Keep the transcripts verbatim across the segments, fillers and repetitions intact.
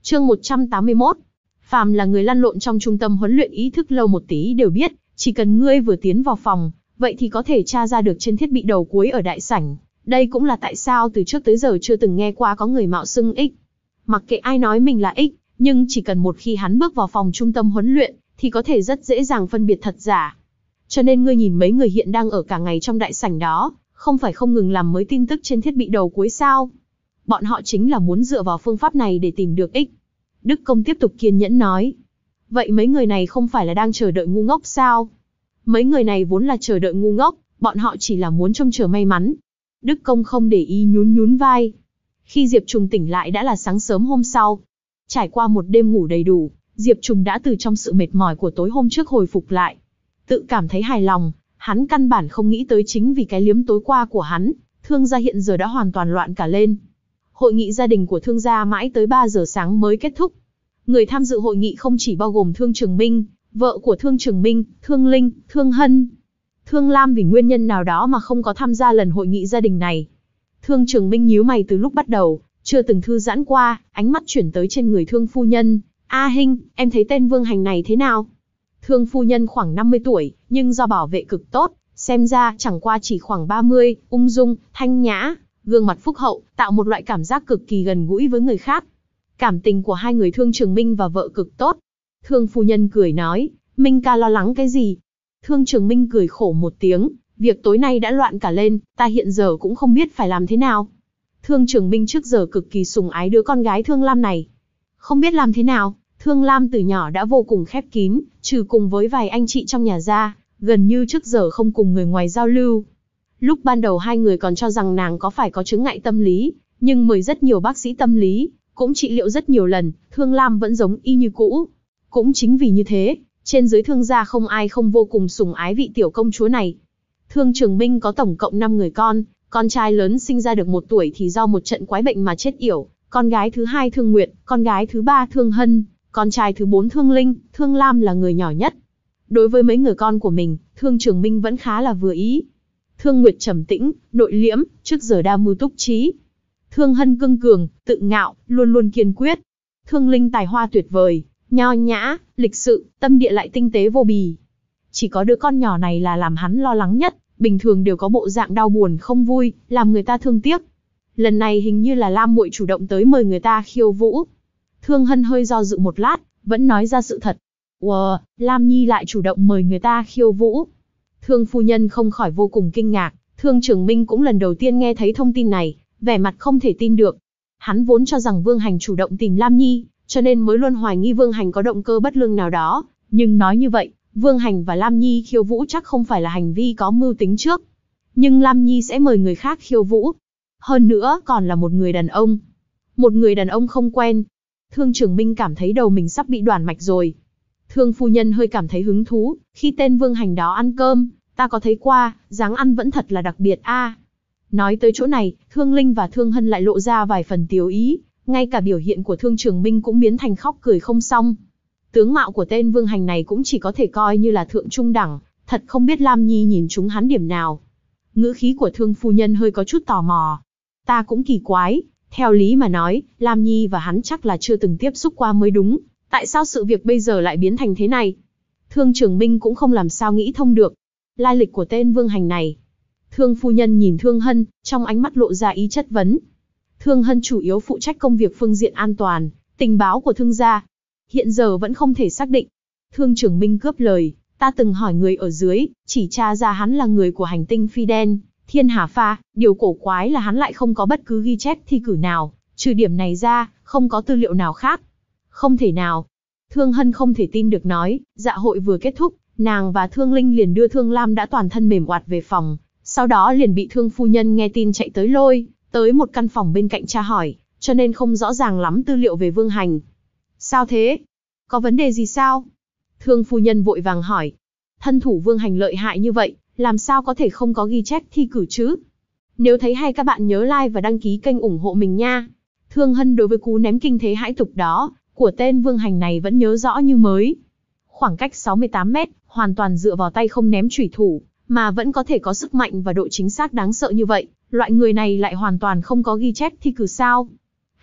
Chương một trăm tám mươi mốt. Phàm là người lăn lộn trong trung tâm huấn luyện ý thức lâu một tí đều biết, chỉ cần ngươi vừa tiến vào phòng, vậy thì có thể tra ra được trên thiết bị đầu cuối ở đại sảnh. Đây cũng là tại sao từ trước tới giờ chưa từng nghe qua có người mạo xưng X. Mặc kệ ai nói mình là X, nhưng chỉ cần một khi hắn bước vào phòng trung tâm huấn luyện, thì có thể rất dễ dàng phân biệt thật giả. Cho nên ngươi nhìn mấy người hiện đang ở cả ngày trong đại sảnh đó, không phải không ngừng làm mới tin tức trên thiết bị đầu cuối sao? Bọn họ chính là muốn dựa vào phương pháp này để tìm được X. Đức Công tiếp tục kiên nhẫn nói. Vậy mấy người này không phải là đang chờ đợi ngu ngốc sao? Mấy người này vốn là chờ đợi ngu ngốc, bọn họ chỉ là muốn trông chờ may mắn. Đức Công không để ý nhún nhún vai. Khi Diệp Trùng tỉnh lại đã là sáng sớm hôm sau. Trải qua một đêm ngủ đầy đủ, Diệp Trùng đã từ trong sự mệt mỏi của tối hôm trước hồi phục lại. Tự cảm thấy hài lòng, hắn căn bản không nghĩ tới chính vì cái liếm tối qua của hắn, Thương gia hiện giờ đã hoàn toàn loạn cả lên. Hội nghị gia đình của Thương gia mãi tới ba giờ sáng mới kết thúc. Người tham dự hội nghị không chỉ bao gồm Thương Trường Minh, vợ của Thương Trường Minh, Thương Linh, Thương Hân. Thương Lam vì nguyên nhân nào đó mà không có tham gia lần hội nghị gia đình này. Thương Trường Minh nhíu mày từ lúc bắt đầu, chưa từng thư giãn qua, ánh mắt chuyển tới trên người Thương phu nhân. A Hinh, em thấy tên Vương Hành này thế nào? Thương phu nhân khoảng năm mươi tuổi, nhưng do bảo vệ cực tốt, xem ra chẳng qua chỉ khoảng ba mươi, ung dung, thanh nhã, gương mặt phúc hậu, tạo một loại cảm giác cực kỳ gần gũi với người khác. Cảm tình của hai người Thương Trường Minh và vợ cực tốt. Thương phu nhân cười nói, Minh ca lo lắng cái gì? Thương Trường Minh cười khổ một tiếng, việc tối nay đã loạn cả lên, ta hiện giờ cũng không biết phải làm thế nào. Thương Trường Minh trước giờ cực kỳ sủng ái đứa con gái Thương Lam này. Không biết làm thế nào, Thương Lam từ nhỏ đã vô cùng khép kín, trừ cùng với vài anh chị trong nhà ra, gần như trước giờ không cùng người ngoài giao lưu. Lúc ban đầu hai người còn cho rằng nàng có phải có chứng ngại tâm lý, nhưng mời rất nhiều bác sĩ tâm lý, cũng trị liệu rất nhiều lần, Thương Lam vẫn giống y như cũ. Cũng chính vì như thế, trên dưới Thương gia không ai không vô cùng sủng ái vị tiểu công chúa này. Thương Trường Minh có tổng cộng năm người con, con trai lớn sinh ra được một tuổi thì do một trận quái bệnh mà chết yểu, con gái thứ hai Thương Nguyệt, con gái thứ ba Thương Hân, con trai thứ bốn Thương Linh, Thương Lam là người nhỏ nhất. Đối với mấy người con của mình, Thương Trường Minh vẫn khá là vừa ý. Thương Nguyệt trầm tĩnh, nội liễm, trước giờ đa mưu túc trí. Thương Hân cương cường, tự ngạo, luôn luôn kiên quyết. Thương Linh tài hoa tuyệt vời, nho nhã, lịch sự, tâm địa lại tinh tế vô bì. Chỉ có đứa con nhỏ này là làm hắn lo lắng nhất, bình thường đều có bộ dạng đau buồn không vui, làm người ta thương tiếc. Lần này hình như là Lam muội chủ động tới mời người ta khiêu vũ. Thương Hân hơi do dự một lát, vẫn nói ra sự thật. Wow, Lam Nhi lại chủ động mời người ta khiêu vũ. Thương phu nhân không khỏi vô cùng kinh ngạc, Thương Trường Minh cũng lần đầu tiên nghe thấy thông tin này, vẻ mặt không thể tin được. Hắn vốn cho rằng Vương Hành chủ động tìm Lam Nhi, cho nên mới luôn hoài nghi Vương Hành có động cơ bất lương nào đó, nhưng nói như vậy, Vương Hành và Lam Nhi khiêu vũ chắc không phải là hành vi có mưu tính trước. Nhưng Lam Nhi sẽ mời người khác khiêu vũ. Hơn nữa còn là một người đàn ông. Một người đàn ông không quen. Thương Trường Minh cảm thấy đầu mình sắp bị đoản mạch rồi. Thương phu nhân hơi cảm thấy hứng thú, khi tên Vương Hành đó ăn cơm, ta có thấy qua, dáng ăn vẫn thật là đặc biệt a. À, nói tới chỗ này, Thương Linh và Thương Hân lại lộ ra vài phần tiếu ý, ngay cả biểu hiện của Thương Trường Minh cũng biến thành khóc cười không xong. Tướng mạo của tên Vương Hành này cũng chỉ có thể coi như là thượng trung đẳng, thật không biết Lam Nhi nhìn chúng hắn điểm nào. Ngữ khí của Thương phu nhân hơi có chút tò mò. Ta cũng kỳ quái, theo lý mà nói, Lam Nhi và hắn chắc là chưa từng tiếp xúc qua mới đúng. Tại sao sự việc bây giờ lại biến thành thế này? Thương Trường Minh cũng không làm sao nghĩ thông được. Lai lịch của tên Vương Hành này. Thương phu nhân nhìn Thương Hân, trong ánh mắt lộ ra ý chất vấn. Thương Hân chủ yếu phụ trách công việc phương diện an toàn, tình báo của Thương gia. Hiện giờ vẫn không thể xác định. Thương Trường Minh cướp lời, ta từng hỏi người ở dưới, chỉ tra ra hắn là người của hành tinh Phi Đen, Thiên Hà Pha, điều cổ quái là hắn lại không có bất cứ ghi chép thi cử nào, trừ điểm này ra, không có tư liệu nào khác. Không thể nào. Thương Hân không thể tin được nói, dạ hội vừa kết thúc, nàng và Thương Linh liền đưa Thương Lam đã toàn thân mềm oặt về phòng, sau đó liền bị Thương phu nhân nghe tin chạy tới lôi, tới một căn phòng bên cạnh tra hỏi, cho nên không rõ ràng lắm tư liệu về Vương Hành. Sao thế? Có vấn đề gì sao? Thương phu nhân vội vàng hỏi. Thân thủ Vương Hành lợi hại như vậy, làm sao có thể không có ghi chép thi cử chứ? Nếu thấy hay các bạn nhớ like và đăng ký kênh ủng hộ mình nha. Thương Hân đối với cú ném kinh thế hãi tục đó, của tên Vương Hành này vẫn nhớ rõ như mới. Khoảng cách sáu mươi tám mét, hoàn toàn dựa vào tay không ném chủy thủ, mà vẫn có thể có sức mạnh và độ chính xác đáng sợ như vậy, loại người này lại hoàn toàn không có ghi chép thi cử sao?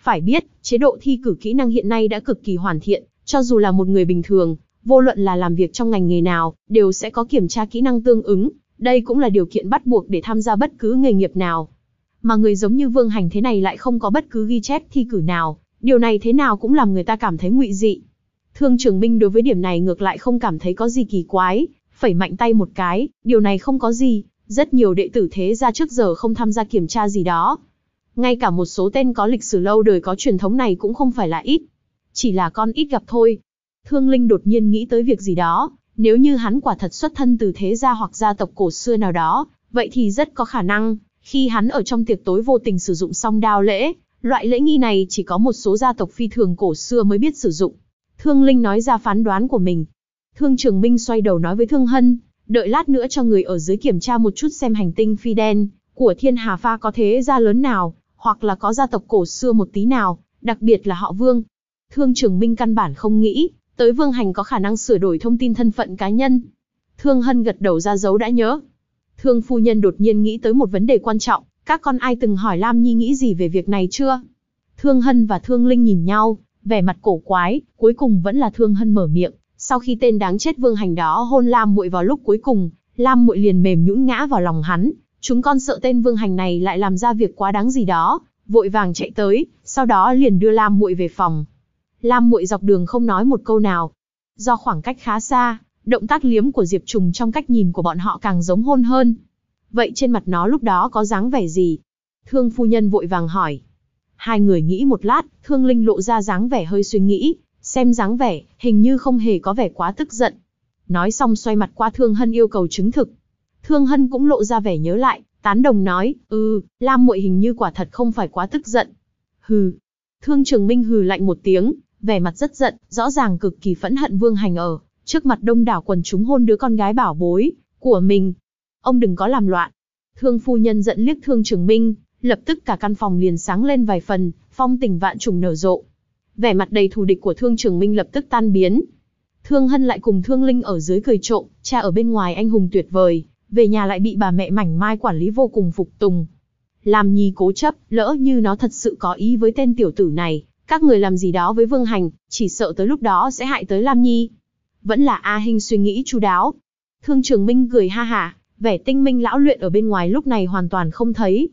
Phải biết, chế độ thi cử kỹ năng hiện nay đã cực kỳ hoàn thiện, cho dù là một người bình thường, vô luận là làm việc trong ngành nghề nào, đều sẽ có kiểm tra kỹ năng tương ứng, đây cũng là điều kiện bắt buộc để tham gia bất cứ nghề nghiệp nào. Mà người giống như Vương Hành thế này lại không có bất cứ ghi chép thi cử nào, điều này thế nào cũng làm người ta cảm thấy ngụy dị. Thương Trường Minh đối với điểm này ngược lại không cảm thấy có gì kỳ quái, phẩy mạnh tay một cái, điều này không có gì, rất nhiều đệ tử thế gia trước giờ không tham gia kiểm tra gì đó. Ngay cả một số tên có lịch sử lâu đời có truyền thống này cũng không phải là ít. Chỉ là con ít gặp thôi. Thương Linh đột nhiên nghĩ tới việc gì đó, nếu như hắn quả thật xuất thân từ thế gia hoặc gia tộc cổ xưa nào đó, vậy thì rất có khả năng, khi hắn ở trong tiệc tối vô tình sử dụng song đao lễ, loại lễ nghi này chỉ có một số gia tộc phi thường cổ xưa mới biết sử dụng. Thương Linh nói ra phán đoán của mình. Thương Trường Minh xoay đầu nói với Thương Hân, đợi lát nữa cho người ở dưới kiểm tra một chút xem hành tinh phi đen của Thiên Hà Pha có thế gia lớn nào, hoặc là có gia tộc cổ xưa một tí nào, đặc biệt là họ Vương. Thương Trường Minh căn bản không nghĩ tới Vương Hành có khả năng sửa đổi thông tin thân phận cá nhân. Thương Hân gật đầu ra dấu đã nhớ. Thương phu nhân đột nhiên nghĩ tới một vấn đề quan trọng, các con ai từng hỏi Lam Nhi nghĩ gì về việc này chưa? Thương Hân và Thương Linh nhìn nhau, vẻ mặt cổ quái, cuối cùng vẫn là Thương Hân mở miệng. Sau khi tên đáng chết Vương Hành đó hôn Lam Muội vào lúc cuối cùng, Lam Muội liền mềm nhũn ngã vào lòng hắn. Chúng con sợ tên Vương Hành này lại làm ra việc quá đáng gì đó, vội vàng chạy tới, sau đó liền đưa Lam Muội về phòng. Lam Muội dọc đường không nói một câu nào. Do khoảng cách khá xa, động tác liếm của Diệp Trùng trong cách nhìn của bọn họ càng giống hôn hơn. Vậy trên mặt nó lúc đó có dáng vẻ gì? Thương phu nhân vội vàng hỏi. Hai người nghĩ một lát, Thương Linh lộ ra dáng vẻ hơi suy nghĩ, xem dáng vẻ, hình như không hề có vẻ quá tức giận. Nói xong xoay mặt qua Thương Hân yêu cầu chứng thực. Thương Hân cũng lộ ra vẻ nhớ lại, tán đồng nói, ừ, Lam Muội hình như quả thật không phải quá tức giận. Hừ. Thương Trường Minh hừ lạnh một tiếng, vẻ mặt rất giận, rõ ràng cực kỳ phẫn hận Vương Hành ở trước mặt đông đảo quần chúng hôn đứa con gái bảo bối của mình. Ông đừng có làm loạn. Thương phu nhân giận liếc Thương Trường Minh, lập tức cả căn phòng liền sáng lên vài phần, phong tình vạn trùng nở rộ. Vẻ mặt đầy thù địch của Thương Trường Minh lập tức tan biến. Thương Hân lại cùng Thương Linh ở dưới cười trộm, cha ở bên ngoài anh hùng tuyệt vời, về nhà lại bị bà mẹ mảnh mai quản lý vô cùng phục tùng. Lam Nhi cố chấp, lỡ như nó thật sự có ý với tên tiểu tử này, các người làm gì đó với Vương Hành, chỉ sợ tới lúc đó sẽ hại tới Lam Nhi. Vẫn là A Hinh suy nghĩ chu đáo. Thương Trường Minh cười ha hả, vẻ tinh minh lão luyện ở bên ngoài lúc này hoàn toàn không thấy.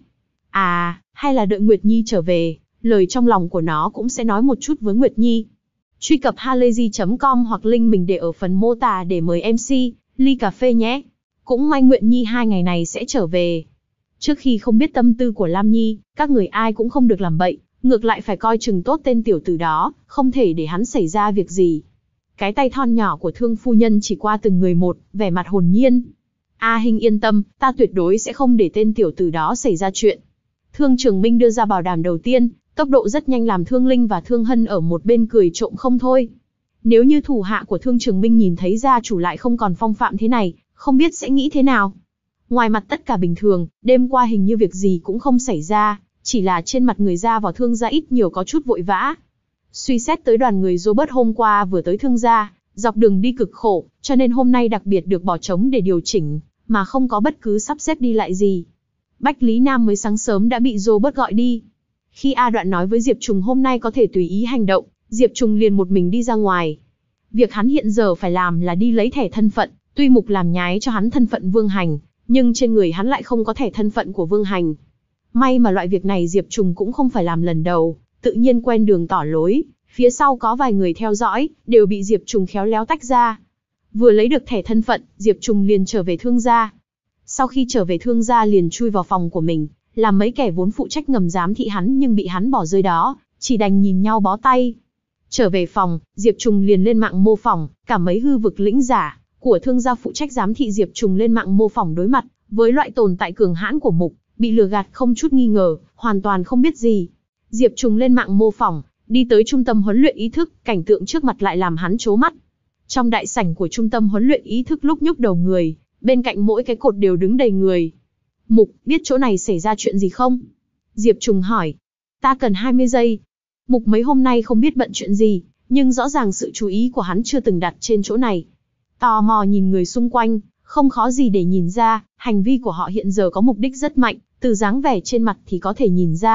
À, hay là đợi Nguyệt Nhi trở về, lời trong lòng của nó cũng sẽ nói một chút với Nguyệt Nhi. Truy cập halayzi chấm com hoặc link mình để ở phần mô tả để mời em xê, ly cà phê nhé. Cũng may Nguyệt Nhi hai ngày này sẽ trở về. Trước khi không biết tâm tư của Lam Nhi, các người ai cũng không được làm bậy, ngược lại phải coi chừng tốt tên tiểu tử đó, không thể để hắn xảy ra việc gì. Cái tay thon nhỏ của Thương phu nhân chỉ qua từng người một, vẻ mặt hồn nhiên. A Hinh yên tâm, ta tuyệt đối sẽ không để tên tiểu tử đó xảy ra chuyện. Thương Trường Minh đưa ra bảo đảm đầu tiên, tốc độ rất nhanh làm Thương Linh và Thương Hân ở một bên cười trộm không thôi. Nếu như thủ hạ của Thương Trường Minh nhìn thấy gia chủ lại không còn phong phạm thế này, không biết sẽ nghĩ thế nào. Ngoài mặt tất cả bình thường, đêm qua hình như việc gì cũng không xảy ra, chỉ là trên mặt người ra vào Thương gia ít nhiều có chút vội vã. Suy xét tới đoàn người Robert hôm qua vừa tới Thương gia, dọc đường đi cực khổ, cho nên hôm nay đặc biệt được bỏ trống để điều chỉnh, mà không có bất cứ sắp xếp đi lại gì. Bách Lý Nam mới sáng sớm đã bị Robert gọi đi. Khi A Đoạn nói với Diệp Trùng hôm nay có thể tùy ý hành động, Diệp Trùng liền một mình đi ra ngoài. Việc hắn hiện giờ phải làm là đi lấy thẻ thân phận, tuy Mục làm nhái cho hắn thân phận Vương Hành, nhưng trên người hắn lại không có thẻ thân phận của Vương Hành. May mà loại việc này Diệp Trùng cũng không phải làm lần đầu, tự nhiên quen đường tỏ lối, phía sau có vài người theo dõi, đều bị Diệp Trùng khéo léo tách ra. Vừa lấy được thẻ thân phận, Diệp Trùng liền trở về Thương gia. Sau khi trở về Thương gia liền chui vào phòng của mình, làm mấy kẻ vốn phụ trách ngầm giám thị hắn nhưng bị hắn bỏ rơi đó, chỉ đành nhìn nhau bó tay. Trở về phòng, Diệp Trùng liền lên mạng mô phỏng, cả mấy hư vực lĩnh giả của Thương gia phụ trách giám thị Diệp Trùng lên mạng mô phỏng đối mặt với loại tồn tại cường hãn của Mục, bị lừa gạt không chút nghi ngờ, hoàn toàn không biết gì. Diệp Trùng lên mạng mô phỏng, đi tới trung tâm huấn luyện ý thức, cảnh tượng trước mặt lại làm hắn trố mắt. Trong đại sảnh của trung tâm huấn luyện ý thức lúc nhúc đầu người, bên cạnh mỗi cái cột đều đứng đầy người. Mục, biết chỗ này xảy ra chuyện gì không? Diệp Trùng hỏi. Ta cần hai mươi giây. Mục mấy hôm nay không biết bận chuyện gì, nhưng rõ ràng sự chú ý của hắn chưa từng đặt trên chỗ này. Tò mò nhìn người xung quanh, không khó gì để nhìn ra, hành vi của họ hiện giờ có mục đích rất mạnh, từ dáng vẻ trên mặt thì có thể nhìn ra,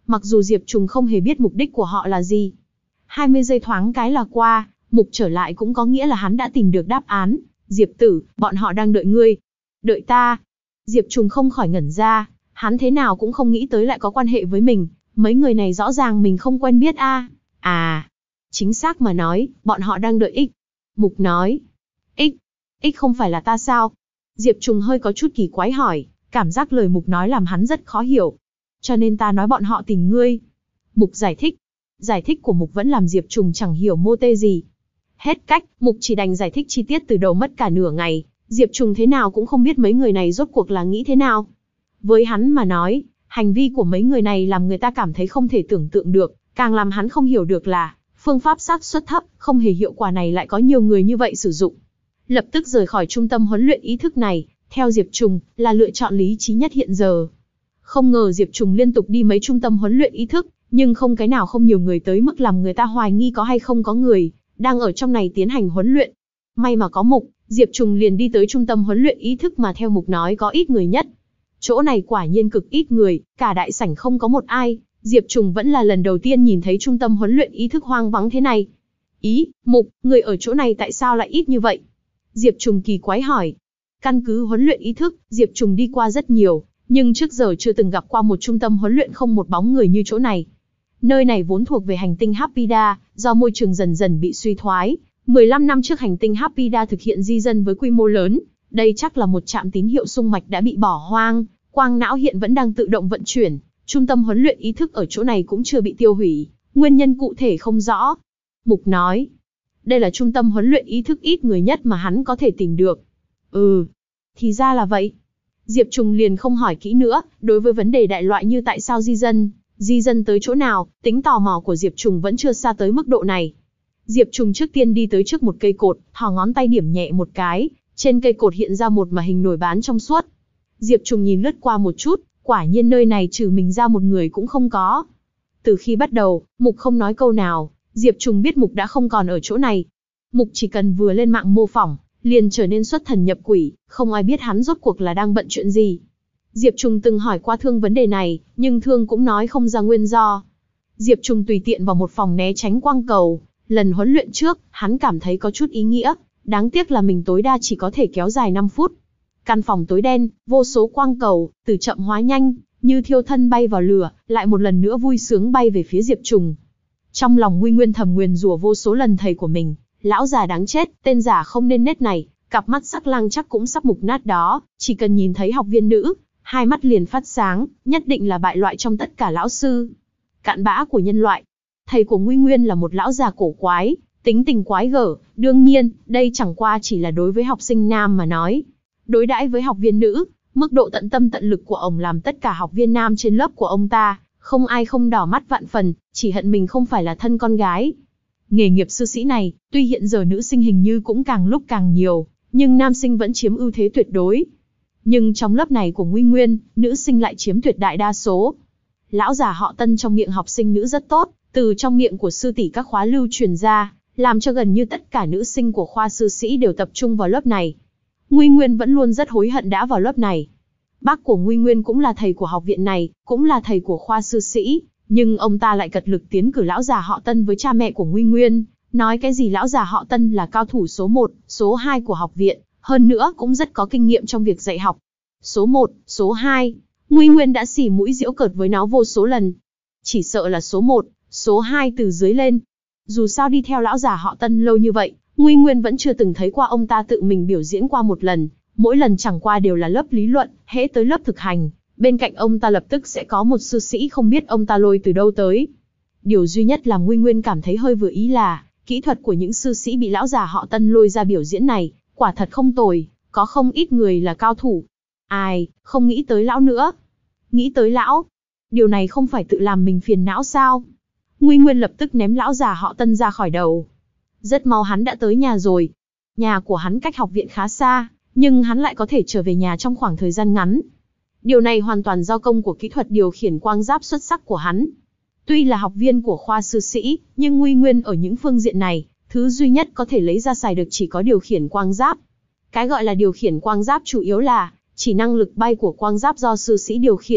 mặc dù Diệp Trùng không hề biết mục đích của họ là gì. hai mươi giây thoáng cái là qua, Mục trở lại cũng có nghĩa là hắn đã tìm được đáp án. Diệp tử, bọn họ đang đợi ngươi. Đợi ta? Diệp Trùng không khỏi ngẩn ra, hắn thế nào cũng không nghĩ tới lại có quan hệ với mình, mấy người này rõ ràng mình không quen biết a. À. à, chính xác mà nói, bọn họ đang đợi X. Mục nói. X, X không phải là ta sao? Diệp Trùng hơi có chút kỳ quái hỏi, cảm giác lời Mục nói làm hắn rất khó hiểu. Cho nên ta nói bọn họ tìm ngươi. Mục giải thích. Giải thích của Mục vẫn làm Diệp Trùng chẳng hiểu mô tê gì. Hết cách, Mục chỉ đành giải thích chi tiết từ đầu mất cả nửa ngày, Diệp Trùng thế nào cũng không biết mấy người này rốt cuộc là nghĩ thế nào. Với hắn mà nói, hành vi của mấy người này làm người ta cảm thấy không thể tưởng tượng được, càng làm hắn không hiểu được là, phương pháp xác suất thấp, không hề hiệu quả này lại có nhiều người như vậy sử dụng. Lập tức rời khỏi trung tâm huấn luyện ý thức này, theo Diệp Trùng, là lựa chọn lý trí nhất hiện giờ. Không ngờ Diệp Trùng liên tục đi mấy trung tâm huấn luyện ý thức, nhưng không cái nào không nhiều người tới mức làm người ta hoài nghi có hay không có người đang ở trong này tiến hành huấn luyện. May mà có Mục, Diệp Trùng liền đi tới trung tâm huấn luyện ý thức mà theo Mục nói có ít người nhất. Chỗ này quả nhiên cực ít người, cả đại sảnh không có một ai, Diệp Trùng vẫn là lần đầu tiên nhìn thấy trung tâm huấn luyện ý thức hoang vắng thế này. Ý, Mục, người ở chỗ này tại sao lại ít như vậy? Diệp Trùng kỳ quái hỏi. Căn cứ huấn luyện ý thức, Diệp Trùng đi qua rất nhiều, nhưng trước giờ chưa từng gặp qua một trung tâm huấn luyện không một bóng người như chỗ này. Nơi này vốn thuộc về hành tinh Hapida, do môi trường dần dần bị suy thoái. mười lăm năm trước hành tinh Hapida thực hiện di dân với quy mô lớn, đây chắc là một trạm tín hiệu xung mạch đã bị bỏ hoang, quang não hiện vẫn đang tự động vận chuyển, trung tâm huấn luyện ý thức ở chỗ này cũng chưa bị tiêu hủy, nguyên nhân cụ thể không rõ. Mục nói, đây là trung tâm huấn luyện ý thức ít người nhất mà hắn có thể tìm được. Ừ, thì ra là vậy. Diệp Trùng liền không hỏi kỹ nữa, đối với vấn đề đại loại như tại sao di dân, di dân tới chỗ nào, tính tò mò của Diệp Trùng vẫn chưa xa tới mức độ này. Diệp Trùng trước tiên đi tới trước một cây cột, thò ngón tay điểm nhẹ một cái, trên cây cột hiện ra một màn hình nổi bán trong suốt. Diệp Trùng nhìn lướt qua một chút, quả nhiên nơi này trừ mình ra một người cũng không có. Từ khi bắt đầu, Mục không nói câu nào, Diệp Trùng biết Mục đã không còn ở chỗ này. Mục chỉ cần vừa lên mạng mô phỏng, liền trở nên xuất thần nhập quỷ, không ai biết hắn rốt cuộc là đang bận chuyện gì. Diệp Trùng từng hỏi qua Thương vấn đề này, nhưng Thương cũng nói không ra nguyên do. Diệp Trùng tùy tiện vào một phòng né tránh quang cầu, lần huấn luyện trước, hắn cảm thấy có chút ý nghĩa, đáng tiếc là mình tối đa chỉ có thể kéo dài năm phút. Căn phòng tối đen, vô số quang cầu, từ chậm hóa nhanh, như thiêu thân bay vào lửa, lại một lần nữa vui sướng bay về phía Diệp Trùng. Trong lòng Nguy Nguyên thầm nguyền rủa vô số lần thầy của mình, lão già đáng chết, tên giả không nên nết này, cặp mắt sắc lang chắc cũng sắp mục nát đó, chỉ cần nhìn thấy học viên nữ, hai mắt liền phát sáng, nhất định là bại loại trong tất cả lão sư. Cặn bã của nhân loại. Thầy của Nguy Nguyên là một lão già cổ quái, tính tình quái gở, đương nhiên, đây chẳng qua chỉ là đối với học sinh nam mà nói. Đối đãi với học viên nữ, mức độ tận tâm tận lực của ông làm tất cả học viên nam trên lớp của ông ta, không ai không đỏ mắt vạn phần, chỉ hận mình không phải là thân con gái. Nghề nghiệp sư sĩ này, tuy hiện giờ nữ sinh hình như cũng càng lúc càng nhiều, nhưng nam sinh vẫn chiếm ưu thế tuyệt đối. Nhưng trong lớp này của Nguy Nguyên, nữ sinh lại chiếm tuyệt đại đa số. Lão già họ Tân trong miệng học sinh nữ rất tốt, từ trong miệng của sư tỷ các khóa lưu truyền ra, làm cho gần như tất cả nữ sinh của khoa sư sĩ đều tập trung vào lớp này. Nguy Nguyên vẫn luôn rất hối hận đã vào lớp này. Bác của Nguy Nguyên cũng là thầy của học viện này, cũng là thầy của khoa sư sĩ, nhưng ông ta lại cật lực tiến cử lão già họ Tân với cha mẹ của Nguy Nguyên, nói cái gì lão già họ Tân là cao thủ số một, số hai của học viện, hơn nữa cũng rất có kinh nghiệm trong việc dạy học. Số một, số hai, Nguy Nguyên đã xỉ mũi giễu cợt với nó vô số lần. Chỉ sợ là số một, số hai từ dưới lên. Dù sao đi theo lão già họ Tân lâu như vậy, Nguy Nguyên vẫn chưa từng thấy qua ông ta tự mình biểu diễn qua một lần, mỗi lần chẳng qua đều là lớp lý luận, hễ tới lớp thực hành, bên cạnh ông ta lập tức sẽ có một sư sĩ không biết ông ta lôi từ đâu tới. Điều duy nhất làm Nguy Nguyên cảm thấy hơi vừa ý là, kỹ thuật của những sư sĩ bị lão già họ Tân lôi ra biểu diễn này, quả thật không tồi, có không ít người là cao thủ. Ai, không nghĩ tới lão nữa. Nghĩ tới lão, điều này không phải tự làm mình phiền não sao? Nguy Nguyên lập tức ném lão già họ Tân ra khỏi đầu. Rất mau hắn đã tới nhà rồi. Nhà của hắn cách học viện khá xa, nhưng hắn lại có thể trở về nhà trong khoảng thời gian ngắn. Điều này hoàn toàn do công của kỹ thuật điều khiển quang giáp xuất sắc của hắn. Tuy là học viên của khoa sư sĩ, nhưng Nguy Nguyên ở những phương diện này, thứ duy nhất có thể lấy ra xài được chỉ có điều khiển quang giáp. Cái gọi là điều khiển quang giáp chủ yếu là chỉ năng lực bay của quang giáp do sư sĩ điều khiển,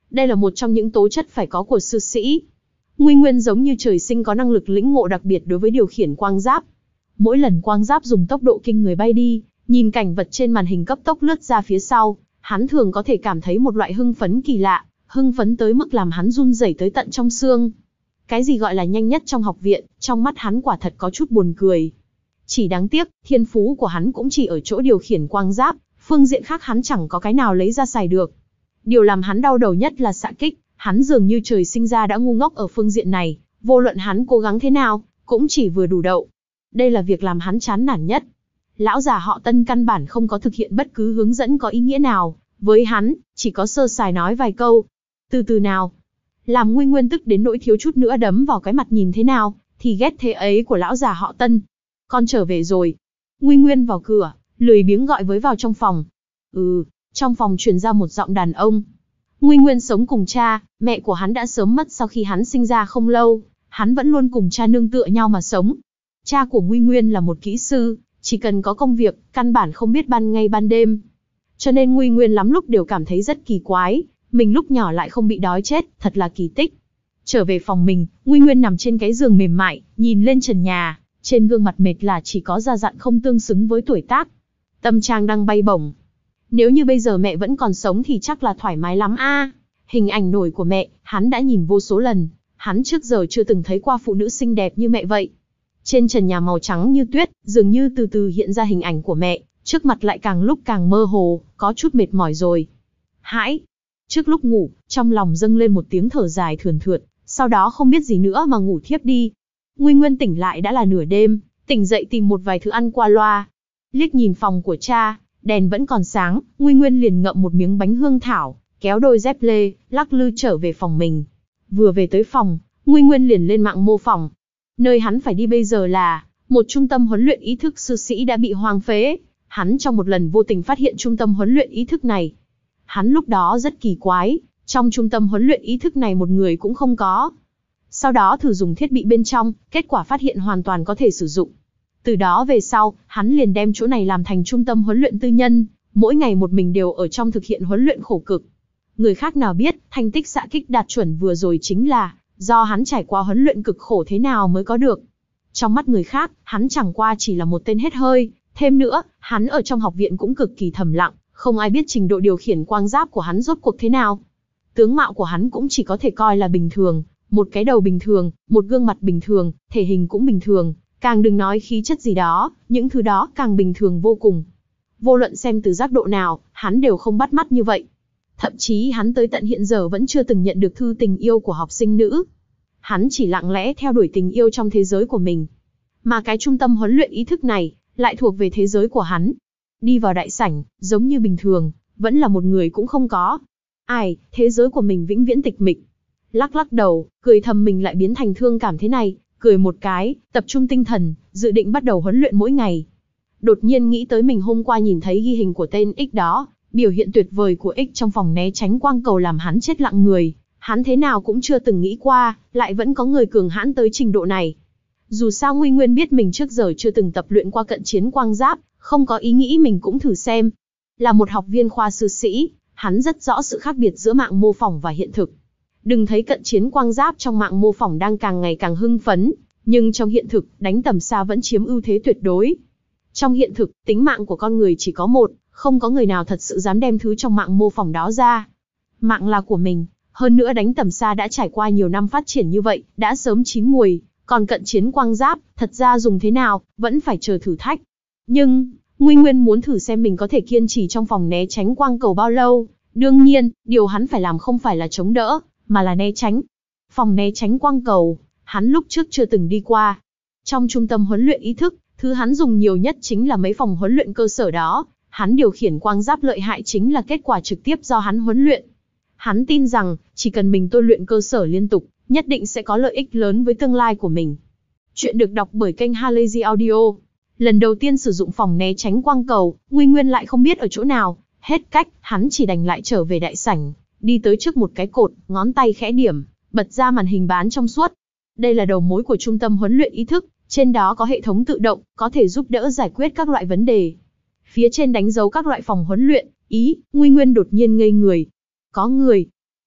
Đây là một trong những tố chất phải có của sư sĩ. Nguy Nguyên giống như trời sinh có năng lực lĩnh ngộ đặc biệt đối với điều khiển quang giáp. Mỗi lần quang giáp dùng tốc độ kinh người bay đi, nhìn cảnh vật trên màn hình cấp tốc lướt ra phía sau, hắn thường có thể cảm thấy một loại hưng phấn kỳ lạ, hưng phấn tới mức làm hắn run rẩy tới tận trong xương. Cái gì gọi là nhanh nhất trong học viện, trong mắt hắn quả thật có chút buồn cười. Chỉ đáng tiếc, thiên phú của hắn cũng chỉ ở chỗ điều khiển quang giáp, phương diện khác hắn chẳng có cái nào lấy ra xài được. Điều làm hắn đau đầu nhất là xạ kích, hắn dường như trời sinh ra đã ngu ngốc ở phương diện này, vô luận hắn cố gắng thế nào, cũng chỉ vừa đủ đậu. Đây là việc làm hắn chán nản nhất. Lão già họ Tân căn bản không có thực hiện bất cứ hướng dẫn có ý nghĩa nào, với hắn, chỉ có sơ sài nói vài câu. Từ từ nào. Làm Nguy Nguyên tức đến nỗi thiếu chút nữa đấm vào cái mặt nhìn thế nào, thì ghét thế ấy của lão già họ Tân. Con trở về rồi. Nguy Nguyên vào cửa, lười biếng gọi với vào trong phòng. Ừ, trong phòng truyền ra một giọng đàn ông. Nguy Nguyên sống cùng cha, mẹ của hắn đã sớm mất sau khi hắn sinh ra không lâu, hắn vẫn luôn cùng cha nương tựa nhau mà sống. Cha của Nguy Nguyên là một kỹ sư, chỉ cần có công việc, căn bản không biết ban ngày ban đêm. Cho nên Nguy Nguyên lắm lúc đều cảm thấy rất kỳ quái, mình lúc nhỏ lại không bị đói chết, thật là kỳ tích. Trở về phòng mình, Nguy Nguyên nằm trên cái giường mềm mại, nhìn lên trần nhà, trên gương mặt mệt lả chỉ có da dặn không tương xứng với tuổi tác. Tâm trạng đang bay bổng. Nếu như bây giờ mẹ vẫn còn sống thì chắc là thoải mái lắm a. Hình ảnh nổi của mẹ, hắn đã nhìn vô số lần, hắn trước giờ chưa từng thấy qua phụ nữ xinh đẹp như mẹ vậy. Trên trần nhà màu trắng như tuyết, dường như từ từ hiện ra hình ảnh của mẹ, trước mặt lại càng lúc càng mơ hồ, có chút mệt mỏi rồi. Hãi! Trước lúc ngủ, trong lòng dâng lên một tiếng thở dài thườn thượt, sau đó không biết gì nữa mà ngủ thiếp đi. Nguy Nguyên tỉnh lại đã là nửa đêm, tỉnh dậy tìm một vài thứ ăn qua loa. Liếc nhìn phòng của cha, đèn vẫn còn sáng, Nguy Nguyên liền ngậm một miếng bánh hương thảo, kéo đôi dép lê, lắc lư trở về phòng mình. Vừa về tới phòng, Nguy Nguyên liền lên mạng mô phỏng. Nơi hắn phải đi bây giờ là một trung tâm huấn luyện ý thức sư sĩ đã bị hoang phế. Hắn trong một lần vô tình phát hiện trung tâm huấn luyện ý thức này. Hắn lúc đó rất kỳ quái, trong trung tâm huấn luyện ý thức này một người cũng không có. Sau đó thử dùng thiết bị bên trong, kết quả phát hiện hoàn toàn có thể sử dụng. Từ đó về sau, hắn liền đem chỗ này làm thành trung tâm huấn luyện tư nhân, mỗi ngày một mình đều ở trong thực hiện huấn luyện khổ cực. Người khác nào biết, thành tích xạ kích đạt chuẩn vừa rồi chính là do hắn trải qua huấn luyện cực khổ thế nào mới có được. Trong mắt người khác, hắn chẳng qua chỉ là một tên hết hơi, thêm nữa, hắn ở trong học viện cũng cực kỳ thầm lặng, không ai biết trình độ điều khiển quang giáp của hắn rốt cuộc thế nào. Tướng mạo của hắn cũng chỉ có thể coi là bình thường, một cái đầu bình thường, một gương mặt bình thường, thể hình cũng bình thường, càng đừng nói khí chất gì đó, những thứ đó càng bình thường vô cùng. Vô luận xem từ giác độ nào, hắn đều không bắt mắt như vậy. Thậm chí hắn tới tận hiện giờ vẫn chưa từng nhận được thư tình yêu của học sinh nữ. Hắn chỉ lặng lẽ theo đuổi tình yêu trong thế giới của mình. Mà cái trung tâm huấn luyện ý thức này, lại thuộc về thế giới của hắn. Đi vào đại sảnh, giống như bình thường, vẫn là một người cũng không có. Ai, thế giới của mình vĩnh viễn tịch mịch. Lắc lắc đầu, cười thầm mình lại biến thành thương cảm thế này, cười một cái, tập trung tinh thần, dự định bắt đầu huấn luyện mỗi ngày. Đột nhiên nghĩ tới mình hôm qua nhìn thấy ghi hình của tên X đó, biểu hiện tuyệt vời của X trong phòng né tránh quang cầu làm hắn chết lặng người. Hắn thế nào cũng chưa từng nghĩ qua, lại vẫn có người cường hãn tới trình độ này. Dù sao Nguy Nguyên biết mình trước giờ chưa từng tập luyện qua cận chiến quang giáp, không có ý nghĩ mình cũng thử xem. Là một học viên khoa sư sĩ, hắn rất rõ sự khác biệt giữa mạng mô phỏng và hiện thực. Đừng thấy cận chiến quang giáp trong mạng mô phỏng đang càng ngày càng hưng phấn, nhưng trong hiện thực, đánh tầm xa vẫn chiếm ưu thế tuyệt đối. Trong hiện thực, tính mạng của con người chỉ có một, không có người nào thật sự dám đem thứ trong mạng mô phỏng đó ra. Mạng là của mình, hơn nữa đánh tầm xa đã trải qua nhiều năm phát triển như vậy, đã sớm chín mùi, còn cận chiến quang giáp, thật ra dùng thế nào, vẫn phải chờ thử thách. Nhưng, Nguy Nguyên muốn thử xem mình có thể kiên trì trong phòng né tránh quang cầu bao lâu. Đương nhiên, điều hắn phải làm không phải là chống đỡ, mà là né tránh. Phòng né tránh quang cầu, hắn lúc trước chưa từng đi qua. Trong trung tâm huấn luyện ý thức, thứ hắn dùng nhiều nhất chính là mấy phòng huấn luyện cơ sở đó. Hắn điều khiển quang giáp lợi hại chính là kết quả trực tiếp do hắn huấn luyện. Hắn tin rằng, chỉ cần mình tôi luyện cơ sở liên tục, nhất định sẽ có lợi ích lớn với tương lai của mình. Chuyện được đọc bởi kênh Halazy Audio. Lần đầu tiên sử dụng phòng né tránh quang cầu, Nguy Nguyên lại không biết ở chỗ nào. Hết cách, hắn chỉ đành lại trở về đại sảnh, đi tới trước một cái cột, ngón tay khẽ điểm, bật ra màn hình bán trong suốt. Đây là đầu mối của trung tâm huấn luyện ý thức, trên đó có hệ thống tự động, có thể giúp đỡ giải quyết các loại vấn đề. Phía trên đánh dấu các loại phòng huấn luyện, ý, Nguy Nguyên đột nhiên ngây người. Có người.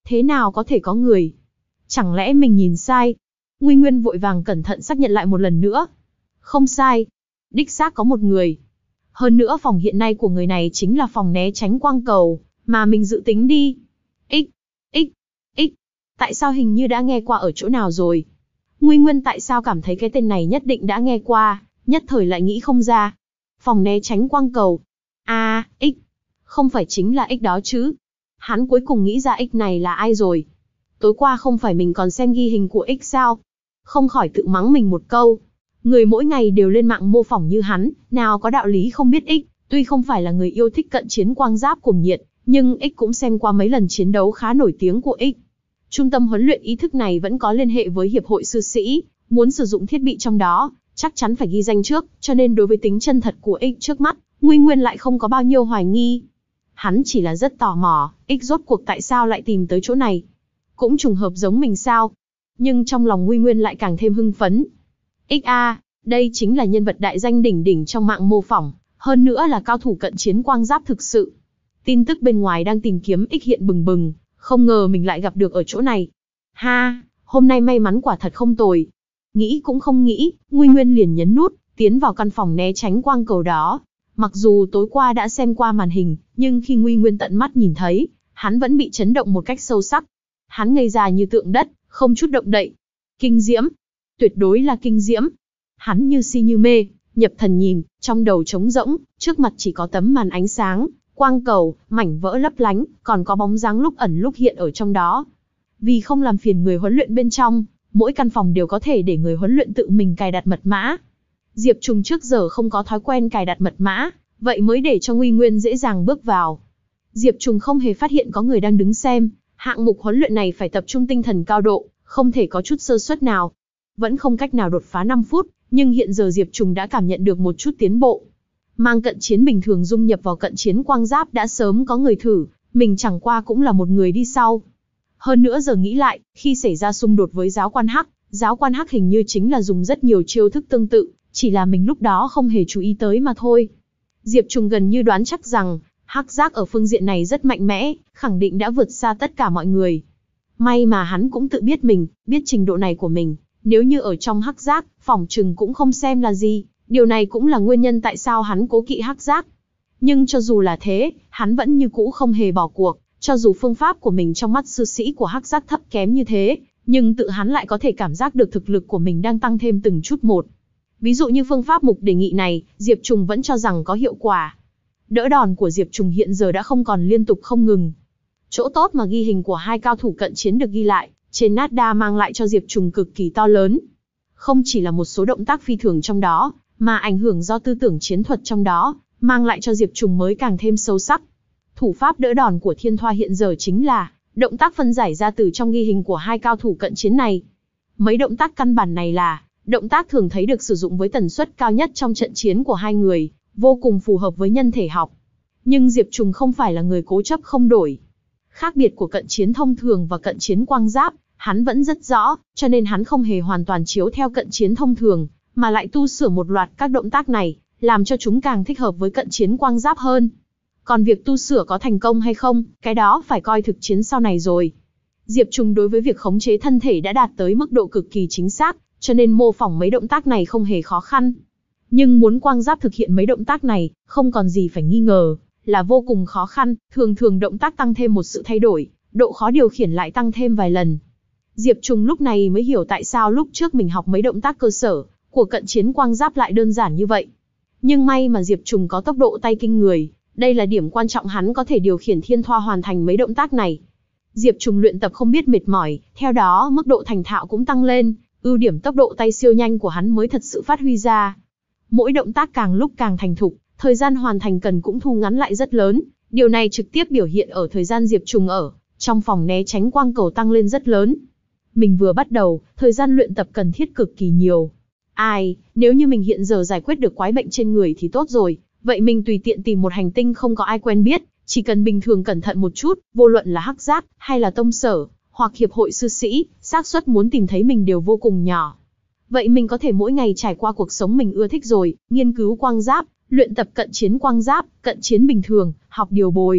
Thế nào có thể có người? Chẳng lẽ mình nhìn sai? Nguy Nguyên vội vàng cẩn thận xác nhận lại một lần nữa. Không sai. Đích xác có một người. Hơn nữa phòng hiện nay của người này chính là phòng né tránh quang cầu, mà mình dự tính đi. X, X, X. Tại sao hình như đã nghe qua ở chỗ nào rồi? Nguy Nguyên tại sao cảm thấy cái tên này nhất định đã nghe qua, nhất thời lại nghĩ không ra. Phòng né tránh quang cầu. À, X. Không phải chính là X đó chứ. Hắn cuối cùng nghĩ ra X này là ai rồi. Tối qua không phải mình còn xem ghi hình của X sao? Không khỏi tự mắng mình một câu. Người mỗi ngày đều lên mạng mô phỏng như hắn, nào có đạo lý không biết X. Tuy không phải là người yêu thích cận chiến quang giáp cuồng nhiệt, nhưng X cũng xem qua mấy lần chiến đấu khá nổi tiếng của X. Trung tâm huấn luyện ý thức này vẫn có liên hệ với Hiệp hội Sư sĩ, muốn sử dụng thiết bị trong đó, chắc chắn phải ghi danh trước, cho nên đối với tính chân thật của X trước mắt, Nguy Nguyên lại không có bao nhiêu hoài nghi. Hắn chỉ là rất tò mò, X rốt cuộc tại sao lại tìm tới chỗ này? Cũng trùng hợp giống mình sao? Nhưng trong lòng Nguy Nguyên lại càng thêm hưng phấn. X a, đây chính là nhân vật đại danh đỉnh đỉnh trong mạng mô phỏng, hơn nữa là cao thủ cận chiến quang giáp thực sự. Tin tức bên ngoài đang tìm kiếm X hiện bừng bừng, không ngờ mình lại gặp được ở chỗ này. Ha, hôm nay may mắn quả thật không tồi. Nghĩ cũng không nghĩ, Nguy Nguyên liền nhấn nút, tiến vào căn phòng né tránh quang cầu đó. Mặc dù tối qua đã xem qua màn hình, nhưng khi Nguy Nguyên tận mắt nhìn thấy, hắn vẫn bị chấn động một cách sâu sắc. Hắn ngây ra như tượng đất, không chút động đậy. Kinh diễm, tuyệt đối là kinh diễm. Hắn như si như mê, nhập thần nhìn, trong đầu trống rỗng, trước mặt chỉ có tấm màn ánh sáng, quang cầu, mảnh vỡ lấp lánh, còn có bóng dáng lúc ẩn lúc hiện ở trong đó. Vì không làm phiền người huấn luyện bên trong, mỗi căn phòng đều có thể để người huấn luyện tự mình cài đặt mật mã. Diệp Trùng trước giờ không có thói quen cài đặt mật mã, vậy mới để cho Nguy Nguyên dễ dàng bước vào. Diệp Trùng không hề phát hiện có người đang đứng xem, hạng mục huấn luyện này phải tập trung tinh thần cao độ, không thể có chút sơ suất nào. Vẫn không cách nào đột phá năm phút, nhưng hiện giờ Diệp Trùng đã cảm nhận được một chút tiến bộ. Mang cận chiến bình thường dung nhập vào cận chiến quang giáp đã sớm có người thử, mình chẳng qua cũng là một người đi sau. Hơn nữa giờ nghĩ lại, khi xảy ra xung đột với giáo quan Hắc, giáo quan Hắc hình như chính là dùng rất nhiều chiêu thức tương tự, chỉ là mình lúc đó không hề chú ý tới mà thôi. Diệp Trùng gần như đoán chắc rằng, Hắc giác ở phương diện này rất mạnh mẽ, khẳng định đã vượt xa tất cả mọi người. May mà hắn cũng tự biết mình, biết trình độ này của mình, nếu như ở trong Hắc giác, phỏng chừng cũng không xem là gì, điều này cũng là nguyên nhân tại sao hắn cố kỵ Hắc giác. Nhưng cho dù là thế, hắn vẫn như cũ không hề bỏ cuộc, cho dù phương pháp của mình trong mắt sư sĩ của Hắc giác thấp kém như thế, nhưng tự hắn lại có thể cảm giác được thực lực của mình đang tăng thêm từng chút một. Ví dụ như phương pháp mục đề nghị này, Diệp Trùng vẫn cho rằng có hiệu quả. Đỡ đòn của Diệp Trùng hiện giờ đã không còn liên tục không ngừng. Chỗ tốt mà ghi hình của hai cao thủ cận chiến được ghi lại, trên nát đa mang lại cho Diệp Trùng cực kỳ to lớn. Không chỉ là một số động tác phi thường trong đó, mà ảnh hưởng do tư tưởng chiến thuật trong đó, mang lại cho Diệp Trùng mới càng thêm sâu sắc. Thủ pháp đỡ đòn của Thiên Thoa hiện giờ chính là động tác phân giải ra từ trong ghi hình của hai cao thủ cận chiến này. Mấy động tác căn bản này là động tác thường thấy được sử dụng với tần suất cao nhất trong trận chiến của hai người, vô cùng phù hợp với nhân thể học. Nhưng Diệp Trùng không phải là người cố chấp không đổi. Khác biệt của cận chiến thông thường và cận chiến quang giáp, hắn vẫn rất rõ, cho nên hắn không hề hoàn toàn chiếu theo cận chiến thông thường, mà lại tu sửa một loạt các động tác này, làm cho chúng càng thích hợp với cận chiến quang giáp hơn. Còn việc tu sửa có thành công hay không, cái đó phải coi thực chiến sau này rồi. Diệp Trùng đối với việc khống chế thân thể đã đạt tới mức độ cực kỳ chính xác, cho nên mô phỏng mấy động tác này không hề khó khăn. Nhưng muốn quang giáp thực hiện mấy động tác này, không còn gì phải nghi ngờ, là vô cùng khó khăn, thường thường động tác tăng thêm một sự thay đổi, độ khó điều khiển lại tăng thêm vài lần. Diệp Trùng lúc này mới hiểu tại sao lúc trước mình học mấy động tác cơ sở của cận chiến quang giáp lại đơn giản như vậy. Nhưng may mà Diệp Trùng có tốc độ tay kinh người, đây là điểm quan trọng hắn có thể điều khiển Thiên Thoa hoàn thành mấy động tác này. Diệp Trùng luyện tập không biết mệt mỏi, theo đó mức độ thành thạo cũng tăng lên, ưu điểm tốc độ tay siêu nhanh của hắn mới thật sự phát huy ra. Mỗi động tác càng lúc càng thành thục, thời gian hoàn thành cần cũng thu ngắn lại rất lớn, điều này trực tiếp biểu hiện ở thời gian Diệp Trùng ở trong phòng né tránh quang cầu tăng lên rất lớn. Mình vừa bắt đầu, thời gian luyện tập cần thiết cực kỳ nhiều. Ai, nếu như mình hiện giờ giải quyết được quái bệnh trên người thì tốt rồi, vậy mình tùy tiện tìm một hành tinh không có ai quen biết, chỉ cần bình thường cẩn thận một chút, vô luận là Hắc giác, hay là tông sở, hoặc hiệp hội sư sĩ, xác suất muốn tìm thấy mình đều vô cùng nhỏ. Vậy mình có thể mỗi ngày trải qua cuộc sống mình ưa thích rồi, nghiên cứu quang giáp, luyện tập cận chiến quang giáp, cận chiến bình thường, học điều bồi,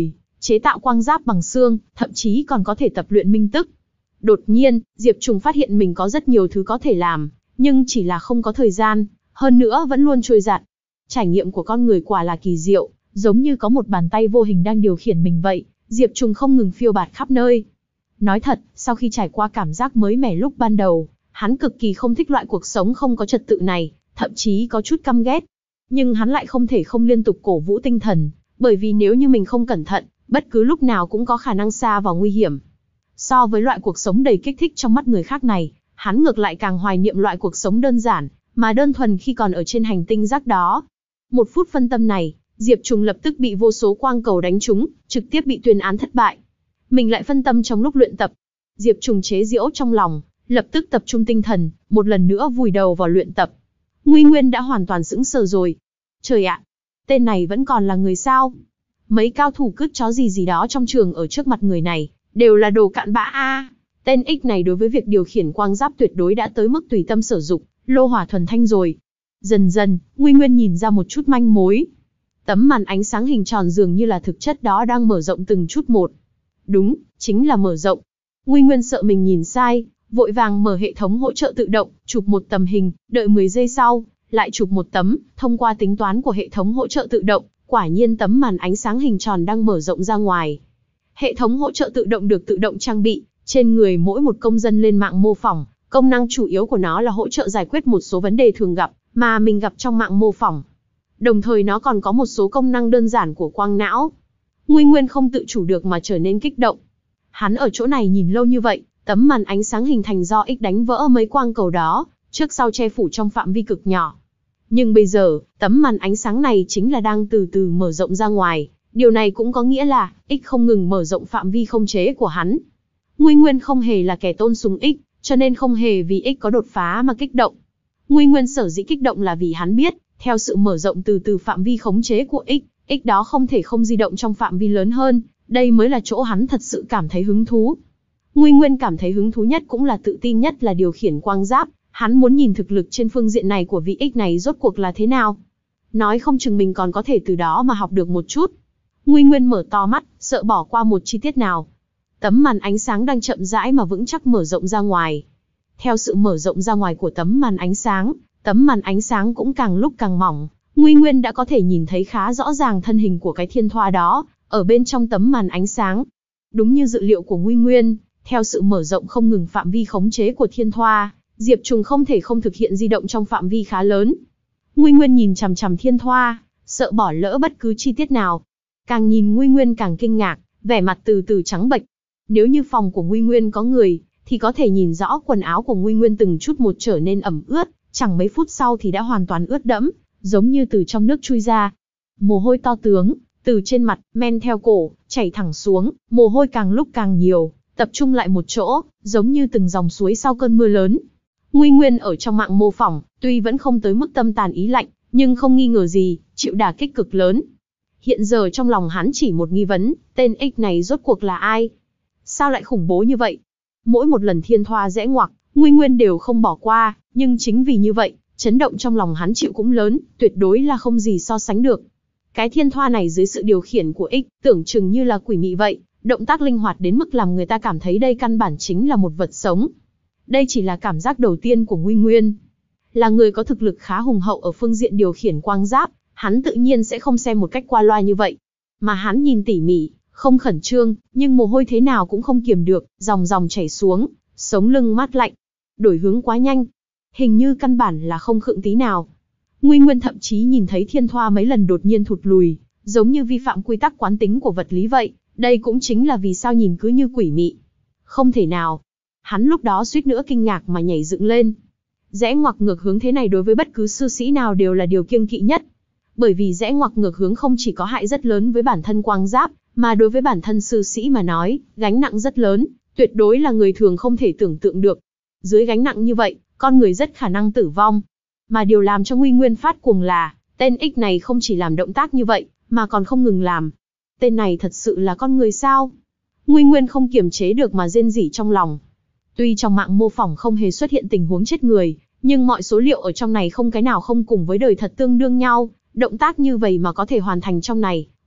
chế tạo quang giáp bằng xương, thậm chí còn có thể tập luyện minh tức. Đột nhiên, Diệp Trùng phát hiện mình có rất nhiều thứ có thể làm, nhưng chỉ là không có thời gian, hơn nữa vẫn luôn trôi giạt. Trải nghiệm của con người quả là kỳ diệu, giống như có một bàn tay vô hình đang điều khiển mình vậy, Diệp Trùng không ngừng phiêu bạt khắp nơi. Nói thật, sau khi trải qua cảm giác mới mẻ lúc ban đầu, hắn cực kỳ không thích loại cuộc sống không có trật tự này, thậm chí có chút căm ghét. Nhưng hắn lại không thể không liên tục cổ vũ tinh thần, bởi vì nếu như mình không cẩn thận, bất cứ lúc nào cũng có khả năng sa vào nguy hiểm. So với loại cuộc sống đầy kích thích trong mắt người khác này, hắn ngược lại càng hoài niệm loại cuộc sống đơn giản, mà đơn thuần khi còn ở trên hành tinh rác đó. Một phút phân tâm này, Diệp Trùng lập tức bị vô số quang cầu đánh trúng, trực tiếp bị tuyên án thất bại. Mình lại phân tâm trong lúc luyện tập. Diệp Trùng chế giễu trong lòng, lập tức tập trung tinh thần, một lần nữa vùi đầu vào luyện tập. Nguy Nguyên đã hoàn toàn sững sờ rồi. Trời ạ, tên này vẫn còn là người sao? Mấy cao thủ cứt chó gì gì đó trong trường ở trước mặt người này, đều là đồ cặn bã a. Tên X này đối với việc điều khiển quang giáp tuyệt đối đã tới mức tùy tâm sử dụng, lô hỏa thuần thanh rồi. Dần dần, Nguy Nguyên nhìn ra một chút manh mối. Tấm màn ánh sáng hình tròn dường như là thực chất đó đang mở rộng từng chút một. Đúng, chính là mở rộng. Nguy Nguyên sợ mình nhìn sai, vội vàng mở hệ thống hỗ trợ tự động, chụp một tấm hình, đợi mười giây sau, lại chụp một tấm, thông qua tính toán của hệ thống hỗ trợ tự động, quả nhiên tấm màn ánh sáng hình tròn đang mở rộng ra ngoài. Hệ thống hỗ trợ tự động được tự động trang bị, trên người mỗi một công dân lên mạng mô phỏng, công năng chủ yếu của nó là hỗ trợ giải quyết một số vấn đề thường gặp, mà mình gặp trong mạng mô phỏng. Đồng thời nó còn có một số công năng đơn giản của quang não. Nguy Nguyên không tự chủ được mà trở nên kích động. Hắn ở chỗ này nhìn lâu như vậy, tấm màn ánh sáng hình thành do X đánh vỡ mấy quang cầu đó, trước sau che phủ trong phạm vi cực nhỏ. Nhưng bây giờ, tấm màn ánh sáng này chính là đang từ từ mở rộng ra ngoài, điều này cũng có nghĩa là, X không ngừng mở rộng phạm vi không chế của hắn. Nguy Nguyên không hề là kẻ tôn sùng X, cho nên không hề vì X có đột phá mà kích động. Nguy Nguyên sở dĩ kích động là vì hắn biết, theo sự mở rộng từ từ phạm vi khống chế của X, X đó không thể không di động trong phạm vi lớn hơn, đây mới là chỗ hắn thật sự cảm thấy hứng thú. Nguy Nguyên cảm thấy hứng thú nhất cũng là tự tin nhất là điều khiển quang giáp, hắn muốn nhìn thực lực trên phương diện này của vị X này rốt cuộc là thế nào. Nói không chừng mình còn có thể từ đó mà học được một chút. Nguy Nguyên mở to mắt, sợ bỏ qua một chi tiết nào. Tấm màn ánh sáng đang chậm rãi mà vững chắc mở rộng ra ngoài. Theo sự mở rộng ra ngoài của tấm màn ánh sáng, tấm màn ánh sáng cũng càng lúc càng mỏng. Nguy Nguyên đã có thể nhìn thấy khá rõ ràng thân hình của cái thiên thoa đó, ở bên trong tấm màn ánh sáng. Đúng như dự liệu của Nguy Nguyên, theo sự mở rộng không ngừng phạm vi khống chế của thiên thoa, Diệp Trùng không thể không thực hiện di động trong phạm vi khá lớn. Nguy Nguyên nhìn chằm chằm thiên thoa, sợ bỏ lỡ bất cứ chi tiết nào. Càng nhìn Nguy Nguyên càng kinh ngạc, vẻ mặt từ từ trắng bệch. Nếu như phòng của Nguy Nguyên có người, thì có thể nhìn rõ quần áo của Nguy Nguyên từng chút một trở nên ẩm ướt, chẳng mấy phút sau thì đã hoàn toàn ướt đẫm, giống như từ trong nước chui ra. Mồ hôi to tướng, từ trên mặt, men theo cổ, chảy thẳng xuống, mồ hôi càng lúc càng nhiều, tập trung lại một chỗ, giống như từng dòng suối sau cơn mưa lớn. Nguy Nguyên ở trong mạng mô phỏng, tuy vẫn không tới mức tâm tàn ý lạnh, nhưng không nghi ngờ gì, chịu đả kích cực lớn. Hiện giờ trong lòng hắn chỉ một nghi vấn, tên X này rốt cuộc là ai? Sao lại khủng bố như vậy? Mỗi một lần thiên thoa rẽ ngoặc, Nguy Nguyên đều không bỏ qua, nhưng chính vì như vậy, chấn động trong lòng hắn chịu cũng lớn, tuyệt đối là không gì so sánh được. Cái thiên thoa này dưới sự điều khiển của X, tưởng chừng như là quỷ mị vậy, động tác linh hoạt đến mức làm người ta cảm thấy đây căn bản chính là một vật sống. Đây chỉ là cảm giác đầu tiên của Nguy Nguyên. Là người có thực lực khá hùng hậu ở phương diện điều khiển quang giáp, hắn tự nhiên sẽ không xem một cách qua loa như vậy. Mà hắn nhìn tỉ mỉ, không khẩn trương, nhưng mồ hôi thế nào cũng không kiềm được, dòng dòng chảy xuống, sống lưng mát lạnh. Đổi hướng quá nhanh, hình như căn bản là không khựng tí nào. Nguy Nguyên thậm chí nhìn thấy thiên thoa mấy lần đột nhiên thụt lùi, giống như vi phạm quy tắc quán tính của vật lý vậy, đây cũng chính là vì sao nhìn cứ như quỷ mị. Không thể nào. Hắn lúc đó suýt nữa kinh ngạc mà nhảy dựng lên. Rẽ ngoặc ngược hướng thế này đối với bất cứ sư sĩ nào đều là điều kiêng kỵ nhất. Bởi vì rẽ ngoặc ngược hướng không chỉ có hại rất lớn với bản thân quang giáp, mà đối với bản thân sư sĩ mà nói, gánh nặng rất lớn, tuyệt đối là người thường không thể tưởng tượng được. Dưới gánh nặng như vậy, con người rất khả năng tử vong. Mà điều làm cho Nguy Nguyên phát cuồng là, tên X này không chỉ làm động tác như vậy, mà còn không ngừng làm. Tên này thật sự là con người sao? Nguy Nguyên không kiềm chế được mà rên rỉ trong lòng. Tuy trong mạng mô phỏng không hề xuất hiện tình huống chết người, nhưng mọi số liệu ở trong này không cái nào không cùng với đời thật tương đương nhau, động tác như vậy mà có thể hoàn thành trong này,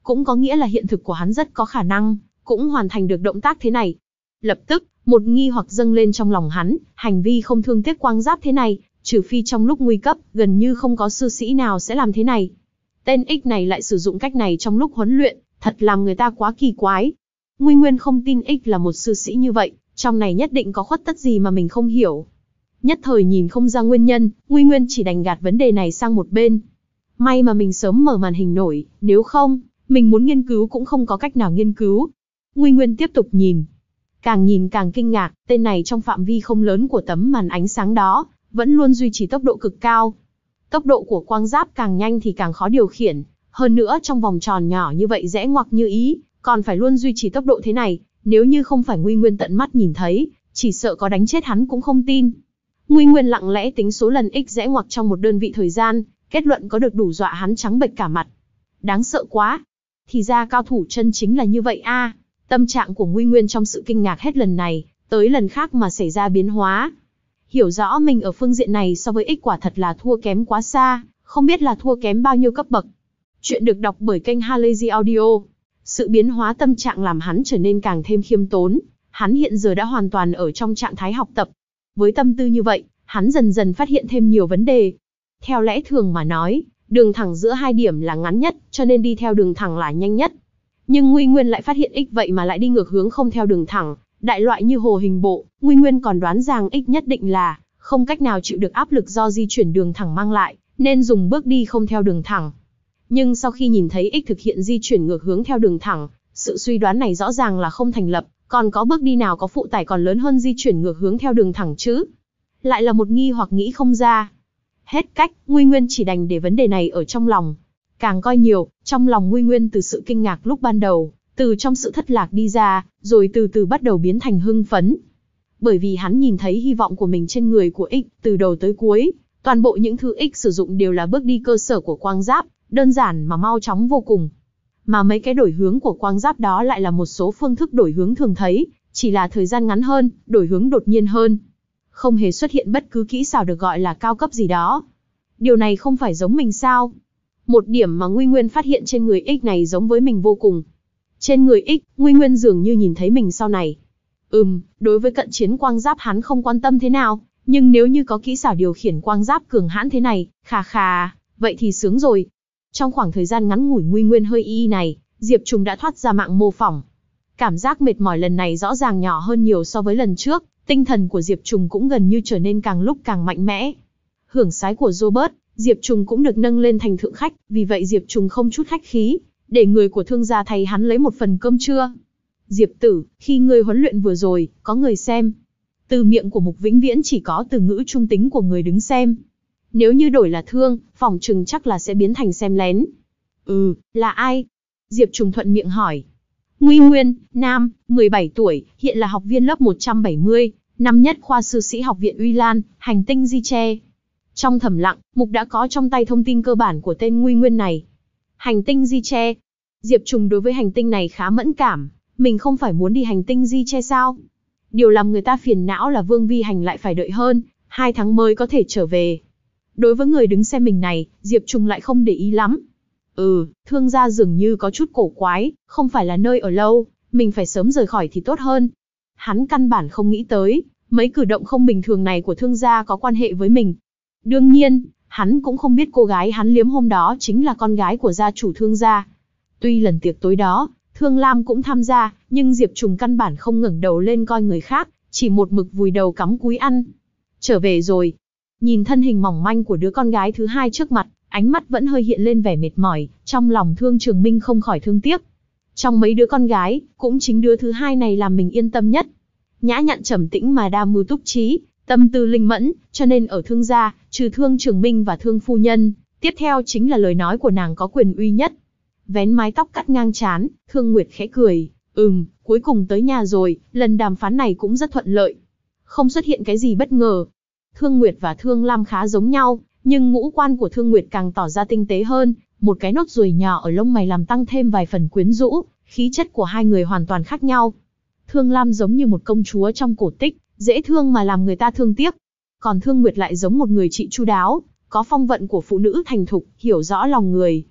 cũng có nghĩa là hiện thực của hắn rất có khả năng, cũng hoàn thành được động tác thế này. Lập tức, một nghi hoặc dâng lên trong lòng hắn, hành vi không thương tiếc quang giáp thế này, trừ phi trong lúc nguy cấp, gần như không có sư sĩ nào sẽ làm thế này. Tên X này lại sử dụng cách này trong lúc huấn luyện, thật làm người ta quá kỳ quái. Nguy Nguyên không tin X là một sư sĩ như vậy, trong này nhất định có khuất tất gì mà mình không hiểu. Nhất thời nhìn không ra nguyên nhân, Nguy Nguyên chỉ đành gạt vấn đề này sang một bên. May mà mình sớm mở màn hình nổi, nếu không, mình muốn nghiên cứu cũng không có cách nào nghiên cứu. Nguy Nguyên tiếp tục nhìn. Càng nhìn càng kinh ngạc, tên này trong phạm vi không lớn của tấm màn ánh sáng đó, vẫn luôn duy trì tốc độ cực cao. Tốc độ của quang giáp càng nhanh thì càng khó điều khiển, hơn nữa trong vòng tròn nhỏ như vậy rẽ ngoặc như ý, còn phải luôn duy trì tốc độ thế này, nếu như không phải Nguy Nguyên tận mắt nhìn thấy, chỉ sợ có đánh chết hắn cũng không tin. Nguy Nguyên lặng lẽ tính số lần X rẽ ngoặc trong một đơn vị thời gian, kết luận có được đủ dọa hắn trắng bệch cả mặt. Đáng sợ quá. Thì ra cao thủ chân chính là như vậy a. À. Tâm trạng của Nguy Nguyên trong sự kinh ngạc hết lần này, tới lần khác mà xảy ra biến hóa. Hiểu rõ mình ở phương diện này so với X quả thật là thua kém quá xa, không biết là thua kém bao nhiêu cấp bậc. Chuyện được đọc bởi kênh Halazy Audio. Sự biến hóa tâm trạng làm hắn trở nên càng thêm khiêm tốn, hắn hiện giờ đã hoàn toàn ở trong trạng thái học tập. Với tâm tư như vậy, hắn dần dần phát hiện thêm nhiều vấn đề. Theo lẽ thường mà nói, đường thẳng giữa hai điểm là ngắn nhất, cho nên đi theo đường thẳng là nhanh nhất. Nhưng Nguy Nguyên lại phát hiện X vậy mà lại đi ngược hướng không theo đường thẳng, đại loại như hồ hình bộ. Nguy Nguyên còn đoán rằng X nhất định là không cách nào chịu được áp lực do di chuyển đường thẳng mang lại, nên dùng bước đi không theo đường thẳng. Nhưng sau khi nhìn thấy X thực hiện di chuyển ngược hướng theo đường thẳng, sự suy đoán này rõ ràng là không thành lập, còn có bước đi nào có phụ tải còn lớn hơn di chuyển ngược hướng theo đường thẳng chứ? Lại là một nghi hoặc nghĩ không ra. Hết cách, Nguy Nguyên chỉ đành để vấn đề này ở trong lòng. Càng coi nhiều, trong lòng Nguy Nguyên từ sự kinh ngạc lúc ban đầu, từ trong sự thất lạc đi ra, rồi từ từ bắt đầu biến thành hưng phấn. Bởi vì hắn nhìn thấy hy vọng của mình trên người của X, từ đầu tới cuối, toàn bộ những thứ X sử dụng đều là bước đi cơ sở của quang giáp, đơn giản mà mau chóng vô cùng. Mà mấy cái đổi hướng của quang giáp đó lại là một số phương thức đổi hướng thường thấy, chỉ là thời gian ngắn hơn, đổi hướng đột nhiên hơn. Không hề xuất hiện bất cứ kỹ xảo được gọi là cao cấp gì đó. Điều này không phải giống mình sao? Một điểm mà Nguy Nguyên phát hiện trên người X này giống với mình vô cùng. Trên người X, Nguy Nguyên dường như nhìn thấy mình sau này. Ừm, đối với cận chiến quang giáp hắn không quan tâm thế nào, nhưng nếu như có kỹ xảo điều khiển quang giáp cường hãn thế này, khà khà, vậy thì sướng rồi. Trong khoảng thời gian ngắn ngủi Nguy Nguyên hơi y này, Diệp Trùng đã thoát ra mạng mô phỏng. Cảm giác mệt mỏi lần này rõ ràng nhỏ hơn nhiều so với lần trước, tinh thần của Diệp Trùng cũng gần như trở nên càng lúc càng mạnh mẽ. Hưởng sái của Robert, Diệp Trùng cũng được nâng lên thành thượng khách, vì vậy Diệp Trùng không chút khách khí, để người của thương gia thay hắn lấy một phần cơm trưa. Diệp tử, khi ngươi huấn luyện vừa rồi, có người xem. Từ miệng của Mục Vĩnh Viễn chỉ có từ ngữ trung tính của người đứng xem. Nếu như đổi là thương, phỏng chừng chắc là sẽ biến thành xem lén. Ừ, là ai? Diệp Trùng thuận miệng hỏi. Nguy Nguyên, nam, mười bảy tuổi, hiện là học viên lớp một trăm bảy mươi, năm nhất khoa sư sĩ học viện Uy Lan, hành tinh Di Tre. Trong thầm lặng, Mục đã có trong tay thông tin cơ bản của tên Nguy Nguyên này. Hành tinh Di Tre. Diệp Trùng đối với hành tinh này khá mẫn cảm, mình không phải muốn đi hành tinh Di Tre sao? Điều làm người ta phiền não là Vương Vi Hành lại phải đợi hơn hai tháng mới có thể trở về. Đối với người đứng xem mình này, Diệp Trùng lại không để ý lắm. Ừ, thương gia dường như có chút cổ quái, không phải là nơi ở lâu, mình phải sớm rời khỏi thì tốt hơn. Hắn căn bản không nghĩ tới, mấy cử động không bình thường này của thương gia có quan hệ với mình. Đương nhiên, hắn cũng không biết cô gái hắn liếm hôm đó chính là con gái của gia chủ thương gia. Tuy lần tiệc tối đó, Thương Lam cũng tham gia, nhưng Diệp Trùng căn bản không ngẩng đầu lên coi người khác, chỉ một mực vùi đầu cắm cúi ăn. Trở về rồi. Nhìn thân hình mỏng manh của đứa con gái thứ hai trước mặt, ánh mắt vẫn hơi hiện lên vẻ mệt mỏi, trong lòng Thương Trường Minh không khỏi thương tiếc. Trong mấy đứa con gái, cũng chính đứa thứ hai này làm mình yên tâm nhất. Nhã nhặn trầm tĩnh mà đa mưu túc trí, tâm tư linh mẫn, cho nên ở Thương gia, trừ Thương Trường Minh và Thương phu nhân, tiếp theo chính là lời nói của nàng có quyền uy nhất. Vén mái tóc cắt ngang trán, Thương Nguyệt khẽ cười, ừm, cuối cùng tới nhà rồi, lần đàm phán này cũng rất thuận lợi. Không xuất hiện cái gì bất ngờ. Thương Nguyệt và Thương Lam khá giống nhau, nhưng ngũ quan của Thương Nguyệt càng tỏ ra tinh tế hơn, một cái nốt ruồi nhỏ ở lông mày làm tăng thêm vài phần quyến rũ, khí chất của hai người hoàn toàn khác nhau. Thương Lam giống như một công chúa trong cổ tích, dễ thương mà làm người ta thương tiếc. Còn Thương Nguyệt lại giống một người chị chu đáo, có phong vận của phụ nữ thành thục, hiểu rõ lòng người.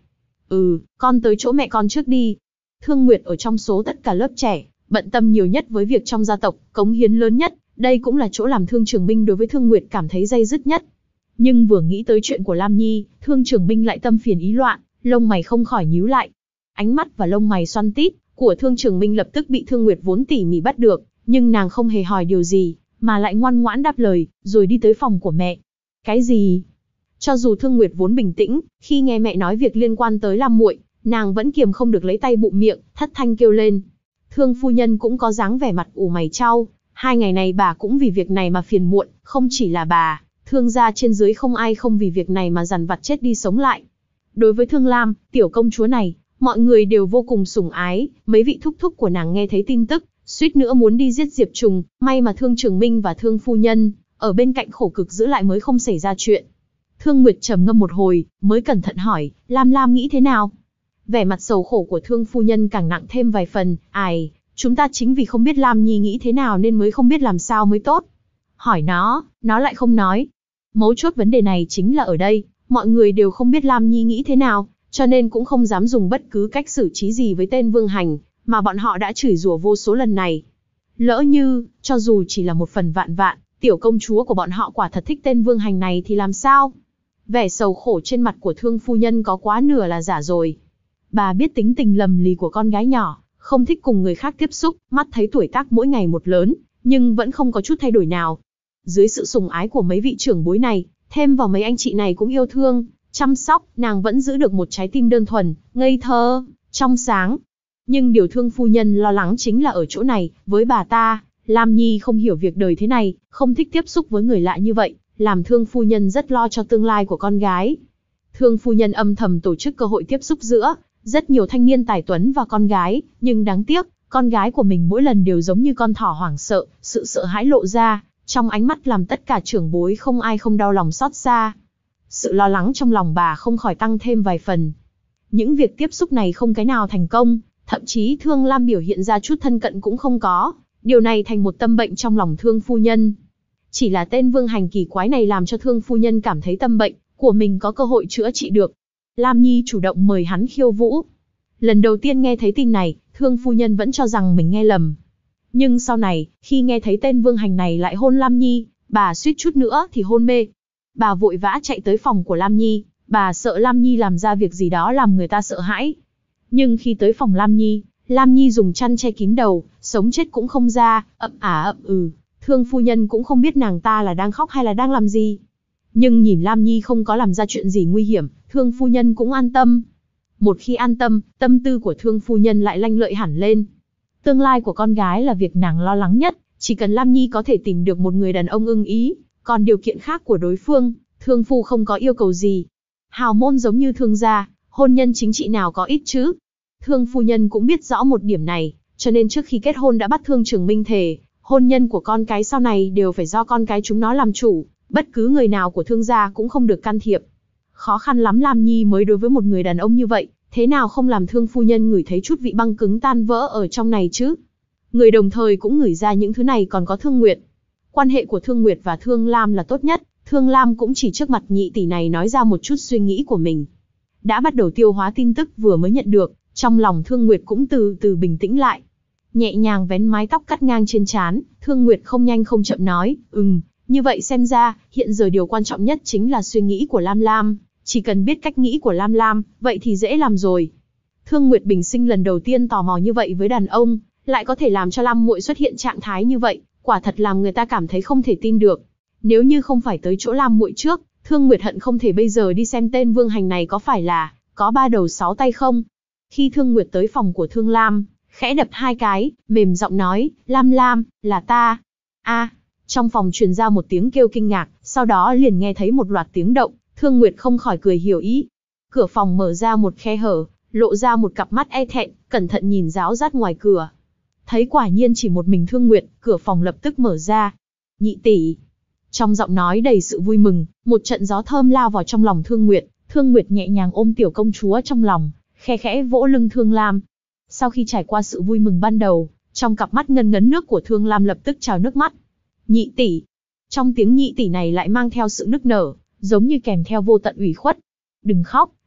Ừ, con tới chỗ mẹ con trước đi. Thương Nguyệt ở trong số tất cả lớp trẻ, bận tâm nhiều nhất với việc trong gia tộc, cống hiến lớn nhất, đây cũng là chỗ làm Thương Trường Minh đối với Thương Nguyệt cảm thấy day dứt nhất. Nhưng vừa nghĩ tới chuyện của Lam Nhi, Thương Trường Minh lại tâm phiền ý loạn, lông mày không khỏi nhíu lại. Ánh mắt và lông mày xoăn tít của Thương Trường Minh lập tức bị Thương Nguyệt vốn tỉ mỉ bắt được, nhưng nàng không hề hỏi điều gì, mà lại ngoan ngoãn đáp lời, rồi đi tới phòng của mẹ. Cái gì? Cho dù Thương Nguyệt vốn bình tĩnh, khi nghe mẹ nói việc liên quan tới Lam muội, nàng vẫn kiềm không được lấy tay bụm miệng, thất thanh kêu lên. Thương phu nhân cũng có dáng vẻ mặt ủ mày chau, hai ngày này bà cũng vì việc này mà phiền muộn, không chỉ là bà, Thương gia trên dưới không ai không vì việc này mà dằn vặt chết đi sống lại. Đối với Thương Lam, tiểu công chúa này, mọi người đều vô cùng sủng ái, mấy vị thúc thúc của nàng nghe thấy tin tức, suýt nữa muốn đi giết Diệp Trùng, may mà Thương Trường Minh và Thương phu nhân ở bên cạnh khổ cực giữ lại mới không xảy ra chuyện. Thương Nguyệt trầm ngâm một hồi, mới cẩn thận hỏi, Lam Lam nghĩ thế nào? Vẻ mặt sầu khổ của Thương phu nhân càng nặng thêm vài phần, ai, chúng ta chính vì không biết Lam Nhi nghĩ thế nào nên mới không biết làm sao mới tốt. Hỏi nó, nó lại không nói. Mấu chốt vấn đề này chính là ở đây, mọi người đều không biết Lam Nhi nghĩ thế nào, cho nên cũng không dám dùng bất cứ cách xử trí gì với tên Vương Hành, mà bọn họ đã chửi rủa vô số lần này. Lỡ như, cho dù chỉ là một phần vạn vạn, tiểu công chúa của bọn họ quả thật thích tên Vương Hành này thì làm sao? Vẻ sầu khổ trên mặt của Thương phu nhân có quá nửa là giả rồi. Bà biết tính tình lầm lì của con gái nhỏ, không thích cùng người khác tiếp xúc, mắt thấy tuổi tác mỗi ngày một lớn, nhưng vẫn không có chút thay đổi nào. Dưới sự sủng ái của mấy vị trưởng bối này, thêm vào mấy anh chị này cũng yêu thương, chăm sóc, nàng vẫn giữ được một trái tim đơn thuần, ngây thơ, trong sáng. Nhưng điều Thương phu nhân lo lắng chính là ở chỗ này, với bà ta, Lam Nhi không hiểu việc đời thế này, không thích tiếp xúc với người lạ như vậy, làm Thương phu nhân rất lo cho tương lai của con gái. Thương phu nhân âm thầm tổ chức cơ hội tiếp xúc giữa rất nhiều thanh niên tài tuấn và con gái, nhưng đáng tiếc, con gái của mình mỗi lần đều giống như con thỏ hoảng sợ, sự sợ hãi lộ ra, trong ánh mắt làm tất cả trưởng bối không ai không đau lòng xót xa. Sự lo lắng trong lòng bà không khỏi tăng thêm vài phần. Những việc tiếp xúc này không cái nào thành công, thậm chí Thương Lam biểu hiện ra chút thân cận cũng không có, điều này thành một tâm bệnh trong lòng Thương phu nhân. Chỉ là tên Vương Hành kỳ quái này làm cho Thương phu nhân cảm thấy tâm bệnh của mình có cơ hội chữa trị được. Lam Nhi chủ động mời hắn khiêu vũ. Lần đầu tiên nghe thấy tin này, Thương phu nhân vẫn cho rằng mình nghe lầm. Nhưng sau này, khi nghe thấy tên Vương Hành này lại hôn Lam Nhi, bà suýt chút nữa thì hôn mê. Bà vội vã chạy tới phòng của Lam Nhi, bà sợ Lam Nhi làm ra việc gì đó làm người ta sợ hãi. Nhưng khi tới phòng Lam Nhi, Lam Nhi dùng chăn che kín đầu, sống chết cũng không ra, ậm ả ậm ừ. Thương phu nhân cũng không biết nàng ta là đang khóc hay là đang làm gì. Nhưng nhìn Lam Nhi không có làm ra chuyện gì nguy hiểm, Thương phu nhân cũng an tâm. Một khi an tâm, tâm tư của Thương phu nhân lại lanh lợi hẳn lên. Tương lai của con gái là việc nàng lo lắng nhất, chỉ cần Lam Nhi có thể tìm được một người đàn ông ưng ý, còn điều kiện khác của đối phương, Thương phu không có yêu cầu gì. Hào môn giống như Thương gia, hôn nhân chính trị nào có ít chứ. Thương phu nhân cũng biết rõ một điểm này, cho nên trước khi kết hôn đã bắt Thương Trường Minh thề, hôn nhân của con cái sau này đều phải do con cái chúng nó làm chủ, bất cứ người nào của Thương gia cũng không được can thiệp. Khó khăn lắm Lam Nhi mới đối với một người đàn ông như vậy, thế nào không làm Thương phu nhân ngửi thấy chút vị băng cứng tan vỡ ở trong này chứ? Người đồng thời cũng ngửi ra những thứ này còn có Thương Nguyệt. Quan hệ của Thương Nguyệt và Thương Lam là tốt nhất, Thương Lam cũng chỉ trước mặt nhị tỷ này nói ra một chút suy nghĩ của mình. Đã bắt đầu tiêu hóa tin tức vừa mới nhận được, trong lòng Thương Nguyệt cũng từ từ bình tĩnh lại. Nhẹ nhàng vén mái tóc cắt ngang trên trán, Thương Nguyệt không nhanh không chậm nói, ừm, như vậy xem ra, hiện giờ điều quan trọng nhất chính là suy nghĩ của Lam Lam, chỉ cần biết cách nghĩ của Lam Lam, vậy thì dễ làm rồi. Thương Nguyệt bình sinh lần đầu tiên tò mò như vậy với đàn ông, lại có thể làm cho Lam muội xuất hiện trạng thái như vậy, quả thật làm người ta cảm thấy không thể tin được. Nếu như không phải tới chỗ Lam muội trước, Thương Nguyệt hận không thể bây giờ đi xem tên Vương Hành này có phải là có ba đầu sáu tay không. Khi Thương Nguyệt tới phòng của Thương Lam, khẽ đập hai cái, mềm giọng nói, Lam Lam, là ta. A. Trong phòng truyền ra một tiếng kêu kinh ngạc, sau đó liền nghe thấy một loạt tiếng động, Thương Nguyệt không khỏi cười hiểu ý. Cửa phòng mở ra một khe hở, lộ ra một cặp mắt e thẹn, cẩn thận nhìn ráo rát ngoài cửa. Thấy quả nhiên chỉ một mình Thương Nguyệt, cửa phòng lập tức mở ra. Nhị tỷ. Trong giọng nói đầy sự vui mừng, một trận gió thơm lao vào trong lòng Thương Nguyệt, Thương Nguyệt nhẹ nhàng ôm tiểu công chúa trong lòng, khe khẽ vỗ lưng Thương Lam. Sau khi trải qua sự vui mừng ban đầu, trong cặp mắt ngân ngấn nước của Thương Lam lập tức trào nước mắt. Nhị tỷ. Trong tiếng nhị tỷ này lại mang theo sự nức nở, giống như kèm theo vô tận ủy khuất. Đừng khóc,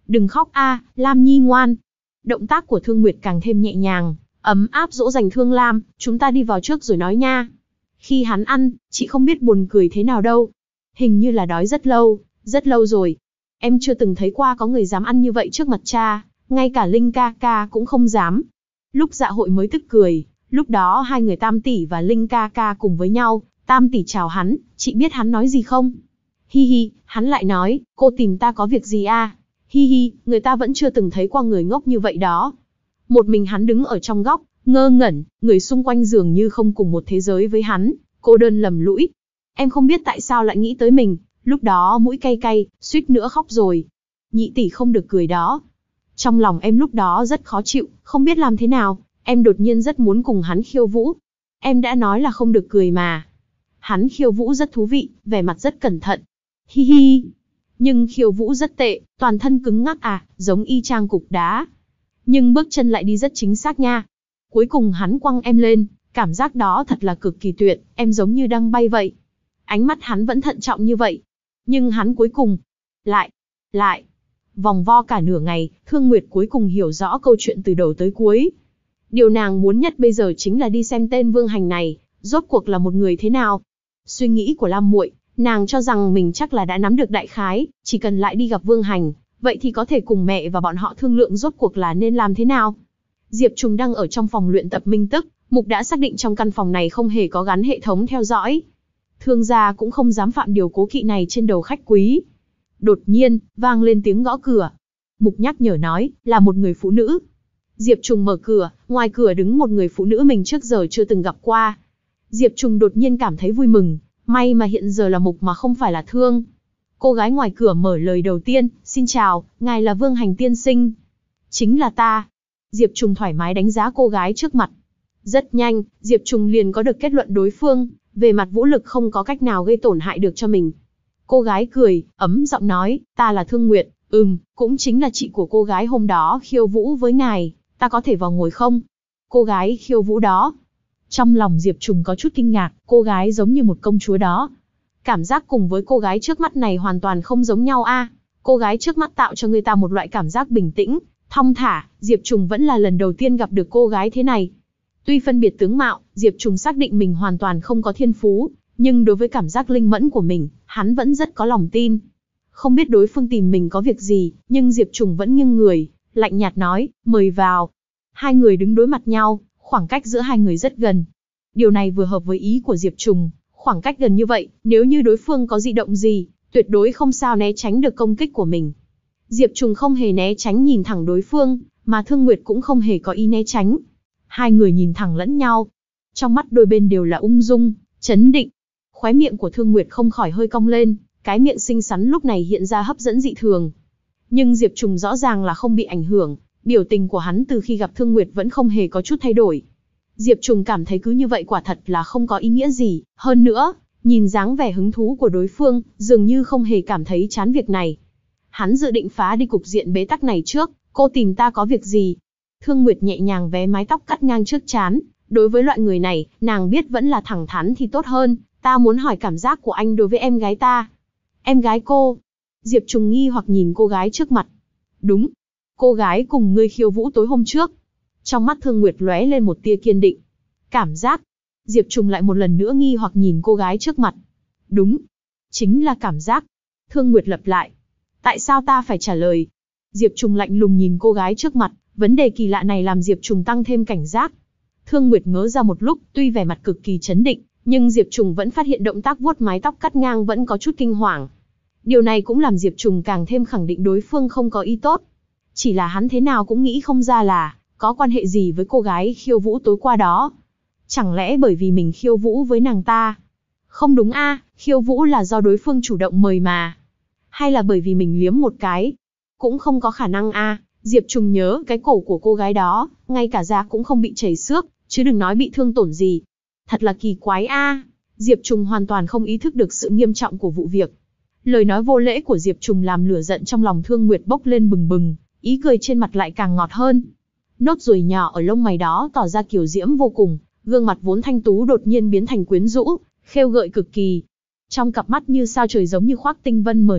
Đừng khóc a, Lam Nhi ngoan. Động tác của Thương Nguyệt càng thêm nhẹ nhàng, ấm áp dỗ dành Thương Lam, chúng ta đi vào trước rồi nói nha. Khi hắn ăn, chị không biết buồn cười thế nào đâu. Hình như là đói rất lâu, rất lâu rồi. Em chưa từng thấy qua có người dám ăn như vậy trước mặt cha, ngay cả Linh ca ca cũng không dám. Lúc Dạ Hội mới tức cười, lúc đó hai người Tam tỷ và Linh ca ca cùng với nhau, Tam tỷ chào hắn, chị biết hắn nói gì không? Hi hi, hắn lại nói, cô tìm ta có việc gì a? Hi hi, người ta vẫn chưa từng thấy qua người ngốc như vậy đó. Một mình hắn đứng ở trong góc, ngơ ngẩn, người xung quanh dường như không cùng một thế giới với hắn, cô đơn lầm lũi. Em không biết tại sao lại nghĩ tới mình, lúc đó mũi cay cay, suýt nữa khóc rồi. Nhị tỷ không được cười đó. Trong lòng em lúc đó rất khó chịu, không biết làm thế nào, em đột nhiên rất muốn cùng hắn khiêu vũ. Em đã nói là không được cười mà. Hắn khiêu vũ rất thú vị, vẻ mặt rất cẩn thận. Hi hi. Nhưng khiêu vũ rất tệ, toàn thân cứng ngắc à, giống y chang cục đá. Nhưng bước chân lại đi rất chính xác nha. Cuối cùng hắn quăng em lên, cảm giác đó thật là cực kỳ tuyệt, em giống như đang bay vậy. Ánh mắt hắn vẫn thận trọng như vậy. Nhưng hắn cuối cùng, lại, lại. Vòng vo cả nửa ngày, Thương Nguyệt cuối cùng hiểu rõ câu chuyện từ đầu tới cuối. Điều nàng muốn nhất bây giờ chính là đi xem tên Vương Hành này, rốt cuộc là một người thế nào. Suy nghĩ của Lam muội, nàng cho rằng mình chắc là đã nắm được đại khái, chỉ cần lại đi gặp Vương Hành, vậy thì có thể cùng mẹ và bọn họ thương lượng rốt cuộc là nên làm thế nào. Diệp Trùng đang ở trong phòng luyện tập minh tức, Mục đã xác định trong căn phòng này không hề có gắn hệ thống theo dõi. Thương gia cũng không dám phạm điều cố kỵ này trên đầu khách quý. Đột nhiên, vang lên tiếng gõ cửa. Mục nhắc nhở nói, là một người phụ nữ. Diệp Trùng mở cửa, ngoài cửa đứng một người phụ nữ mình trước giờ chưa từng gặp qua. Diệp Trùng đột nhiên cảm thấy vui mừng, may mà hiện giờ là Mục mà không phải là Thương. Cô gái ngoài cửa mở lời đầu tiên, xin chào, ngài là Vương Hành tiên sinh. Chính là ta. Diệp Trùng thoải mái đánh giá cô gái trước mặt. Rất nhanh, Diệp Trùng liền có được kết luận đối phương, về mặt vũ lực không có cách nào gây tổn hại được cho mình. Cô gái cười, ấm giọng nói, ta là Thương Nguyệt, ừm, cũng chính là chị của cô gái hôm đó khiêu vũ với ngài, ta có thể vào ngồi không? Cô gái khiêu vũ đó. Trong lòng Diệp Trùng có chút kinh ngạc, cô gái giống như một công chúa đó. Cảm giác cùng với cô gái trước mắt này hoàn toàn không giống nhau a. À, cô gái trước mắt tạo cho người ta một loại cảm giác bình tĩnh, thong thả, Diệp Trùng vẫn là lần đầu tiên gặp được cô gái thế này. Tuy phân biệt tướng mạo, Diệp Trùng xác định mình hoàn toàn không có thiên phú, nhưng đối với cảm giác linh mẫn của mình, hắn vẫn rất có lòng tin. Không biết đối phương tìm mình có việc gì, nhưng Diệp Trùng vẫn nghiêng người, lạnh nhạt nói, mời vào. Hai người đứng đối mặt nhau, khoảng cách giữa hai người rất gần. Điều này vừa hợp với ý của Diệp Trùng, khoảng cách gần như vậy, nếu như đối phương có dị động gì, tuyệt đối không sao né tránh được công kích của mình. Diệp Trùng không hề né tránh nhìn thẳng đối phương, mà Thương Nguyệt cũng không hề có ý né tránh. Hai người nhìn thẳng lẫn nhau. Trong mắt đôi bên đều là ung dung, chấn định. Khóe miệng của Thương Nguyệt không khỏi hơi cong lên, cái miệng xinh xắn lúc này hiện ra hấp dẫn dị thường. Nhưng Diệp Trùng rõ ràng là không bị ảnh hưởng, biểu tình của hắn từ khi gặp Thương Nguyệt vẫn không hề có chút thay đổi. Diệp Trùng cảm thấy cứ như vậy quả thật là không có ý nghĩa gì, hơn nữa, nhìn dáng vẻ hứng thú của đối phương, dường như không hề cảm thấy chán việc này. Hắn dự định phá đi cục diện bế tắc này trước, cô tìm ta có việc gì? Thương Nguyệt nhẹ nhàng vé mái tóc cắt ngang trước trán, đối với loại người này, nàng biết vẫn là thẳng thắn thì tốt hơn, ta muốn hỏi cảm giác của anh đối với em gái ta. Em gái cô? Diệp Trùng nghi hoặc nhìn cô gái trước mặt. Đúng, cô gái cùng ngươi khiêu vũ tối hôm trước. Trong mắt Thương Nguyệt lóe lên một tia kiên định. Cảm giác? Diệp Trùng lại một lần nữa nghi hoặc nhìn cô gái trước mặt. Đúng, chính là cảm giác. Thương Nguyệt lặp lại. Tại sao ta phải trả lời? Diệp Trùng lạnh lùng nhìn cô gái trước mặt, vấn đề kỳ lạ này làm Diệp Trùng tăng thêm cảnh giác. Thương Nguyệt ngớ ra một lúc, tuy vẻ mặt cực kỳ chấn định, nhưng Diệp Trùng vẫn phát hiện động tác vuốt mái tóc cắt ngang vẫn có chút kinh hoàng. Điều này cũng làm Diệp Trùng càng thêm khẳng định đối phương không có ý tốt. Chỉ là hắn thế nào cũng nghĩ không ra là có quan hệ gì với cô gái khiêu vũ tối qua đó. Chẳng lẽ bởi vì mình khiêu vũ với nàng ta? Không đúng a, à, khiêu vũ là do đối phương chủ động mời mà. Hay là bởi vì mình liếm một cái? Cũng không có khả năng a. À. Diệp Trùng nhớ cái cổ của cô gái đó, ngay cả da cũng không bị chảy xước, chứ đừng nói bị thương tổn gì. Thật là kỳ quái a. À. Diệp Trùng hoàn toàn không ý thức được sự nghiêm trọng của vụ việc. Lời nói vô lễ của Diệp Trùng làm lửa giận trong lòng Thương Nguyệt bốc lên bừng bừng, ý cười trên mặt lại càng ngọt hơn. Nốt ruồi nhỏ ở lông mày đó tỏ ra kiều diễm vô cùng, gương mặt vốn thanh tú đột nhiên biến thành quyến rũ, khêu gợi cực kỳ. Trong cặp mắt như sao trời giống như khoác tinh vân mở nhạt,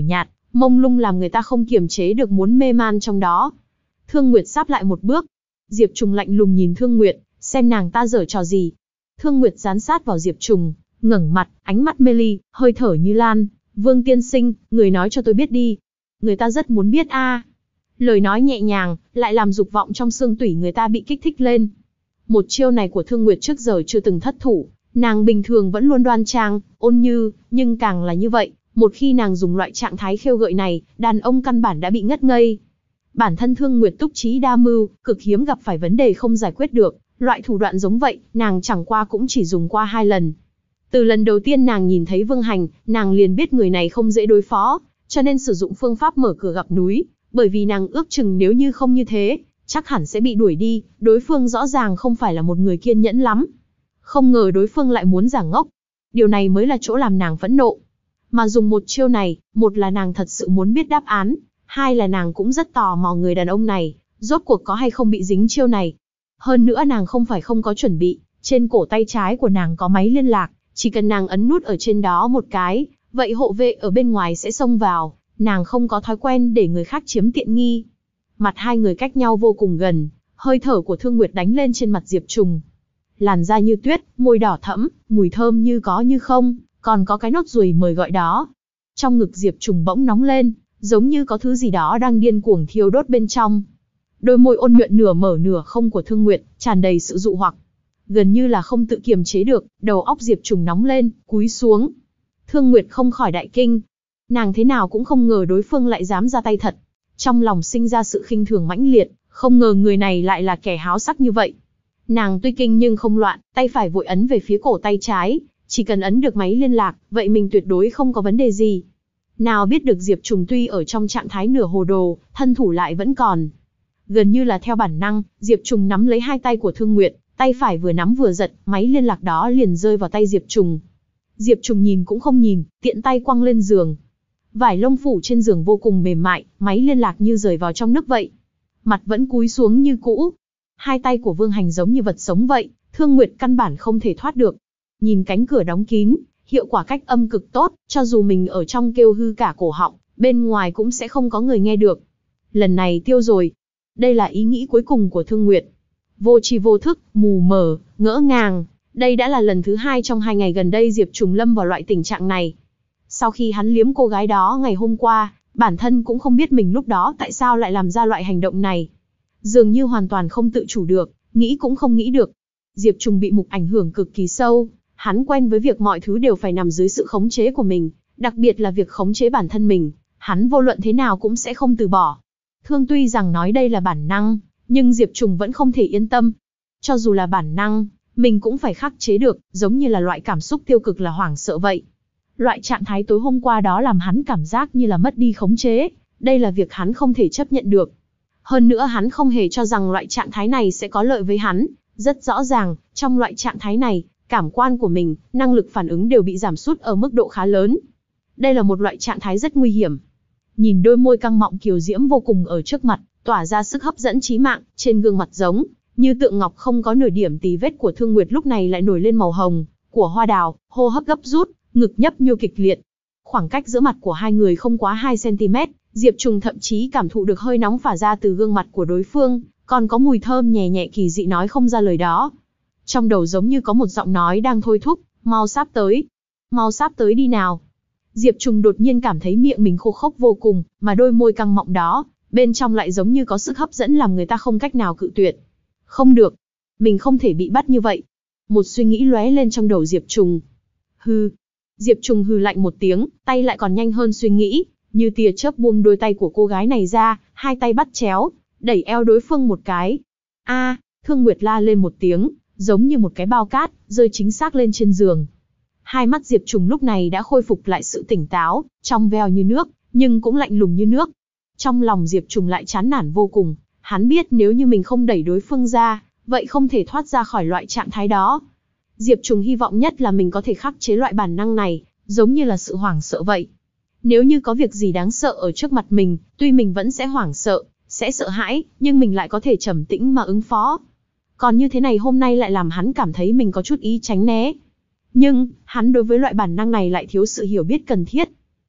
mông lung làm người ta không kiềm chế được muốn mê man trong đó. Thương Nguyệt sáp lại một bước. Diệp Trùng lạnh lùng nhìn Thương Nguyệt, xem nàng ta giở trò gì. Thương Nguyệt dán sát vào Diệp Trùng, ngẩng mặt, ánh mắt mê ly, hơi thở như lan. Vương tiên sinh, người nói cho tôi biết đi. Người ta rất muốn biết a. À. Lời nói nhẹ nhàng, lại làm dục vọng trong xương tủy người ta bị kích thích lên. Một chiêu này của Thương Nguyệt trước giờ chưa từng thất thủ. Nàng bình thường vẫn luôn đoan trang, ôn như, nhưng càng là như vậy, một khi nàng dùng loại trạng thái khêu gợi này, đàn ông căn bản đã bị ngất ngây. Bản thân Thương Nguyệt túc trí đa mưu, cực hiếm gặp phải vấn đề không giải quyết được, loại thủ đoạn giống vậy, nàng chẳng qua cũng chỉ dùng qua hai lần. Từ lần đầu tiên nàng nhìn thấy Vương Hành, nàng liền biết người này không dễ đối phó, cho nên sử dụng phương pháp mở cửa gặp núi, bởi vì nàng ước chừng nếu như không như thế, chắc hẳn sẽ bị đuổi đi, đối phương rõ ràng không phải là một người kiên nhẫn lắm. Không ngờ đối phương lại muốn giả ngốc. Điều này mới là chỗ làm nàng phẫn nộ. Mà dùng một chiêu này, một là nàng thật sự muốn biết đáp án, hai là nàng cũng rất tò mò người đàn ông này, rốt cuộc có hay không bị dính chiêu này. Hơn nữa nàng không phải không có chuẩn bị, trên cổ tay trái của nàng có máy liên lạc, chỉ cần nàng ấn nút ở trên đó một cái, vậy hộ vệ ở bên ngoài sẽ xông vào, nàng không có thói quen để người khác chiếm tiện nghi. Mặt hai người cách nhau vô cùng gần, hơi thở của Thương Nguyệt đánh lên trên mặt Diệp Trùng. Làn da như tuyết, môi đỏ thẫm, mùi thơm như có như không, còn có cái nốt ruồi mời gọi đó. Trong ngực Diệp Trùng bỗng nóng lên, giống như có thứ gì đó đang điên cuồng thiêu đốt bên trong. Đôi môi ôn nhuận nửa mở nửa không của Thương Nguyệt, tràn đầy sự dụ hoặc. Gần như là không tự kiềm chế được, đầu óc Diệp Trùng nóng lên, cúi xuống. Thương Nguyệt không khỏi đại kinh. Nàng thế nào cũng không ngờ đối phương lại dám ra tay thật. Trong lòng sinh ra sự khinh thường mãnh liệt, không ngờ người này lại là kẻ háo sắc như vậy. Nàng tuy kinh nhưng không loạn, tay phải vội ấn về phía cổ tay trái, chỉ cần ấn được máy liên lạc, vậy mình tuyệt đối không có vấn đề gì. Nào biết được Diệp Trùng tuy ở trong trạng thái nửa hồ đồ, thân thủ lại vẫn còn. Gần như là theo bản năng, Diệp Trùng nắm lấy hai tay của Thương Nguyệt, tay phải vừa nắm vừa giật, máy liên lạc đó liền rơi vào tay Diệp Trùng. Diệp Trùng nhìn cũng không nhìn, tiện tay quăng lên giường. Vải lông phủ trên giường vô cùng mềm mại, máy liên lạc như rời vào trong nước vậy. Mặt vẫn cúi xuống như cũ. Hai tay của Vương Hành giống như vật sống vậy, Thương Nguyệt căn bản không thể thoát được. Nhìn cánh cửa đóng kín, hiệu quả cách âm cực tốt, cho dù mình ở trong kêu hư cả cổ họng, bên ngoài cũng sẽ không có người nghe được. Lần này tiêu rồi. Đây là ý nghĩ cuối cùng của Thương Nguyệt. Vô tri vô thức, mù mờ, ngỡ ngàng. Đây đã là lần thứ hai trong hai ngày gần đây Diệp Trùng lâm vào loại tình trạng này. Sau khi hắn liếm cô gái đó ngày hôm qua, bản thân cũng không biết mình lúc đó tại sao lại làm ra loại hành động này. Dường như hoàn toàn không tự chủ được, nghĩ cũng không nghĩ được. Diệp Trùng bị mục ảnh hưởng cực kỳ sâu, hắn quen với việc mọi thứ đều phải nằm dưới sự khống chế của mình, đặc biệt là việc khống chế bản thân mình, hắn vô luận thế nào cũng sẽ không từ bỏ. Thương tuy rằng nói đây là bản năng, nhưng Diệp Trùng vẫn không thể yên tâm. Cho dù là bản năng, mình cũng phải khắc chế được, giống như là loại cảm xúc tiêu cực là hoảng sợ vậy. Loại trạng thái tối hôm qua đó làm hắn cảm giác như là mất đi khống chế, đây là việc hắn không thể chấp nhận được. Hơn nữa hắn không hề cho rằng loại trạng thái này sẽ có lợi với hắn, rất rõ ràng, trong loại trạng thái này, cảm quan của mình, năng lực phản ứng đều bị giảm sút ở mức độ khá lớn. Đây là một loại trạng thái rất nguy hiểm. Nhìn đôi môi căng mọng kiều diễm vô cùng ở trước mặt, tỏa ra sức hấp dẫn chí mạng, trên gương mặt giống như tượng ngọc không có nửa điểm tì vết của Thương Nguyệt lúc này lại nổi lên màu hồng của hoa đào, hô hấp gấp rút, ngực nhấp nhô kịch liệt. Khoảng cách giữa mặt của hai người không quá hai xăng-ti-mét, Diệp Trùng thậm chí cảm thụ được hơi nóng phả ra từ gương mặt của đối phương, còn có mùi thơm nhẹ nhẹ kỳ dị nói không ra lời đó. Trong đầu giống như có một giọng nói đang thôi thúc, mau sáp tới, mau sáp tới đi nào. Diệp Trùng đột nhiên cảm thấy miệng mình khô khốc vô cùng, mà đôi môi căng mọng đó, bên trong lại giống như có sức hấp dẫn làm người ta không cách nào cự tuyệt. Không được, mình không thể bị bắt như vậy. Một suy nghĩ lóe lên trong đầu Diệp Trùng. Hừ. Diệp Trùng hừ lạnh một tiếng, tay lại còn nhanh hơn suy nghĩ, như tia chớp buông đôi tay của cô gái này ra, hai tay bắt chéo, đẩy eo đối phương một cái. A, Thương Nguyệt la lên một tiếng, giống như một cái bao cát, rơi chính xác lên trên giường. Hai mắt Diệp Trùng lúc này đã khôi phục lại sự tỉnh táo, trong veo như nước, nhưng cũng lạnh lùng như nước. Trong lòng Diệp Trùng lại chán nản vô cùng, hắn biết nếu như mình không đẩy đối phương ra, vậy không thể thoát ra khỏi loại trạng thái đó. Diệp Trùng hy vọng nhất là mình có thể khắc chế loại bản năng này, giống như là sự hoảng sợ vậy. Nếu như có việc gì đáng sợ ở trước mặt mình, tuy mình vẫn sẽ hoảng sợ, sẽ sợ hãi, nhưng mình lại có thể trầm tĩnh mà ứng phó. Còn như thế này hôm nay lại làm hắn cảm thấy mình có chút ý tránh né. Nhưng, hắn đối với loại bản năng này lại thiếu sự hiểu biết cần thiết.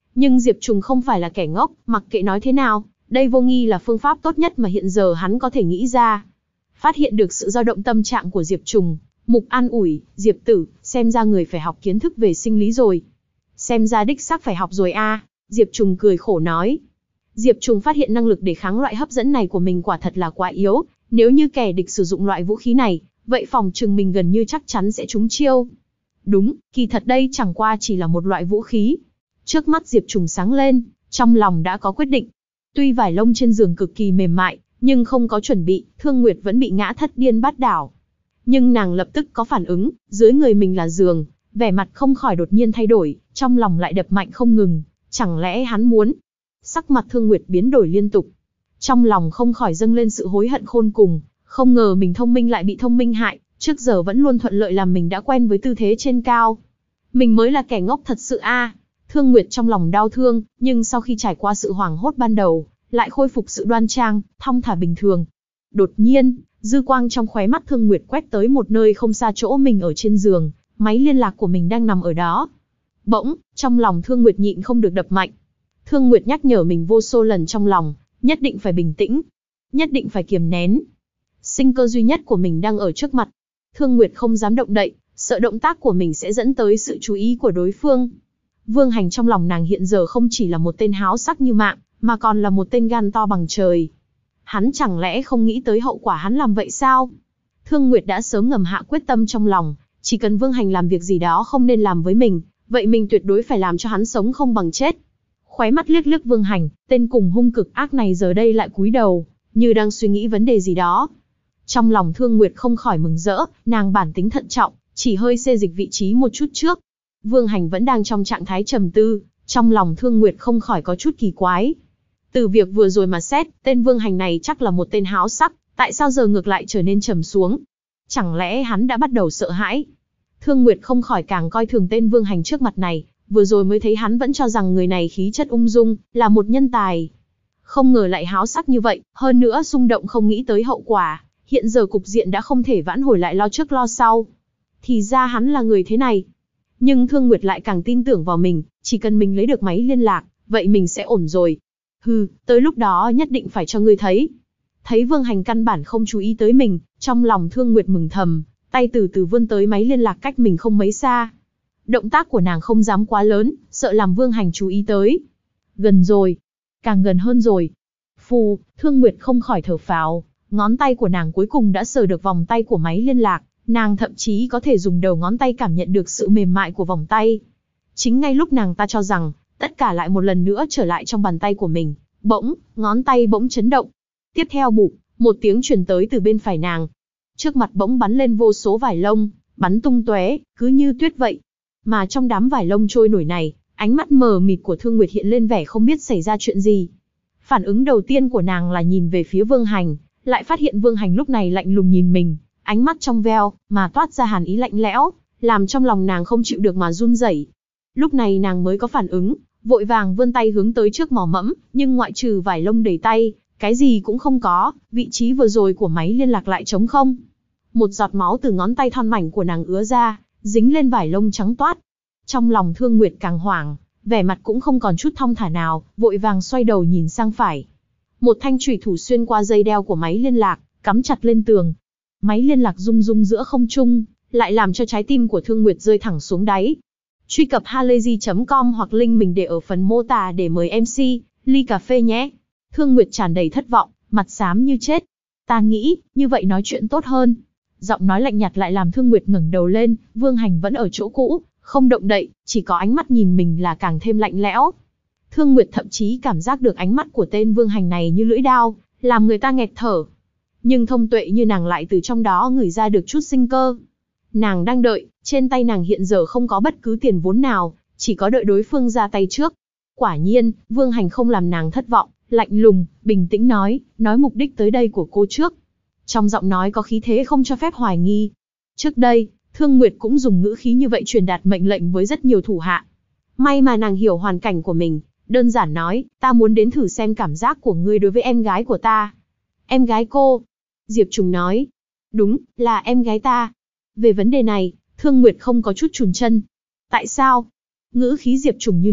Nhưng Diệp Trùng không phải là kẻ ngốc, mặc kệ nói thế nào, đây vô nghi là phương pháp tốt nhất mà hiện giờ hắn có thể nghĩ ra. Phát hiện được sự dao động tâm trạng của Diệp Trùng, Mục an ủi, Diệp tử, xem ra người phải học kiến thức về sinh lý rồi. Xem ra đích xác phải học rồi a. Diệp Trùng cười khổ nói. Diệp Trùng phát hiện năng lực để kháng loại hấp dẫn này của mình quả thật là quá yếu, nếu như kẻ địch sử dụng loại vũ khí này, vậy phòng trừng mình gần như chắc chắn sẽ trúng chiêu. Đúng, kỳ thật đây chẳng qua chỉ là một loại vũ khí. Trước mắt Diệp Trùng sáng lên, trong lòng đã có quyết định. Tuy vải lông trên giường cực kỳ mềm mại, nhưng không có chuẩn bị, Thương Nguyệt vẫn bị ngã thất điên bát đảo. Nhưng nàng lập tức có phản ứng, dưới người mình là giường, vẻ mặt không khỏi đột nhiên thay đổi, trong lòng lại đập mạnh không ngừng, chẳng lẽ hắn muốn. Sắc mặt Thương Nguyệt biến đổi liên tục. Trong lòng không khỏi dâng lên sự hối hận khôn cùng, không ngờ mình thông minh lại bị thông minh hại, trước giờ vẫn luôn thuận lợi làm mình đã quen với tư thế trên cao. Mình mới là kẻ ngốc thật sự a. Thương Nguyệt trong lòng đau thương, nhưng sau khi trải qua sự hoảng hốt ban đầu, lại khôi phục sự đoan trang, thong thả bình thường. Đột nhiên, dư quang trong khóe mắt Thương Nguyệt quét tới một nơi không xa chỗ mình ở trên giường, máy liên lạc của mình đang nằm ở đó. Bỗng, trong lòng Thương Nguyệt nhịn không được đập mạnh. Thương Nguyệt nhắc nhở mình vô số lần trong lòng, nhất định phải bình tĩnh, nhất định phải kiềm nén. Sinh cơ duy nhất của mình đang ở trước mặt. Thương Nguyệt không dám động đậy, sợ động tác của mình sẽ dẫn tới sự chú ý của đối phương. Vương Hành trong lòng nàng hiện giờ không chỉ là một tên háo sắc như mạng, mà còn là một tên gan to bằng trời. Hắn chẳng lẽ không nghĩ tới hậu quả hắn làm vậy sao? Thương Nguyệt đã sớm ngầm hạ quyết tâm trong lòng, chỉ cần Vương Hành làm việc gì đó không nên làm với mình, vậy mình tuyệt đối phải làm cho hắn sống không bằng chết. Khóe mắt liếc liếc Vương Hành, tên cùng hung cực ác này giờ đây lại cúi đầu, như đang suy nghĩ vấn đề gì đó. Trong lòng Thương Nguyệt không khỏi mừng rỡ, nàng bản tính thận trọng, chỉ hơi xê dịch vị trí một chút trước. Vương Hành vẫn đang trong trạng thái trầm tư, trong lòng Thương Nguyệt không khỏi có chút kỳ quái. Từ việc vừa rồi mà xét, tên Vương Hành này chắc là một tên háo sắc, tại sao giờ ngược lại trở nên trầm xuống? Chẳng lẽ hắn đã bắt đầu sợ hãi? Thương Nguyệt không khỏi càng coi thường tên Vương Hành trước mặt này, vừa rồi mới thấy hắn vẫn cho rằng người này khí chất ung dung, là một nhân tài. Không ngờ lại háo sắc như vậy, hơn nữa xung động không nghĩ tới hậu quả, hiện giờ cục diện đã không thể vãn hồi lại lo trước lo sau. Thì ra hắn là người thế này. Nhưng Thương Nguyệt lại càng tin tưởng vào mình, chỉ cần mình lấy được máy liên lạc, vậy mình sẽ ổn rồi. Hừ, tới lúc đó nhất định phải cho ngươi thấy. Thấy Vương Hành căn bản không chú ý tới mình, trong lòng Thương Nguyệt mừng thầm, tay từ từ vươn tới máy liên lạc cách mình không mấy xa. Động tác của nàng không dám quá lớn, sợ làm Vương Hành chú ý tới. Gần rồi, càng gần hơn rồi. Phù, Thương Nguyệt không khỏi thở phào, ngón tay của nàng cuối cùng đã sờ được vòng tay của máy liên lạc, nàng thậm chí có thể dùng đầu ngón tay cảm nhận được sự mềm mại của vòng tay. Chính ngay lúc nàng ta cho rằng, tất cả lại một lần nữa trở lại trong bàn tay của mình, bỗng, ngón tay bỗng chấn động. Tiếp theo bụp, một tiếng truyền tới từ bên phải nàng. Trước mặt bỗng bắn lên vô số vải lông, bắn tung tóe, cứ như tuyết vậy. Mà trong đám vải lông trôi nổi này, ánh mắt mờ mịt của Thương Nguyệt hiện lên vẻ không biết xảy ra chuyện gì. Phản ứng đầu tiên của nàng là nhìn về phía Vương Hành, lại phát hiện Vương Hành lúc này lạnh lùng nhìn mình, ánh mắt trong veo, mà toát ra hàn ý lạnh lẽo, làm trong lòng nàng không chịu được mà run rẩy. Lúc này nàng mới có phản ứng, vội vàng vươn tay hướng tới trước mỏ mẫm, nhưng ngoại trừ vải lông đầy tay, cái gì cũng không có, vị trí vừa rồi của máy liên lạc lại trống không. Một giọt máu từ ngón tay thon mảnh của nàng ứa ra, dính lên vải lông trắng toát. Trong lòng Thương Nguyệt càng hoảng, vẻ mặt cũng không còn chút thong thả nào, vội vàng xoay đầu nhìn sang phải. Một thanh chủy thủ xuyên qua dây đeo của máy liên lạc, cắm chặt lên tường. Máy liên lạc rung rung giữa không trung, lại làm cho trái tim của Thương Nguyệt rơi thẳng xuống đáy. Truy cập halayzi chấm com hoặc link mình để ở phần mô tả để mời em xê, ly cà phê nhé. Thương Nguyệt tràn đầy thất vọng, mặt xám như chết. Ta nghĩ, như vậy nói chuyện tốt hơn. Giọng nói lạnh nhạt lại làm Thương Nguyệt ngẩng đầu lên, Vương Hành vẫn ở chỗ cũ, không động đậy, chỉ có ánh mắt nhìn mình là càng thêm lạnh lẽo. Thương Nguyệt thậm chí cảm giác được ánh mắt của tên Vương Hành này như lưỡi dao, làm người ta nghẹt thở. Nhưng thông tuệ như nàng lại từ trong đó ngửi ra được chút sinh cơ. Nàng đang đợi, trên tay nàng hiện giờ không có bất cứ tiền vốn nào, chỉ có đợi đối phương ra tay trước. Quả nhiên, Vương Hành không làm nàng thất vọng, lạnh lùng, bình tĩnh nói, nói mục đích tới đây của cô trước. Trong giọng nói có khí thế không cho phép hoài nghi. Trước đây, Thương Nguyệt cũng dùng ngữ khí như vậy truyền đạt mệnh lệnh với rất nhiều thủ hạ. May mà nàng hiểu hoàn cảnh của mình, đơn giản nói, ta muốn đến thử xem cảm giác của ngươi đối với em gái của ta. Em gái cô? Diệp Trùng nói. Đúng, là em gái ta. Về vấn đề này, Thương Nguyệt không có chút chùn chân. Tại sao? Ngữ khí Diệp Trùng như nước,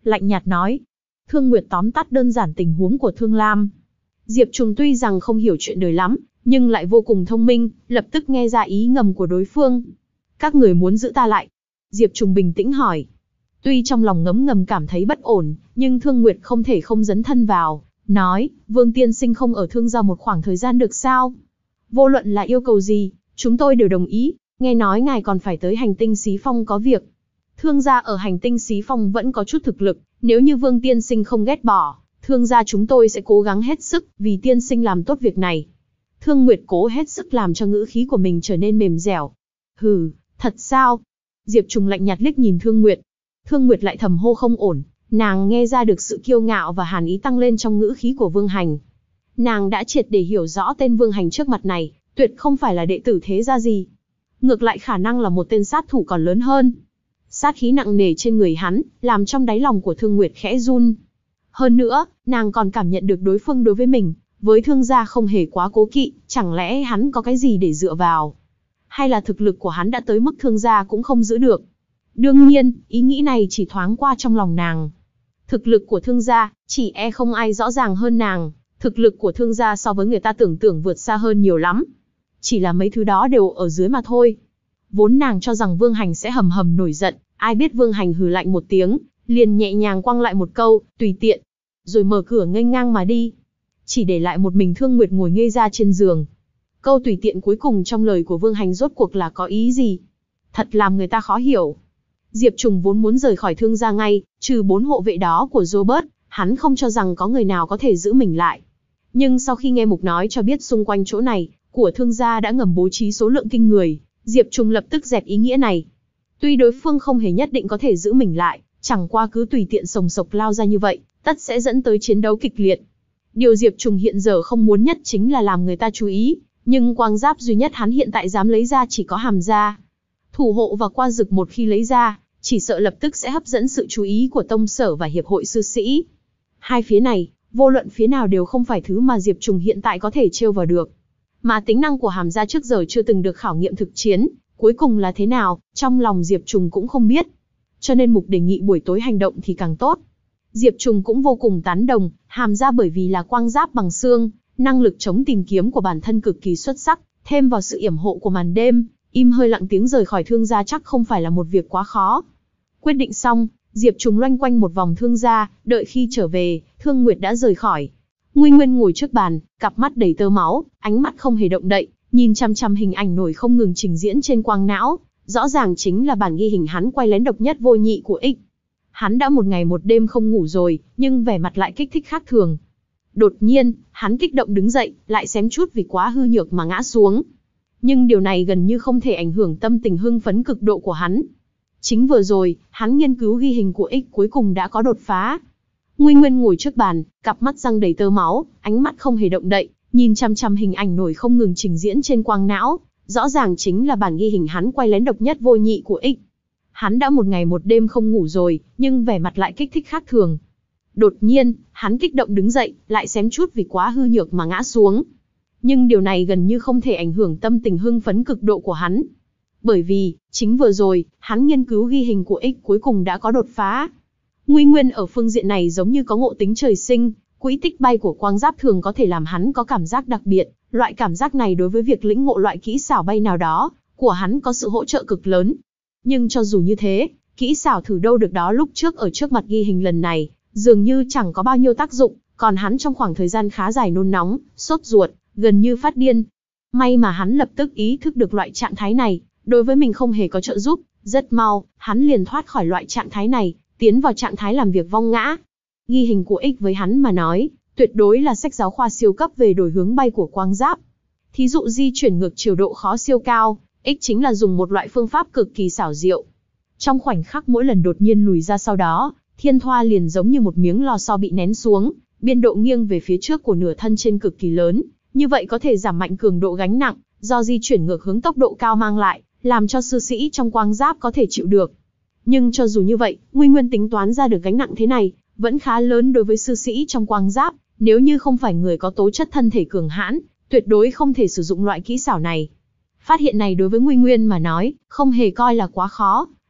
lạnh nhạt nói. Thương Nguyệt tóm tắt đơn giản tình huống của Thương Lam. Diệp Trùng tuy rằng không hiểu chuyện đời lắm, nhưng lại vô cùng thông minh, lập tức nghe ra ý ngầm của đối phương. Các người muốn giữ ta lại? Diệp Trùng bình tĩnh hỏi. Tuy trong lòng ngấm ngầm cảm thấy bất ổn, nhưng Thương Nguyệt không thể không dấn thân vào, nói, Vương tiên sinh không ở Thương gia một khoảng thời gian được sao? Vô luận là yêu cầu gì, chúng tôi đều đồng ý, nghe nói ngài còn phải tới hành tinh Xí Phong có việc. Thương gia ở hành tinh Xí Phong vẫn có chút thực lực, nếu như Vương tiên sinh không ghét bỏ, Thương gia chúng tôi sẽ cố gắng hết sức vì tiên sinh làm tốt việc này. Thương Nguyệt cố hết sức làm cho ngữ khí của mình trở nên mềm dẻo. Hừ, thật sao? Diệp Trùng lạnh nhạt liếc nhìn Thương Nguyệt. Thương Nguyệt lại thầm hô không ổn, nàng nghe ra được sự kiêu ngạo và hàn ý tăng lên trong ngữ khí của Vương Hành. Nàng đã triệt để hiểu rõ tên Vương Hành trước mặt này, tuyệt không phải là đệ tử thế gia gì. Ngược lại khả năng là một tên sát thủ còn lớn hơn. Sát khí nặng nề trên người hắn, làm trong đáy lòng của Thương Nguyệt khẽ run. Hơn nữa, nàng còn cảm nhận được đối phương đối với mình, với Thương gia không hề quá cố kỵ, chẳng lẽ hắn có cái gì để dựa vào? Hay là thực lực của hắn đã tới mức Thương gia cũng không giữ được? Đương nhiên, ý nghĩ này chỉ thoáng qua trong lòng nàng. Thực lực của Thương gia, chỉ e không ai rõ ràng hơn nàng. Thực lực của Thương gia so với người ta tưởng tượng vượt xa hơn nhiều lắm. Chỉ là mấy thứ đó đều ở dưới mà thôi. Vốn nàng cho rằng Vương Hành sẽ hầm hầm nổi giận, ai biết Vương Hành hừ lạnh một tiếng, liền nhẹ nhàng quăng lại một câu, tùy tiện, rồi mở cửa nghênh ngang mà đi. Chỉ để lại một mình Thương Nguyệt ngồi ngây ra trên giường. Câu tùy tiện cuối cùng trong lời của Vương Hành rốt cuộc là có ý gì? Thật làm người ta khó hiểu. Diệp Trùng vốn muốn rời khỏi Thương gia ngay, trừ bốn hộ vệ đó của Robert, hắn không cho rằng có người nào có thể giữ mình lại. Nhưng sau khi nghe Mục nói cho biết xung quanh chỗ này, của Thương gia đã ngầm bố trí số lượng kinh người, Diệp Trùng lập tức dẹp ý nghĩa này. Tuy đối phương không hề nhất định có thể giữ mình lại, chẳng qua cứ tùy tiện sồng sộc lao ra như vậy, tất sẽ dẫn tới chiến đấu kịch liệt. Điều Diệp Trùng hiện giờ không muốn nhất chính là làm người ta chú ý, nhưng quang giáp duy nhất hắn hiện tại dám lấy ra chỉ có hàm gia. Thủ hộ và qua dực một khi lấy ra, chỉ sợ lập tức sẽ hấp dẫn sự chú ý của tông sở và hiệp hội sư sĩ. Hai phía này, vô luận phía nào đều không phải thứ mà Diệp Trùng hiện tại có thể trêu vào được. Mà tính năng của hàm gia trước giờ chưa từng được khảo nghiệm thực chiến, cuối cùng là thế nào, trong lòng Diệp Trùng cũng không biết. Cho nên Mục đề nghị buổi tối hành động thì càng tốt. Diệp Trùng cũng vô cùng tán đồng, hàm gia bởi vì là quang giáp bằng xương, năng lực chống tìm kiếm của bản thân cực kỳ xuất sắc, thêm vào sự yểm hộ của màn đêm, im hơi lặng tiếng rời khỏi Thương gia chắc không phải là một việc quá khó. Quyết định xong, Diệp Trùng loanh quanh một vòng Thương gia, đợi khi trở về, Thương Nguyệt đã rời khỏi. Nguy Nguyên ngồi trước bàn, cặp mắt đầy tơ máu, ánh mắt không hề động đậy, nhìn chăm chăm hình ảnh nổi không ngừng trình diễn trên quang não, rõ ràng chính là bản ghi hình hắn quay lén độc nhất vô nhị của X. Hắn đã một ngày một đêm không ngủ rồi, nhưng vẻ mặt lại kích thích khác thường. Đột nhiên, hắn kích động đứng dậy, lại xém chút vì quá hư nhược mà ngã xuống. Nhưng điều này gần như không thể ảnh hưởng tâm tình hưng phấn cực độ của hắn. Chính vừa rồi, hắn nghiên cứu ghi hình của X cuối cùng đã có đột phá. Nguy Nguyên ngồi trước bàn, cặp mắt răng đầy tơ máu, ánh mắt không hề động đậy, nhìn chăm chăm hình ảnh nổi không ngừng trình diễn trên quang não, rõ ràng chính là bản ghi hình hắn quay lén độc nhất vô nhị của X. Hắn đã một ngày một đêm không ngủ rồi, nhưng vẻ mặt lại kích thích khác thường. Đột nhiên, hắn kích động đứng dậy, lại xém chút vì quá hư nhược mà ngã xuống. Nhưng điều này gần như không thể ảnh hưởng tâm tình hưng phấn cực độ của hắn. Bởi vì, chính vừa rồi, hắn nghiên cứu ghi hình của X cuối cùng đã có đột phá. Nguy Nguyên ở phương diện này giống như có ngộ tính trời sinh, quỹ tích bay của quang giáp thường có thể làm hắn có cảm giác đặc biệt, loại cảm giác này đối với việc lĩnh ngộ loại kỹ xảo bay nào đó, của hắn có sự hỗ trợ cực lớn. Nhưng cho dù như thế, kỹ xảo thử đâu được đó lúc trước ở trước mặt ghi hình lần này, dường như chẳng có bao nhiêu tác dụng, còn hắn trong khoảng thời gian khá dài nôn nóng, sốt ruột, gần như phát điên. May mà hắn lập tức ý thức được loại trạng thái này, đối với mình không hề có trợ giúp, rất mau, hắn liền thoát khỏi loại trạng thái này, tiến vào trạng thái làm việc vong ngã. Ghi hình của X với hắn mà nói, tuyệt đối là sách giáo khoa siêu cấp về đổi hướng bay của quang giáp. Thí dụ di chuyển ngược chiều độ khó siêu cao, X chính là dùng một loại phương pháp cực kỳ xảo diệu. Trong khoảnh khắc mỗi lần đột nhiên lùi ra sau đó, thiên thoa liền giống như một miếng lò xo bị nén xuống, biên độ nghiêng về phía trước của nửa thân trên cực kỳ lớn, như vậy có thể giảm mạnh cường độ gánh nặng, do di chuyển ngược hướng tốc độ cao mang lại, làm cho sư sĩ trong quang giáp có thể chịu được. Nhưng cho dù như vậy, Nguy Nguyên tính toán ra được gánh nặng thế này, vẫn khá lớn đối với sư sĩ trong quang giáp, nếu như không phải người có tố chất thân thể cường hãn, tuyệt đối không thể sử dụng loại kỹ xảo này. Phát hiện này đối với Nguy Nguyên mà nói, không hề coi là quá khó,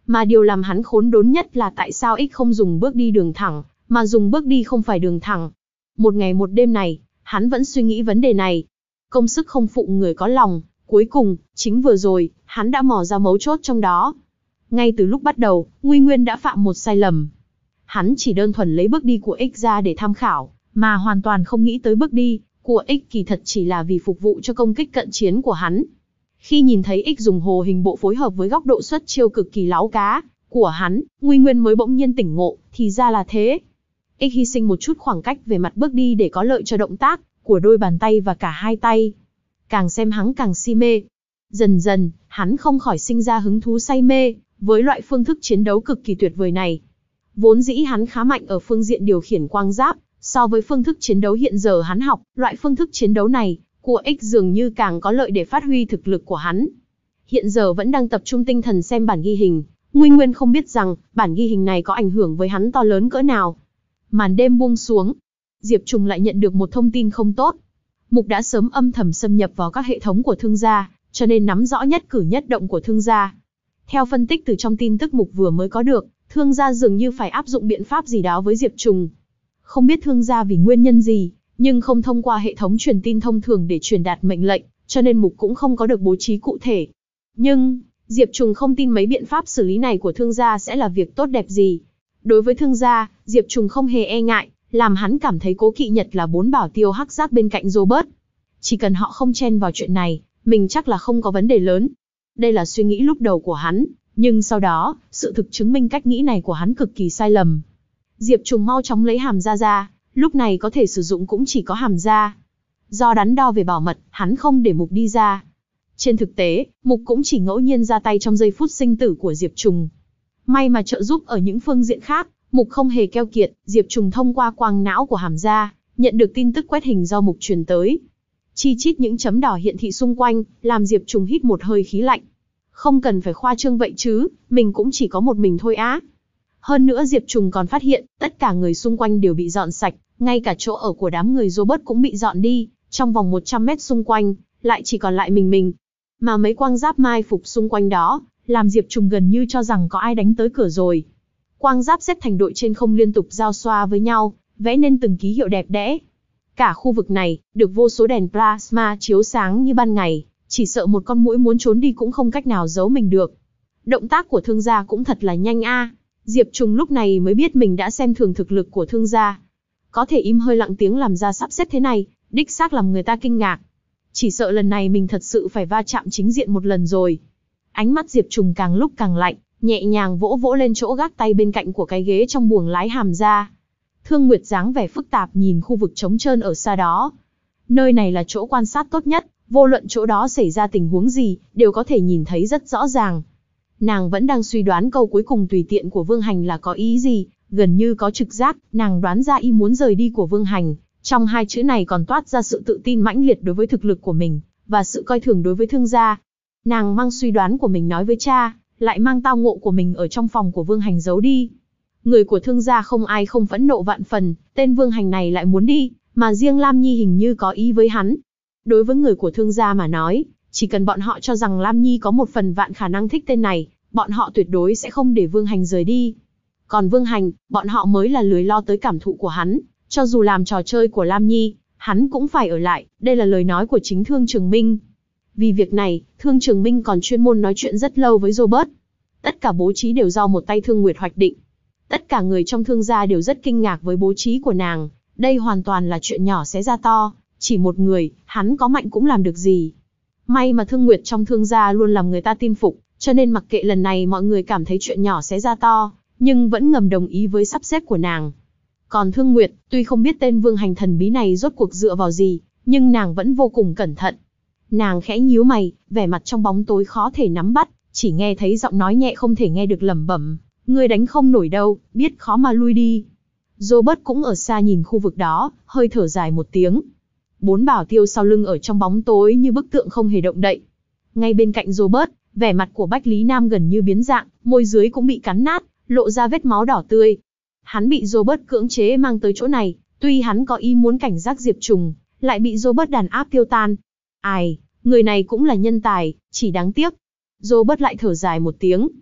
Mà điều làm hắn khốn đốn nhất là tại sao X không dùng bước đi đường thẳng, mà dùng bước đi không phải đường thẳng. Một ngày một đêm này, hắn vẫn suy nghĩ vấn đề này. Công sức không phụ người có lòng, cuối cùng, chính vừa rồi, hắn đã mò ra mấu chốt trong đó. Ngay từ lúc bắt đầu, Nguy Nguyên đã phạm một sai lầm. Hắn chỉ đơn thuần lấy bước đi của X ra để tham khảo, mà hoàn toàn không nghĩ tới bước đi của X kỳ thật chỉ là vì phục vụ cho công kích cận chiến của hắn. Khi nhìn thấy X dùng hồ hình bộ phối hợp với góc độ xuất chiêu cực kỳ láo cá của hắn, Nguy Nguyên mới bỗng nhiên tỉnh ngộ, thì ra là thế. X hy sinh một chút khoảng cách về mặt bước đi để có lợi cho động tác của đôi bàn tay và cả hai tay. Càng xem hắn càng si mê. Dần dần, hắn không khỏi sinh ra hứng thú say mê với loại phương thức chiến đấu cực kỳ tuyệt vời này. Vốn dĩ hắn khá mạnh ở phương diện điều khiển quang giáp, so với phương thức chiến đấu hiện giờ hắn học, loại phương thức chiến đấu này của X dường như càng có lợi để phát huy thực lực của hắn. Hiện giờ vẫn đang tập trung tinh thần xem bản ghi hình, Nguy Nguyên không biết rằng bản ghi hình này có ảnh hưởng với hắn to lớn cỡ nào. Màn đêm buông xuống, Diệp Trùng lại nhận được một thông tin không tốt. Mục đã sớm âm thầm xâm nhập vào các hệ thống của Thương gia, cho nên nắm rõ nhất cử nhất động của Thương gia. Theo phân tích từ trong tin tức Mục vừa mới có được, Thương gia dường như phải áp dụng biện pháp gì đó với Diệp Trùng. Không biết Thương gia vì nguyên nhân gì, nhưng không thông qua hệ thống truyền tin thông thường để truyền đạt mệnh lệnh, cho nên Mục cũng không có được bố trí cụ thể. Nhưng, Diệp Trùng không tin mấy biện pháp xử lý này của Thương gia sẽ là việc tốt đẹp gì. Đối với Thương gia, Diệp Trùng không hề e ngại, làm hắn cảm thấy cố kỵ nhất là bốn bảo tiêu hắc giác bên cạnh Robert. Chỉ cần họ không chen vào chuyện này, mình chắc là không có vấn đề lớn. Đây là suy nghĩ lúc đầu của hắn, nhưng sau đó, sự thực chứng minh cách nghĩ này của hắn cực kỳ sai lầm. Diệp Trùng mau chóng lấy hàm ra ra, lúc này có thể sử dụng cũng chỉ có hàm ra. Do đắn đo về bảo mật, hắn không để Mục đi ra. Trên thực tế, Mục cũng chỉ ngẫu nhiên ra tay trong giây phút sinh tử của Diệp Trùng. May mà trợ giúp ở những phương diện khác, Mục không hề keo kiệt, Diệp Trùng thông qua quang não của hàm ra, nhận được tin tức quét hình do Mục truyền tới. Chi chít những chấm đỏ hiện thị xung quanh, làm Diệp Trùng hít một hơi khí lạnh. Không cần phải khoa trương vậy chứ, mình cũng chỉ có một mình thôi á. Hơn nữa Diệp Trùng còn phát hiện, tất cả người xung quanh đều bị dọn sạch, ngay cả chỗ ở của đám người Robert cũng bị dọn đi, trong vòng một trăm mét xung quanh, lại chỉ còn lại mình mình. Mà mấy quang giáp mai phục xung quanh đó, làm Diệp Trùng gần như cho rằng có ai đánh tới cửa rồi. Quang giáp xếp thành đội trên không liên tục giao xoa với nhau, vẽ nên từng ký hiệu đẹp đẽ. Cả khu vực này, được vô số đèn plasma chiếu sáng như ban ngày, chỉ sợ một con muỗi muốn trốn đi cũng không cách nào giấu mình được. Động tác của Thương gia cũng thật là nhanh a. Diệp Trùng lúc này mới biết mình đã xem thường thực lực của Thương gia. Có thể im hơi lặng tiếng làm ra sắp xếp thế này, đích xác làm người ta kinh ngạc. Chỉ sợ lần này mình thật sự phải va chạm chính diện một lần rồi. Ánh mắt Diệp Trùng càng lúc càng lạnh, nhẹ nhàng vỗ vỗ lên chỗ gác tay bên cạnh của cái ghế trong buồng lái hàm ra. Thương Nguyệt dáng vẻ phức tạp nhìn khu vực trống trơn ở xa đó. Nơi này là chỗ quan sát tốt nhất, vô luận chỗ đó xảy ra tình huống gì, đều có thể nhìn thấy rất rõ ràng. Nàng vẫn đang suy đoán câu cuối cùng tùy tiện của Vương Hành là có ý gì, gần như có trực giác, nàng đoán ra ý muốn rời đi của Vương Hành. Trong hai chữ này còn toát ra sự tự tin mãnh liệt đối với thực lực của mình, và sự coi thường đối với Thương gia. Nàng mang suy đoán của mình nói với cha, lại mang tao ngộ của mình ở trong phòng của Vương Hành giấu đi. Người của Thương gia không ai không phẫn nộ vạn phần, tên Vương Hành này lại muốn đi, mà riêng Lam Nhi hình như có ý với hắn. Đối với người của Thương gia mà nói, chỉ cần bọn họ cho rằng Lam Nhi có một phần vạn khả năng thích tên này, bọn họ tuyệt đối sẽ không để Vương Hành rời đi. Còn Vương Hành, bọn họ mới là lười lo tới cảm thụ của hắn, cho dù làm trò chơi của Lam Nhi, hắn cũng phải ở lại, đây là lời nói của chính Thương Trường Minh. Vì việc này, Thương Trường Minh còn chuyên môn nói chuyện rất lâu với Robert. Tất cả bố trí đều do một tay Thương Nguyệt hoạch định. Tất cả người trong Thương gia đều rất kinh ngạc với bố trí của nàng, đây hoàn toàn là chuyện nhỏ xé ra to, chỉ một người, hắn có mạnh cũng làm được gì. May mà Thương Nguyệt trong Thương gia luôn làm người ta tin phục, cho nên mặc kệ lần này mọi người cảm thấy chuyện nhỏ xé ra to, nhưng vẫn ngầm đồng ý với sắp xếp của nàng. Còn Thương Nguyệt, tuy không biết tên Vương Hành thần bí này rốt cuộc dựa vào gì, nhưng nàng vẫn vô cùng cẩn thận. Nàng khẽ nhíu mày, vẻ mặt trong bóng tối khó thể nắm bắt, chỉ nghe thấy giọng nói nhẹ không thể nghe được lẩm bẩm, ngươi đánh không nổi đâu, biết khó mà lui đi. Robert cũng ở xa nhìn khu vực đó, hơi thở dài một tiếng. Bốn bảo tiêu sau lưng ở trong bóng tối như bức tượng không hề động đậy. Ngay bên cạnh Robert, vẻ mặt của Bách Lý Nam gần như biến dạng, môi dưới cũng bị cắn nát, lộ ra vết máu đỏ tươi. Hắn bị Robert cưỡng chế mang tới chỗ này, tuy hắn có ý muốn cảnh giác Diệp Trùng, lại bị Robert đàn áp tiêu tan. Ai, người này cũng là nhân tài, chỉ đáng tiếc. Robert lại thở dài một tiếng.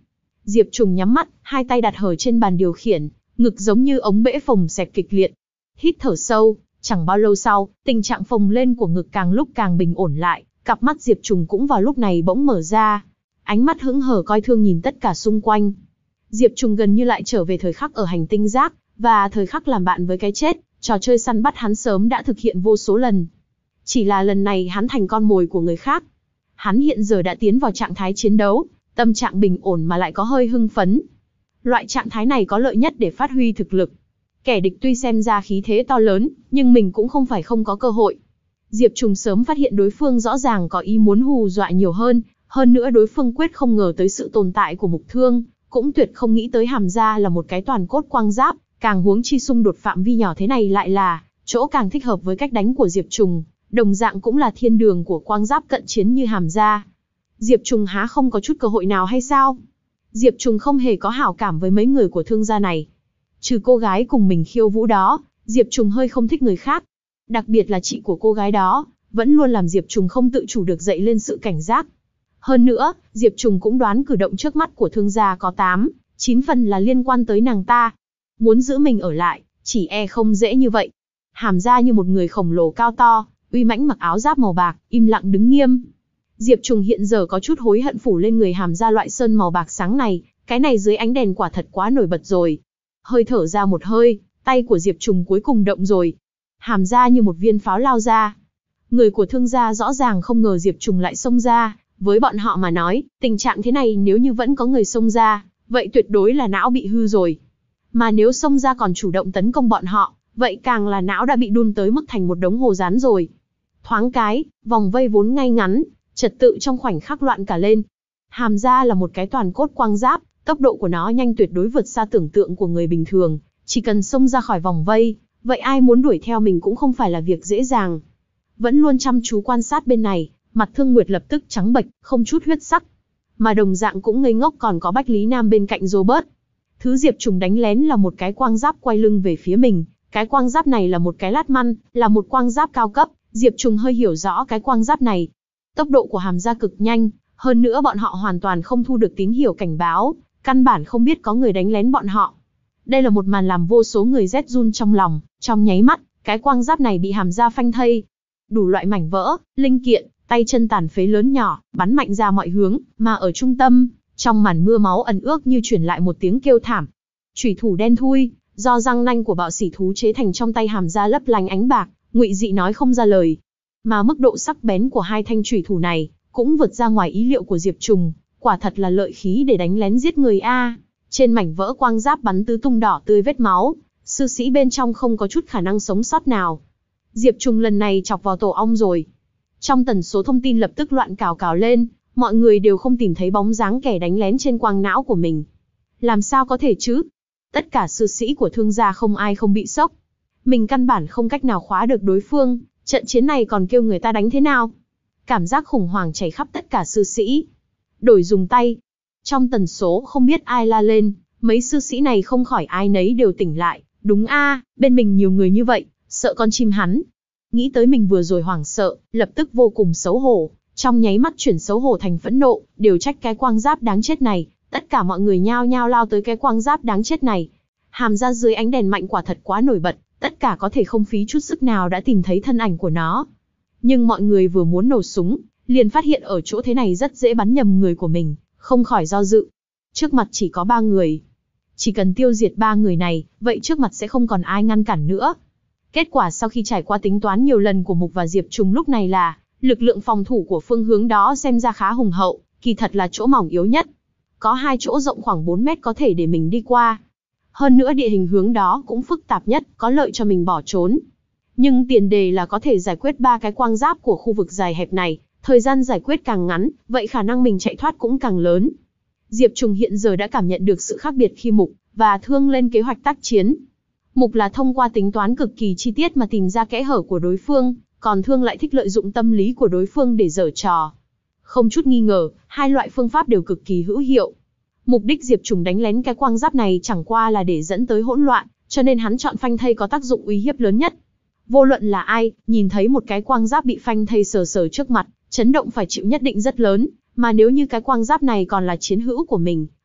Diệp Trùng nhắm mắt, hai tay đặt hở trên bàn điều khiển, ngực giống như ống bể phồng xẹp kịch liệt. Hít thở sâu, chẳng bao lâu sau, tình trạng phồng lên của ngực càng lúc càng bình ổn lại, cặp mắt Diệp Trùng cũng vào lúc này bỗng mở ra. Ánh mắt hững hờ coi thương nhìn tất cả xung quanh. Diệp Trùng gần như lại trở về thời khắc ở hành tinh rác, và thời khắc làm bạn với cái chết, trò chơi săn bắt hắn sớm đã thực hiện vô số lần. Chỉ là lần này hắn thành con mồi của người khác. Hắn hiện giờ đã tiến vào trạng thái chiến đấu, tâm trạng bình ổn mà lại có hơi hưng phấn. Loại trạng thái này có lợi nhất để phát huy thực lực. Kẻ địch tuy xem ra khí thế to lớn, nhưng mình cũng không phải không có cơ hội. Diệp Trùng sớm phát hiện đối phương rõ ràng có ý muốn hù dọa nhiều hơn, hơn nữa đối phương quyết không ngờ tới sự tồn tại của Mục Thương, cũng tuyệt không nghĩ tới Hàm Gia là một cái toàn cốt quang giáp, càng huống chi xung đột phạm vi nhỏ thế này lại là chỗ càng thích hợp với cách đánh của Diệp Trùng, đồng dạng cũng là thiên đường của quang giáp cận chiến như Hàm Gia. Diệp Trùng há không có chút cơ hội nào hay sao? Diệp Trùng không hề có hảo cảm với mấy người của Thương gia này. Trừ cô gái cùng mình khiêu vũ đó, Diệp Trùng hơi không thích người khác. Đặc biệt là chị của cô gái đó, vẫn luôn làm Diệp Trùng không tự chủ được dậy lên sự cảnh giác. Hơn nữa, Diệp Trùng cũng đoán cử động trước mắt của Thương gia có tám, chín phần là liên quan tới nàng ta. Muốn giữ mình ở lại, chỉ e không dễ như vậy. Hàm Gia như một người khổng lồ cao to, uy mãnh mặc áo giáp màu bạc, im lặng đứng nghiêm. Diệp Trùng hiện giờ có chút hối hận phủ lên người Hàm Gia loại sơn màu bạc sáng này, cái này dưới ánh đèn quả thật quá nổi bật rồi. Hơi thở ra một hơi, tay của Diệp Trùng cuối cùng động rồi. Hàm Gia như một viên pháo lao ra. Người của Thương gia rõ ràng không ngờ Diệp Trùng lại xông ra, với bọn họ mà nói, tình trạng thế này nếu như vẫn có người xông ra, vậy tuyệt đối là não bị hư rồi. Mà nếu xông ra còn chủ động tấn công bọn họ, vậy càng là não đã bị đun tới mức thành một đống hồ rán rồi. Thoáng cái, vòng vây vốn ngay ngắn, trật tự trong khoảnh khắc loạn cả lên. Hàm Gia là một cái toàn cốt quang giáp, tốc độ của nó nhanh tuyệt đối vượt xa tưởng tượng của người bình thường, chỉ cần xông ra khỏi vòng vây, vậy ai muốn đuổi theo mình cũng không phải là việc dễ dàng. Vẫn luôn chăm chú quan sát bên này, mặt Thương Nguyệt lập tức trắng bệch, không chút huyết sắc. Mà đồng dạng cũng ngây ngốc còn có Bách Lý Nam bên cạnh Robert. Thứ Diệp Trùng đánh lén là một cái quang giáp quay lưng về phía mình, cái quang giáp này là một cái lát măn, là một quang giáp cao cấp, Diệp Trùng hơi hiểu rõ cái quang giáp này. Tốc độ của Hàm Gia cực nhanh, hơn nữa bọn họ hoàn toàn không thu được tín hiệu cảnh báo, căn bản không biết có người đánh lén bọn họ. Đây là một màn làm vô số người rét run trong lòng, trong nháy mắt, cái quang giáp này bị Hàm Gia phanh thây. Đủ loại mảnh vỡ, linh kiện, tay chân tàn phế lớn nhỏ, bắn mạnh ra mọi hướng, mà ở trung tâm, trong màn mưa máu ẩn ước như truyền lại một tiếng kêu thảm. Chủy thủ đen thui, do răng nanh của bạo sỉ thú chế thành trong tay Hàm Gia lấp lánh ánh bạc, ngụy dị nói không ra lời. Mà mức độ sắc bén của hai thanh chủy thủ này, cũng vượt ra ngoài ý liệu của Diệp Trùng, quả thật là lợi khí để đánh lén giết người a. Trên mảnh vỡ quang giáp bắn tứ tung đỏ tươi vết máu, sư sĩ bên trong không có chút khả năng sống sót nào. Diệp Trùng lần này chọc vào tổ ong rồi. Trong tần số thông tin lập tức loạn cào cào lên, mọi người đều không tìm thấy bóng dáng kẻ đánh lén trên quang não của mình. Làm sao có thể chứ? Tất cả sư sĩ của Thương gia không ai không bị sốc. Mình căn bản không cách nào khóa được đối phương, trận chiến này còn kêu người ta đánh thế nào? Cảm giác khủng hoảng chảy khắp tất cả sư sĩ. Đổi dùng tay. Trong tần số không biết ai la lên, mấy sư sĩ này không khỏi ai nấy đều tỉnh lại. Đúng a, bên mình nhiều người như vậy, sợ con chim hắn. Nghĩ tới mình vừa rồi hoảng sợ, lập tức vô cùng xấu hổ, trong nháy mắt chuyển xấu hổ thành phẫn nộ, đều trách cái quang giáp đáng chết này. Tất cả mọi người nhao nhao lao tới cái quang giáp đáng chết này. Hàm Gia dưới ánh đèn mạnh quả thật quá nổi bật, tất cả có thể không phí chút sức nào đã tìm thấy thân ảnh của nó. Nhưng mọi người vừa muốn nổ súng, liền phát hiện ở chỗ thế này rất dễ bắn nhầm người của mình, không khỏi do dự. Trước mặt chỉ có ba người. Chỉ cần tiêu diệt ba người này, vậy trước mặt sẽ không còn ai ngăn cản nữa. Kết quả sau khi trải qua tính toán nhiều lần của Mục và Diệp Trùng lúc này là, lực lượng phòng thủ của phương hướng đó xem ra khá hùng hậu, kỳ thật là chỗ mỏng yếu nhất. Có hai chỗ rộng khoảng bốn mét có thể để mình đi qua. Hơn nữa địa hình hướng đó cũng phức tạp nhất, có lợi cho mình bỏ trốn. Nhưng tiền đề là có thể giải quyết ba cái quang giáp của khu vực dài hẹp này, thời gian giải quyết càng ngắn, vậy khả năng mình chạy thoát cũng càng lớn. Diệp Trùng hiện giờ đã cảm nhận được sự khác biệt khi Mục và Thương lên kế hoạch tác chiến. Mục là thông qua tính toán cực kỳ chi tiết mà tìm ra kẽ hở của đối phương, còn Thương lại thích lợi dụng tâm lý của đối phương để giở trò. Không chút nghi ngờ, hai loại phương pháp đều cực kỳ hữu hiệu. Mục đích Diệp Trùng đánh lén cái quang giáp này chẳng qua là để dẫn tới hỗn loạn, cho nên hắn chọn phanh thây có tác dụng uy hiếp lớn nhất. Vô luận là ai, nhìn thấy một cái quang giáp bị phanh thây sờ sờ trước mặt, chấn động phải chịu nhất định rất lớn, mà nếu như cái quang giáp này còn là chiến hữu của mình,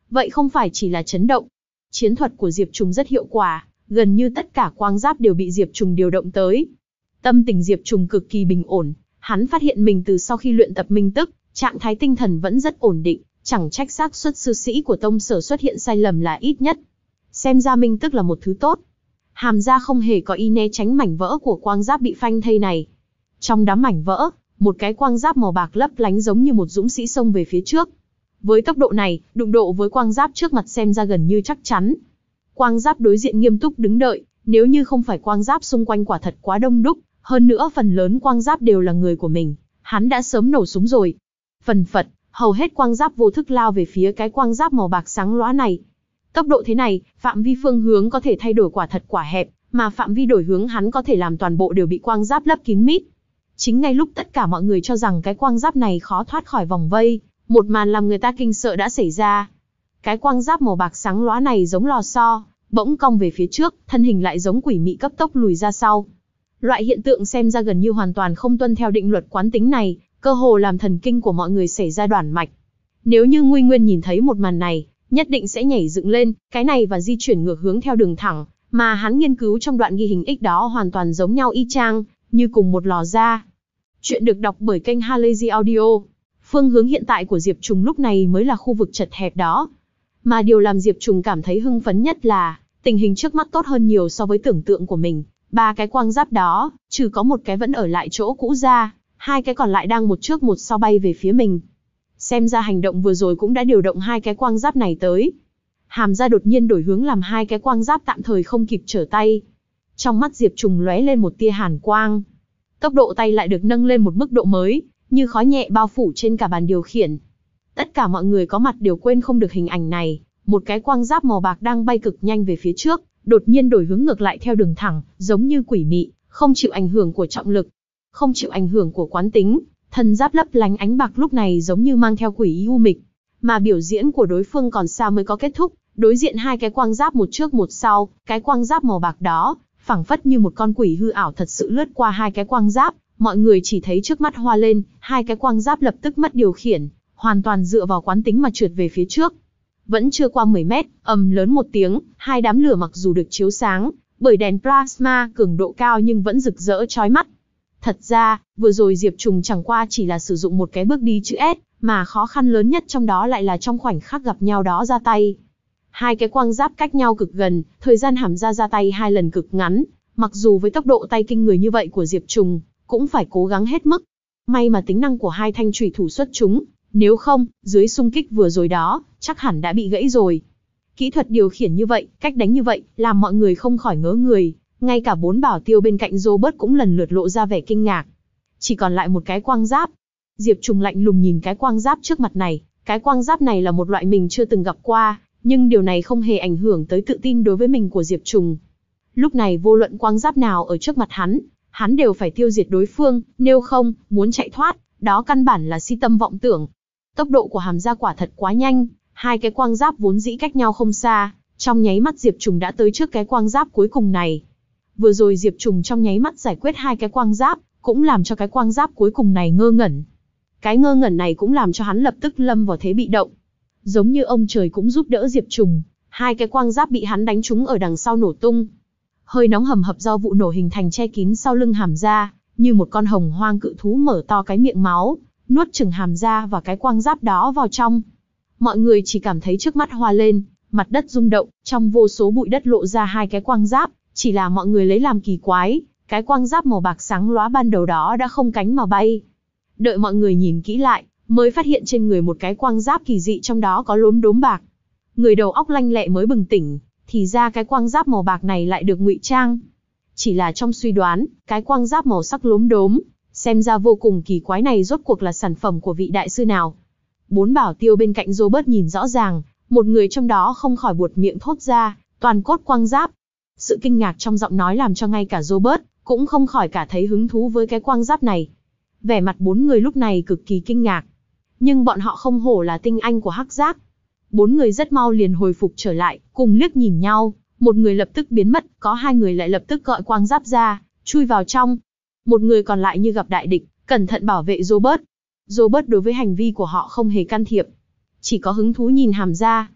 vậy không phải chỉ là chấn động. Chiến thuật của Diệp Trùng rất hiệu quả, gần như tất cả quang giáp đều bị Diệp Trùng điều động tới. Tâm tình Diệp Trùng cực kỳ bình ổn, hắn phát hiện mình từ sau khi luyện tập minh tức, trạng thái tinh thần vẫn rất ổn định, chẳng trách xác suất sư sĩ của tông sở xuất hiện sai lầm là ít nhất. Xem ra minh tức là một thứ tốt. Hàm Gia không hề có ý né tránh mảnh vỡ của quang giáp bị phanh thây này. Trong đám mảnh vỡ, một cái quang giáp màu bạc lấp lánh giống như một dũng sĩ xông về phía trước. Với tốc độ này, đụng độ với quang giáp trước mặt xem ra gần như chắc chắn. Quang giáp đối diện nghiêm túc đứng đợi, nếu như không phải quang giáp xung quanh quả thật quá đông đúc, hơn nữa phần lớn quang giáp đều là người của mình, hắn đã sớm nổ súng rồi. Phần phật, hầu hết quang giáp vô thức lao về phía cái quang giáp màu bạc sáng lóa này. Tốc độ thế này, phạm vi phương hướng có thể thay đổi quả thật quả hẹp, mà phạm vi đổi hướng hắn có thể làm toàn bộ đều bị quang giáp lấp kín mít. Chính ngay lúc tất cả mọi người cho rằng cái quang giáp này khó thoát khỏi vòng vây, một màn làm người ta kinh sợ đã xảy ra. Cái quang giáp màu bạc sáng lóa này giống lò xo, bỗng cong về phía trước, thân hình lại giống quỷ mị cấp tốc lùi ra sau. Loại hiện tượng xem ra gần như hoàn toàn không tuân theo định luật quán tính này, cơ hồ làm thần kinh của mọi người xảy ra đoản mạch. Nếu như Nguy Nguyên nhìn thấy một màn này, nhất định sẽ nhảy dựng lên, cái này và di chuyển ngược hướng theo đường thẳng, mà hắn nghiên cứu trong đoạn ghi hình X đó hoàn toàn giống nhau y chang, như cùng một lò ra. Chuyện được đọc bởi kênh Halazy Audio. Phương hướng hiện tại của Diệp Trùng lúc này mới là khu vực chật hẹp đó. Mà điều làm Diệp Trùng cảm thấy hưng phấn nhất là, tình hình trước mắt tốt hơn nhiều so với tưởng tượng của mình. Ba cái quang giáp đó, trừ có một cái vẫn ở lại chỗ cũ ra, hai cái còn lại đang một trước một sau bay về phía mình. Xem ra hành động vừa rồi cũng đã điều động hai cái quang giáp này tới. Hàm Gia đột nhiên đổi hướng làm hai cái quang giáp tạm thời không kịp trở tay. Trong mắt Diệp Trùng lóe lên một tia hàn quang. Tốc độ tay lại được nâng lên một mức độ mới, như khói nhẹ bao phủ trên cả bàn điều khiển. Tất cả mọi người có mặt đều quên không được hình ảnh này. Một cái quang giáp màu bạc đang bay cực nhanh về phía trước, đột nhiên đổi hướng ngược lại theo đường thẳng, giống như quỷ mị, không chịu ảnh hưởng của trọng lực, không chịu ảnh hưởng của quán tính. Thân giáp lấp lánh ánh bạc lúc này giống như mang theo quỷ ý u mịch. Mà biểu diễn của đối phương còn xa mới có kết thúc, đối diện hai cái quang giáp một trước một sau, cái quang giáp màu bạc đó, phảng phất như một con quỷ hư ảo thật sự lướt qua hai cái quang giáp, mọi người chỉ thấy trước mắt hoa lên, hai cái quang giáp lập tức mất điều khiển, hoàn toàn dựa vào quán tính mà trượt về phía trước. Vẫn chưa qua mười mét, ầm lớn một tiếng, hai đám lửa mặc dù được chiếu sáng bởi đèn plasma cường độ cao nhưng vẫn rực rỡ chói mắt. Thật ra, vừa rồi Diệp Trùng chẳng qua chỉ là sử dụng một cái bước đi chữ S, mà khó khăn lớn nhất trong đó lại là trong khoảnh khắc gặp nhau đó ra tay. Hai cái quang giáp cách nhau cực gần, thời gian Hàm Gia ra tay hai lần cực ngắn, mặc dù với tốc độ tay kinh người như vậy của Diệp Trùng, cũng phải cố gắng hết mức. May mà tính năng của hai thanh chủy thủ xuất chúng, nếu không, dưới xung kích vừa rồi đó, chắc hẳn đã bị gãy rồi. Kỹ thuật điều khiển như vậy, cách đánh như vậy, làm mọi người không khỏi ngớ người. Ngay cả bốn bảo tiêu bên cạnh Robert cũng lần lượt lộ ra vẻ kinh ngạc. Chỉ còn lại một cái quang giáp. Diệp Trùng lạnh lùng nhìn cái quang giáp trước mặt này. Cái quang giáp này là một loại mình chưa từng gặp qua, nhưng điều này không hề ảnh hưởng tới tự tin đối với mình của Diệp Trùng. Lúc này vô luận quang giáp nào ở trước mặt hắn, hắn đều phải tiêu diệt đối phương, nếu không, muốn chạy thoát, đó căn bản là si tâm vọng tưởng. Tốc độ của Hàm Gia quả thật quá nhanh, hai cái quang giáp vốn dĩ cách nhau không xa, trong nháy mắt Diệp Trùng đã tới trước cái quang giáp cuối cùng này. Vừa rồi Diệp Trùng trong nháy mắt giải quyết hai cái quang giáp, cũng làm cho cái quang giáp cuối cùng này ngơ ngẩn. Cái ngơ ngẩn này cũng làm cho hắn lập tức lâm vào thế bị động. Giống như ông trời cũng giúp đỡ Diệp Trùng, hai cái quang giáp bị hắn đánh trúng ở đằng sau nổ tung. Hơi nóng hầm hập do vụ nổ hình thành che kín sau lưng Hàm Gia, như một con hồng hoang cự thú mở to cái miệng máu, nuốt chửng Hàm Gia và cái quang giáp đó vào trong. Mọi người chỉ cảm thấy trước mắt hoa lên, mặt đất rung động, trong vô số bụi đất lộ ra hai cái quang giáp. Chỉ là mọi người lấy làm kỳ quái, cái quang giáp màu bạc sáng lóa ban đầu đó đã không cánh mà bay. Đợi mọi người nhìn kỹ lại, mới phát hiện trên người một cái quang giáp kỳ dị trong đó có lốm đốm bạc. Người đầu óc lanh lẹ mới bừng tỉnh, thì ra cái quang giáp màu bạc này lại được ngụy trang. Chỉ là trong suy đoán, cái quang giáp màu sắc lốm đốm, xem ra vô cùng kỳ quái này rốt cuộc là sản phẩm của vị đại sư nào. Bốn bảo tiêu bên cạnh Robert nhìn rõ ràng, một người trong đó không khỏi buột miệng thốt ra, toàn cốt quang giáp. Sự kinh ngạc trong giọng nói làm cho ngay cả Robert cũng không khỏi cả thấy hứng thú với cái quang giáp này. Vẻ mặt bốn người lúc này cực kỳ kinh ngạc. Nhưng bọn họ không hổ là tinh anh của Hắc Giác. Bốn người rất mau liền hồi phục trở lại, cùng liếc nhìn nhau, một người lập tức biến mất, có hai người lại lập tức gọi quang giáp ra, chui vào trong. Một người còn lại như gặp đại địch, cẩn thận bảo vệ Robert. Robert đối với hành vi của họ không hề can thiệp, chỉ có hứng thú nhìn Hàm Gia.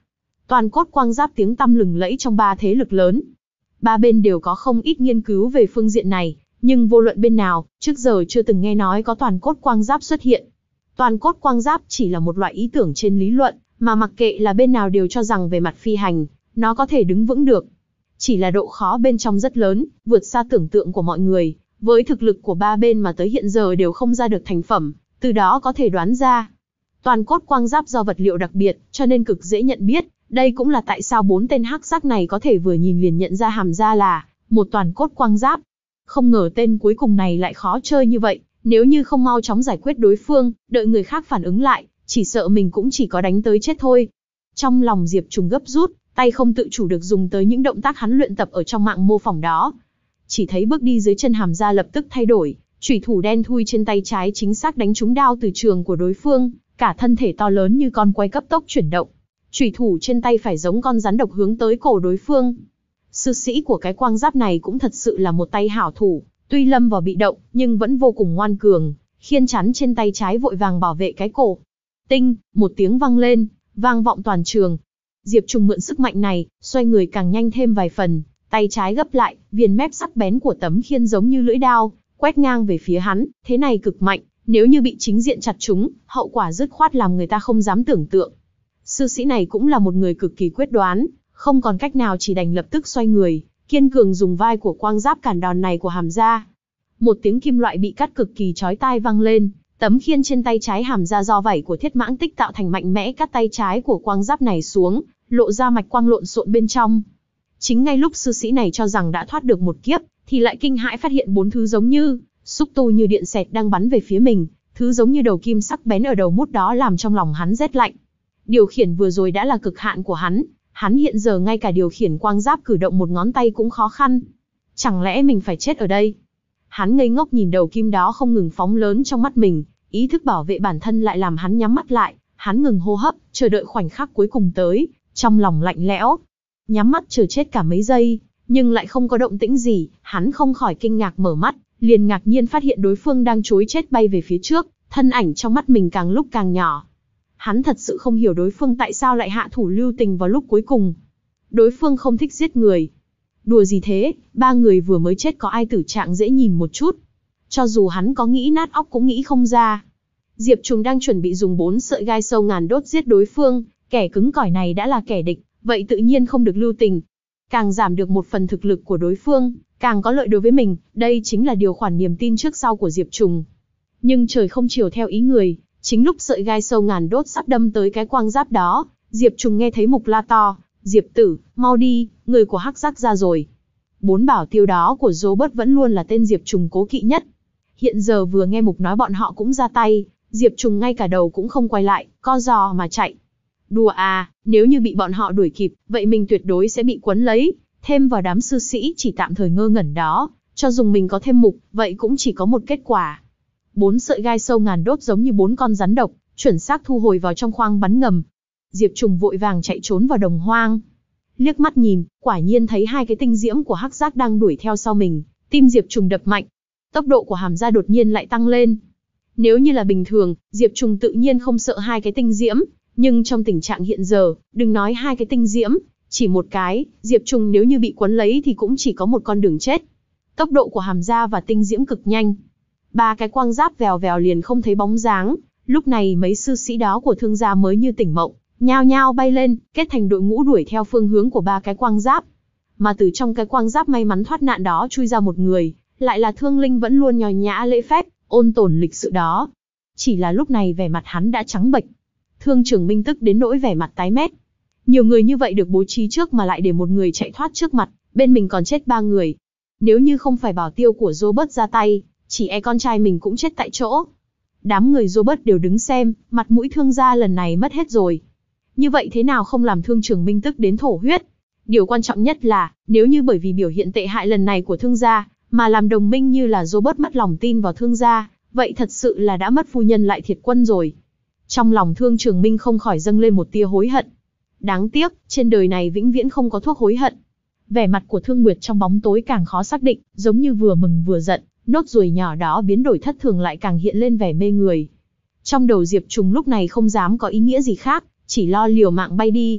Toàn cốt quang giáp tiếng tăm lừng lẫy trong ba thế lực lớn. Ba bên đều có không ít nghiên cứu về phương diện này, nhưng vô luận bên nào, trước giờ chưa từng nghe nói có toàn cốt quang giáp xuất hiện. Toàn cốt quang giáp chỉ là một loại ý tưởng trên lý luận, mà mặc kệ là bên nào đều cho rằng về mặt phi hành, nó có thể đứng vững được. Chỉ là độ khó bên trong rất lớn, vượt xa tưởng tượng của mọi người, với thực lực của ba bên mà tới hiện giờ đều không ra được thành phẩm, từ đó có thể đoán ra. Toàn cốt quang giáp do vật liệu đặc biệt, cho nên cực dễ nhận biết, đây cũng là tại sao bốn tên hắc sắc này có thể vừa nhìn liền nhận ra Hàm Gia là một toàn cốt quang giáp. Không ngờ tên cuối cùng này lại khó chơi như vậy, nếu như không mau chóng giải quyết đối phương, đợi người khác phản ứng lại, chỉ sợ mình cũng chỉ có đánh tới chết thôi. Trong lòng Diệp Trùng gấp rút, tay không tự chủ được dùng tới những động tác hắn luyện tập ở trong mạng mô phỏng đó. Chỉ thấy bước đi dưới chân Hàm Gia lập tức thay đổi, chủy thủ đen thui trên tay trái chính xác đánh trúng đao từ trường của đối phương, cả thân thể to lớn như con quay cấp tốc chuyển động. Chủy thủ trên tay phải giống con rắn độc hướng tới cổ đối phương. Sư sĩ của cái quang giáp này cũng thật sự là một tay hảo thủ, tuy lâm vào bị động, nhưng vẫn vô cùng ngoan cường, khiên chắn trên tay trái vội vàng bảo vệ cái cổ. Tinh, một tiếng vang lên, vang vọng toàn trường. Diệp Trùng mượn sức mạnh này, xoay người càng nhanh thêm vài phần, tay trái gấp lại, viền mép sắc bén của tấm khiên giống như lưỡi đao, quét ngang về phía hắn, thế này cực mạnh, nếu như bị chính diện chặt trúng, hậu quả dứt khoát làm người ta không dám tưởng tượng. Sư sĩ này cũng là một người cực kỳ quyết đoán, không còn cách nào chỉ đành lập tức xoay người, kiên cường dùng vai của quang giáp cản đòn này của Hàm Gia. Một tiếng kim loại bị cắt cực kỳ chói tai vang lên, tấm khiên trên tay trái Hàm Gia do vảy của thiết mãng tích tạo thành mạnh mẽ cắt tay trái của quang giáp này xuống, lộ ra mạch quang lộn xộn bên trong. Chính ngay lúc sư sĩ này cho rằng đã thoát được một kiếp, thì lại kinh hãi phát hiện bốn thứ giống như xúc tu như điện xẹt đang bắn về phía mình, thứ giống như đầu kim sắc bén ở đầu mút đó làm trong lòng hắn rét lạnh. Điều khiển vừa rồi đã là cực hạn của hắn, hắn hiện giờ ngay cả điều khiển quang giáp cử động một ngón tay cũng khó khăn. Chẳng lẽ mình phải chết ở đây? Hắn ngây ngốc nhìn đầu kim đó không ngừng phóng lớn trong mắt mình, ý thức bảo vệ bản thân lại làm hắn nhắm mắt lại, hắn ngừng hô hấp, chờ đợi khoảnh khắc cuối cùng tới, trong lòng lạnh lẽo. Nhắm mắt chờ chết cả mấy giây, nhưng lại không có động tĩnh gì, hắn không khỏi kinh ngạc mở mắt, liền ngạc nhiên phát hiện đối phương đang trối chết bay về phía trước, thân ảnh trong mắt mình càng lúc càng nhỏ. Hắn thật sự không hiểu đối phương tại sao lại hạ thủ lưu tình vào lúc cuối cùng. Đối phương không thích giết người. Đùa gì thế, ba người vừa mới chết có ai tử trạng dễ nhìn một chút. Cho dù hắn có nghĩ nát óc cũng nghĩ không ra. Diệp Trùng đang chuẩn bị dùng bốn sợi gai sâu ngàn đốt giết đối phương, kẻ cứng cỏi này đã là kẻ địch, vậy tự nhiên không được lưu tình. Càng giảm được một phần thực lực của đối phương, càng có lợi đối với mình, đây chính là điều khoản niềm tin trước sau của Diệp Trùng. Nhưng trời không chiều theo ý người, chính lúc sợi gai sâu ngàn đốt sắp đâm tới cái quang giáp đó, Diệp Trùng nghe thấy Mục la to, Diệp tử, mau đi, người của hắc giác ra rồi. Bốn bảo tiêu đó của Robert vẫn luôn là tên Diệp Trùng cố kỵ nhất. Hiện giờ vừa nghe Mục nói bọn họ cũng ra tay, Diệp Trùng ngay cả đầu cũng không quay lại, co giò mà chạy. Đùa à, nếu như bị bọn họ đuổi kịp, vậy mình tuyệt đối sẽ bị quấn lấy, thêm vào đám sư sĩ chỉ tạm thời ngơ ngẩn đó, cho dùng mình có thêm Mục, vậy cũng chỉ có một kết quả. Bốn sợi gai sâu ngàn đốt giống như bốn con rắn độc, chuẩn xác thu hồi vào trong khoang bắn ngầm. Diệp Trùng vội vàng chạy trốn vào đồng hoang. Liếc mắt nhìn, quả nhiên thấy hai cái tinh diễm của hắc giác đang đuổi theo sau mình, tim Diệp Trùng đập mạnh. Tốc độ của Hàm Gia đột nhiên lại tăng lên. Nếu như là bình thường, Diệp Trùng tự nhiên không sợ hai cái tinh diễm, nhưng trong tình trạng hiện giờ, đừng nói hai cái tinh diễm, chỉ một cái, Diệp Trùng nếu như bị quấn lấy thì cũng chỉ có một con đường chết. Tốc độ của Hàm Gia và tinh diễm cực nhanh. Ba cái quang giáp vèo vèo liền không thấy bóng dáng, lúc này mấy sư sĩ đó của Thương gia mới như tỉnh mộng, nhao nhao bay lên, kết thành đội ngũ đuổi theo phương hướng của ba cái quang giáp. Mà từ trong cái quang giáp may mắn thoát nạn đó chui ra một người, lại là Thương Linh vẫn luôn nho nhã lễ phép, ôn tồn lịch sự đó. Chỉ là lúc này vẻ mặt hắn đã trắng bệch. Thương Trường Minh tức đến nỗi vẻ mặt tái mét. Nhiều người như vậy được bố trí trước mà lại để một người chạy thoát trước mặt, bên mình còn chết ba người. Nếu như không phải bảo tiêu của Robert ra tay, chỉ e con trai mình cũng chết tại chỗ. Đám người Robert đều đứng xem, mặt mũi Thương gia lần này mất hết rồi. Như vậy thế nào không làm Thương Trường Minh tức đến thổ huyết? Điều quan trọng nhất là, nếu như bởi vì biểu hiện tệ hại lần này của Thương gia, mà làm đồng minh như là Robert mất lòng tin vào Thương gia, vậy thật sự là đã mất phu nhân lại thiệt quân rồi. Trong lòng Thương Trường Minh không khỏi dâng lên một tia hối hận. Đáng tiếc, trên đời này vĩnh viễn không có thuốc hối hận. Vẻ mặt của Thương Nguyệt trong bóng tối càng khó xác định, giống như vừa mừng vừa giận, nốt ruồi nhỏ đó biến đổi thất thường lại càng hiện lên vẻ mê người. Trong đầu Diệp Trùng lúc này không dám có ý nghĩa gì khác, chỉ lo liều mạng bay đi.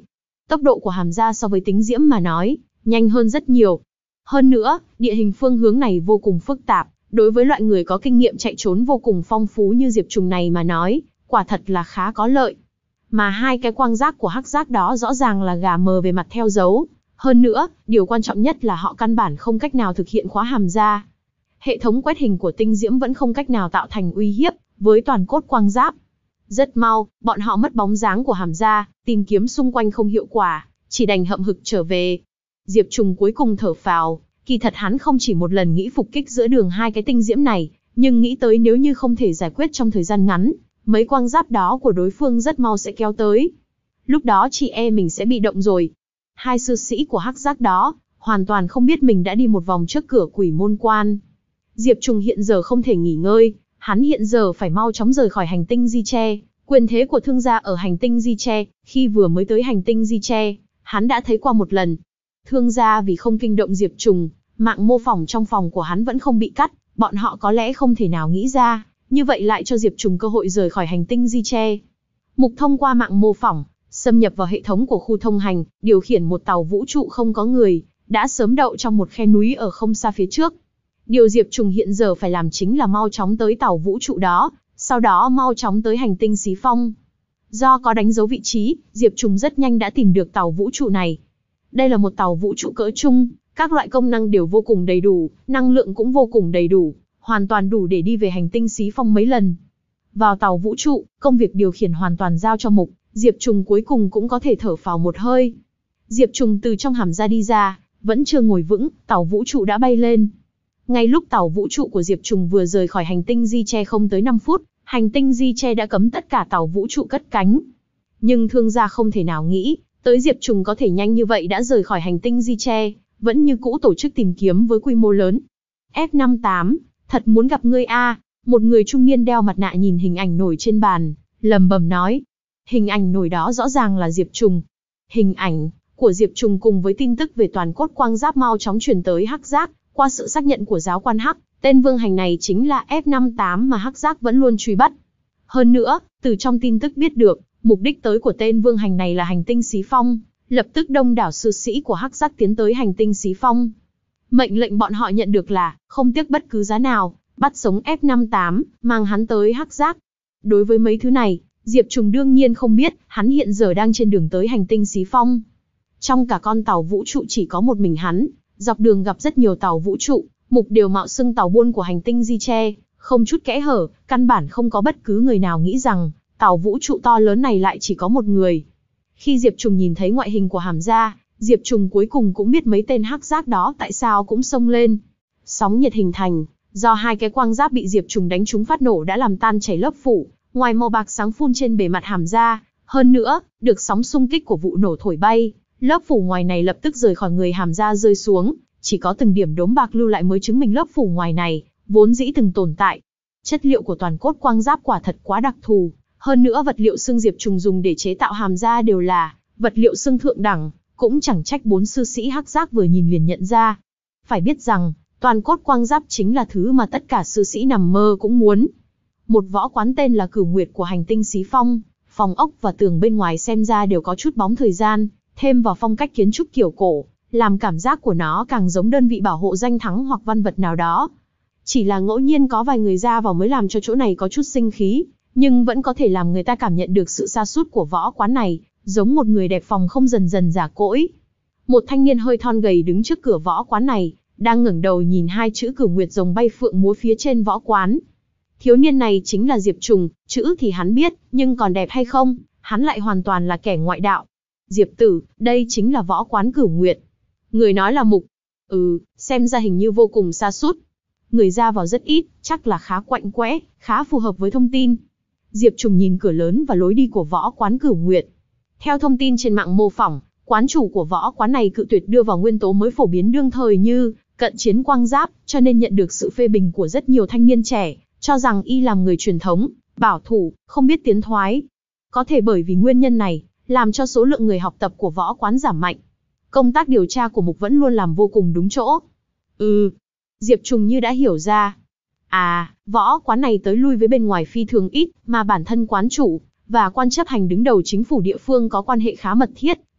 Tốc độ của Hàm gia so với Tính Diễm mà nói, nhanh hơn rất nhiều. Hơn nữa, địa hình phương hướng này vô cùng phức tạp, đối với loại người có kinh nghiệm chạy trốn vô cùng phong phú như Diệp Trùng này mà nói, quả thật là khá có lợi. Mà hai cái quang giác của hắc giác đó rõ ràng là gà mờ về mặt theo dấu. Hơn nữa, điều quan trọng nhất là họ căn bản không cách nào thực hiện khóa Hàm gia. Hệ thống quét hình của Tinh Diễm vẫn không cách nào tạo thành uy hiếp với toàn cốt quang giáp. Rất mau, bọn họ mất bóng dáng của Hàm gia, tìm kiếm xung quanh không hiệu quả, chỉ đành hậm hực trở về. Diệp Trùng cuối cùng thở phào, kỳ thật hắn không chỉ một lần nghĩ phục kích giữa đường hai cái Tinh Diễm này, nhưng nghĩ tới nếu như không thể giải quyết trong thời gian ngắn, mấy quang giáp đó của đối phương rất mau sẽ kéo tới. Lúc đó chị e mình sẽ bị động rồi. Hai sư sĩ của hắc giác đó, hoàn toàn không biết mình đã đi một vòng trước cửa Quỷ Môn Quan. Diệp Trùng hiện giờ không thể nghỉ ngơi, hắn hiện giờ phải mau chóng rời khỏi hành tinh Di Tre. Quyền thế của thương gia ở hành tinh Di Tre, khi vừa mới tới hành tinh Di Tre, hắn đã thấy qua một lần. Thương gia vì không kinh động Diệp Trùng, mạng mô phỏng trong phòng của hắn vẫn không bị cắt, bọn họ có lẽ không thể nào nghĩ ra, như vậy lại cho Diệp Trùng cơ hội rời khỏi hành tinh Di Tre. Mục thông qua mạng mô phỏng, xâm nhập vào hệ thống của khu thông hành, điều khiển một tàu vũ trụ không có người, đã sớm đậu trong một khe núi ở không xa phía trước. Điều Diệp Trùng hiện giờ phải làm chính là mau chóng tới tàu vũ trụ đó, sau đó mau chóng tới hành tinh Xí Phong. Do có đánh dấu vị trí, Diệp Trùng rất nhanh đã tìm được tàu vũ trụ này. Đây là một tàu vũ trụ cỡ trung, các loại công năng đều vô cùng đầy đủ, năng lượng cũng vô cùng đầy đủ, hoàn toàn đủ để đi về hành tinh Xí Phong mấy lần. Vào tàu vũ trụ, công việc điều khiển hoàn toàn giao cho Mục, Diệp Trùng cuối cùng cũng có thể thở phào một hơi. Diệp Trùng từ trong hàm ra đi ra, vẫn chưa ngồi vững, tàu vũ trụ đã bay lên. Ngay lúc tàu vũ trụ của Diệp Trùng vừa rời khỏi hành tinh Di Tre không tới năm phút, hành tinh Di Tre đã cấm tất cả tàu vũ trụ cất cánh. Nhưng thương gia không thể nào nghĩ, tới Diệp Trùng có thể nhanh như vậy đã rời khỏi hành tinh Di Tre, vẫn như cũ tổ chức tìm kiếm với quy mô lớn. F năm tám, thật muốn gặp ngươi a, một người trung niên đeo mặt nạ nhìn hình ảnh nổi trên bàn, lầm bầm nói. Hình ảnh nổi đó rõ ràng là Diệp Trùng. Hình ảnh của Diệp Trùng cùng với tin tức về toàn cốt quang giáp mau chóng truyền tới hắc giác, qua sự xác nhận của giáo quan hắc, tên vương hành này chính là F năm tám mà hắc giác vẫn luôn truy bắt. Hơn nữa, từ trong tin tức biết được, mục đích tới của tên vương hành này là hành tinh Xí Phong, lập tức đông đảo sư sĩ của hắc giác tiến tới hành tinh Xí Phong. Mệnh lệnh bọn họ nhận được là, không tiếc bất cứ giá nào, bắt sống F năm tám, mang hắn tới hắc giác. Đối với mấy thứ này, Diệp Trùng đương nhiên không biết, hắn hiện giờ đang trên đường tới hành tinh Xí Phong. Trong cả con tàu vũ trụ chỉ có một mình hắn, dọc đường gặp rất nhiều tàu vũ trụ, Mục đều mạo xưng tàu buôn của hành tinh Di Tre, không chút kẽ hở, căn bản không có bất cứ người nào nghĩ rằng, tàu vũ trụ to lớn này lại chỉ có một người. Khi Diệp Trùng nhìn thấy ngoại hình của hàm gia, Diệp Trùng cuối cùng cũng biết mấy tên hắc giác đó tại sao cũng xông lên. Sóng nhiệt hình thành, do hai cái quang giáp bị Diệp Trùng đánh trúng phát nổ đã làm tan chảy lớp phủ, ngoài màu bạc sáng phun trên bề mặt hàm gia, hơn nữa, được sóng xung kích của vụ nổ thổi bay, lớp phủ ngoài này lập tức rời khỏi người hàm gia rơi xuống, chỉ có từng điểm đốm bạc lưu lại mới chứng minh lớp phủ ngoài này vốn dĩ từng tồn tại. Chất liệu của toàn cốt quang giáp quả thật quá đặc thù, hơn nữa vật liệu xương Diệp Trùng dùng để chế tạo hàm gia đều là vật liệu xương thượng đẳng, cũng chẳng trách bốn sư sĩ hắc giác vừa nhìn liền nhận ra. Phải biết rằng, toàn cốt quang giáp chính là thứ mà tất cả sư sĩ nằm mơ cũng muốn. Một võ quán tên là Cửu Nguyệt của hành tinh Xí Phong, phòng ốc và tường bên ngoài xem ra đều có chút bóng thời gian, thêm vào phong cách kiến trúc kiểu cổ, làm cảm giác của nó càng giống đơn vị bảo hộ danh thắng hoặc văn vật nào đó. Chỉ là ngẫu nhiên có vài người ra vào mới làm cho chỗ này có chút sinh khí, nhưng vẫn có thể làm người ta cảm nhận được sự sa sút của võ quán này, giống một người đẹp phòng không dần dần già cỗi. Một thanh niên hơi thon gầy đứng trước cửa võ quán này, đang ngẩng đầu nhìn hai chữ Cửu Nguyệt rồng bay phượng múa phía trên võ quán. Thiếu niên này chính là Diệp Trùng, chữ thì hắn biết, nhưng còn đẹp hay không, hắn lại hoàn toàn là kẻ ngoại đạo. Diệp tử, đây chính là võ quán Cửu Nguyệt. Người nói là Mục. Ừ, xem ra hình như vô cùng sa sút. Người ra vào rất ít, chắc là khá quạnh quẽ, khá phù hợp với thông tin. Diệp Trùng nhìn cửa lớn và lối đi của võ quán Cửu Nguyệt. Theo thông tin trên mạng mô phỏng, quán chủ của võ quán này cự tuyệt đưa vào nguyên tố mới phổ biến đương thời như cận chiến quang giáp, cho nên nhận được sự phê bình của rất nhiều thanh niên trẻ, cho rằng y làm người truyền thống, bảo thủ, không biết tiến thoái. Có thể bởi vì nguyên nhân này, làm cho số lượng người học tập của võ quán giảm mạnh. Công tác điều tra của Mục vẫn luôn làm vô cùng đúng chỗ. Ừ, Diệp Trùng như đã hiểu ra. À, võ quán này tới lui với bên ngoài phi thường ít, mà bản thân quán chủ và quan chấp hành đứng đầu chính phủ địa phương có quan hệ khá mật thiết,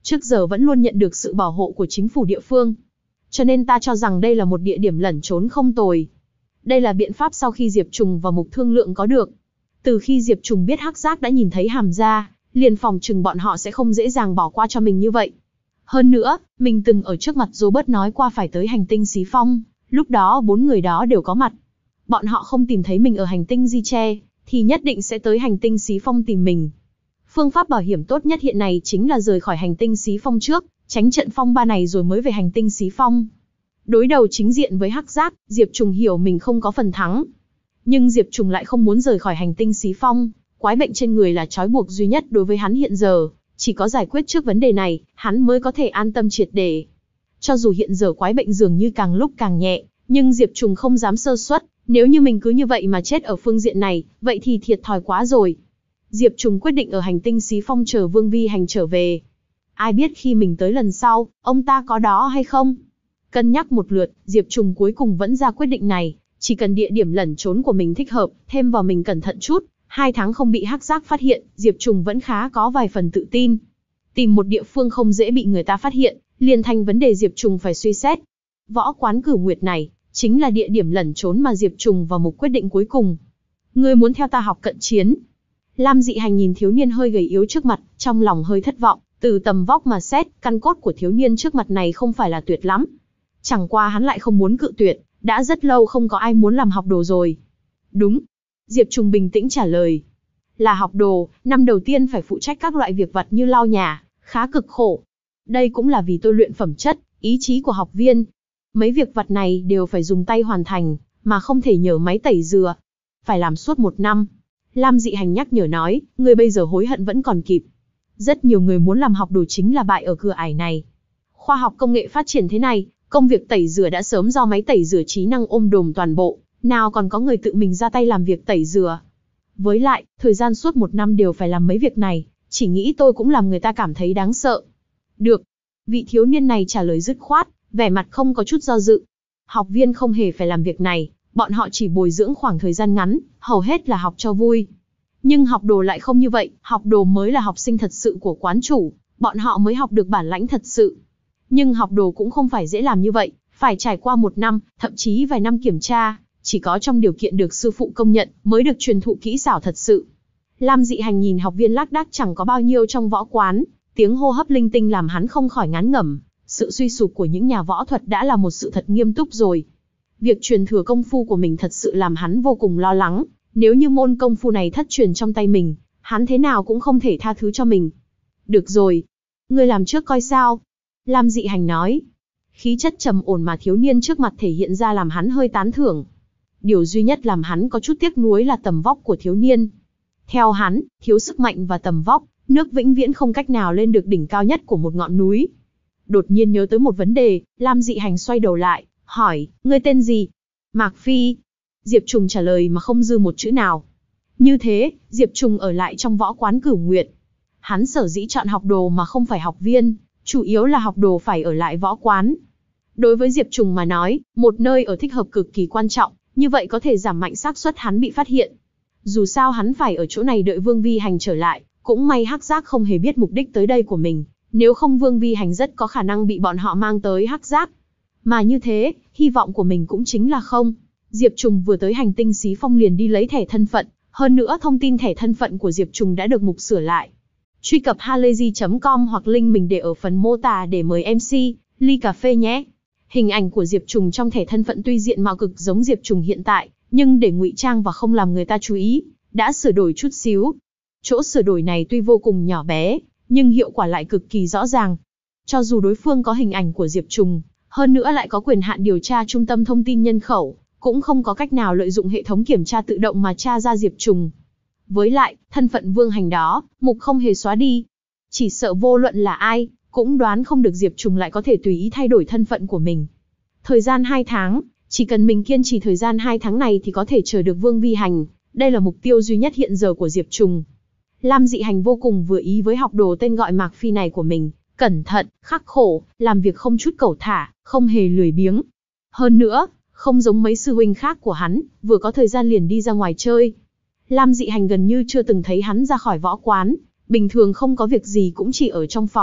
trước giờ vẫn luôn nhận được sự bảo hộ của chính phủ địa phương. Cho nên ta cho rằng đây là một địa điểm lẩn trốn không tồi. Đây là biện pháp sau khi Diệp Trùng và Mục thương lượng có được. Từ khi Diệp Trùng biết Hắc Giác đã nhìn thấy Hàm Gia, liền phòng chừng bọn họ sẽ không dễ dàng bỏ qua cho mình như vậy. Hơn nữa, mình từng ở trước mặt Robert nói qua phải tới hành tinh Xí Phong, lúc đó bốn người đó đều có mặt. Bọn họ không tìm thấy mình ở hành tinh Di Tre, thì nhất định sẽ tới hành tinh Xí Phong tìm mình. Phương pháp bảo hiểm tốt nhất hiện nay chính là rời khỏi hành tinh Xí Phong trước, tránh trận phong ba này rồi mới về hành tinh Xí Phong. Đối đầu chính diện với Hắc Giác, Diệp Trùng hiểu mình không có phần thắng. Nhưng Diệp Trùng lại không muốn rời khỏi hành tinh Xí Phong, quái bệnh trên người là trói buộc duy nhất đối với hắn hiện giờ, chỉ có giải quyết trước vấn đề này, hắn mới có thể an tâm triệt để. Cho dù hiện giờ quái bệnh dường như càng lúc càng nhẹ, nhưng Diệp Trùng không dám sơ suất, nếu như mình cứ như vậy mà chết ở phương diện này, vậy thì thiệt thòi quá rồi. Diệp Trùng quyết định ở hành tinh Xí Phong chờ Vương Vi Hành trở về. Ai biết khi mình tới lần sau, ông ta có đó hay không? Cân nhắc một lượt, Diệp Trùng cuối cùng vẫn ra quyết định này, chỉ cần địa điểm lẩn trốn của mình thích hợp, thêm vào mình cẩn thận chút, hai tháng không bị Hắc Giác phát hiện, Diệp Trùng vẫn khá có vài phần tự tin. Tìm một địa phương không dễ bị người ta phát hiện, liền thành vấn đề Diệp Trùng phải suy xét. Võ quán Cửu Nguyệt này, chính là địa điểm lẩn trốn mà Diệp Trùng và Mục quyết định cuối cùng. Ngươi muốn theo ta học cận chiến? Lam Dị Hành nhìn thiếu niên hơi gầy yếu trước mặt, trong lòng hơi thất vọng, từ tầm vóc mà xét, căn cốt của thiếu niên trước mặt này không phải là tuyệt lắm. Chẳng qua hắn lại không muốn cự tuyệt, đã rất lâu không có ai muốn làm học đồ rồi. Đúng. Diệp Trùng bình tĩnh trả lời. Là học đồ, năm đầu tiên phải phụ trách các loại việc vặt như lau nhà, khá cực khổ. Đây cũng là vì tôi luyện phẩm chất, ý chí của học viên. Mấy việc vặt này đều phải dùng tay hoàn thành, mà không thể nhờ máy tẩy dừa. Phải làm suốt một năm. Lam Dị Hành nhắc nhở nói, người bây giờ hối hận vẫn còn kịp. Rất nhiều người muốn làm học đồ chính là bại ở cửa ải này. Khoa học công nghệ phát triển thế này, công việc tẩy rửa đã sớm do máy tẩy rửa trí năng ôm đồm toàn bộ, nào còn có người tự mình ra tay làm việc tẩy rửa. Với lại, thời gian suốt một năm đều phải làm mấy việc này, chỉ nghĩ tôi cũng làm người ta cảm thấy đáng sợ. Được. Vị thiếu niên này trả lời dứt khoát, vẻ mặt không có chút do dự. Học viên không hề phải làm việc này, bọn họ chỉ bồi dưỡng khoảng thời gian ngắn, hầu hết là học cho vui. Nhưng học đồ lại không như vậy, học đồ mới là học sinh thật sự của quán chủ, bọn họ mới học được bản lãnh thật sự. Nhưng học đồ cũng không phải dễ làm như vậy, phải trải qua một năm, thậm chí vài năm kiểm tra, chỉ có trong điều kiện được sư phụ công nhận mới được truyền thụ kỹ xảo thật sự. Lam Dị Hành nhìn học viên lác đác chẳng có bao nhiêu trong võ quán, tiếng hô hấp linh tinh làm hắn không khỏi ngán ngẩm, sự suy sụp của những nhà võ thuật đã là một sự thật nghiêm túc rồi. Việc truyền thừa công phu của mình thật sự làm hắn vô cùng lo lắng, nếu như môn công phu này thất truyền trong tay mình, hắn thế nào cũng không thể tha thứ cho mình. Được rồi, ngươi làm trước coi sao. Lam Dị Hành nói. Khí chất trầm ổn mà thiếu niên trước mặt thể hiện ra làm hắn hơi tán thưởng. Điều duy nhất làm hắn có chút tiếc nuối là tầm vóc của thiếu niên. Theo hắn, thiếu sức mạnh và tầm vóc, nước vĩnh viễn không cách nào lên được đỉnh cao nhất của một ngọn núi. Đột nhiên nhớ tới một vấn đề, Lam Dị Hành xoay đầu lại, hỏi, ngươi tên gì? Mạc Phi. Diệp Trùng trả lời mà không dư một chữ nào. Như thế, Diệp Trùng ở lại trong võ quán Cửu Nguyệt. Hắn sở dĩ chọn học đồ mà không phải học viên, chủ yếu là học đồ phải ở lại võ quán. Đối với Diệp Trùng mà nói, một nơi ở thích hợp cực kỳ quan trọng, như vậy có thể giảm mạnh xác suất hắn bị phát hiện. Dù sao hắn phải ở chỗ này đợi Vương Vi Hành trở lại, cũng may Hắc Giác không hề biết mục đích tới đây của mình, nếu không Vương Vi Hành rất có khả năng bị bọn họ mang tới Hắc Giác. Mà như thế, hy vọng của mình cũng chính là không. Diệp Trùng vừa tới hành tinh Xí Phong liền đi lấy thẻ thân phận, hơn nữa thông tin thẻ thân phận của Diệp Trùng đã được Mục sửa lại. Truy cập halayzi chấm com hoặc link mình để ở phần mô tả để mời em xê, ly cà phê nhé. Hình ảnh của Diệp Trùng trong thẻ thân phận tuy diện mạo cực giống Diệp Trùng hiện tại, nhưng để ngụy trang và không làm người ta chú ý, đã sửa đổi chút xíu. Chỗ sửa đổi này tuy vô cùng nhỏ bé, nhưng hiệu quả lại cực kỳ rõ ràng. Cho dù đối phương có hình ảnh của Diệp Trùng, hơn nữa lại có quyền hạn điều tra trung tâm thông tin nhân khẩu, cũng không có cách nào lợi dụng hệ thống kiểm tra tự động mà tra ra Diệp Trùng. Với lại, thân phận Vương Hành đó, Mục không hề xóa đi. Chỉ sợ vô luận là ai, cũng đoán không được Diệp Trùng lại có thể tùy ý thay đổi thân phận của mình. Thời gian hai tháng, chỉ cần mình kiên trì thời gian hai tháng này thì có thể chờ được Vương Vi Hành, đây là mục tiêu duy nhất hiện giờ của Diệp Trùng. Lam Dị Hành vô cùng vừa ý với học đồ tên gọi Mạc Phi này của mình, cẩn thận, khắc khổ, làm việc không chút cẩu thả, không hề lười biếng. Hơn nữa, không giống mấy sư huynh khác của hắn, vừa có thời gian liền đi ra ngoài chơi. Lam Dị Hành gần như chưa từng thấy hắn ra khỏi võ quán, bình thường không có việc gì cũng chỉ ở trong phòng,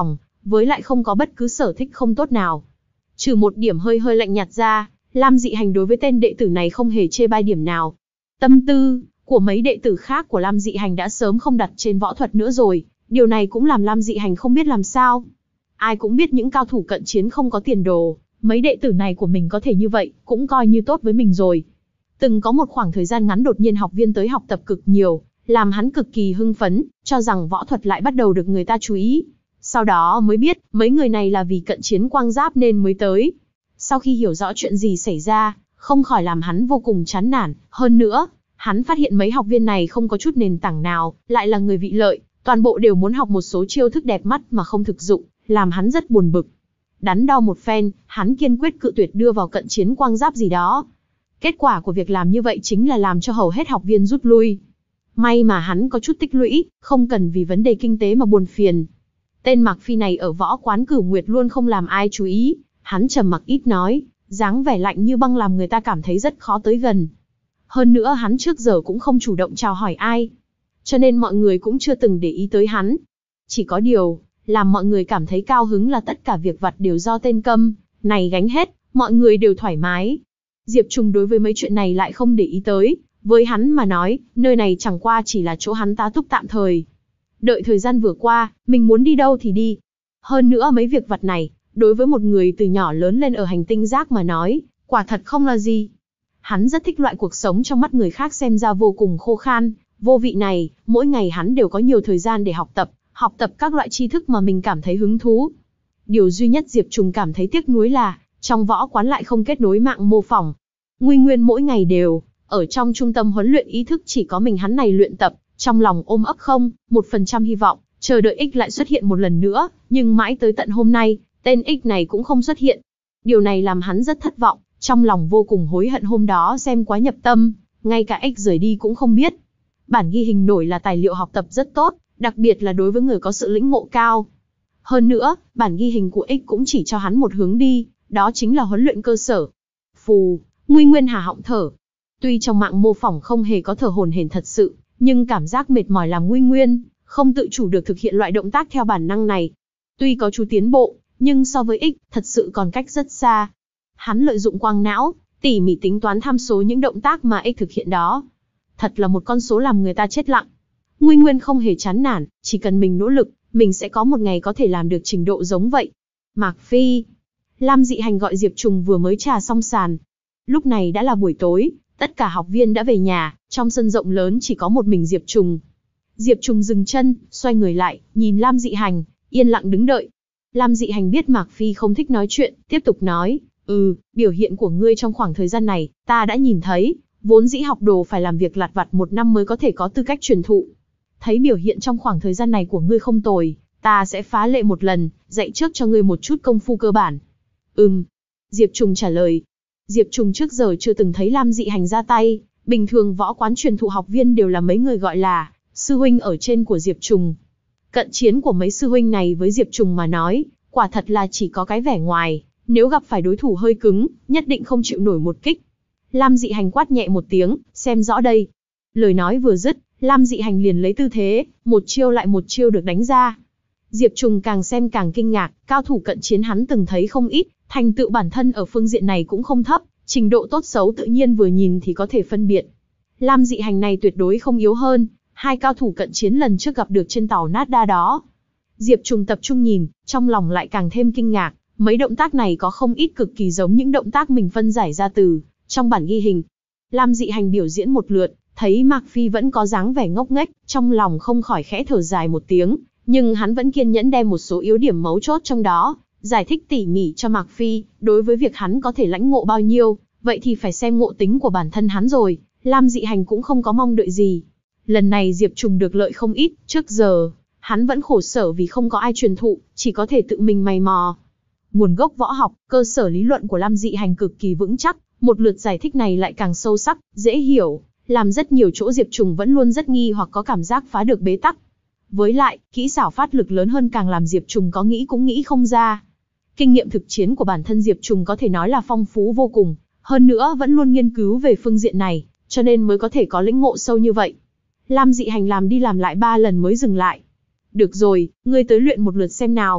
với lại không có bất cứ sở thích không tốt nào. Trừ một điểm hơi hơi lạnh nhạt ra, Lam Dị Hành đối với tên đệ tử này không hề chê bai điểm nào. Tâm tư của mấy đệ tử khác của Lam Dị Hành đã sớm không đặt trên võ thuật nữa rồi, điều này cũng làm Lam Dị Hành không biết làm sao. Ai cũng biết những cao thủ cận chiến không có tiền đồ, mấy đệ tử này của mình có thể như vậy, cũng coi như tốt với mình rồi. Từng có một khoảng thời gian ngắn đột nhiên học viên tới học tập cực nhiều, làm hắn cực kỳ hưng phấn, cho rằng võ thuật lại bắt đầu được người ta chú ý. Sau đó mới biết, mấy người này là vì cận chiến quang giáp nên mới tới. Sau khi hiểu rõ chuyện gì xảy ra, không khỏi làm hắn vô cùng chán nản. Hơn nữa, hắn phát hiện mấy học viên này không có chút nền tảng nào, lại là người vị lợi, toàn bộ đều muốn học một số chiêu thức đẹp mắt mà không thực dụng, làm hắn rất buồn bực. Đắn đo một phen, hắn kiên quyết cự tuyệt đưa vào cận chiến quang giáp gì đó. Kết quả của việc làm như vậy chính là làm cho hầu hết học viên rút lui. May mà hắn có chút tích lũy, không cần vì vấn đề kinh tế mà buồn phiền. Tên Mạc Phi này ở võ quán Cửu Nguyệt luôn không làm ai chú ý, hắn trầm mặc ít nói, dáng vẻ lạnh như băng làm người ta cảm thấy rất khó tới gần. Hơn nữa hắn trước giờ cũng không chủ động chào hỏi ai, cho nên mọi người cũng chưa từng để ý tới hắn. Chỉ có điều, làm mọi người cảm thấy cao hứng là tất cả việc vặt đều do tên câm này gánh hết, mọi người đều thoải mái. Diệp Trùng đối với mấy chuyện này lại không để ý tới, với hắn mà nói, nơi này chẳng qua chỉ là chỗ hắn tá túc tạm thời. Đợi thời gian vừa qua, mình muốn đi đâu thì đi. Hơn nữa mấy việc vặt này, đối với một người từ nhỏ lớn lên ở hành tinh rác mà nói, quả thật không là gì. Hắn rất thích loại cuộc sống trong mắt người khác xem ra vô cùng khô khan, vô vị này, mỗi ngày hắn đều có nhiều thời gian để học tập, học tập các loại tri thức mà mình cảm thấy hứng thú. Điều duy nhất Diệp Trùng cảm thấy tiếc nuối là, trong võ quán lại không kết nối mạng mô phỏng. Nguy Nguyên mỗi ngày đều, ở trong trung tâm huấn luyện ý thức chỉ có mình hắn này luyện tập, trong lòng ôm ấp không, một phần trăm hy vọng, chờ đợi X lại xuất hiện một lần nữa, nhưng mãi tới tận hôm nay, tên X này cũng không xuất hiện. Điều này làm hắn rất thất vọng, trong lòng vô cùng hối hận hôm đó xem quá nhập tâm, ngay cả X rời đi cũng không biết. Bản ghi hình nổi là tài liệu học tập rất tốt, đặc biệt là đối với người có sự lĩnh ngộ cao. Hơn nữa, bản ghi hình của X cũng chỉ cho hắn một hướng đi, đó chính là huấn luyện cơ sở. Phù, Nguy Nguyên hà họng thở. Tuy trong mạng mô phỏng không hề có thở hổn hển thật sự, nhưng cảm giác mệt mỏi làm Nguy Nguyên không tự chủ được thực hiện loại động tác theo bản năng này. Tuy có chú tiến bộ, nhưng so với X, thật sự còn cách rất xa. Hắn lợi dụng quang não, tỉ mỉ tính toán tham số những động tác mà X thực hiện đó. Thật là một con số làm người ta chết lặng. Nguy Nguyên không hề chán nản, chỉ cần mình nỗ lực, mình sẽ có một ngày có thể làm được trình độ giống vậy. Mạc Phi. Lam Dị Hành gọi Diệp Trùng vừa mới trà xong sàn. Lúc này đã là buổi tối, tất cả học viên đã về nhà, trong sân rộng lớn chỉ có một mình Diệp Trùng. Diệp Trùng dừng chân, xoay người lại, nhìn Lam Dị Hành, yên lặng đứng đợi. Lam Dị Hành biết Mạc Phi không thích nói chuyện, tiếp tục nói, ừ, biểu hiện của ngươi trong khoảng thời gian này, ta đã nhìn thấy, vốn dĩ học đồ phải làm việc lặt vặt một năm mới có thể có tư cách truyền thụ. Thấy biểu hiện trong khoảng thời gian này của ngươi không tồi, ta sẽ phá lệ một lần, dạy trước cho ngươi một chút công phu cơ bản. Ừm, Diệp Trùng trả lời. Diệp Trùng trước giờ chưa từng thấy Lam Dị Hành ra tay, bình thường võ quán truyền thụ học viên đều là mấy người gọi là sư huynh ở trên của Diệp Trùng. Cận chiến của mấy sư huynh này với Diệp Trùng mà nói, quả thật là chỉ có cái vẻ ngoài, nếu gặp phải đối thủ hơi cứng, nhất định không chịu nổi một kích. Lam Dị Hành quát nhẹ một tiếng, xem rõ đây. Lời nói vừa dứt, Lam Dị Hành liền lấy tư thế, một chiêu lại một chiêu được đánh ra. Diệp Trùng càng xem càng kinh ngạc, cao thủ cận chiến hắn từng thấy không ít, thành tựu bản thân ở phương diện này cũng không thấp, trình độ tốt xấu tự nhiên vừa nhìn thì có thể phân biệt. Lam Dị Hành này tuyệt đối không yếu hơn hai cao thủ cận chiến lần trước gặp được trên tàu Nát Đa đó. Diệp Trùng tập trung nhìn, trong lòng lại càng thêm kinh ngạc, mấy động tác này có không ít cực kỳ giống những động tác mình phân giải ra từ trong bản ghi hình. Lam Dị Hành biểu diễn một lượt, thấy Mạc Phi vẫn có dáng vẻ ngốc nghếch, trong lòng không khỏi khẽ thở dài một tiếng, nhưng hắn vẫn kiên nhẫn đem một số yếu điểm mấu chốt trong đó giải thích tỉ mỉ cho Mạc Phi. Đối với việc hắn có thể lãnh ngộ bao nhiêu, vậy thì phải xem ngộ tính của bản thân hắn rồi. Lam Dị Hành cũng không có mong đợi gì. Lần này Diệp Trùng được lợi không ít, trước giờ hắn vẫn khổ sở vì không có ai truyền thụ, chỉ có thể tự mình mày mò. Nguồn gốc võ học, cơ sở lý luận của Lam Dị Hành cực kỳ vững chắc, một lượt giải thích này lại càng sâu sắc, dễ hiểu, làm rất nhiều chỗ Diệp Trùng vẫn luôn rất nghi hoặc có cảm giác phá được bế tắc. Với lại, kỹ xảo phát lực lớn hơn càng làm Diệp Trùng có nghĩ cũng nghĩ không ra. Kinh nghiệm thực chiến của bản thân Diệp Trùng có thể nói là phong phú vô cùng, hơn nữa vẫn luôn nghiên cứu về phương diện này, cho nên mới có thể có lĩnh ngộ sâu như vậy. Lam Dị Hành làm đi làm lại ba lần mới dừng lại. Được rồi, ngươi tới luyện một lượt xem nào.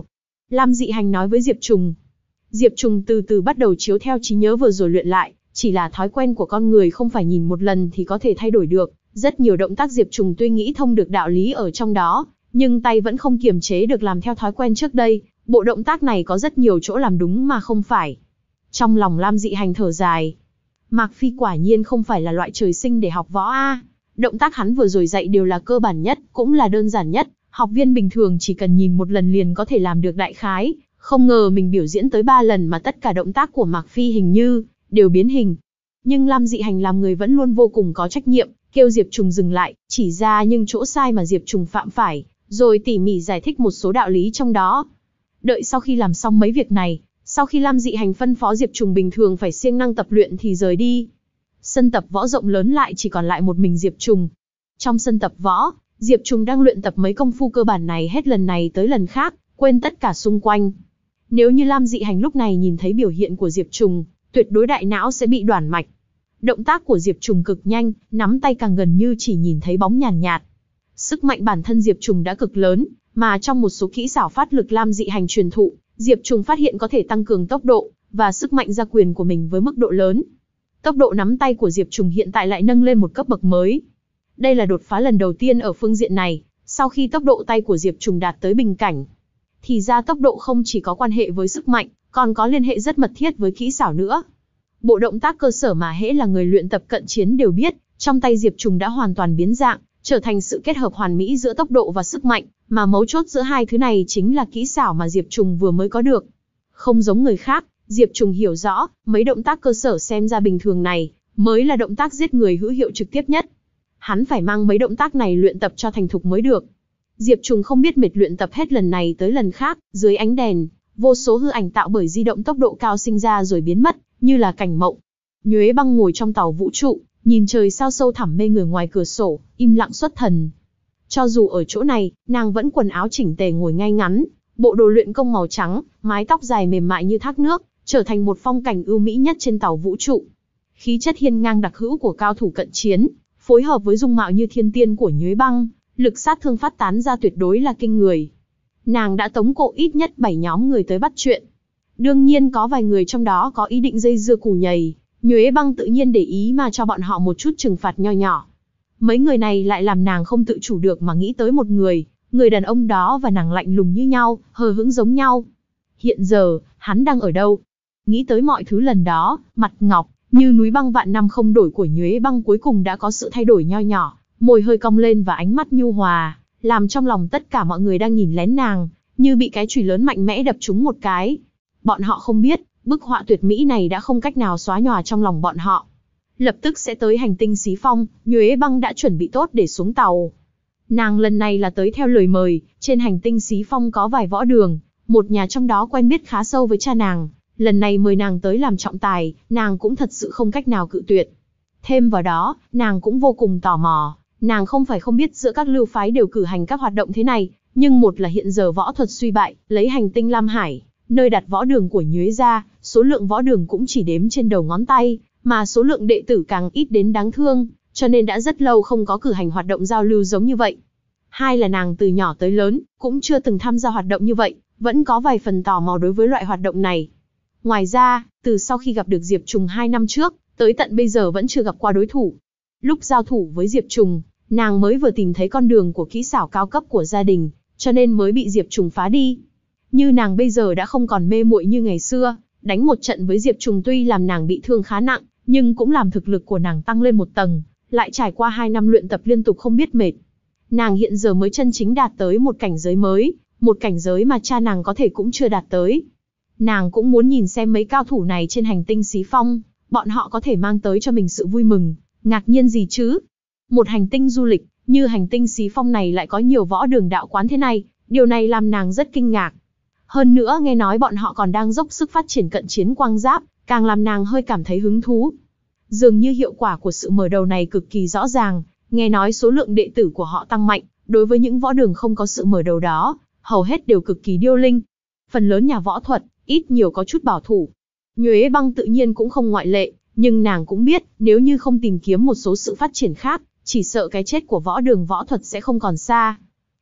Lam Dị Hành nói với Diệp Trùng. Diệp Trùng từ từ bắt đầu chiếu theo trí nhớ vừa rồi luyện lại, chỉ là thói quen của con người không phải nhìn một lần thì có thể thay đổi được. Rất nhiều động tác Diệp Trùng tuy nghĩ thông được đạo lý ở trong đó, nhưng tay vẫn không kiềm chế được làm theo thói quen trước đây. Bộ động tác này có rất nhiều chỗ làm đúng mà không phải. Trong lòng Lam Dị Hành thở dài. Mạc Phi quả nhiên không phải là loại trời sinh để học võ a. Động tác hắn vừa rồi dạy đều là cơ bản nhất, cũng là đơn giản nhất. Học viên bình thường chỉ cần nhìn một lần liền có thể làm được đại khái. Không ngờ mình biểu diễn tới ba lần mà tất cả động tác của Mạc Phi hình như đều biến hình. Nhưng Lam Dị Hành làm người vẫn luôn vô cùng có trách nhiệm, kêu Diệp Trùng dừng lại, chỉ ra những chỗ sai mà Diệp Trùng phạm phải, rồi tỉ mỉ giải thích một số đạo lý trong đó. Đợi sau khi làm xong mấy việc này, sau khi Lam Dị Hành phân phó Diệp Trùng bình thường phải siêng năng tập luyện thì rời đi. Sân tập võ rộng lớn lại chỉ còn lại một mình Diệp Trùng. Trong sân tập võ, Diệp Trùng đang luyện tập mấy công phu cơ bản này hết lần này tới lần khác, quên tất cả xung quanh. Nếu như Lam Dị Hành lúc này nhìn thấy biểu hiện của Diệp Trùng, tuyệt đối đại não sẽ bị đoản mạch. Động tác của Diệp Trùng cực nhanh, nắm tay càng gần như chỉ nhìn thấy bóng nhàn nhạt, nhạt. Sức mạnh bản thân Diệp Trùng đã cực lớn, mà trong một số kỹ xảo phát lực Lam Dị Hành truyền thụ, Diệp Trùng phát hiện có thể tăng cường tốc độ và sức mạnh ra quyền của mình với mức độ lớn. Tốc độ nắm tay của Diệp Trùng hiện tại lại nâng lên một cấp bậc mới. Đây là đột phá lần đầu tiên ở phương diện này, sau khi tốc độ tay của Diệp Trùng đạt tới bình cảnh. Thì ra tốc độ không chỉ có quan hệ với sức mạnh, còn có liên hệ rất mật thiết với kỹ xảo nữa. Bộ động tác cơ sở mà hễ là người luyện tập cận chiến đều biết, trong tay Diệp Trùng đã hoàn toàn biến dạng, trở thành sự kết hợp hoàn mỹ giữa tốc độ và sức mạnh, mà mấu chốt giữa hai thứ này chính là kỹ xảo mà Diệp Trùng vừa mới có được. Không giống người khác, Diệp Trùng hiểu rõ, mấy động tác cơ sở xem ra bình thường này, mới là động tác giết người hữu hiệu trực tiếp nhất. Hắn phải mang mấy động tác này luyện tập cho thành thục mới được. Diệp Trùng không biết mệt luyện tập hết lần này tới lần khác, dưới ánh đèn, vô số hư ảnh tạo bởi di động tốc độ cao sinh ra rồi biến mất, như là cảnh mộng. Nhuế Băng ngồi trong tàu vũ trụ, nhìn trời sao sâu thẳm mê người ngoài cửa sổ, im lặng xuất thần. Cho dù ở chỗ này, nàng vẫn quần áo chỉnh tề ngồi ngay ngắn, bộ đồ luyện công màu trắng, mái tóc dài mềm mại như thác nước, trở thành một phong cảnh ưu mỹ nhất trên tàu vũ trụ. Khí chất hiên ngang đặc hữu của cao thủ cận chiến, phối hợp với dung mạo như thiên tiên của Nhuế Băng, lực sát thương phát tán ra tuyệt đối là kinh người. Nàng đã tống cổ ít nhất bảy nhóm người tới bắt chuyện. Đương nhiên có vài người trong đó có ý định dây dưa củ nhầy, Nhuế Băng tự nhiên để ý mà cho bọn họ một chút trừng phạt nho nhỏ. Mấy người này lại làm nàng không tự chủ được mà nghĩ tới một người, người đàn ông đó và nàng lạnh lùng như nhau, hờ hững giống nhau. Hiện giờ, hắn đang ở đâu? Nghĩ tới mọi thứ lần đó, mặt ngọc, như núi băng vạn năm không đổi của Nhuế Băng cuối cùng đã có sự thay đổi nho nhỏ, môi hơi cong lên và ánh mắt nhu hòa, làm trong lòng tất cả mọi người đang nhìn lén nàng, như bị cái chùy lớn mạnh mẽ đập trúng một cái. Bọn họ không biết, bức họa tuyệt mỹ này đã không cách nào xóa nhòa trong lòng bọn họ. Lập tức sẽ tới hành tinh Xí Phong, Nhuế Băng đã chuẩn bị tốt để xuống tàu. Nàng lần này là tới theo lời mời, trên hành tinh Xí Phong có vài võ đường, một nhà trong đó quen biết khá sâu với cha nàng, lần này mời nàng tới làm trọng tài, nàng cũng thật sự không cách nào cự tuyệt. Thêm vào đó, nàng cũng vô cùng tò mò, nàng không phải không biết giữa các lưu phái đều cử hành các hoạt động thế này, nhưng một là hiện giờ võ thuật suy bại, lấy hành tinh Lam Hải, nơi đặt võ đường của Nhuế gia, số lượng võ đường cũng chỉ đếm trên đầu ngón tay, mà số lượng đệ tử càng ít đến đáng thương, cho nên đã rất lâu không có cử hành hoạt động giao lưu giống như vậy. Hai là nàng từ nhỏ tới lớn, cũng chưa từng tham gia hoạt động như vậy, vẫn có vài phần tò mò đối với loại hoạt động này. Ngoài ra, từ sau khi gặp được Diệp Trùng hai năm trước, tới tận bây giờ vẫn chưa gặp qua đối thủ. Lúc giao thủ với Diệp Trùng, nàng mới vừa tìm thấy con đường của kỹ xảo cao cấp của gia đình, cho nên mới bị Diệp Trùng phá đi. Như nàng bây giờ đã không còn mê muội như ngày xưa, đánh một trận với Diệp Trùng tuy làm nàng bị thương khá nặng, nhưng cũng làm thực lực của nàng tăng lên một tầng, lại trải qua hai năm luyện tập liên tục không biết mệt. Nàng hiện giờ mới chân chính đạt tới một cảnh giới mới, một cảnh giới mà cha nàng có thể cũng chưa đạt tới. Nàng cũng muốn nhìn xem mấy cao thủ này trên hành tinh Xí Phong, bọn họ có thể mang tới cho mình sự vui mừng, ngạc nhiên gì chứ. Một hành tinh du lịch, như hành tinh Xí Phong này lại có nhiều võ đường đạo quán thế này, điều này làm nàng rất kinh ngạc. Hơn nữa nghe nói bọn họ còn đang dốc sức phát triển cận chiến quang giáp, càng làm nàng hơi cảm thấy hứng thú. Dường như hiệu quả của sự mở đầu này cực kỳ rõ ràng, nghe nói số lượng đệ tử của họ tăng mạnh, đối với những võ đường không có sự mở đầu đó, hầu hết đều cực kỳ điêu linh. Phần lớn nhà võ thuật, ít nhiều có chút bảo thủ. Nhuế Băng tự nhiên cũng không ngoại lệ, nhưng nàng cũng biết, nếu như không tìm kiếm một số sự phát triển khác, chỉ sợ cái chết của võ đường võ thuật sẽ không còn xa.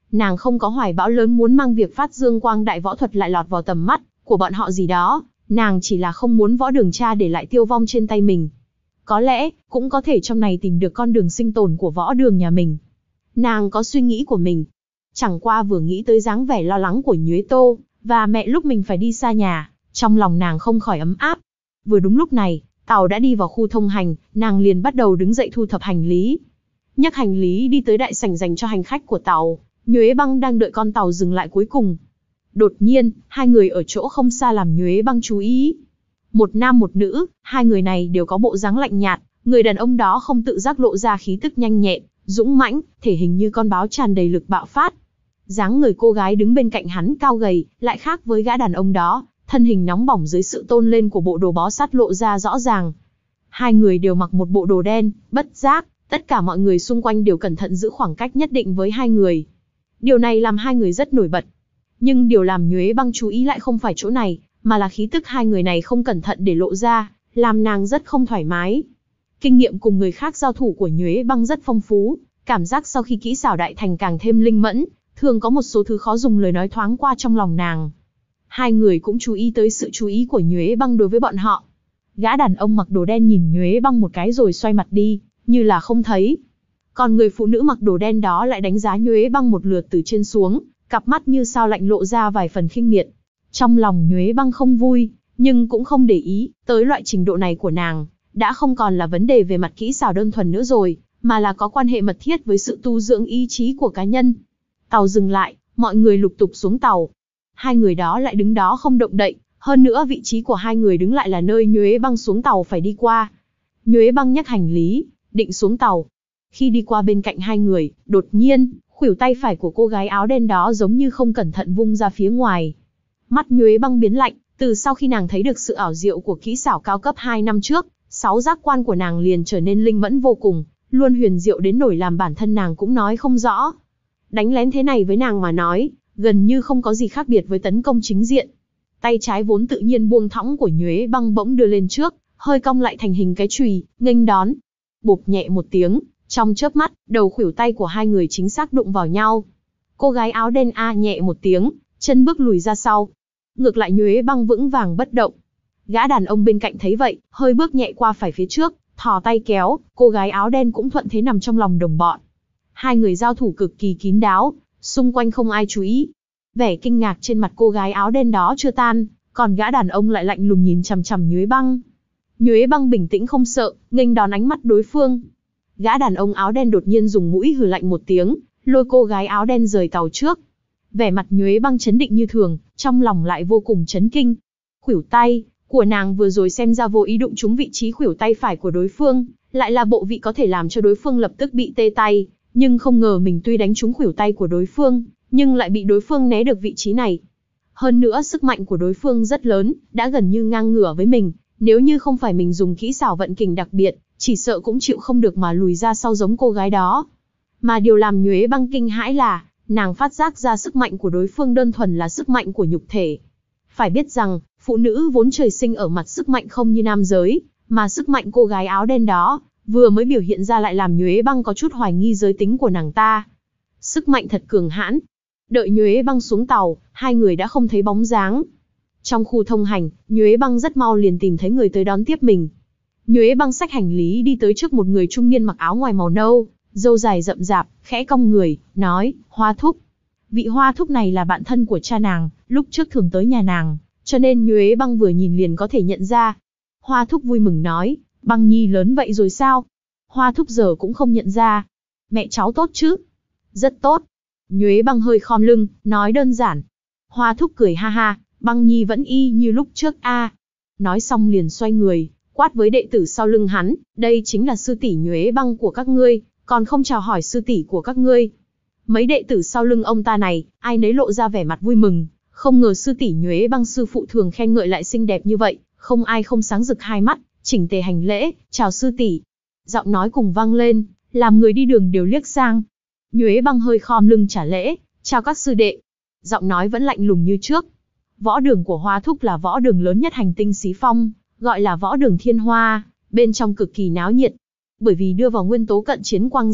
Nàng không có hoài bão lớn muốn mang việc phát dương quang đại võ thuật lại lọt vào tầm mắt của bọn họ gì đó, nàng chỉ là không muốn võ đường cha để lại tiêu vong trên tay mình. Có lẽ, cũng có thể trong này tìm được con đường sinh tồn của võ đường nhà mình. Nàng có suy nghĩ của mình. Chẳng qua vừa nghĩ tới dáng vẻ lo lắng của Nhuế Tô, và mẹ lúc mình phải đi xa nhà, trong lòng nàng không khỏi ấm áp. Vừa đúng lúc này, tàu đã đi vào khu thông hành, nàng liền bắt đầu đứng dậy thu thập hành lý. Nhấc hành lý đi tới đại sảnh dành cho hành khách của tàu, Nhuế Băng đang đợi con tàu dừng lại cuối cùng. Đột nhiên, hai người ở chỗ không xa làm Nhuế Băng chú ý. Một nam một nữ, hai người này đều có bộ dáng lạnh nhạt, người đàn ông đó không tự giác lộ ra khí tức nhanh nhẹn, dũng mãnh, thể hình như con báo tràn đầy lực bạo phát. Dáng người cô gái đứng bên cạnh hắn cao gầy, lại khác với gã đàn ông đó, thân hình nóng bỏng dưới sự tôn lên của bộ đồ bó sát lộ ra rõ ràng. Hai người đều mặc một bộ đồ đen, bất giác, tất cả mọi người xung quanh đều cẩn thận giữ khoảng cách nhất định với hai người. Điều này làm hai người rất nổi bật. Nhưng điều làm Nhuế Băng chú ý lại không phải chỗ này, mà là khí tức hai người này không cẩn thận để lộ ra, làm nàng rất không thoải mái. Kinh nghiệm cùng người khác giao thủ của Nhuế Băng rất phong phú, cảm giác sau khi kỹ xảo đại thành càng thêm linh mẫn, thường có một số thứ khó dùng lời nói thoáng qua trong lòng nàng. Hai người cũng chú ý tới sự chú ý của Nhuế Băng đối với bọn họ. Gã đàn ông mặc đồ đen nhìn Nhuế Băng một cái rồi xoay mặt đi, như là không thấy. Còn người phụ nữ mặc đồ đen đó lại đánh giá Nhuế Băng một lượt từ trên xuống, cặp mắt như sao lạnh lộ ra vài phần khinh miệt. Trong lòng Nhuế Băng không vui, nhưng cũng không để ý, tới loại trình độ này của nàng, đã không còn là vấn đề về mặt kỹ xảo đơn thuần nữa rồi, mà là có quan hệ mật thiết với sự tu dưỡng ý chí của cá nhân. Tàu dừng lại, mọi người lục tục xuống tàu. Hai người đó lại đứng đó không động đậy, hơn nữa vị trí của hai người đứng lại là nơi Nhuế Băng xuống tàu phải đi qua. Nhuế Băng nhấc hành lý, định xuống tàu. Khi đi qua bên cạnh hai người, đột nhiên, khuỷu tay phải của cô gái áo đen đó giống như không cẩn thận vung ra phía ngoài. Mắt Nhuế Băng biến lạnh, từ sau khi nàng thấy được sự ảo diệu của kỹ xảo cao cấp hai năm trước, sáu giác quan của nàng liền trở nên linh mẫn vô cùng, luôn huyền diệu đến nỗi làm bản thân nàng cũng nói không rõ. Đánh lén thế này với nàng mà nói, gần như không có gì khác biệt với tấn công chính diện. Tay trái vốn tự nhiên buông thõng của Nhuế Băng bỗng đưa lên trước, hơi cong lại thành hình cái chùy, nghênh đón. Bụp nhẹ một tiếng, trong chớp mắt, đầu khuỷu tay của hai người chính xác đụng vào nhau. Cô gái áo đen a nhẹ một tiếng, chân bước lùi ra sau. Ngược lại Nhuế Băng vững vàng bất động. Gã đàn ông bên cạnh thấy vậy, hơi bước nhẹ qua phải phía trước, thò tay kéo, cô gái áo đen cũng thuận thế nằm trong lòng đồng bọn. Hai người giao thủ cực kỳ kín đáo, xung quanh không ai chú ý. Vẻ kinh ngạc trên mặt cô gái áo đen đó chưa tan, còn gã đàn ông lại lạnh lùng nhìn chằm chằm Nhuế Băng. Nhuế Băng bình tĩnh không sợ, nghênh đón ánh mắt đối phương. Gã đàn ông áo đen đột nhiên dùng mũi hừ lạnh một tiếng, lôi cô gái áo đen rời tàu trước. Vẻ mặt Nhuế Băng chấn định như thường, trong lòng lại vô cùng chấn kinh. Khuỷu tay của nàng vừa rồi xem ra vô ý đụng trúng vị trí khuỷu tay phải của đối phương, lại là bộ vị có thể làm cho đối phương lập tức bị tê tay, nhưng không ngờ mình tuy đánh trúng khuỷu tay của đối phương, nhưng lại bị đối phương né được vị trí này. Hơn nữa sức mạnh của đối phương rất lớn, đã gần như ngang ngửa với mình, nếu như không phải mình dùng kỹ xảo vận kình đặc biệt, chỉ sợ cũng chịu không được mà lùi ra sau giống cô gái đó. Mà điều làm Nhuế Băng kinh hãi là, nàng phát giác ra sức mạnh của đối phương đơn thuần là sức mạnh của nhục thể. Phải biết rằng, phụ nữ vốn trời sinh ở mặt sức mạnh không như nam giới, mà sức mạnh cô gái áo đen đó, vừa mới biểu hiện ra lại làm Nhuế Băng có chút hoài nghi giới tính của nàng ta. Sức mạnh thật cường hãn. Đợi Nhuế Băng xuống tàu, hai người đã không thấy bóng dáng. Trong khu thông hành, Nhuế Băng rất mau liền tìm thấy người tới đón tiếp mình. Nhuế Băng xách hành lý đi tới trước một người trung niên mặc áo ngoài màu nâu, râu dài rậm rạp, khẽ cong người, nói, Hoa Thúc. Vị Hoa Thúc này là bạn thân của cha nàng, lúc trước thường tới nhà nàng, cho nên Nhuế Băng vừa nhìn liền có thể nhận ra. Hoa Thúc vui mừng nói, Băng Nhi lớn vậy rồi sao? Hoa Thúc giờ cũng không nhận ra. Mẹ cháu tốt chứ? Rất tốt. Nhuế Băng hơi khom lưng, nói đơn giản. Hoa Thúc cười ha ha, Băng Nhi vẫn y như lúc trước a. Nói xong liền xoay người, quát với đệ tử sau lưng hắn, đây chính là sư tỷ Nhuế Băng của các ngươi, còn không chào hỏi sư tỷ của các ngươi. Mấy đệ tử sau lưng ông ta này, ai nấy lộ ra vẻ mặt vui mừng, không ngờ sư tỷ Nhuế Băng sư phụ thường khen ngợi lại xinh đẹp như vậy, không ai không sáng rực hai mắt, chỉnh tề hành lễ, chào sư tỷ. Giọng nói cùng vang lên, làm người đi đường đều liếc sang. Nhuế Băng hơi khom lưng trả lễ, chào các sư đệ. Giọng nói vẫn lạnh lùng như trước. Võ đường của Hoa Thúc là võ đường lớn nhất hành tinh Xí Phong, gọi là võ đường Thiên Hoa, bên trong cực kỳ náo nhiệt. Bởi vì đưa vào nguyên tố cận chiến quang giáp,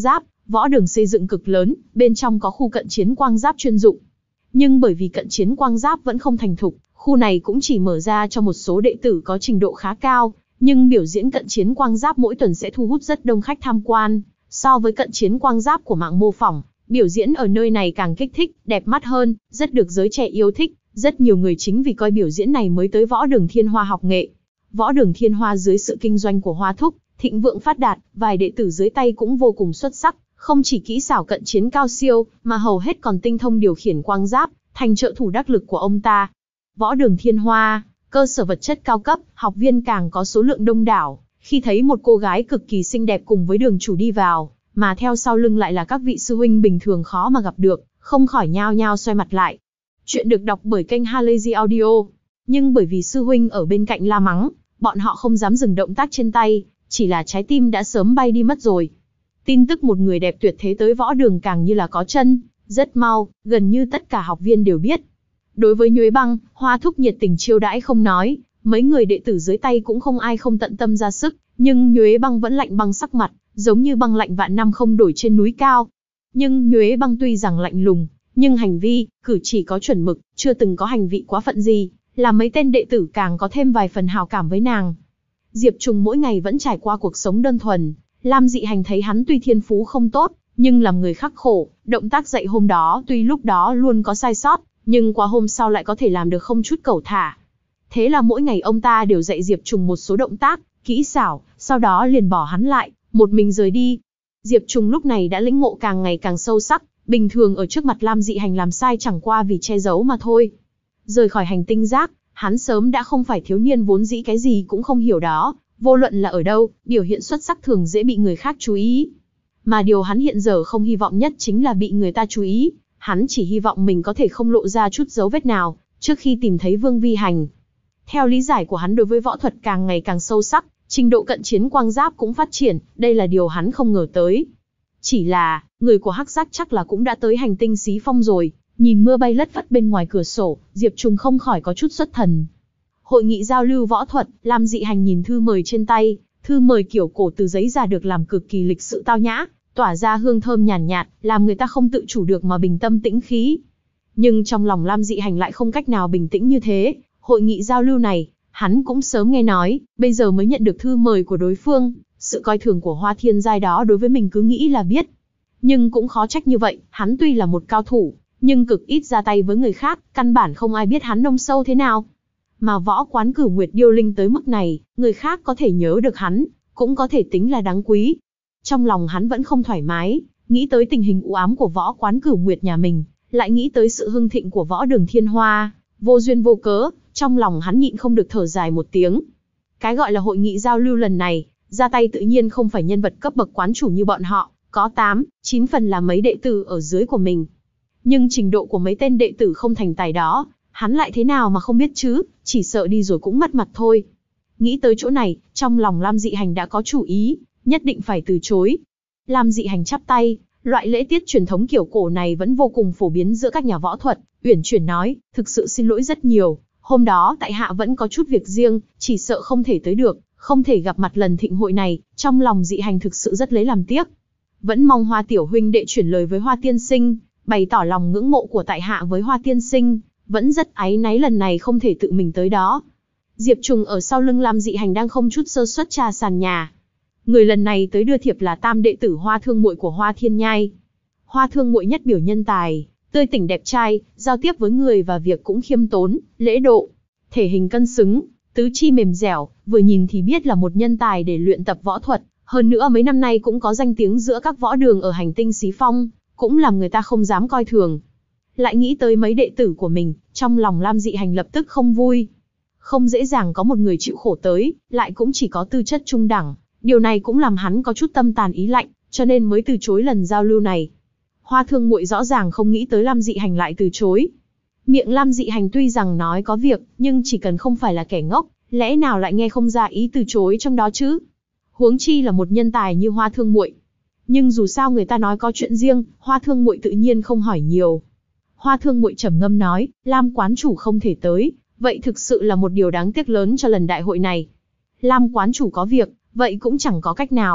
Võ đường xây dựng cực lớn, bên trong có khu cận chiến quang giáp chuyên dụng. Nhưng bởi vì cận chiến quang giáp vẫn không thành thục, khu này cũng chỉ mở ra cho một số đệ tử có trình độ khá cao, nhưng biểu diễn cận chiến quang giáp mỗi tuần sẽ thu hút rất đông khách tham quan. So với cận chiến quang giáp của mạng mô phỏng, biểu diễn ở nơi này càng kích thích, đẹp mắt hơn, rất được giới trẻ yêu thích. Rất nhiều người chính vì coi biểu diễn này mới tới Võ đường Thiên Hoa học nghệ. Võ đường Thiên Hoa dưới sự kinh doanh của Hoa Thúc, thịnh vượng phát đạt, vài đệ tử dưới tay cũng vô cùng xuất sắc, không chỉ kỹ xảo cận chiến cao siêu, mà hầu hết còn tinh thông điều khiển quang giáp, thành trợ thủ đắc lực của ông ta. Võ đường Thiên Hoa, cơ sở vật chất cao cấp, học viên càng có số lượng đông đảo. Khi thấy một cô gái cực kỳ xinh đẹp cùng với đường chủ đi vào, mà theo sau lưng lại là các vị sư huynh bình thường khó mà gặp được, không khỏi nhao nhao xoay mặt lại. Chuyện được đọc bởi kênh Halazy Audio. Nhưng bởi vì sư huynh ở bên cạnh la mắng, bọn họ không dám dừng động tác trên tay, chỉ là trái tim đã sớm bay đi mất rồi. Tin tức một người đẹp tuyệt thế tới võ đường càng như là có chân, rất mau, gần như tất cả học viên đều biết. Đối với Nhuế Băng, Hoa Thúc nhiệt tình chiêu đãi không nói, mấy người đệ tử dưới tay cũng không ai không tận tâm ra sức, nhưng Nhuế Băng vẫn lạnh băng sắc mặt, giống như băng lạnh vạn năm không đổi trên núi cao. Nhưng Nhuế Băng tuy rằng lạnh lùng, nhưng hành vi, cử chỉ có chuẩn mực, chưa từng có hành vi quá phận gì, làm mấy tên đệ tử càng có thêm vài phần hào cảm với nàng. Diệp Trùng mỗi ngày vẫn trải qua cuộc sống đơn thuần, Lam Dị Hành thấy hắn tuy thiên phú không tốt, nhưng làm người khắc khổ, động tác dạy hôm đó tuy lúc đó luôn có sai sót, nhưng qua hôm sau lại có thể làm được không chút cẩu thả. Thế là mỗi ngày ông ta đều dạy Diệp Trùng một số động tác, kỹ xảo, sau đó liền bỏ hắn lại, một mình rời đi. Diệp Trùng lúc này đã lĩnh ngộ càng ngày càng sâu sắc, bình thường ở trước mặt Lam Dị Hành làm sai chẳng qua vì che giấu mà thôi. Rời khỏi hành tinh rác, hắn sớm đã không phải thiếu niên vốn dĩ cái gì cũng không hiểu đó, vô luận là ở đâu, biểu hiện xuất sắc thường dễ bị người khác chú ý. Mà điều hắn hiện giờ không hy vọng nhất chính là bị người ta chú ý, hắn chỉ hy vọng mình có thể không lộ ra chút dấu vết nào, trước khi tìm thấy Vương Vi Hành. Theo lý giải của hắn đối với võ thuật càng ngày càng sâu sắc, trình độ cận chiến quang giáp cũng phát triển, đây là điều hắn không ngờ tới. Chỉ là, người của Hắc Giác chắc là cũng đã tới hành tinh Xí Phong rồi, nhìn mưa bay lất phất bên ngoài cửa sổ, Diệp Trùng không khỏi có chút xuất thần. Hội nghị giao lưu võ thuật, Lam Dị Hành nhìn thư mời trên tay, thư mời kiểu cổ từ giấy già được làm cực kỳ lịch sự tao nhã, tỏa ra hương thơm nhàn nhạt, nhạt, làm người ta không tự chủ được mà bình tâm tĩnh khí. Nhưng trong lòng Lam Dị Hành lại không cách nào bình tĩnh như thế, hội nghị giao lưu này, hắn cũng sớm nghe nói, bây giờ mới nhận được thư mời của đối phương, sự coi thường của Hoa Thiên Giai đó đối với mình cứ nghĩ là biết. Nhưng cũng khó trách như vậy, hắn tuy là một cao thủ, nhưng cực ít ra tay với người khác, căn bản không ai biết hắn nông sâu thế nào. Mà Võ Quán Cửu Nguyệt điêu linh tới mức này, người khác có thể nhớ được hắn, cũng có thể tính là đáng quý. Trong lòng hắn vẫn không thoải mái, nghĩ tới tình hình u ám của Võ Quán Cửu Nguyệt nhà mình, lại nghĩ tới sự hưng thịnh của Võ đường Thiên Hoa, vô duyên vô cớ, trong lòng hắn nhịn không được thở dài một tiếng. Cái gọi là hội nghị giao lưu lần này, ra tay tự nhiên không phải nhân vật cấp bậc quán chủ như bọn họ, có tám, chín phần là mấy đệ tử ở dưới của mình. Nhưng trình độ của mấy tên đệ tử không thành tài đó, hắn lại thế nào mà không biết chứ, chỉ sợ đi rồi cũng mất mặt thôi. Nghĩ tới chỗ này, trong lòng Lam Dị Hành đã có chủ ý, nhất định phải từ chối. Lam Dị Hành chắp tay, loại lễ tiết truyền thống kiểu cổ này vẫn vô cùng phổ biến giữa các nhà võ thuật, uyển chuyển nói, thực sự xin lỗi rất nhiều, hôm đó tại hạ vẫn có chút việc riêng, chỉ sợ không thể tới được, không thể gặp mặt lần thịnh hội này, trong lòng Dị Hành thực sự rất lấy làm tiếc. Vẫn mong Hoa tiểu huynh đệ chuyển lời với Hoa tiên sinh, bày tỏ lòng ngưỡng mộ của tại hạ với Hoa tiên sinh, vẫn rất áy náy lần này không thể tự mình tới đó. Diệp Trùng ở sau lưng Lam Dị Hành đang không chút sơ suất trà sàn nhà. Người lần này tới đưa thiệp là tam đệ tử Hoa Thương Muội của Hoa Thiên Nhai. Hoa Thương Muội nhất biểu nhân tài, tươi tỉnh đẹp trai, giao tiếp với người và việc cũng khiêm tốn, lễ độ, thể hình cân xứng, tứ chi mềm dẻo, vừa nhìn thì biết là một nhân tài để luyện tập võ thuật, hơn nữa mấy năm nay cũng có danh tiếng giữa các võ đường ở hành tinh Xí Phong, cũng làm người ta không dám coi thường. Lại nghĩ tới mấy đệ tử của mình, trong lòng Lam Dị Hành lập tức không vui. Không dễ dàng có một người chịu khổ tới, lại cũng chỉ có tư chất trung đẳng, điều này cũng làm hắn có chút tâm tàn ý lạnh, cho nên mới từ chối lần giao lưu này. Hoa Thương Muội rõ ràng không nghĩ tới Lam Dị Hành lại từ chối. Miệng Lam Dị Hành tuy rằng nói có việc, nhưng chỉ cần không phải là kẻ ngốc, lẽ nào lại nghe không ra ý từ chối trong đó chứ? Huống chi là một nhân tài như Hoa Thương Muội. Nhưng dù sao người ta nói có chuyện riêng, Hoa Thương Muội tự nhiên không hỏi nhiều. Hoa Thương Muội trầm ngâm nói, Lam quán chủ không thể tới, vậy thực sự là một điều đáng tiếc lớn cho lần đại hội này. Lam quán chủ có việc, vậy cũng chẳng có cách nào.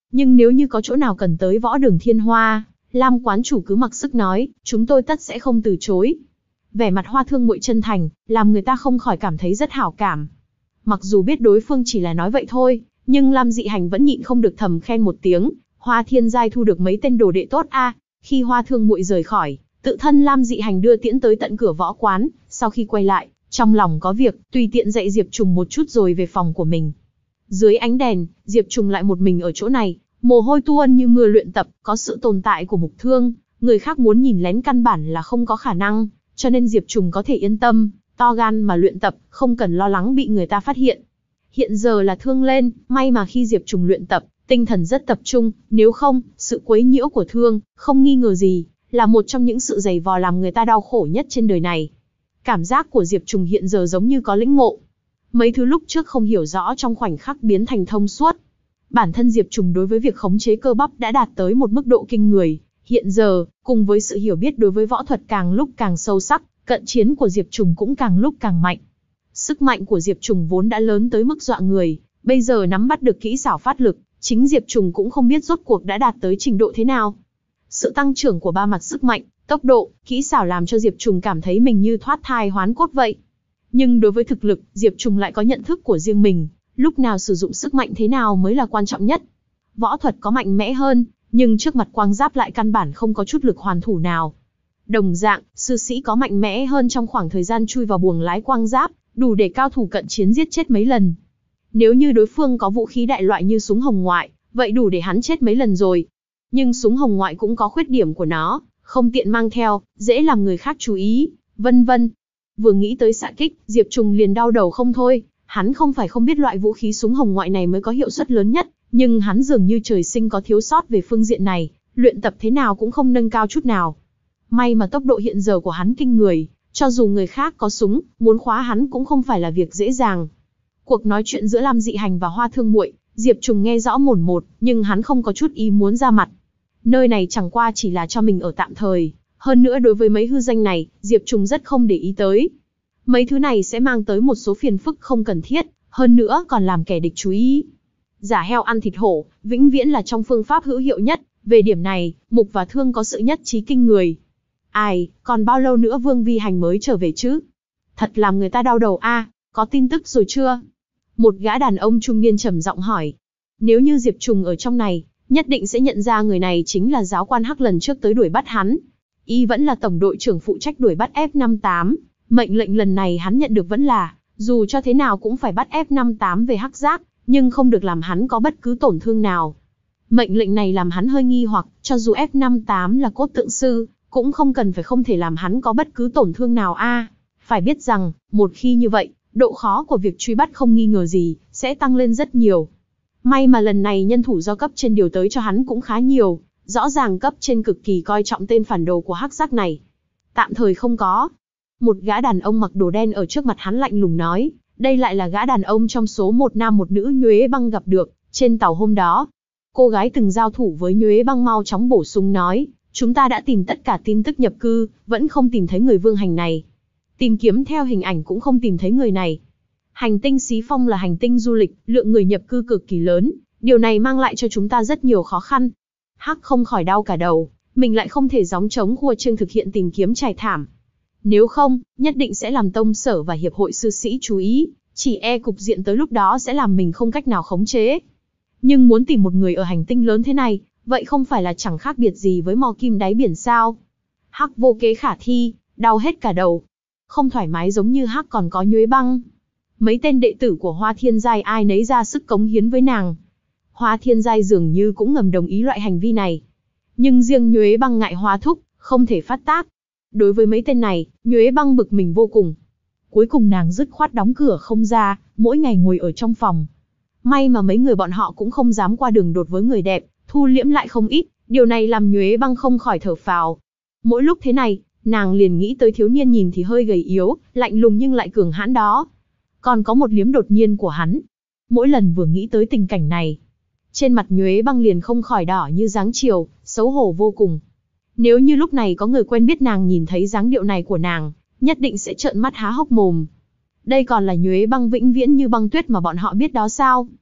Nhưng nếu như có chỗ nào cần tới võ đường Thiên Hoa, Lam quán chủ cứ mặc sức nói, chúng tôi tất sẽ không từ chối. Vẻ mặt Hoa Thương Muội chân thành, làm người ta không khỏi cảm thấy rất hảo cảm. Mặc dù biết đối phương chỉ là nói vậy thôi, nhưng Lam Dị Hành vẫn nhịn không được thầm khen một tiếng, Hoa Thiên Giai thu được mấy tên đồ đệ tốt a. Khi Hoa Thương Muội rời khỏi, tự thân Lam Dị Hành đưa tiễn tới tận cửa võ quán, sau khi quay lại, trong lòng có việc, tùy tiện dạy Diệp Trùng một chút rồi về phòng của mình. Dưới ánh đèn, Diệp Trùng lại một mình ở chỗ này, mồ hôi tuôn như mưa luyện tập, có sự tồn tại của Mục Thương, người khác muốn nhìn lén căn bản là không có khả năng, cho nên Diệp Trùng có thể yên tâm, to gan mà luyện tập, không cần lo lắng bị người ta phát hiện. Hiện giờ là thương lên, may mà khi Diệp Trùng luyện tập, tinh thần rất tập trung, nếu không, sự quấy nhiễu của thương, không nghi ngờ gì, là một trong những sự dày vò làm người ta đau khổ nhất trên đời này. Cảm giác của Diệp Trùng hiện giờ giống như có lĩnh ngộ. Mấy thứ lúc trước không hiểu rõ trong khoảnh khắc biến thành thông suốt. Bản thân Diệp Trùng đối với việc khống chế cơ bắp đã đạt tới một mức độ kinh người. Hiện giờ, cùng với sự hiểu biết đối với võ thuật càng lúc càng sâu sắc, cận chiến của Diệp Trùng cũng càng lúc càng mạnh. Sức mạnh của Diệp Trùng vốn đã lớn tới mức dọa người, bây giờ nắm bắt được kỹ xảo phát lực, chính Diệp Trùng cũng không biết rốt cuộc đã đạt tới trình độ thế nào. Sự tăng trưởng của ba mặt sức mạnh, tốc độ, kỹ xảo làm cho Diệp Trùng cảm thấy mình như thoát thai hoán cốt vậy. Nhưng đối với thực lực, Diệp Trùng lại có nhận thức của riêng mình, lúc nào sử dụng sức mạnh thế nào mới là quan trọng nhất. Võ thuật có mạnh mẽ hơn, nhưng trước mặt quang giáp lại căn bản không có chút lực hoàn thủ nào. Đồng dạng, sư sĩ có mạnh mẽ hơn trong khoảng thời gian chui vào buồng lái quang giáp, đủ để cao thủ cận chiến giết chết mấy lần. Nếu như đối phương có vũ khí đại loại như súng hồng ngoại, vậy đủ để hắn chết mấy lần rồi. Nhưng súng hồng ngoại cũng có khuyết điểm của nó, không tiện mang theo, dễ làm người khác chú ý, vân vân. Vừa nghĩ tới xạ kích, Diệp Trùng liền đau đầu không thôi. Hắn không phải không biết loại vũ khí súng hồng ngoại này mới có hiệu suất lớn nhất, nhưng hắn dường như trời sinh có thiếu sót về phương diện này, luyện tập thế nào cũng không nâng cao chút nào. May mà tốc độ hiện giờ của hắn kinh người, cho dù người khác có súng, muốn khóa hắn cũng không phải là việc dễ dàng. Cuộc nói chuyện giữa Lam Dị Hành và Hoa Thương Muội, Diệp Trùng nghe rõ mồn một, nhưng hắn không có chút ý muốn ra mặt. Nơi này chẳng qua chỉ là cho mình ở tạm thời, hơn nữa đối với mấy hư danh này, Diệp Trùng rất không để ý tới. Mấy thứ này sẽ mang tới một số phiền phức không cần thiết, hơn nữa còn làm kẻ địch chú ý. Giả heo ăn thịt hổ, vĩnh viễn là trong phương pháp hữu hiệu nhất, về điểm này, Mục và Thương có sự nhất trí kinh người. Ai, còn bao lâu nữa Vương Vi Hành mới trở về chứ? Thật làm người ta đau đầu a, à, có tin tức rồi chưa? Một gã đàn ông trung niên trầm giọng hỏi. Nếu như Diệp Trùng ở trong này, nhất định sẽ nhận ra người này chính là giáo quan Hắc lần trước tới đuổi bắt hắn. Y vẫn là tổng đội trưởng phụ trách đuổi bắt F năm tám, mệnh lệnh lần này hắn nhận được vẫn là, dù cho thế nào cũng phải bắt F năm tám về Hắc Giác, nhưng không được làm hắn có bất cứ tổn thương nào. Mệnh lệnh này làm hắn hơi nghi hoặc, cho dù F năm tám là cốt tượng sư, cũng không cần phải không thể làm hắn có bất cứ tổn thương nào a. À, phải biết rằng, một khi như vậy, độ khó của việc truy bắt không nghi ngờ gì, sẽ tăng lên rất nhiều. May mà lần này nhân thủ do cấp trên điều tới cho hắn cũng khá nhiều, rõ ràng cấp trên cực kỳ coi trọng tên phản đồ của Hắc Giác này. Tạm thời không có. Một gã đàn ông mặc đồ đen ở trước mặt hắn lạnh lùng nói, đây lại là gã đàn ông trong số một nam một nữ Nhuế Băng gặp được, trên tàu hôm đó. Cô gái từng giao thủ với Nhuế Băng mau chóng bổ sung nói, chúng ta đã tìm tất cả tin tức nhập cư, vẫn không tìm thấy người Vương Hành này. Tìm kiếm theo hình ảnh cũng không tìm thấy người này. Hành tinh Xí Phong là hành tinh du lịch, lượng người nhập cư cực kỳ lớn, điều này mang lại cho chúng ta rất nhiều khó khăn. Hắc không khỏi đau cả đầu, mình lại không thể gióng trống khua chiêng thực hiện tìm kiếm trải thảm. Nếu không, nhất định sẽ làm tông sở và hiệp hội sư sĩ chú ý, chỉ e cục diện tới lúc đó sẽ làm mình không cách nào khống chế. Nhưng muốn tìm một người ở hành tinh lớn thế này, vậy không phải là chẳng khác biệt gì với mò kim đáy biển sao? Hắc vô kế khả thi, đau hết cả đầu. Không thoải mái giống như Hắc còn có Nhuế Băng. Mấy tên đệ tử của Hoa Thiên Giai ai nấy ra sức cống hiến với nàng. Hoa Thiên Giai dường như cũng ngầm đồng ý loại hành vi này. Nhưng riêng Nhuế Băng ngại Hoa Thúc, không thể phát tác. Đối với mấy tên này, Nhuế Băng bực mình vô cùng. Cuối cùng nàng dứt khoát đóng cửa không ra, mỗi ngày ngồi ở trong phòng. May mà mấy người bọn họ cũng không dám qua đường đột với người đẹp, thu liễm lại không ít, điều này làm Nhuế Băng không khỏi thở phào. Mỗi lúc thế này, nàng liền nghĩ tới thiếu niên nhìn thì hơi gầy yếu, lạnh lùng nhưng lại cường hãn đó. Còn có một liếm đột nhiên của hắn. Mỗi lần vừa nghĩ tới tình cảnh này, trên mặt Nhuế Băng liền không khỏi đỏ như dáng chiều, xấu hổ vô cùng. Nếu như lúc này có người quen biết nàng nhìn thấy dáng điệu này của nàng, nhất định sẽ trợn mắt há hốc mồm. Đây còn là Nhuế Băng vĩnh viễn như băng tuyết mà bọn họ biết đó sao?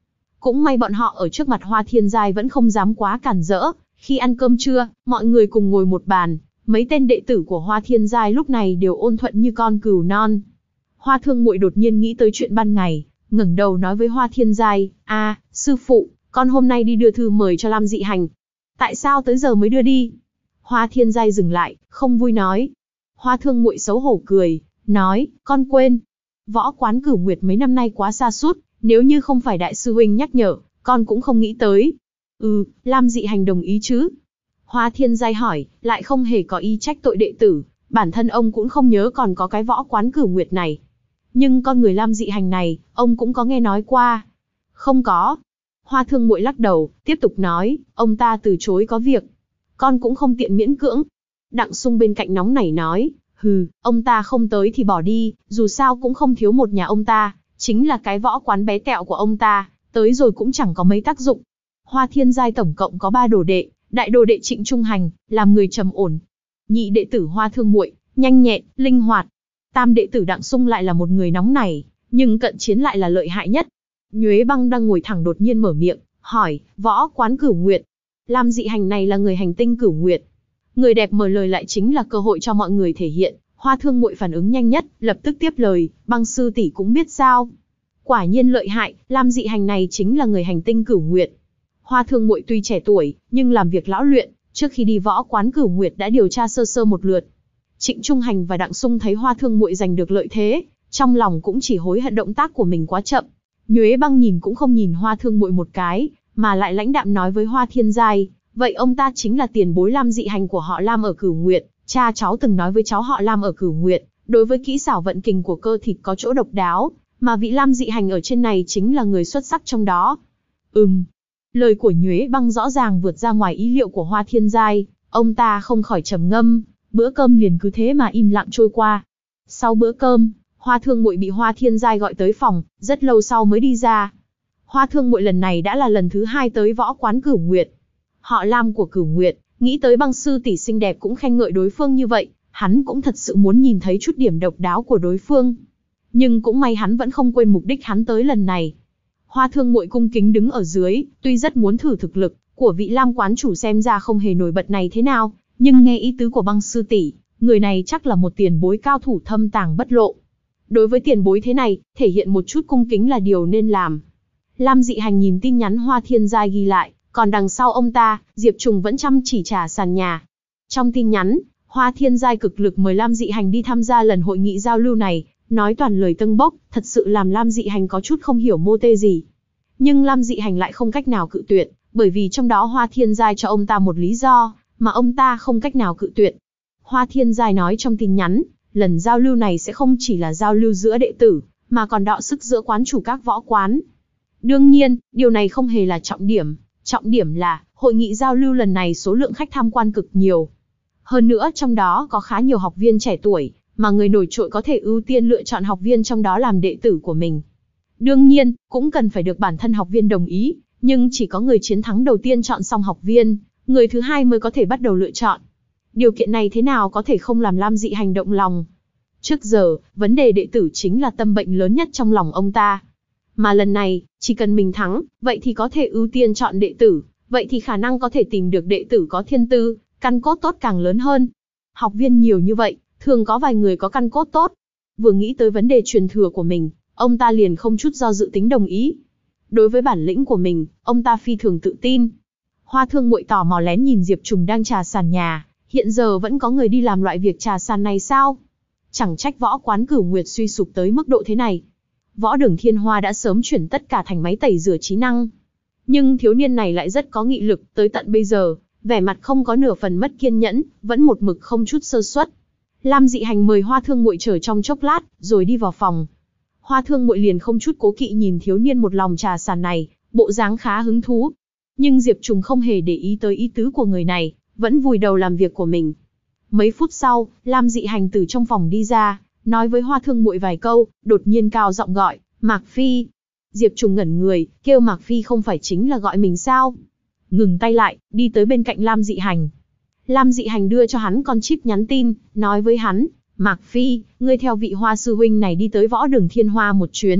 Cũng may bọn họ ở trước mặt Hoa Thiên Giai vẫn không dám quá cản rỡ. Khi ăn cơm trưa, mọi người cùng ngồi một bàn, mấy tên đệ tử của Hoa Thiên Giai lúc này đều ôn thuận như con cừu non. Hoa Thương Muội đột nhiên nghĩ tới chuyện ban ngày, ngẩng đầu nói với Hoa Thiên Giai, a, sư phụ, con hôm nay đi đưa thư mời cho Lam Dị Hành. Tại sao tới giờ mới đưa đi? Hoa Thiên Giai dừng lại, không vui nói. Hoa Thương Muội xấu hổ cười, nói, con quên. Võ quán Cửu Nguyệt mấy năm nay quá xa sút, nếu như không phải đại sư huynh nhắc nhở, con cũng không nghĩ tới. Ừ, Lam Dị Hành đồng ý chứ? Hoa Thiên Giai hỏi, lại không hề có ý trách tội đệ tử, bản thân ông cũng không nhớ còn có cái võ quán Cửu Nguyệt này. Nhưng con người Lam Dị Hành này, ông cũng có nghe nói qua. Không có. Hoa Thương Muội lắc đầu, tiếp tục nói, ông ta từ chối có việc. Con cũng không tiện miễn cưỡng. Đặng Sung bên cạnh nóng nảy nói, hừ, ông ta không tới thì bỏ đi, dù sao cũng không thiếu một nhà ông ta, chính là cái võ quán bé tẹo của ông ta, tới rồi cũng chẳng có mấy tác dụng. Hoa Thiên Giai tổng cộng có ba đồ đệ, đại đồ đệ Trịnh Trung Hành, làm người trầm ổn. Nhị đệ tử Hoa Thương Muội, nhanh nhẹn, linh hoạt. Tam đệ tử Đặng Sung lại là một người nóng nảy, nhưng cận chiến lại là lợi hại nhất. Nhuế Băng đang ngồi thẳng đột nhiên mở miệng, hỏi, võ quán Cửu Nguyệt. Lam Dị Hành này là người hành tinh Cửu Nguyệt. Người đẹp mở lời lại chính là cơ hội cho mọi người thể hiện. Hoa Thương Muội phản ứng nhanh nhất, lập tức tiếp lời, Băng sư tỷ cũng biết sao. Quả nhiên lợi hại, Lam Dị Hành này chính là người hành tinh Cửu Nguyệt. Hoa Thương Muội tuy trẻ tuổi, nhưng làm việc lão luyện, trước khi đi võ quán Cửu Nguyệt đã điều tra sơ sơ một lượt. Trịnh Trung Hành và Đặng Sung thấy Hoa Thương Muội giành được lợi thế, trong lòng cũng chỉ hối hận động tác của mình quá chậm. Nhuế Băng nhìn cũng không nhìn Hoa Thương Muội một cái, mà lại lãnh đạm nói với Hoa Thiên Giai, vậy ông ta chính là tiền bối Lam Dị Hành của họ Lam ở Cửu Nguyệt, cha cháu từng nói với cháu họ Lam ở Cửu Nguyệt, đối với kỹ xảo vận kình của cơ thịt có chỗ độc đáo, mà vị Lam Dị Hành ở trên này chính là người xuất sắc trong đó. Ừm. Lời của Nhuế Băng rõ ràng vượt ra ngoài ý liệu của Hoa Thiên Giai, ông ta không khỏi trầm ngâm, bữa cơm liền cứ thế mà im lặng trôi qua. Sau bữa cơm, Hoa Thương Muội bị Hoa Thiên Giai gọi tới phòng, rất lâu sau mới đi ra. Hoa Thương Muội lần này đã là lần thứ hai tới võ quán Cửu Nguyệt. Họ Lam của Cửu Nguyệt, nghĩ tới Băng sư tỷ xinh đẹp cũng khen ngợi đối phương như vậy, hắn cũng thật sự muốn nhìn thấy chút điểm độc đáo của đối phương. Nhưng cũng may hắn vẫn không quên mục đích hắn tới lần này. Hoa Thương Muội cung kính đứng ở dưới, tuy rất muốn thử thực lực của vị Lam quán chủ xem ra không hề nổi bật này thế nào, nhưng nghe ý tứ của Băng sư tỷ, người này chắc là một tiền bối cao thủ thâm tàng bất lộ. Đối với tiền bối thế này, thể hiện một chút cung kính là điều nên làm. Lam Dị Hành nhìn tin nhắn Hoa Thiên Giai ghi lại, còn đằng sau ông ta, Diệp Trùng vẫn chăm chỉ trà sàn nhà. Trong tin nhắn, Hoa Thiên Giai cực lực mời Lam Dị Hành đi tham gia lần hội nghị giao lưu này, nói toàn lời tâng bốc, thật sự làm Lam Dị Hành có chút không hiểu mô tê gì. Nhưng Lam Dị Hành lại không cách nào cự tuyệt, bởi vì trong đó Hoa Thiên Giai cho ông ta một lý do, mà ông ta không cách nào cự tuyệt. Hoa Thiên Giai nói trong tin nhắn, lần giao lưu này sẽ không chỉ là giao lưu giữa đệ tử, mà còn đọ sức giữa quán chủ các võ quán. Đương nhiên, điều này không hề là trọng điểm, trọng điểm là, hội nghị giao lưu lần này số lượng khách tham quan cực nhiều. Hơn nữa trong đó có khá nhiều học viên trẻ tuổi, mà người nổi trội có thể ưu tiên lựa chọn học viên trong đó làm đệ tử của mình. Đương nhiên, cũng cần phải được bản thân học viên đồng ý, nhưng chỉ có người chiến thắng đầu tiên chọn xong học viên, người thứ hai mới có thể bắt đầu lựa chọn. Điều kiện này thế nào có thể không làm Lam Dị Hành động lòng. Trước giờ, vấn đề đệ tử chính là tâm bệnh lớn nhất trong lòng ông ta. Mà lần này, chỉ cần mình thắng, vậy thì có thể ưu tiên chọn đệ tử, vậy thì khả năng có thể tìm được đệ tử có thiên tư, căn cốt tốt càng lớn hơn. Học viên nhiều như vậy, thường có vài người có căn cốt tốt. Vừa nghĩ tới vấn đề truyền thừa của mình, ông ta liền không chút do dự tính đồng ý. Đối với bản lĩnh của mình, ông ta phi thường tự tin. Hoa Thương Muội tò mò lén nhìn Diệp Trùng đang trà sàn nhà, hiện giờ vẫn có người đi làm loại việc trà sàn này sao? Chẳng trách võ quán Cửu Nguyệt suy sụp tới mức độ thế này. Võ Đường Thiên Hoa đã sớm chuyển tất cả thành máy tẩy rửa trí năng. Nhưng thiếu niên này lại rất có nghị lực, tới tận bây giờ, vẻ mặt không có nửa phần mất kiên nhẫn, vẫn một mực không chút sơ suất. Lam Dị Hành mời Hoa Thương Muội chờ trong chốc lát, rồi đi vào phòng. Hoa Thương Muội liền không chút cố kỵ nhìn thiếu niên một lòng trà sàn này, bộ dáng khá hứng thú. Nhưng Diệp Trùng không hề để ý tới ý tứ của người này, vẫn vùi đầu làm việc của mình. Mấy phút sau, Lam Dị Hành từ trong phòng đi ra, nói với Hoa Thương Muội vài câu, đột nhiên cao giọng gọi, Mạc Phi. Diệp Trùng ngẩn người, kêu Mạc Phi không phải chính là gọi mình sao? Ngừng tay lại, đi tới bên cạnh Lam Dị Hành. Lam Dị Hành đưa cho hắn con chip nhắn tin, nói với hắn, Mạc Phi, ngươi theo vị Hoa sư huynh này đi tới Võ Đường Thiên Hoa một chuyến,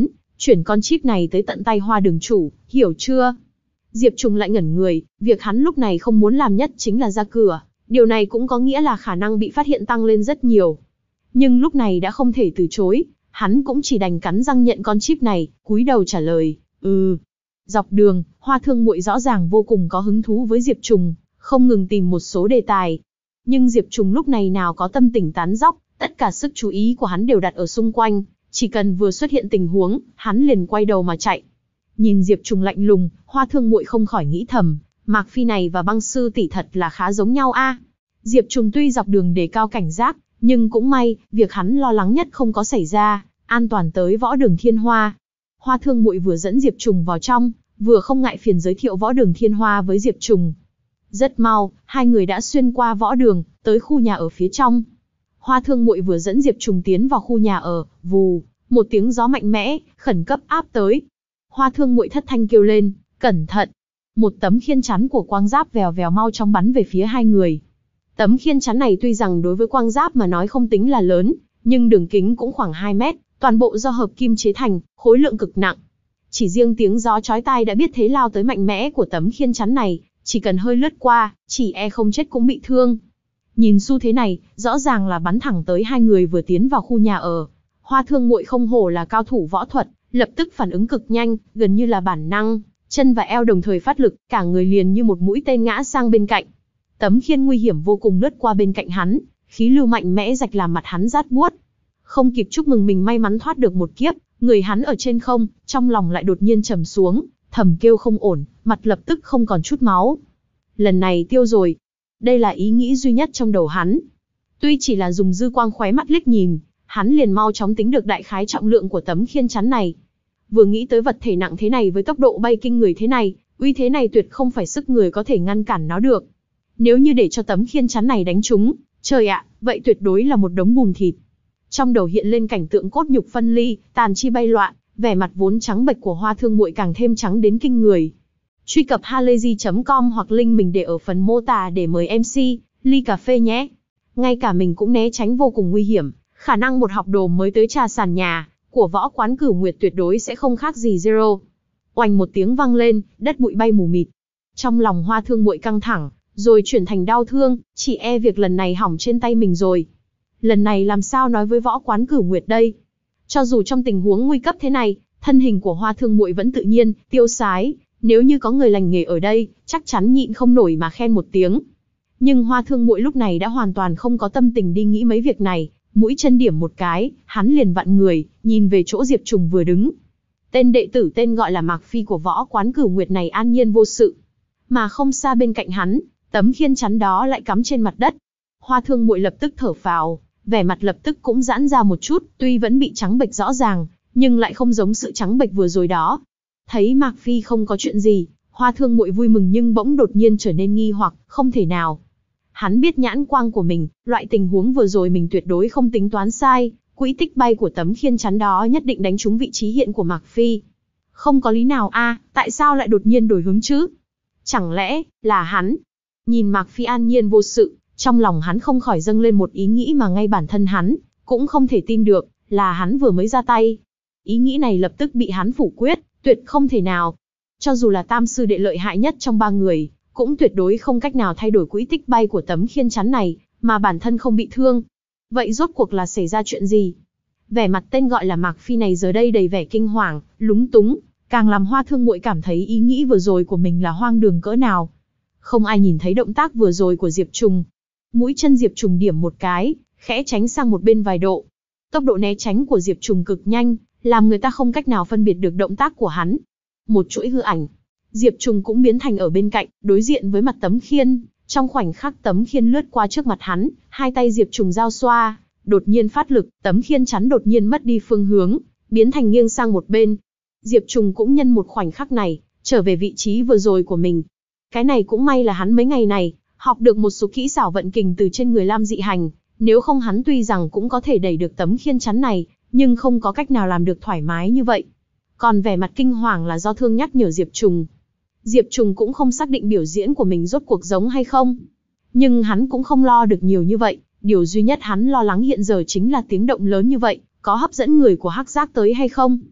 chuyển con chip này tới tận tay Hoa đường chủ, hiểu chưa? Diệp Trùng lại ngẩn người, việc hắn lúc này không muốn làm nhất chính là ra cửa, điều này cũng có nghĩa là khả năng bị phát hiện tăng lên rất nhiều. Nhưng lúc này đã không thể từ chối, hắn cũng chỉ đành cắn răng nhận con chip này, cúi đầu trả lời, ừ. Dọc đường, Hoa Thương Muội rõ ràng vô cùng có hứng thú với Diệp Trùng, không ngừng tìm một số đề tài. Nhưng Diệp Trùng lúc này nào có tâm tình tán dóc, tất cả sức chú ý của hắn đều đặt ở xung quanh, chỉ cần vừa xuất hiện tình huống, hắn liền quay đầu mà chạy. Nhìn Diệp Trùng lạnh lùng, Hoa Thương Muội không khỏi nghĩ thầm, Mạc Phi này và Băng sư tỷ thật là khá giống nhau a. Diệp Trùng tuy dọc đường đề cao cảnh giác, nhưng cũng may, việc hắn lo lắng nhất không có xảy ra, an toàn tới Võ Đường Thiên Hoa. Hoa Thương Muội vừa dẫn Diệp Trùng vào trong, vừa không ngại phiền giới thiệu Võ Đường Thiên Hoa với Diệp Trùng. Rất mau, hai người đã xuyên qua võ đường, tới khu nhà ở phía trong. Hoa Thương Muội vừa dẫn Diệp Trùng tiến vào khu nhà ở, vù, một tiếng gió mạnh mẽ, khẩn cấp áp tới. Hoa Thương Muội thất thanh kêu lên, cẩn thận. Một tấm khiên chắn của quang giáp vèo vèo mau chóng bắn về phía hai người. Tấm khiên chắn này tuy rằng đối với quang giáp mà nói không tính là lớn, nhưng đường kính cũng khoảng hai mét, toàn bộ do hợp kim chế thành, khối lượng cực nặng. Chỉ riêng tiếng gió chói tai đã biết thế lao tới mạnh mẽ của tấm khiên chắn này, chỉ cần hơi lướt qua, chỉ e không chết cũng bị thương. Nhìn xu thế này, rõ ràng là bắn thẳng tới hai người vừa tiến vào khu nhà ở. Hoa Thương Muội không hổ là cao thủ võ thuật, lập tức phản ứng cực nhanh, gần như là bản năng, chân và eo đồng thời phát lực, cả người liền như một mũi tên ngã sang bên cạnh. Tấm khiên nguy hiểm vô cùng lướt qua bên cạnh hắn, khí lưu mạnh mẽ rạch làm mặt hắn rát buốt. Không kịp chúc mừng mình may mắn thoát được một kiếp, người hắn ở trên không, trong lòng lại đột nhiên trầm xuống, thầm kêu không ổn, mặt lập tức không còn chút máu. Lần này tiêu rồi. Đây là ý nghĩ duy nhất trong đầu hắn. Tuy chỉ là dùng dư quang khóe mắt liếc nhìn, hắn liền mau chóng tính được đại khái trọng lượng của tấm khiên chắn này. Vừa nghĩ tới vật thể nặng thế này với tốc độ bay kinh người thế này, uy thế này tuyệt không phải sức người có thể ngăn cản nó được. Nếu như để cho tấm khiên chắn này đánh trúng, trời ạ, vậy tuyệt đối là một đống bùn thịt. Trong đầu hiện lên cảnh tượng cốt nhục phân ly, tàn chi bay loạn, vẻ mặt vốn trắng bệch của Hoa Thương Muội càng thêm trắng đến kinh người. Truy cập halayzi chấm com hoặc link mình để ở phần mô tả để mời em xê, ly cà phê nhé. Ngay cả mình cũng né tránh vô cùng nguy hiểm, khả năng một học đồ mới tới trà sàn nhà của Võ Quán Cửu Nguyệt tuyệt đối sẽ không khác gì zero. Oanh một tiếng vang lên, đất bụi bay mù mịt. Trong lòng Hoa Thương Muội căng thẳng, rồi chuyển thành đau thương, chỉ e việc lần này hỏng trên tay mình rồi. Lần này làm sao nói với Võ Quán Cửu Nguyệt đây? Cho dù trong tình huống nguy cấp thế này, thân hình của Hoa Thương Muội vẫn tự nhiên, tiêu sái, nếu như có người lành nghề ở đây, chắc chắn nhịn không nổi mà khen một tiếng. Nhưng Hoa Thương Muội lúc này đã hoàn toàn không có tâm tình đi nghĩ mấy việc này, mũi chân điểm một cái, hắn liền vặn người, nhìn về chỗ Diệp Trùng vừa đứng. Tên đệ tử tên gọi là Mạc Phi của Võ Quán Cửu Nguyệt này an nhiên vô sự. Mà không xa bên cạnh hắn, tấm khiên chắn đó lại cắm trên mặt đất. Hoa Thương Muội lập tức thở phào, vẻ mặt lập tức cũng giãn ra một chút, tuy vẫn bị trắng bệch rõ ràng, nhưng lại không giống sự trắng bệch vừa rồi đó. Thấy Mạc Phi không có chuyện gì, Hoa Thương Muội vui mừng nhưng bỗng đột nhiên trở nên nghi hoặc, không thể nào. Hắn biết nhãn quang của mình, loại tình huống vừa rồi mình tuyệt đối không tính toán sai, quỹ tích bay của tấm khiên chắn đó nhất định đánh trúng vị trí hiện của Mạc Phi. Không có lý nào a, à, tại sao lại đột nhiên đổi hướng chứ? Chẳng lẽ là hắn? Nhìn Mạc Phi an nhiên vô sự, trong lòng hắn không khỏi dâng lên một ý nghĩ mà ngay bản thân hắn cũng không thể tin được, là hắn vừa mới ra tay. Ý nghĩ này lập tức bị hắn phủ quyết, tuyệt không thể nào. Cho dù là tam sư đệ lợi hại nhất trong ba người, cũng tuyệt đối không cách nào thay đổi quỹ tích bay của tấm khiên chắn này, mà bản thân không bị thương. Vậy rốt cuộc là xảy ra chuyện gì? Vẻ mặt tên gọi là Mạc Phi này giờ đây đầy vẻ kinh hoàng, lúng túng, càng làm Hoa Thương Muội cảm thấy ý nghĩ vừa rồi của mình là hoang đường cỡ nào. Không ai nhìn thấy động tác vừa rồi của Diệp Trùng. Mũi chân Diệp Trùng điểm một cái, khẽ tránh sang một bên vài độ. Tốc độ né tránh của Diệp Trùng cực nhanh, làm người ta không cách nào phân biệt được động tác của hắn. Một chuỗi hư ảnh, Diệp Trùng cũng biến thành ở bên cạnh, đối diện với mặt tấm khiên. Trong khoảnh khắc tấm khiên lướt qua trước mặt hắn, hai tay Diệp Trùng giao xoa, đột nhiên phát lực, tấm khiên chắn đột nhiên mất đi phương hướng, biến thành nghiêng sang một bên. Diệp Trùng cũng nhân một khoảnh khắc này, trở về vị trí vừa rồi của mình. Cái này cũng may là hắn mấy ngày này, học được một số kỹ xảo vận kình từ trên người Lam Dị Hành, nếu không hắn tuy rằng cũng có thể đẩy được tấm khiên chắn này, nhưng không có cách nào làm được thoải mái như vậy. Còn vẻ mặt kinh hoàng là do thương nhắc nhở Diệp Trùng. Diệp Trùng cũng không xác định biểu diễn của mình rốt cuộc giống hay không. Nhưng hắn cũng không lo được nhiều như vậy, điều duy nhất hắn lo lắng hiện giờ chính là tiếng động lớn như vậy, có hấp dẫn người của Hắc Giác tới hay không.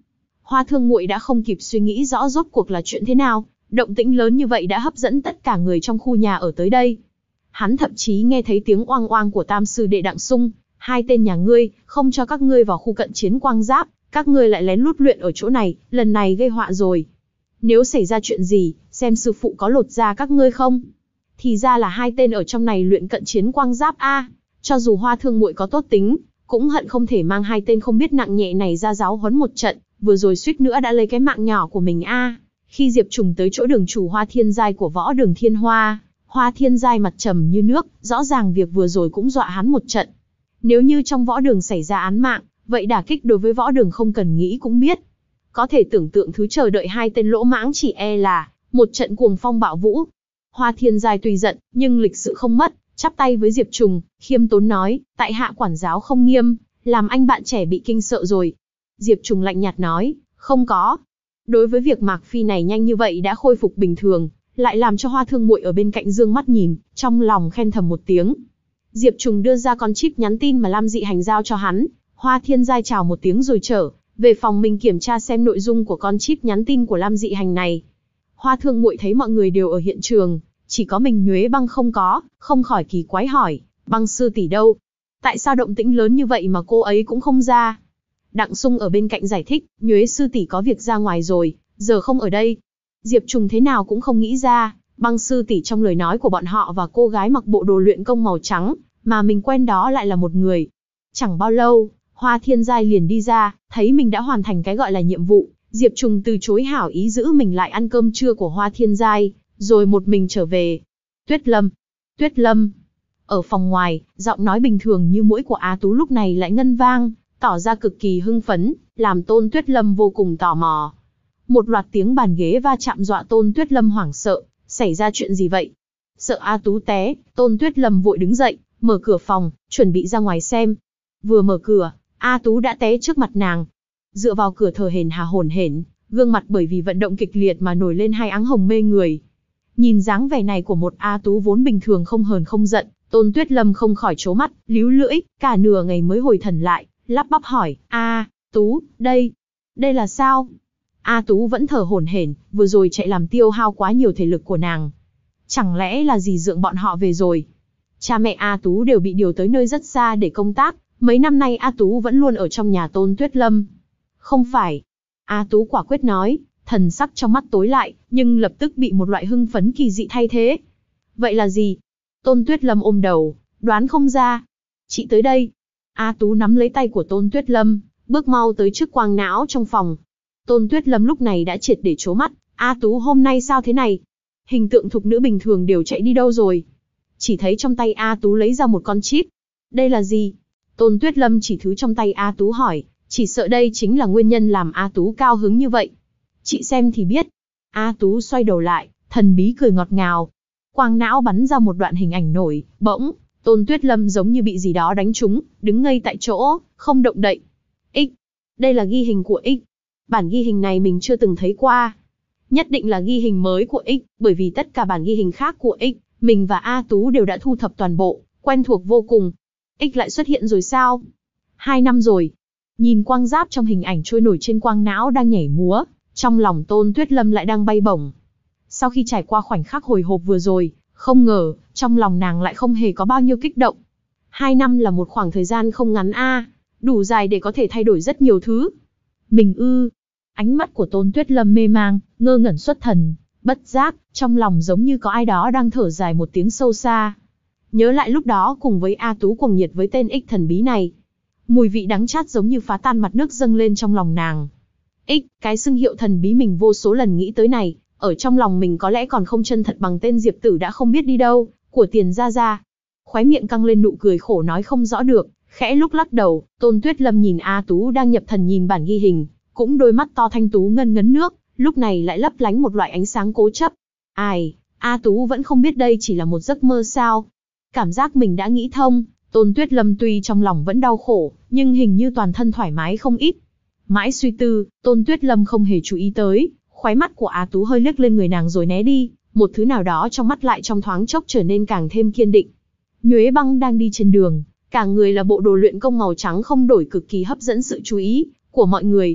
Hoa Thương Nguội đã không kịp suy nghĩ rõ rốt cuộc là chuyện thế nào, động tĩnh lớn như vậy đã hấp dẫn tất cả người trong khu nhà ở tới đây. Hắn thậm chí nghe thấy tiếng oang oang của tam sư đệ Đặng Sung, hai tên nhà ngươi, không cho các ngươi vào khu cận chiến quang giáp, các ngươi lại lén lút luyện ở chỗ này, lần này gây họa rồi. Nếu xảy ra chuyện gì, xem sư phụ có lột da các ngươi không? Thì ra là hai tên ở trong này luyện cận chiến quang giáp a, cho dù Hoa Thương Nguội có tốt tính, cũng hận không thể mang hai tên không biết nặng nhẹ này ra giáo huấn một trận, vừa rồi suýt nữa đã lấy cái mạng nhỏ của mình a. Khi Diệp Trùng tới chỗ đường chủ Hoa Thiên Giai của Võ Đường Thiên Hoa, Hoa Thiên Giai mặt trầm như nước, rõ ràng việc vừa rồi cũng dọa hắn một trận. Nếu như trong võ đường xảy ra án mạng, vậy đả kích đối với võ đường không cần nghĩ cũng biết. Có thể tưởng tượng thứ chờ đợi hai tên lỗ mãng chỉ e là một trận cuồng phong bạo vũ. Hoa Thiên Giai tuy giận, nhưng lịch sự không mất, chắp tay với Diệp Trùng, khiêm tốn nói, tại hạ quản giáo không nghiêm, làm anh bạn trẻ bị kinh sợ rồi. Diệp Trùng lạnh nhạt nói, không có. Đối với việc Mạc Phi này nhanh như vậy đã khôi phục bình thường, lại làm cho Hoa Thương Nguội ở bên cạnh dương mắt nhìn, trong lòng khen thầm một tiếng. Diệp Trùng đưa ra con chip nhắn tin mà Lam Dị Hành giao cho hắn, Hoa Thiên Giai chào một tiếng rồi trở về phòng mình kiểm tra xem nội dung của con chip nhắn tin của Lam Dị Hành này. Hoa Thương Nguội thấy mọi người đều ở hiện trường, chỉ có mình Nhuế Băng không có, không khỏi kỳ quái hỏi, Băng sư tỷ đâu? Tại sao động tĩnh lớn như vậy mà cô ấy cũng không ra? Đặng Sung ở bên cạnh giải thích, Nhuế sư tỷ có việc ra ngoài rồi, giờ không ở đây. Diệp Trùng thế nào cũng không nghĩ ra, Băng sư tỷ trong lời nói của bọn họ và cô gái mặc bộ đồ luyện công màu trắng, mà mình quen đó lại là một người. Chẳng bao lâu, Hoa Thiên Giai liền đi ra, thấy mình đã hoàn thành cái gọi là nhiệm vụ, Diệp Trùng từ chối hảo ý giữ mình lại ăn cơm trưa của Hoa Thiên Giai, rồi một mình trở về. Tuyết Lâm, Tuyết Lâm. Ở phòng ngoài, giọng nói bình thường như mũi của Á Tú lúc này lại ngân vang, tỏ ra cực kỳ hưng phấn, làm Tôn Tuyết Lâm vô cùng tò mò. Một loạt tiếng bàn ghế va chạm dọa Tôn Tuyết Lâm hoảng sợ, xảy ra chuyện gì vậy? Sợ A Tú té, Tôn Tuyết Lâm vội đứng dậy, mở cửa phòng, chuẩn bị ra ngoài xem. Vừa mở cửa, A Tú đã té trước mặt nàng. Dựa vào cửa thở hổn hà hổn hển, gương mặt bởi vì vận động kịch liệt mà nổi lên hai áng hồng mê người. Nhìn dáng vẻ này của một A Tú vốn bình thường không hờn không giận, Tôn Tuyết Lâm không khỏi trố mắt, líu lưỡi, cả nửa ngày mới hồi thần lại, lắp bắp hỏi, A Tú, đây, đây là sao? A Tú vẫn thở hổn hển, vừa rồi chạy làm tiêu hao quá nhiều thể lực của nàng. Chẳng lẽ là dì dượng bọn họ về rồi? Cha mẹ A Tú đều bị điều tới nơi rất xa để công tác, mấy năm nay A Tú vẫn luôn ở trong nhà Tôn Tuyết Lâm. Không phải. A Tú quả quyết nói, thần sắc trong mắt tối lại, nhưng lập tức bị một loại hưng phấn kỳ dị thay thế. Vậy là gì? Tôn Tuyết Lâm ôm đầu, đoán không ra. Chị tới đây. A Tú nắm lấy tay của Tôn Tuyết Lâm, bước mau tới trước quang não trong phòng. Tôn Tuyết Lâm lúc này đã triệt để trố mắt, A Tú hôm nay sao thế này? Hình tượng thục nữ bình thường đều chạy đi đâu rồi? Chỉ thấy trong tay A Tú lấy ra một con chip. Đây là gì? Tôn Tuyết Lâm chỉ thứ trong tay A Tú hỏi, chỉ sợ đây chính là nguyên nhân làm A Tú cao hứng như vậy. Chị xem thì biết. A Tú xoay đầu lại, thần bí cười ngọt ngào. Quang não bắn ra một đoạn hình ảnh nổi, bỗng, Tôn Tuyết Lâm giống như bị gì đó đánh trúng, đứng ngây tại chỗ, không động đậy. X. Đây là ghi hình của X. Bản ghi hình này mình chưa từng thấy qua. Nhất định là ghi hình mới của X, bởi vì tất cả bản ghi hình khác của X, mình và A Tú đều đã thu thập toàn bộ, quen thuộc vô cùng. X lại xuất hiện rồi sao? Hai năm rồi. Nhìn quang giáp trong hình ảnh trôi nổi trên quang não đang nhảy múa, trong lòng Tôn Tuyết Lâm lại đang bay bổng. Sau khi trải qua khoảnh khắc hồi hộp vừa rồi, không ngờ, trong lòng nàng lại không hề có bao nhiêu kích động. Hai năm là một khoảng thời gian không ngắn a, đủ dài để có thể thay đổi rất nhiều thứ. Mình ư? Ánh mắt của Tôn Tuyết Lâm mê mang, ngơ ngẩn xuất thần, bất giác, trong lòng giống như có ai đó đang thở dài một tiếng sâu xa. Nhớ lại lúc đó cùng với A Tú cuồng nhiệt với tên X thần bí này. Mùi vị đắng chát giống như phá tan mặt nước dâng lên trong lòng nàng. X, cái xưng hiệu thần bí mình vô số lần nghĩ tới này, ở trong lòng mình có lẽ còn không chân thật bằng tên Diệp Tử đã không biết đi đâu, của Tiền Gia Gia. Khóe miệng căng lên nụ cười khổ nói không rõ được, khẽ lúc lắc đầu, Tôn Tuyết Lâm nhìn A Tú đang nhập thần nhìn bản ghi hình, cũng đôi mắt to thanh tú ngân ngấn nước, lúc này lại lấp lánh một loại ánh sáng cố chấp. Ai, A Tú vẫn không biết đây chỉ là một giấc mơ sao? Cảm giác mình đã nghĩ thông, Tôn Tuyết Lâm tuy trong lòng vẫn đau khổ, nhưng hình như toàn thân thoải mái không ít. Mãi suy tư, Tôn Tuyết Lâm không hề chú ý tới, khóe mắt của A Tú hơi liếc lên người nàng rồi né đi, một thứ nào đó trong mắt lại trong thoáng chốc trở nên càng thêm kiên định. Nhuế Băng đang đi trên đường, cả người là bộ đồ luyện công màu trắng không đổi cực kỳ hấp dẫn sự chú ý của mọi người.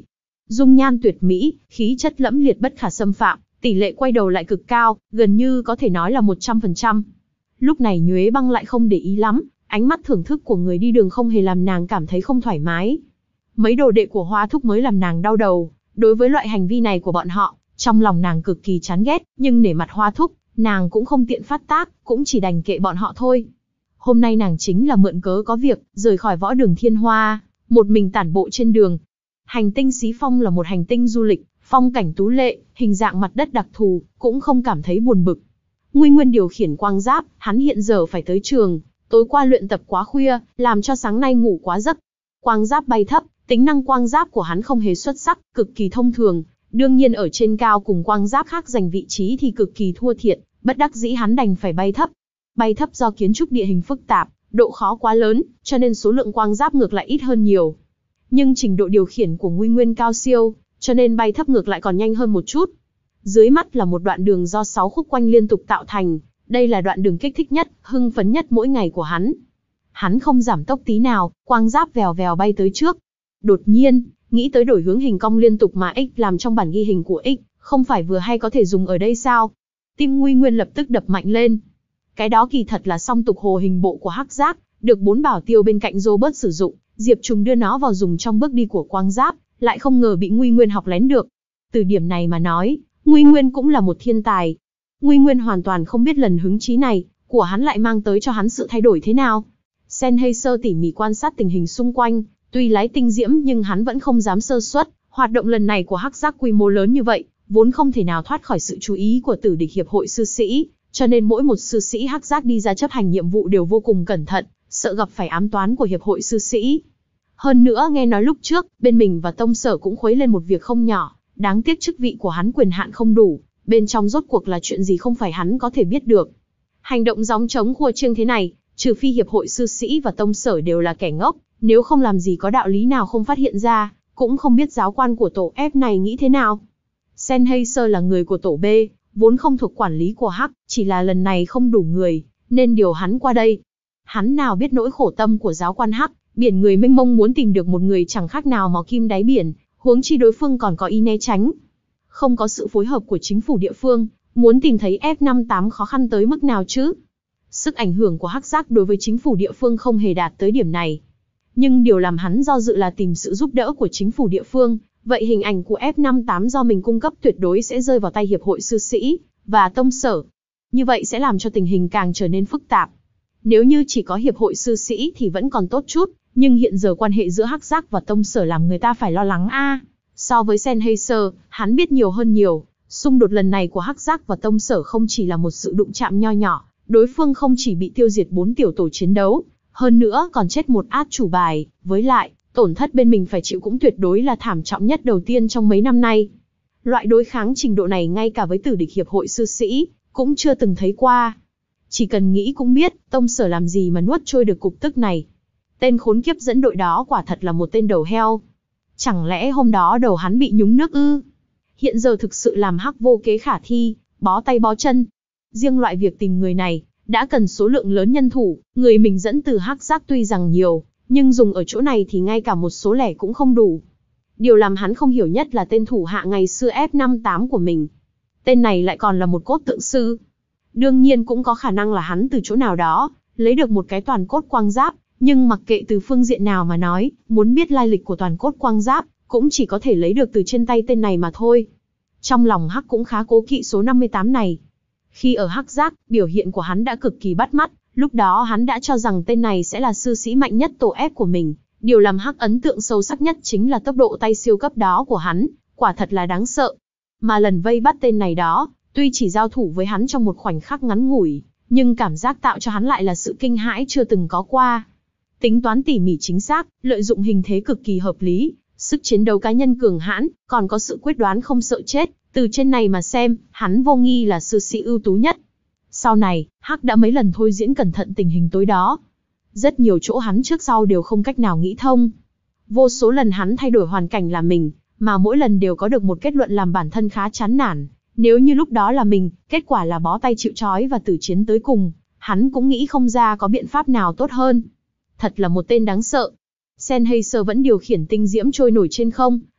Dung nhan tuyệt mỹ, khí chất lẫm liệt bất khả xâm phạm, tỷ lệ quay đầu lại cực cao, gần như có thể nói là một trăm phần trăm. Lúc này Nhuế Băng lại không để ý lắm, ánh mắt thưởng thức của người đi đường không hề làm nàng cảm thấy không thoải mái. Mấy đồ đệ của Hoa Thúc mới làm nàng đau đầu, đối với loại hành vi này của bọn họ, trong lòng nàng cực kỳ chán ghét, nhưng nể mặt Hoa Thúc, nàng cũng không tiện phát tác, cũng chỉ đành kệ bọn họ thôi. Hôm nay nàng chính là mượn cớ có việc, rời khỏi võ đường Thiên Hoa, một mình tản bộ trên đường. Hành tinh Xí Phong là một hành tinh du lịch, phong cảnh tú lệ, hình dạng mặt đất đặc thù, cũng không cảm thấy buồn bực. Nguy Nguyên điều khiển quang giáp, hắn hiện giờ phải tới trường, tối qua luyện tập quá khuya, làm cho sáng nay ngủ quá giấc. Quang giáp bay thấp, tính năng quang giáp của hắn không hề xuất sắc, cực kỳ thông thường, đương nhiên ở trên cao cùng quang giáp khác giành vị trí thì cực kỳ thua thiệt, bất đắc dĩ hắn đành phải bay thấp. Bay thấp do kiến trúc địa hình phức tạp, độ khó quá lớn, cho nên số lượng quang giáp ngược lại ít hơn nhiều. Nhưng trình độ điều khiển của Nguy Nguyên cao siêu, cho nên bay thấp ngược lại còn nhanh hơn một chút. Dưới mắt là một đoạn đường do sáu khúc quanh liên tục tạo thành, đây là đoạn đường kích thích nhất, hưng phấn nhất mỗi ngày của hắn. Hắn không giảm tốc tí nào, quang giáp vèo vèo bay tới trước. Đột nhiên, nghĩ tới đổi hướng hình cong liên tục mà X làm trong bản ghi hình của X, không phải vừa hay có thể dùng ở đây sao? Tim Nguy Nguyên lập tức đập mạnh lên. Cái đó kỳ thật là song tục hồ hình bộ của hắc giác, được bốn bảo tiêu bên cạnh Robert sử dụng, Diệp Trùng đưa nó vào dùng trong bước đi của quang giáp, lại không ngờ bị Nguy Nguyên học lén được. Từ điểm này mà nói, Nguy Nguyên cũng là một thiên tài. Nguy Nguyên hoàn toàn không biết lần hứng chí này của hắn lại mang tới cho hắn sự thay đổi thế nào. Sennheiser tỉ mỉ quan sát tình hình xung quanh, tuy lái tinh diễm nhưng hắn vẫn không dám sơ suất. Hoạt động lần này của hắc giác quy mô lớn như vậy, vốn không thể nào thoát khỏi sự chú ý của tử địch hiệp hội sư sĩ, cho nên mỗi một sư sĩ hắc giác đi ra chấp hành nhiệm vụ đều vô cùng cẩn thận, sợ gặp phải ám toán của hiệp hội sư sĩ. Hơn nữa nghe nói lúc trước, bên mình và tông sở cũng khuấy lên một việc không nhỏ, đáng tiếc chức vị của hắn quyền hạn không đủ, bên trong rốt cuộc là chuyện gì không phải hắn có thể biết được. Hành động gióng trống khua chiêng thế này, trừ phi hiệp hội sư sĩ và tông sở đều là kẻ ngốc, nếu không làm gì có đạo lý nào không phát hiện ra, cũng không biết giáo quan của tổ F này nghĩ thế nào. Sennheiser là người của tổ B, vốn không thuộc quản lý của Hắc, chỉ là lần này không đủ người, nên điều hắn qua đây. Hắn nào biết nỗi khổ tâm của giáo quan Hắc, biển người mênh mông muốn tìm được một người chẳng khác nào mò kim đáy biển, huống chi đối phương còn có ý né tránh. Không có sự phối hợp của chính phủ địa phương, muốn tìm thấy F năm mươi tám khó khăn tới mức nào chứ? Sức ảnh hưởng của Hắc giác đối với chính phủ địa phương không hề đạt tới điểm này. Nhưng điều làm hắn do dự là tìm sự giúp đỡ của chính phủ địa phương, vậy hình ảnh của F năm mươi tám do mình cung cấp tuyệt đối sẽ rơi vào tay hiệp hội sư sĩ và tông sở. Như vậy sẽ làm cho tình hình càng trở nên phức tạp. Nếu như chỉ có hiệp hội sư sĩ thì vẫn còn tốt chút, nhưng hiện giờ quan hệ giữa Hắc giác và tông sở làm người ta phải lo lắng a. À, so với Sennheiser, hắn biết nhiều hơn nhiều. Xung đột lần này của Hắc giác và tông sở không chỉ là một sự đụng chạm nho nhỏ, đối phương không chỉ bị tiêu diệt bốn tiểu tổ chiến đấu, hơn nữa còn chết một át chủ bài, với lại, tổn thất bên mình phải chịu cũng tuyệt đối là thảm trọng nhất đầu tiên trong mấy năm nay. Loại đối kháng trình độ này ngay cả với tử địch hiệp hội sư sĩ, cũng chưa từng thấy qua. Chỉ cần nghĩ cũng biết, tông sở làm gì mà nuốt trôi được cục tức này. Tên khốn kiếp dẫn đội đó quả thật là một tên đầu heo. Chẳng lẽ hôm đó đầu hắn bị nhúng nước ư? Hiện giờ thực sự làm Hắc vô kế khả thi, bó tay bó chân. Riêng loại việc tìm người này, đã cần số lượng lớn nhân thủ, người mình dẫn từ Hắc giác tuy rằng nhiều, nhưng dùng ở chỗ này thì ngay cả một số lẻ cũng không đủ. Điều làm hắn không hiểu nhất là tên thủ hạ ngày xưa F năm mươi tám của mình. Tên này lại còn là một cốt tượng sư. Đương nhiên cũng có khả năng là hắn từ chỗ nào đó, lấy được một cái toàn cốt quang giáp, nhưng mặc kệ từ phương diện nào mà nói, muốn biết lai lịch của toàn cốt quang giáp, cũng chỉ có thể lấy được từ trên tay tên này mà thôi. Trong lòng Hắc cũng khá cố kỵ số năm mươi tám này. Khi ở Hắc giác, biểu hiện của hắn đã cực kỳ bắt mắt, lúc đó hắn đã cho rằng tên này sẽ là sư sĩ mạnh nhất tổ F của mình. Điều làm Hắc ấn tượng sâu sắc nhất chính là tốc độ tay siêu cấp đó của hắn, quả thật là đáng sợ. Mà lần vây bắt tên này đó, tuy chỉ giao thủ với hắn trong một khoảnh khắc ngắn ngủi, nhưng cảm giác tạo cho hắn lại là sự kinh hãi chưa từng có qua. Tính toán tỉ mỉ chính xác, lợi dụng hình thế cực kỳ hợp lý, sức chiến đấu cá nhân cường hãn, còn có sự quyết đoán không sợ chết, từ trên này mà xem, hắn vô nghi là sư sĩ ưu tú nhất. Sau này, Hắc đã mấy lần thôi diễn cẩn thận tình hình tối đó. Rất nhiều chỗ hắn trước sau đều không cách nào nghĩ thông. Vô số lần hắn thay đổi hoàn cảnh là mình, mà mỗi lần đều có được một kết luận làm bản thân khá chán nản. Nếu như lúc đó là mình, kết quả là bó tay chịu trói và tử chiến tới cùng, hắn cũng nghĩ không ra có biện pháp nào tốt hơn. Thật là một tên đáng sợ. Sennheiser vẫn điều khiển tinh diễm trôi nổi trên không,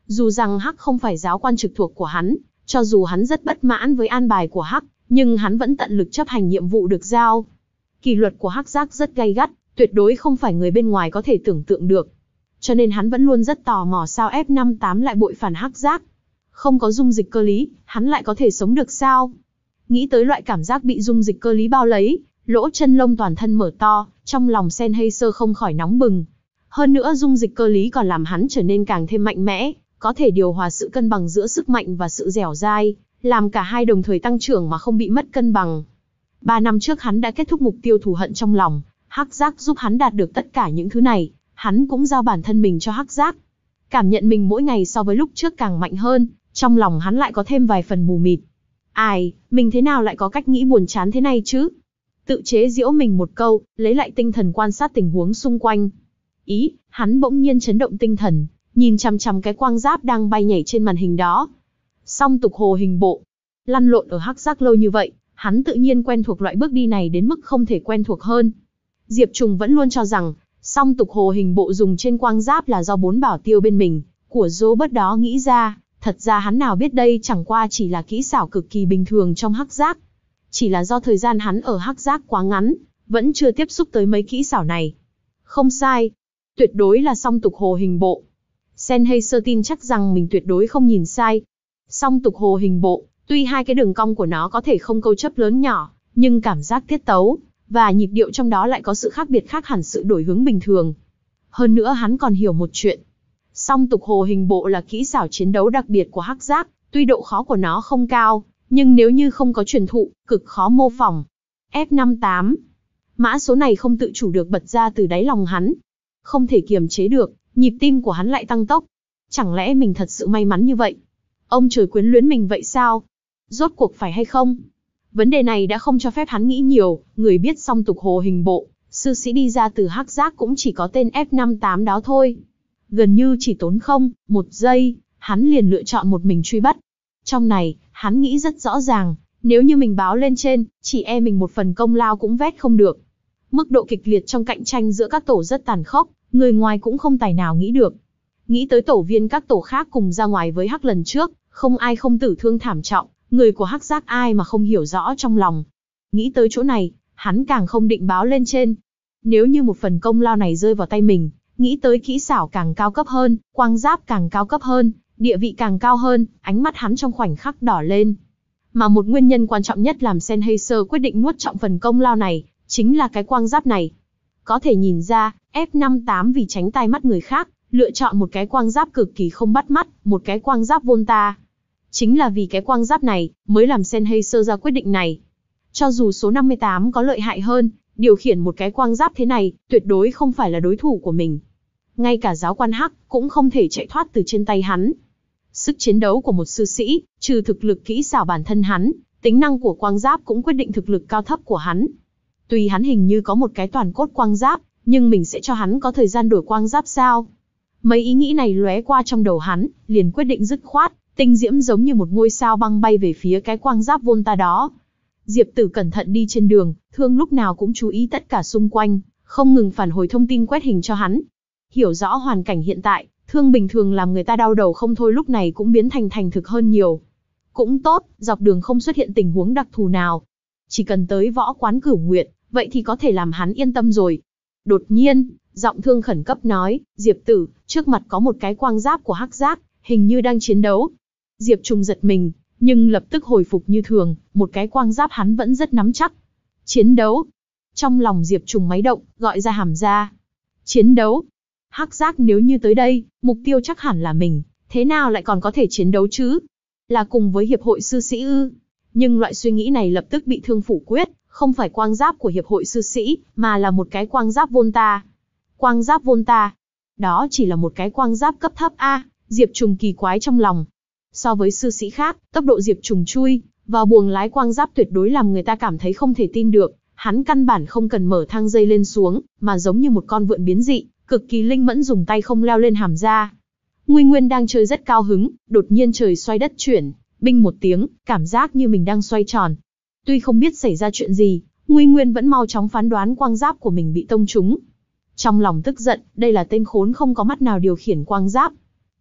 Dù rằng Hắc không phải giáo quan trực thuộc của hắn, cho dù hắn rất bất mãn với an bài của Hắc, nhưng hắn vẫn tận lực chấp hành nhiệm vụ được giao. Kỷ luật của Hắc Giác rất gay gắt, tuyệt đối không phải người bên ngoài có thể tưởng tượng được. Cho nên hắn vẫn luôn rất tò mò sao F năm tám lại bội phản Hắc Giác. Không có dung dịch cơ lý, hắn lại có thể sống được sao? Nghĩ tới loại cảm giác bị dung dịch cơ lý bao lấy, lỗ chân lông toàn thân mở to, trong lòng Sennheiser không khỏi nóng bừng. Hơn nữa dung dịch cơ lý còn làm hắn trở nên càng thêm mạnh mẽ, có thể điều hòa sự cân bằng giữa sức mạnh và sự dẻo dai, làm cả hai đồng thời tăng trưởng mà không bị mất cân bằng. Ba năm trước hắn đã kết thúc mục tiêu thù hận trong lòng, Hắc Giác giúp hắn đạt được tất cả những thứ này, hắn cũng giao bản thân mình cho Hắc Giác. Cảm nhận mình mỗi ngày so với lúc trước càng mạnh hơn, trong lòng hắn lại có thêm vài phần mù mịt. Ai, mình thế nào lại có cách nghĩ buồn chán thế này chứ? Tự chế giễu mình một câu, lấy lại tinh thần quan sát tình huống xung quanh. Ý, hắn bỗng nhiên chấn động tinh thần, nhìn chằm chằm cái quang giáp đang bay nhảy trên màn hình đó. Song tục hồ hình bộ. Lăn lộn ở Hắc Giác lâu như vậy, hắn tự nhiên quen thuộc loại bước đi này đến mức không thể quen thuộc hơn. Diệp Trùng vẫn luôn cho rằng, song tục hồ hình bộ dùng trên quang giáp là do bốn bảo tiêu bên mình, của Robert đó nghĩ ra, thật ra hắn nào biết đây chẳng qua chỉ là kỹ xảo cực kỳ bình thường trong Hắc Giác. Chỉ là do thời gian hắn ở Hắc Giác quá ngắn, vẫn chưa tiếp xúc tới mấy kỹ xảo này. Không sai, tuyệt đối là song tục hồ hình bộ. Sennheiser tin chắc rằng mình tuyệt đối không nhìn sai. Song tục hồ hình bộ, tuy hai cái đường cong của nó có thể không câu chấp lớn nhỏ, nhưng cảm giác tiết tấu và nhịp điệu trong đó lại có sự khác biệt khác hẳn sự đổi hướng bình thường. Hơn nữa hắn còn hiểu một chuyện. Song tục hồ hình bộ là kỹ xảo chiến đấu đặc biệt của Hắc Giác, tuy độ khó của nó không cao, nhưng nếu như không có truyền thụ, cực khó mô phỏng. F năm tám. Mã số này không tự chủ được bật ra từ đáy lòng hắn. Không thể kiềm chế được, nhịp tim của hắn lại tăng tốc. Chẳng lẽ mình thật sự may mắn như vậy? Ông trời quyến luyến mình vậy sao? Rốt cuộc phải hay không? Vấn đề này đã không cho phép hắn nghĩ nhiều, người biết song tục hồ hình bộ, sư sĩ đi ra từ Hắc Giác cũng chỉ có tên F năm tám đó thôi. Gần như chỉ tốn không, một giây, hắn liền lựa chọn một mình truy bắt. Trong này, hắn nghĩ rất rõ ràng, nếu như mình báo lên trên, chỉ e mình một phần công lao cũng vét không được. Mức độ kịch liệt trong cạnh tranh giữa các tổ rất tàn khốc, người ngoài cũng không tài nào nghĩ được. Nghĩ tới tổ viên các tổ khác cùng ra ngoài với Hắc lần trước, không ai không tử thương thảm trọng, người của Hắc Giác ai mà không hiểu rõ trong lòng. Nghĩ tới chỗ này, hắn càng không định báo lên trên. Nếu như một phần công lao này rơi vào tay mình, nghĩ tới kỹ xảo càng cao cấp hơn, quang giáp càng cao cấp hơn, địa vị càng cao hơn, ánh mắt hắn trong khoảnh khắc đỏ lên. Mà một nguyên nhân quan trọng nhất làm Sennheiser quyết định nuốt trọng phần công lao này, chính là cái quang giáp này. Có thể nhìn ra, F năm tám vì tránh tai mắt người khác, lựa chọn một cái quang giáp cực kỳ không bắt mắt, một cái quang giáp Volta. Chính là vì cái quang giáp này, mới làm Sennheiser ra quyết định này. Cho dù số năm mươi tám có lợi hại hơn, điều khiển một cái quang giáp thế này, tuyệt đối không phải là đối thủ của mình. Ngay cả giáo quan Hắc cũng không thể chạy thoát từ trên tay hắn. Sức chiến đấu của một sư sĩ, trừ thực lực kỹ xảo bản thân hắn, tính năng của quang giáp cũng quyết định thực lực cao thấp của hắn. Tuy hắn hình như có một cái toàn cốt quang giáp, nhưng mình sẽ cho hắn có thời gian đổi quang giáp sao? Mấy ý nghĩ này lóe qua trong đầu hắn, liền quyết định dứt khoát, tinh diễm giống như một ngôi sao băng bay về phía cái quang giáp Volta đó. Diệp Tử cẩn thận đi trên đường, Thương lúc nào cũng chú ý tất cả xung quanh, không ngừng phản hồi thông tin quét hình cho hắn. Hiểu rõ hoàn cảnh hiện tại, Thương bình thường làm người ta đau đầu không thôi lúc này cũng biến thành thành thực hơn nhiều. Cũng tốt, dọc đường không xuất hiện tình huống đặc thù nào. Chỉ cần tới võ quán Cửu Nguyệt, vậy thì có thể làm hắn yên tâm rồi. Đột nhiên, giọng Thương khẩn cấp nói, Diệp Tử, trước mặt có một cái quang giáp của Hắc Giác, hình như đang chiến đấu. Diệp Trùng giật mình, nhưng lập tức hồi phục như thường, một cái quang giáp hắn vẫn rất nắm chắc. Chiến đấu. Trong lòng Diệp Trùng máy động, gọi ra Hàm Gia. Chiến đấu. Hắc Giác nếu như tới đây, mục tiêu chắc hẳn là mình, thế nào lại còn có thể chiến đấu chứ? Là cùng với hiệp hội sư sĩ ư? Nhưng loại suy nghĩ này lập tức bị Thương phủ quyết, không phải quang giáp của hiệp hội sư sĩ, mà là một cái quang giáp Volta. Quang giáp Volta. Đó chỉ là một cái quang giáp cấp thấp A, Diệp Trùng kỳ quái trong lòng. So với sư sĩ khác, tốc độ Diệp Trùng chui vào buồng lái quang giáp tuyệt đối làm người ta cảm thấy không thể tin được. Hắn căn bản không cần mở thang dây lên xuống, mà giống như một con vượn biến dị, cực kỳ linh mẫn dùng tay không leo lên Hàm Gia. Nguy Nguyên đang chơi rất cao hứng, đột nhiên trời xoay đất chuyển, binh một tiếng, cảm giác như mình đang xoay tròn. Tuy không biết xảy ra chuyện gì, Nguy Nguyên vẫn mau chóng phán đoán quang giáp của mình bị tông trúng. Trong lòng tức giận, đây là tên khốn không có mắt nào điều khiển quang giáp.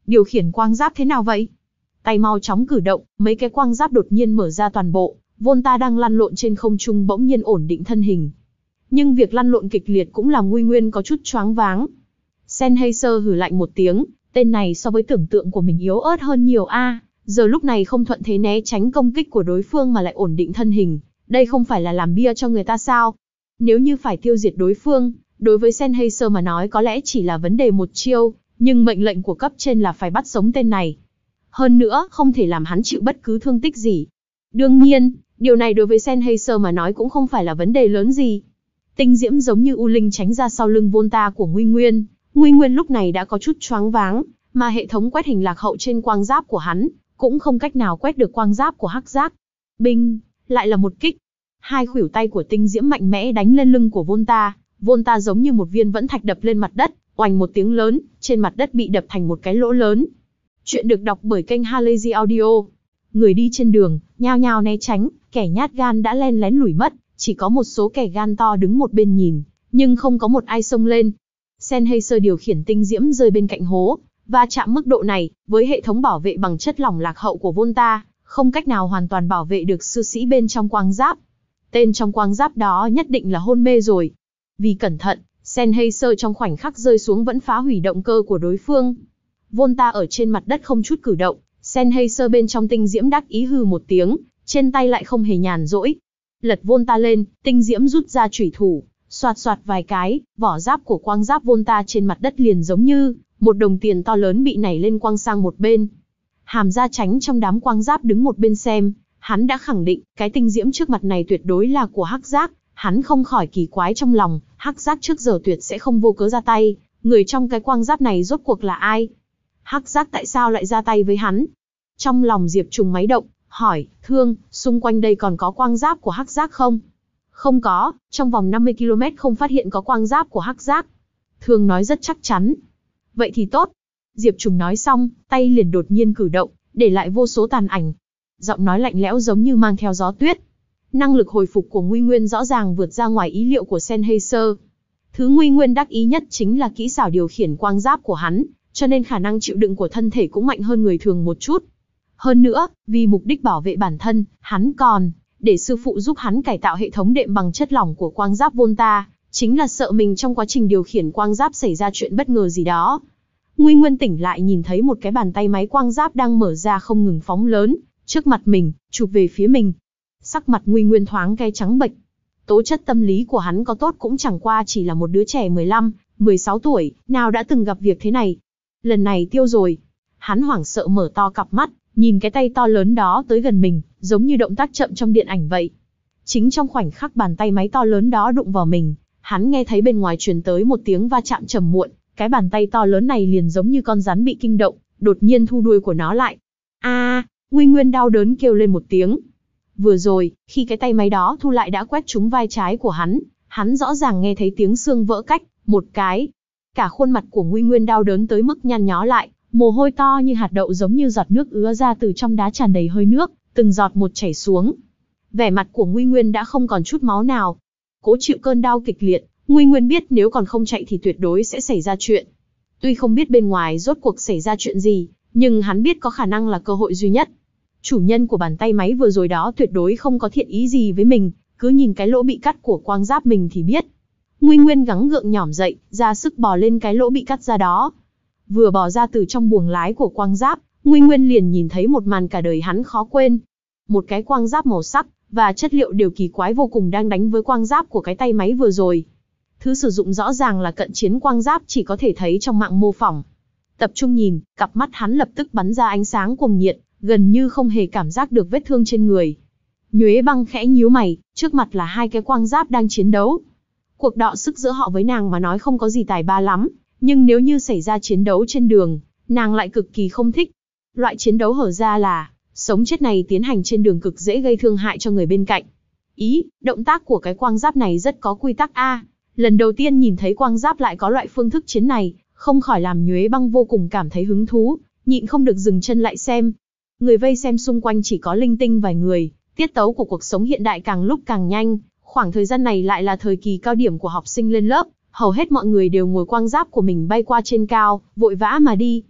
Điều khiển quang giáp thế nào vậy? Tay mau chóng cử động, mấy cái quang giáp đột nhiên mở ra toàn bộ, Volta đang lăn lộn trên không trung bỗng nhiên ổn định thân hình. Nhưng việc lăn lộn kịch liệt cũng làm Nguy Nguyên có chút choáng váng. Sennheiser hừ lạnh một tiếng, tên này so với tưởng tượng của mình yếu ớt hơn nhiều a. À, giờ lúc này không thuận thế né tránh công kích của đối phương mà lại ổn định thân hình, đây không phải là làm bia cho người ta sao? Nếu như phải tiêu diệt đối phương, đối với Sennheiser mà nói có lẽ chỉ là vấn đề một chiêu, nhưng mệnh lệnh của cấp trên là phải bắt sống tên này. Hơn nữa, không thể làm hắn chịu bất cứ thương tích gì. Đương nhiên, điều này đối với Sennheiser mà nói cũng không phải là vấn đề lớn gì. Tinh diễm giống như u linh tránh ra sau lưng Volta của Nguy Nguyên. Nguy Nguyên lúc này đã có chút choáng váng, mà hệ thống quét hình lạc hậu trên quang giáp của hắn cũng không cách nào quét được quang giáp của hắc giác. Binh, lại là một kích. Hai khuỷu tay của tinh diễm mạnh mẽ đánh lên lưng của Volta. Volta giống như một viên vẫn thạch đập lên mặt đất, oành một tiếng lớn, trên mặt đất bị đập thành một cái lỗ lớn. Chuyện được đọc bởi kênh Halazy Audio. Người đi trên đường, nhao nhao né tránh, kẻ nhát gan đã len lén lủi mất, chỉ có một số kẻ gan to đứng một bên nhìn, nhưng không có một ai xông lên. Sennheiser điều khiển tinh diễm rơi bên cạnh hố, và chạm mức độ này, với hệ thống bảo vệ bằng chất lỏng lạc hậu của Volta, không cách nào hoàn toàn bảo vệ được sư sĩ bên trong quang giáp. Tên trong quang giáp đó nhất định là hôn mê rồi. Vì cẩn thận, Sennheiser trong khoảnh khắc rơi xuống vẫn phá hủy động cơ của đối phương. Volta ở trên mặt đất không chút cử động, Sennheiser bên trong tinh diễm đắc ý hừ một tiếng, trên tay lại không hề nhàn rỗi. Lật Volta lên, tinh diễm rút ra chủy thủ, xoạt xoạt vài cái, vỏ giáp của quang giáp Volta trên mặt đất liền giống như một đồng tiền to lớn bị nảy lên quăng sang một bên. Hàm Gia Chánh trong đám quang giáp đứng một bên xem, hắn đã khẳng định cái tinh diễm trước mặt này tuyệt đối là của hắc giác. Hắn không khỏi kỳ quái trong lòng, hắc giác trước giờ tuyệt sẽ không vô cớ ra tay, người trong cái quang giáp này rốt cuộc là ai? Hắc giác tại sao lại ra tay với hắn? Trong lòng Diệp Trùng máy động, hỏi, Thương, xung quanh đây còn có quang giáp của hắc giác không? Không có, trong vòng năm mươi ki lô mét không phát hiện có quang giáp của hắc giác. Thương nói rất chắc chắn. Vậy thì tốt. Diệp Trùng nói xong, tay liền đột nhiên cử động, để lại vô số tàn ảnh. Giọng nói lạnh lẽo giống như mang theo gió tuyết. Năng lực hồi phục của Nguy Nguyên rõ ràng vượt ra ngoài ý liệu của Sennheiser. Thứ Nguy Nguyên đắc ý nhất chính là kỹ xảo điều khiển quang giáp của hắn, cho nên khả năng chịu đựng của thân thể cũng mạnh hơn người thường một chút. Hơn nữa, vì mục đích bảo vệ bản thân, hắn còn để sư phụ giúp hắn cải tạo hệ thống đệm bằng chất lỏng của quang giáp Volta, chính là sợ mình trong quá trình điều khiển quang giáp xảy ra chuyện bất ngờ gì đó. Nguy Nguyên tỉnh lại nhìn thấy một cái bàn tay máy quang giáp đang mở ra không ngừng phóng lớn, trước mặt mình, chụp về phía mình. Sắc mặt Nguy Nguyên thoáng cái trắng bệch. Tố chất tâm lý của hắn có tốt cũng chẳng qua chỉ là một đứa trẻ mười lăm, mười sáu tuổi, nào đã từng gặp việc thế này. Lần này tiêu rồi. Hắn hoảng sợ mở to cặp mắt, nhìn cái tay to lớn đó tới gần mình, giống như động tác chậm trong điện ảnh vậy. Chính trong khoảnh khắc bàn tay máy to lớn đó đụng vào mình, hắn nghe thấy bên ngoài truyền tới một tiếng va chạm trầm muộn, cái bàn tay to lớn này liền giống như con rắn bị kinh động, đột nhiên thu đuôi của nó lại. A, à, Nguy Nguyên đau đớn kêu lên một tiếng. Vừa rồi, khi cái tay máy đó thu lại đã quét trúng vai trái của hắn, hắn rõ ràng nghe thấy tiếng xương vỡ cách, một cái. Cả khuôn mặt của Nguy Nguyên đau đớn tới mức nhăn nhó lại, mồ hôi to như hạt đậu giống như giọt nước ứa ra từ trong đá tràn đầy hơi nước, từng giọt một chảy xuống. Vẻ mặt của Nguy Nguyên đã không còn chút máu nào. Cố chịu cơn đau kịch liệt, Nguy Nguyên biết nếu còn không chạy thì tuyệt đối sẽ xảy ra chuyện. Tuy không biết bên ngoài rốt cuộc xảy ra chuyện gì, nhưng hắn biết có khả năng là cơ hội duy nhất. Chủ nhân của bàn tay máy vừa rồi đó tuyệt đối không có thiện ý gì với mình, cứ nhìn cái lỗ bị cắt của quang giáp mình thì biết. Nguy Nguyên gắng gượng nhỏm dậy, ra sức bò lên cái lỗ bị cắt ra đó. Vừa bò ra từ trong buồng lái của quang giáp, Nguy Nguyên liền nhìn thấy một màn cả đời hắn khó quên. Một cái quang giáp màu sắc và chất liệu đều kỳ quái vô cùng đang đánh với quang giáp của cái tay máy vừa rồi. Thứ sử dụng rõ ràng là cận chiến quang giáp chỉ có thể thấy trong mạng mô phỏng. Tập trung nhìn, cặp mắt hắn lập tức bắn ra ánh sáng cuồng nhiệt, gần như không hề cảm giác được vết thương trên người. Nhuế Băng khẽ nhíu mày, trước mặt là hai cái quang giáp đang chiến đấu. Cuộc đọ sức giữa họ với nàng mà nói không có gì tài ba lắm, nhưng nếu như xảy ra chiến đấu trên đường, nàng lại cực kỳ không thích. Loại chiến đấu hở ra là, sống chết này tiến hành trên đường cực dễ gây thương hại cho người bên cạnh. Ý, động tác của cái quang giáp này rất có quy tắc a. Lần đầu tiên nhìn thấy quang giáp lại có loại phương thức chiến này, không khỏi làm Nhuế Băng vô cùng cảm thấy hứng thú, nhịn không được dừng chân lại xem. Người vây xem xung quanh chỉ có linh tinh vài người, tiết tấu của cuộc sống hiện đại càng lúc càng nhanh, khoảng thời gian này lại là thời kỳ cao điểm của học sinh lên lớp, hầu hết mọi người đều ngồi quang giáp của mình bay qua trên cao, vội vã mà đi.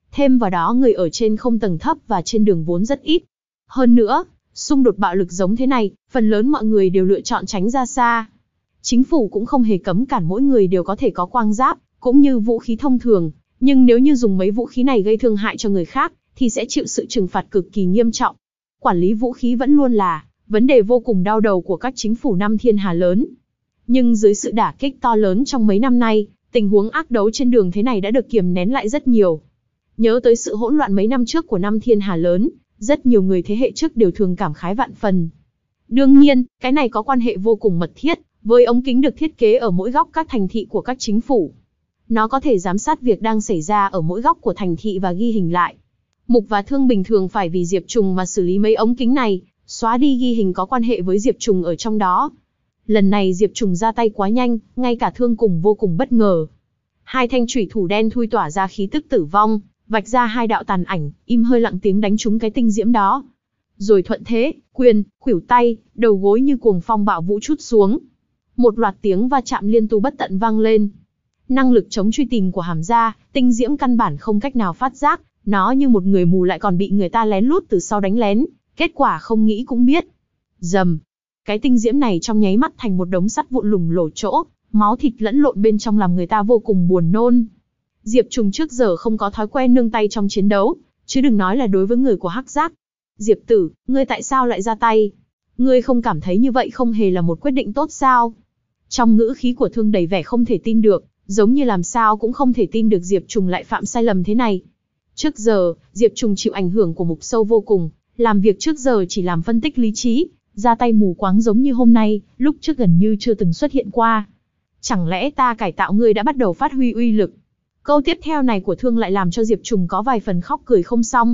Thêm vào đó người ở trên không tầng thấp và trên đường vốn rất ít. Hơn nữa, xung đột bạo lực giống thế này, phần lớn mọi người đều lựa chọn tránh ra xa. Chính phủ cũng không hề cấm cản mỗi người đều có thể có quang giáp, cũng như vũ khí thông thường. Nhưng nếu như dùng mấy vũ khí này gây thương hại cho người khác, thì sẽ chịu sự trừng phạt cực kỳ nghiêm trọng. Quản lý vũ khí vẫn luôn là vấn đề vô cùng đau đầu của các chính phủ năm thiên hà lớn. Nhưng dưới sự đả kích to lớn trong mấy năm nay, tình huống ác đấu trên đường thế này đã được kiềm nén lại rất nhiều. Nhớ tới sự hỗn loạn mấy năm trước của năm thiên hà lớn, rất nhiều người thế hệ trước đều thường cảm khái vạn phần. Đương nhiên, cái này có quan hệ vô cùng mật thiết với ống kính được thiết kế ở mỗi góc các thành thị của các chính phủ. Nó có thể giám sát việc đang xảy ra ở mỗi góc của thành thị và ghi hình lại. Mục và Thương bình thường phải vì Diệp Trùng mà xử lý mấy ống kính này, xóa đi ghi hình có quan hệ với Diệp Trùng ở trong đó. Lần này Diệp Trùng ra tay quá nhanh, ngay cả Thương cùng vô cùng bất ngờ. Hai thanh chủy thủ đen thui tỏa ra khí tức tử vong, vạch ra hai đạo tàn ảnh, im hơi lặng tiếng đánh trúng cái tinh diễm đó. Rồi thuận thế, quyền, khuỷu tay, đầu gối như cuồng phong bạo vũ trút xuống. Một loạt tiếng va chạm liên tu bất tận vang lên. Năng lực chống truy tìm của Hàm Gia, tinh diễm căn bản không cách nào phát giác, nó như một người mù lại còn bị người ta lén lút từ sau đánh lén, kết quả không nghĩ cũng biết. Rầm, cái tinh diễm này trong nháy mắt thành một đống sắt vụn lủng lổ chỗ, máu thịt lẫn lộn bên trong làm người ta vô cùng buồn nôn. Diệp Trùng trước giờ không có thói quen nương tay trong chiến đấu, chứ đừng nói là đối với người của Hắc Giác. Diệp tử, ngươi tại sao lại ra tay? Ngươi không cảm thấy như vậy không hề là một quyết định tốt sao? Trong ngữ khí của Thương đầy vẻ không thể tin được, giống như làm sao cũng không thể tin được Diệp Trùng lại phạm sai lầm thế này. Trước giờ, Diệp Trùng chịu ảnh hưởng của mục sâu vô cùng, làm việc trước giờ chỉ làm phân tích lý trí, ra tay mù quáng giống như hôm nay, lúc trước gần như chưa từng xuất hiện qua. Chẳng lẽ ta cải tạo ngươi đã bắt đầu phát huy uy lực? Câu tiếp theo này của Thương lại làm cho Diệp Trùng có vài phần khóc cười không xong.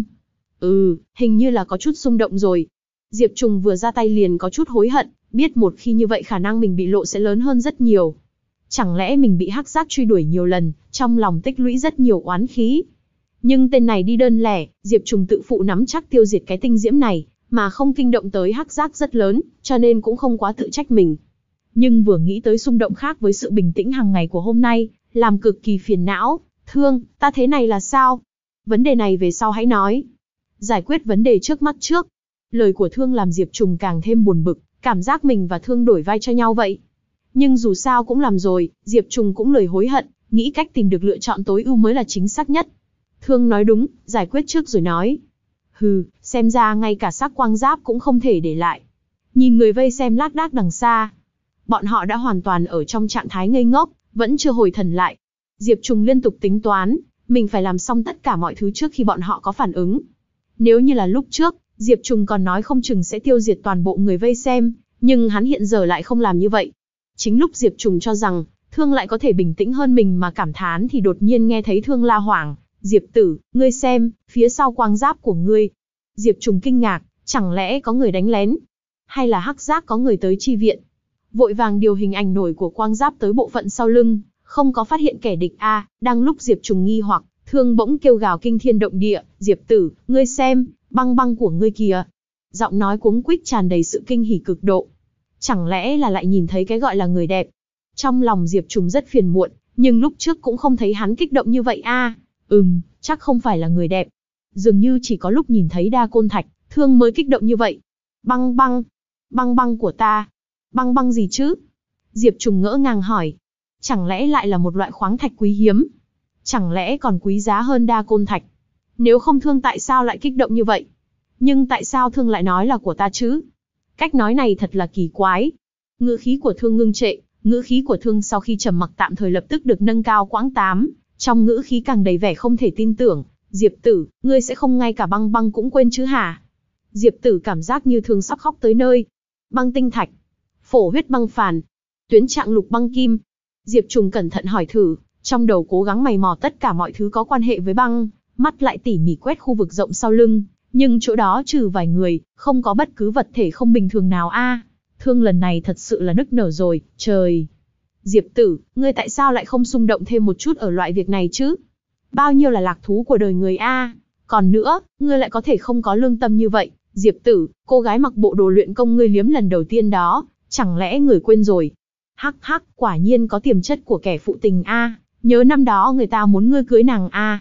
Ừ, hình như là có chút xung động rồi. Diệp Trùng vừa ra tay liền có chút hối hận, biết một khi như vậy khả năng mình bị lộ sẽ lớn hơn rất nhiều. Chẳng lẽ mình bị Hắc Giác truy đuổi nhiều lần, trong lòng tích lũy rất nhiều oán khí. Nhưng tên này đi đơn lẻ, Diệp Trùng tự phụ nắm chắc tiêu diệt cái tinh diễm này, mà không kinh động tới Hắc Giác rất lớn, cho nên cũng không quá tự trách mình. Nhưng vừa nghĩ tới xung động khác với sự bình tĩnh hàng ngày của hôm nay, làm cực kỳ phiền não. Thương, ta thế này là sao? Vấn đề này về sau hãy nói. Giải quyết vấn đề trước mắt trước. Lời của Thương làm Diệp Trùng càng thêm buồn bực, cảm giác mình và Thương đổi vai cho nhau vậy. Nhưng dù sao cũng làm rồi, Diệp Trùng cũng lời hối hận, nghĩ cách tìm được lựa chọn tối ưu mới là chính xác nhất. Thương nói đúng, giải quyết trước rồi nói. Hừ, xem ra ngay cả xác quang giáp cũng không thể để lại. Nhìn người vây xem lác đác đằng xa. Bọn họ đã hoàn toàn ở trong trạng thái ngây ngốc, vẫn chưa hồi thần lại. Diệp Trùng liên tục tính toán, mình phải làm xong tất cả mọi thứ trước khi bọn họ có phản ứng. Nếu như là lúc trước, Diệp Trùng còn nói không chừng sẽ tiêu diệt toàn bộ người vây xem, nhưng hắn hiện giờ lại không làm như vậy. Chính lúc Diệp Trùng cho rằng, Thương lại có thể bình tĩnh hơn mình mà cảm thán thì đột nhiên nghe thấy Thương la hoảng. Diệp tử, ngươi xem, phía sau quang giáp của ngươi. Diệp Trùng kinh ngạc, chẳng lẽ có người đánh lén? Hay là Hắc Giác có người tới chi viện? Vội vàng điều hình ảnh nổi của quang giáp tới bộ phận sau lưng, không có phát hiện kẻ địch a. À, đang lúc Diệp Trùng nghi hoặc, Thương bỗng kêu gào kinh thiên động địa, Diệp tử, ngươi xem, băng băng của ngươi kìa. Giọng nói cuống quýt tràn đầy sự kinh hỉ cực độ. Chẳng lẽ là lại nhìn thấy cái gọi là người đẹp? Trong lòng Diệp Trùng rất phiền muộn, nhưng lúc trước cũng không thấy hắn kích động như vậy a. À, ừm, chắc không phải là người đẹp. Dường như chỉ có lúc nhìn thấy Đa Côn Thạch, Thương mới kích động như vậy. Băng băng, băng băng của ta. Băng băng gì chứ? Diệp Trùng ngỡ ngàng hỏi. Chẳng lẽ lại là một loại khoáng thạch quý hiếm? Chẳng lẽ còn quý giá hơn Đa Côn Thạch? Nếu không Thương tại sao lại kích động như vậy? Nhưng tại sao Thương lại nói là của ta chứ? Cách nói này thật là kỳ quái. Ngữ khí của Thương ngưng trệ, ngữ khí của Thương sau khi trầm mặc tạm thời lập tức được nâng cao quãng tám, trong ngữ khí càng đầy vẻ không thể tin tưởng. Diệp tử, ngươi sẽ không ngay cả băng băng cũng quên chứ hả? Diệp tử cảm giác như Thương sắp khóc tới nơi. Băng tinh thạch, phổ huyết băng phàn, tuyến trạng lục băng kim. Diệp Trùng cẩn thận hỏi thử, trong đầu cố gắng mày mò tất cả mọi thứ có quan hệ với băng, mắt lại tỉ mỉ quét khu vực rộng sau lưng, nhưng chỗ đó trừ vài người, không có bất cứ vật thể không bình thường nào a. À, Thương lần này thật sự là nức nở rồi, trời. Diệp tử, ngươi tại sao lại không xung động thêm một chút ở loại việc này chứ? Bao nhiêu là lạc thú của đời người a. À? Còn nữa, ngươi lại có thể không có lương tâm như vậy. Diệp tử, cô gái mặc bộ đồ luyện công ngươi liếm lần đầu tiên đó, chẳng lẽ người quên rồi? Hắc hắc, quả nhiên có tiềm chất của kẻ phụ tình a. À, nhớ năm đó người ta muốn ngươi cưới nàng a. À.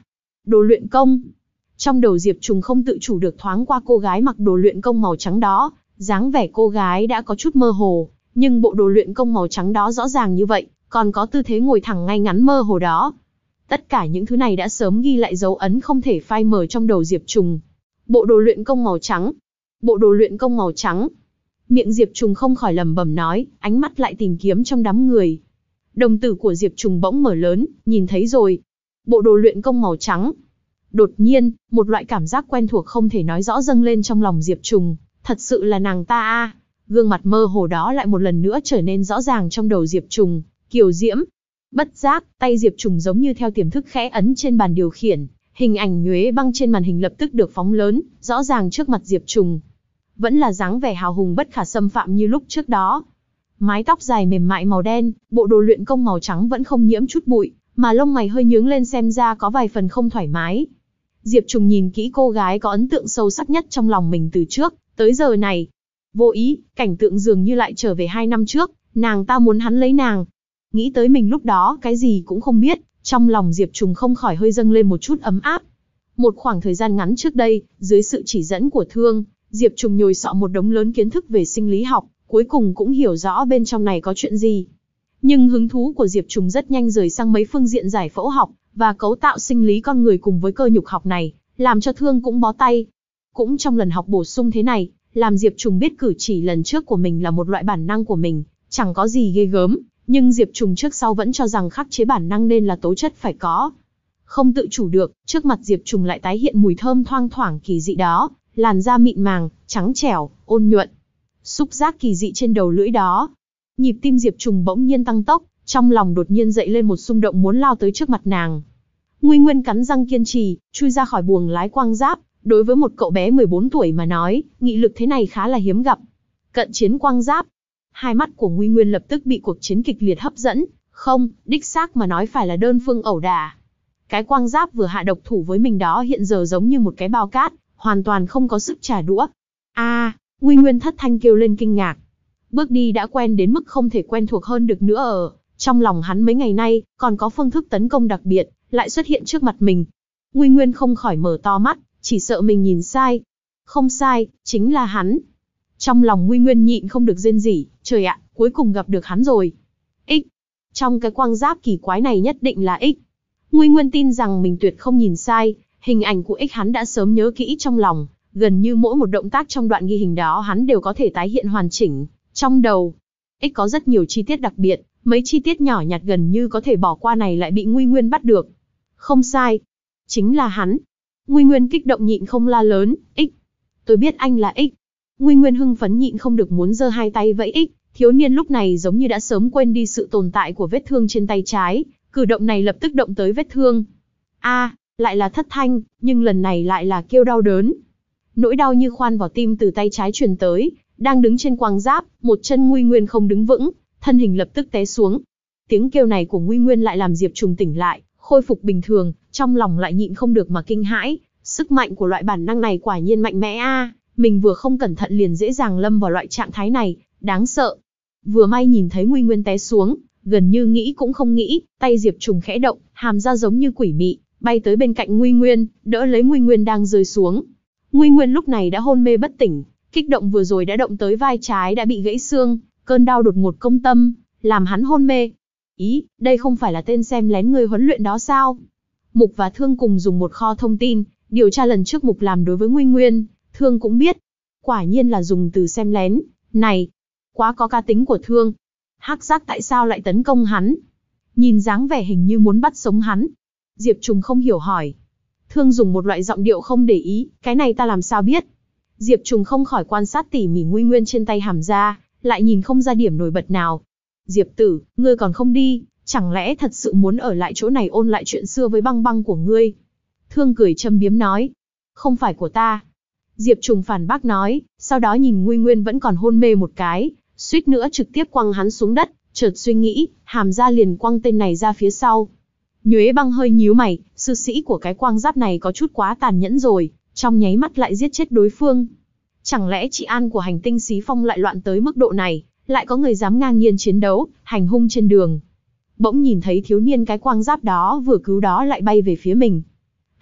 Đồ luyện công. Trong đầu Diệp Trùng không tự chủ được thoáng qua cô gái mặc đồ luyện công màu trắng đó, dáng vẻ cô gái đã có chút mơ hồ, nhưng bộ đồ luyện công màu trắng đó rõ ràng như vậy, còn có tư thế ngồi thẳng ngay ngắn mơ hồ đó. Tất cả những thứ này đã sớm ghi lại dấu ấn không thể phai mờ trong đầu Diệp Trùng. Bộ đồ luyện công màu trắng. Bộ đồ luyện công màu trắng. Miệng Diệp Trùng không khỏi lẩm bẩm nói, ánh mắt lại tìm kiếm trong đám người. Đồng tử của Diệp Trùng bỗng mở lớn, nhìn thấy rồi. Bộ đồ luyện công màu trắng. Đột nhiên, một loại cảm giác quen thuộc không thể nói rõ dâng lên trong lòng Diệp Trùng. Thật sự là nàng ta a. Gương mặt mơ hồ đó lại một lần nữa trở nên rõ ràng trong đầu Diệp Trùng, kiều diễm. Bất giác, tay Diệp Trùng giống như theo tiềm thức khẽ ấn trên bàn điều khiển, hình ảnh nhuế băng trên màn hình lập tức được phóng lớn, rõ ràng trước mặt Diệp Trùng. Vẫn là dáng vẻ hào hùng bất khả xâm phạm như lúc trước đó. Mái tóc dài mềm mại màu đen, bộ đồ luyện công màu trắng vẫn không nhiễm chút bụi, mà lông mày hơi nhướng lên xem ra có vài phần không thoải mái. Diệp Trùng nhìn kỹ cô gái có ấn tượng sâu sắc nhất trong lòng mình từ trước tới giờ này. Vô ý, cảnh tượng dường như lại trở về hai năm trước, nàng ta muốn hắn lấy nàng. Nghĩ tới mình lúc đó cái gì cũng không biết, trong lòng Diệp Trùng không khỏi hơi dâng lên một chút ấm áp. Một khoảng thời gian ngắn trước đây, dưới sự chỉ dẫn của Thương, Diệp Trùng nhồi sọ một đống lớn kiến thức về sinh lý học, cuối cùng cũng hiểu rõ bên trong này có chuyện gì. Nhưng hứng thú của Diệp Trùng rất nhanh rời sang mấy phương diện giải phẫu học và cấu tạo sinh lý con người cùng với cơ nhục học này, làm cho Thương cũng bó tay. Cũng trong lần học bổ sung thế này, làm Diệp Trùng biết cử chỉ lần trước của mình là một loại bản năng của mình, chẳng có gì ghê gớm, nhưng Diệp Trùng trước sau vẫn cho rằng khắc chế bản năng nên là tố chất phải có. Không tự chủ được, trước mặt Diệp Trùng lại tái hiện mùi thơm thoang thoảng kỳ dị đó, làn da mịn màng, trắng trẻo, ôn nhuận. Xúc giác kỳ dị trên đầu lưỡi đó. Nhịp tim Diệp Trùng bỗng nhiên tăng tốc, trong lòng đột nhiên dậy lên một xung động muốn lao tới trước mặt nàng. Nguy Nguyên cắn răng kiên trì, chui ra khỏi buồng lái quang giáp, đối với một cậu bé mười bốn tuổi mà nói, nghị lực thế này khá là hiếm gặp. Cận chiến quang giáp. Hai mắt của Nguy Nguyên lập tức bị cuộc chiến kịch liệt hấp dẫn, không, đích xác mà nói phải là đơn phương ẩu đả. Cái quang giáp vừa hạ độc thủ với mình đó hiện giờ giống như một cái bao cát, hoàn toàn không có sức trả đũa. A, à, Nguy Nguyên thất thanh kêu lên kinh ngạc. Bước đi đã quen đến mức không thể quen thuộc hơn được nữa ở, trong lòng hắn mấy ngày nay, còn có phương thức tấn công đặc biệt, lại xuất hiện trước mặt mình. Nguy Nguyên không khỏi mở to mắt, chỉ sợ mình nhìn sai. Không sai, chính là hắn. Trong lòng Nguy Nguyên nhịn không được rên rỉ, trời ạ, cuối cùng gặp được hắn rồi. X. Trong cái quang giáp kỳ quái này nhất định là X. Nguy Nguyên tin rằng mình tuyệt không nhìn sai, hình ảnh của X hắn đã sớm nhớ kỹ trong lòng, gần như mỗi một động tác trong đoạn ghi hình đó hắn đều có thể tái hiện hoàn chỉnh. Trong đầu, X có rất nhiều chi tiết đặc biệt, mấy chi tiết nhỏ nhặt gần như có thể bỏ qua này lại bị Nguy Nguyên bắt được. Không sai, chính là hắn. Nguy Nguyên kích động nhịn không la lớn, X. Tôi biết anh là X. Nguy Nguyên hưng phấn nhịn không được muốn giơ hai tay vẫy X, thiếu niên lúc này giống như đã sớm quên đi sự tồn tại của vết thương trên tay trái, cử động này lập tức động tới vết thương. A, à, lại là thất thanh, nhưng lần này lại là kêu đau đớn. Nỗi đau như khoan vào tim từ tay trái truyền tới, đang đứng trên quang giáp, một chân Nguy Nguyên không đứng vững, thân hình lập tức té xuống. Tiếng kêu này của Nguy Nguyên lại làm Diệp Trùng tỉnh lại, khôi phục bình thường, trong lòng lại nhịn không được mà kinh hãi, sức mạnh của loại bản năng này quả nhiên mạnh mẽ a, à, mình vừa không cẩn thận liền dễ dàng lâm vào loại trạng thái này, đáng sợ. Vừa may nhìn thấy Nguy Nguyên té xuống, gần như nghĩ cũng không nghĩ, tay Diệp Trùng khẽ động, hàm ra giống như quỷ mị, bay tới bên cạnh Nguy Nguyên, đỡ lấy Nguy Nguyên đang rơi xuống. Nguy Nguyên lúc này đã hôn mê bất tỉnh, kích động vừa rồi đã động tới vai trái đã bị gãy xương, cơn đau đột ngột công tâm, làm hắn hôn mê. Ý, đây không phải là tên xem lén người huấn luyện đó sao? Mục và Thương cùng dùng một kho thông tin, điều tra lần trước Mục làm đối với Nguy Nguyên, Thương cũng biết. Quả nhiên là dùng từ xem lén, này, quá có cá tính của Thương. Hắc Giác tại sao lại tấn công hắn? Nhìn dáng vẻ hình như muốn bắt sống hắn. Diệp Trùng không hiểu hỏi. Thương dùng một loại giọng điệu không để ý, cái này ta làm sao biết? Diệp Trùng không khỏi quan sát tỉ mỉ Nguy Nguyên trên tay hàm ra, lại nhìn không ra điểm nổi bật nào. Diệp tử, ngươi còn không đi, chẳng lẽ thật sự muốn ở lại chỗ này ôn lại chuyện xưa với băng băng của ngươi? Thương cười châm biếm nói. Không phải của ta. Diệp Trùng phản bác nói, sau đó nhìn Nguy Nguyên vẫn còn hôn mê một cái, suýt nữa trực tiếp quăng hắn xuống đất, chợt suy nghĩ, hàm ra liền quăng tên này ra phía sau. Nhuế Băng hơi nhíu mày, sư sĩ của cái quang giáp này có chút quá tàn nhẫn rồi, trong nháy mắt lại giết chết đối phương. Chẳng lẽ trị an của hành tinh Xí Phong lại loạn tới mức độ này, lại có người dám ngang nhiên chiến đấu, hành hung trên đường. Bỗng nhìn thấy thiếu niên cái quang giáp đó vừa cứu đó lại bay về phía mình.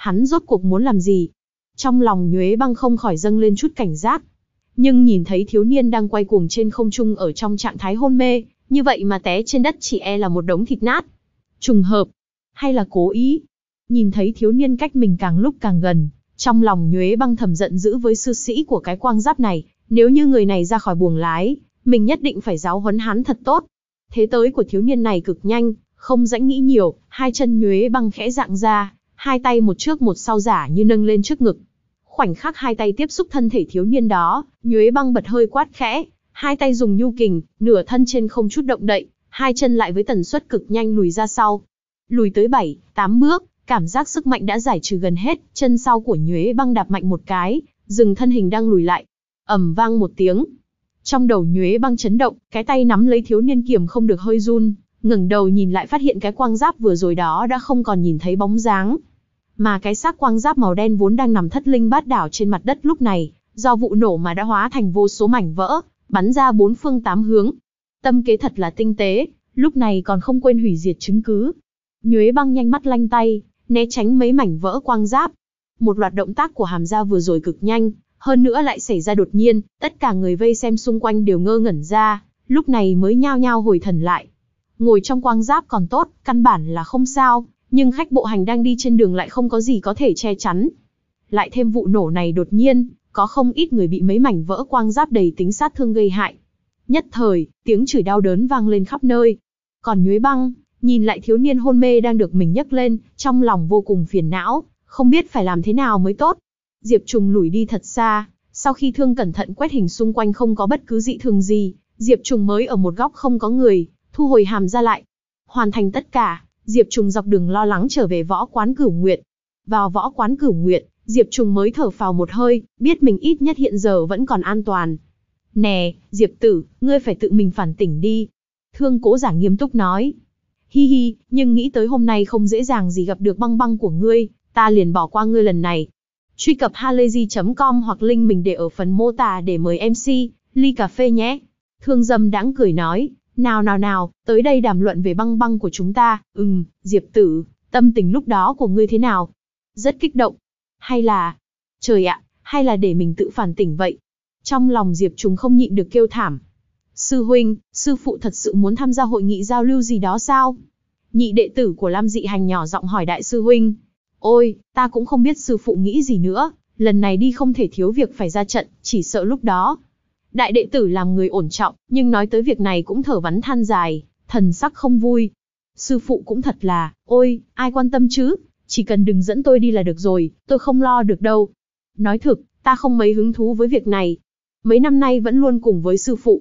Hắn rốt cuộc muốn làm gì? Trong lòng Nhuế Băng không khỏi dâng lên chút cảnh giác. Nhưng nhìn thấy thiếu niên đang quay cuồng trên không trung ở trong trạng thái hôn mê, như vậy mà té trên đất chỉ e là một đống thịt nát. Trùng hợp, hay là cố ý? Nhìn thấy thiếu niên cách mình càng lúc càng gần, trong lòng Nhuế Băng thầm giận dữ với sư sĩ của cái quang giáp này, nếu như người này ra khỏi buồng lái, mình nhất định phải giáo huấn hắn thật tốt. Thế tới của thiếu niên này cực nhanh, không rãnh nghĩ nhiều, hai chân Nhuế Băng khẽ dạng ra, hai tay một trước một sau giả như nâng lên trước ngực. Khoảnh khắc hai tay tiếp xúc thân thể thiếu niên đó, Nhuế Băng bật hơi quát khẽ, hai tay dùng nhu kình, nửa thân trên không chút động đậy, hai chân lại với tần suất cực nhanh lùi ra sau. Lùi tới bảy, tám bước, cảm giác sức mạnh đã giải trừ gần hết, chân sau của Nhuế Băng đạp mạnh một cái, dừng thân hình đang lùi lại. Ầm vang một tiếng. Trong đầu Nhuế Băng chấn động, cái tay nắm lấy thiếu niên kiềm không được hơi run, ngẩng đầu nhìn lại phát hiện cái quang giáp vừa rồi đó đã không còn nhìn thấy bóng dáng. Mà cái xác quang giáp màu đen vốn đang nằm thất linh bát đảo trên mặt đất lúc này, do vụ nổ mà đã hóa thành vô số mảnh vỡ, bắn ra bốn phương tám hướng. Tâm kế thật là tinh tế, lúc này còn không quên hủy diệt chứng cứ. Nhuế Băng nhanh mắt lanh tay, né tránh mấy mảnh vỡ quang giáp. Một loạt động tác của Hàm Gia vừa rồi cực nhanh, hơn nữa lại xảy ra đột nhiên, tất cả người vây xem xung quanh đều ngơ ngẩn ra, lúc này mới nhao nhao hồi thần lại. Ngồi trong quang giáp còn tốt, căn bản là không sao, nhưng khách bộ hành đang đi trên đường lại không có gì có thể che chắn. Lại thêm vụ nổ này đột nhiên, có không ít người bị mấy mảnh vỡ quang giáp đầy tính sát thương gây hại. Nhất thời, tiếng chửi đau đớn vang lên khắp nơi. Còn Nhuế Băng, nhìn lại thiếu niên hôn mê đang được mình nhấc lên, trong lòng vô cùng phiền não, không biết phải làm thế nào mới tốt. Diệp Trùng lủi đi thật xa, sau khi thương cẩn thận quét hình xung quanh không có bất cứ dị thường gì, Diệp Trùng mới ở một góc không có người, thu hồi Hàm Gia lại. Hoàn thành tất cả, Diệp Trùng dọc đường lo lắng trở về võ quán Cửu Nguyệt. Vào võ quán Cửu Nguyệt, Diệp Trùng mới thở phào một hơi, biết mình ít nhất hiện giờ vẫn còn an toàn. Nè, Diệp tử, ngươi phải tự mình phản tỉnh đi. Thương Cố Giả nghiêm túc nói. Hi hi, nhưng nghĩ tới hôm nay không dễ dàng gì gặp được Băng Băng của ngươi, ta liền bỏ qua ngươi lần này. Truy cập halayzi chấm com hoặc link mình để ở phần mô tả để mời em xê, ly cà phê nhé. Thương Dâm đãng cười nói, nào nào nào, tới đây đàm luận về Băng Băng của chúng ta. Ừm, Diệp tử, tâm tình lúc đó của ngươi thế nào? Rất kích động. Hay là... Trời ạ, hay là để mình tự phản tỉnh vậy? Trong lòng Diệp Trùng không nhịn được kêu thảm. Sư huynh, sư phụ thật sự muốn tham gia hội nghị giao lưu gì đó sao? Nhị đệ tử của Lam Dị Hành nhỏ giọng hỏi đại sư huynh. Ôi, ta cũng không biết sư phụ nghĩ gì nữa, lần này đi không thể thiếu việc phải ra trận, chỉ sợ lúc đó. Đại đệ tử làm người ổn trọng, nhưng nói tới việc này cũng thở vắn than dài, thần sắc không vui. Sư phụ cũng thật là, ôi, ai quan tâm chứ, chỉ cần đừng dẫn tôi đi là được rồi, tôi không lo được đâu. Nói thực, ta không mấy hứng thú với việc này. Mấy năm nay vẫn luôn cùng với sư phụ.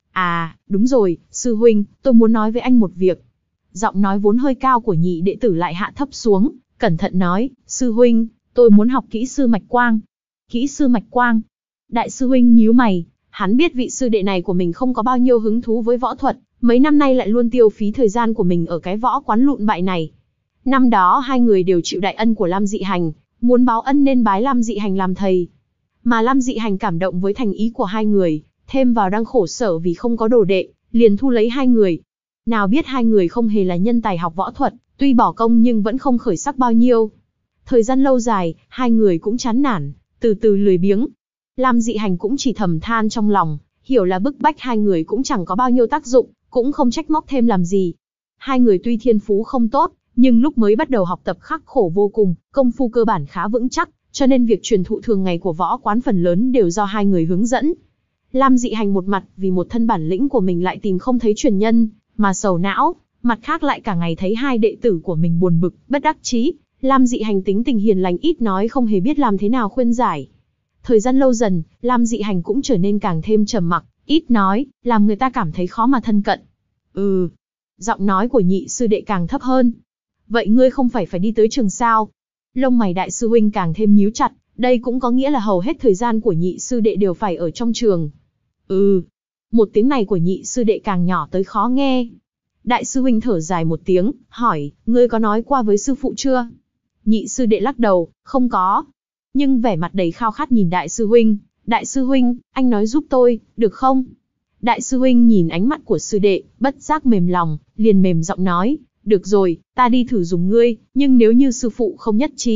À, đúng rồi, sư huynh, tôi muốn nói với anh một việc. Giọng nói vốn hơi cao của nhị đệ tử lại hạ thấp xuống, cẩn thận nói, sư huynh, tôi muốn học kỹ sư mạch quang. Kỹ sư mạch quang. Đại sư huynh nhíu mày, hắn biết vị sư đệ này của mình không có bao nhiêu hứng thú với võ thuật, mấy năm nay lại luôn tiêu phí thời gian của mình ở cái võ quán lụn bại này. Năm đó hai người đều chịu đại ân của Lam Dị Hành, muốn báo ân nên bái Lam Dị Hành làm thầy. Mà Lam Dị Hành cảm động với thành ý của hai người, thêm vào đang khổ sở vì không có đồ đệ, liền thu lấy hai người. Nào biết hai người không hề là nhân tài học võ thuật, tuy bỏ công nhưng vẫn không khởi sắc bao nhiêu. Thời gian lâu dài, hai người cũng chán nản, từ từ lười biếng. Lam Dị Hành cũng chỉ thầm than trong lòng, hiểu là bức bách hai người cũng chẳng có bao nhiêu tác dụng, cũng không trách móc thêm làm gì. Hai người tuy thiên phú không tốt, nhưng lúc mới bắt đầu học tập khắc khổ vô cùng, công phu cơ bản khá vững chắc, cho nên việc truyền thụ thường ngày của võ quán phần lớn đều do hai người hướng dẫn. Lam Dị Hành một mặt vì một thân bản lĩnh của mình lại tìm không thấy truyền nhân, mà sầu não, mặt khác lại cả ngày thấy hai đệ tử của mình buồn bực, bất đắc chí. Lam Dị Hành tính tình hiền lành ít nói không hề biết làm thế nào khuyên giải. Thời gian lâu dần, Lam Dị Hành cũng trở nên càng thêm trầm mặc, ít nói, làm người ta cảm thấy khó mà thân cận. Ừ. Giọng nói của nhị sư đệ càng thấp hơn. Vậy ngươi không phải phải đi tới trường sao? Lông mày đại sư huynh càng thêm nhíu chặt, đây cũng có nghĩa là hầu hết thời gian của nhị sư đệ đều phải ở trong trường. Ừ. Một tiếng này của nhị sư đệ càng nhỏ tới khó nghe. Đại sư huynh thở dài một tiếng, hỏi, ngươi có nói qua với sư phụ chưa? Nhị sư đệ lắc đầu, không có. Nhưng vẻ mặt đầy khao khát nhìn đại sư huynh, đại sư huynh, anh nói giúp tôi, được không? Đại sư huynh nhìn ánh mắt của sư đệ, bất giác mềm lòng, liền mềm giọng nói, được rồi, ta đi thử dùng ngươi, nhưng nếu như sư phụ không nhất trí,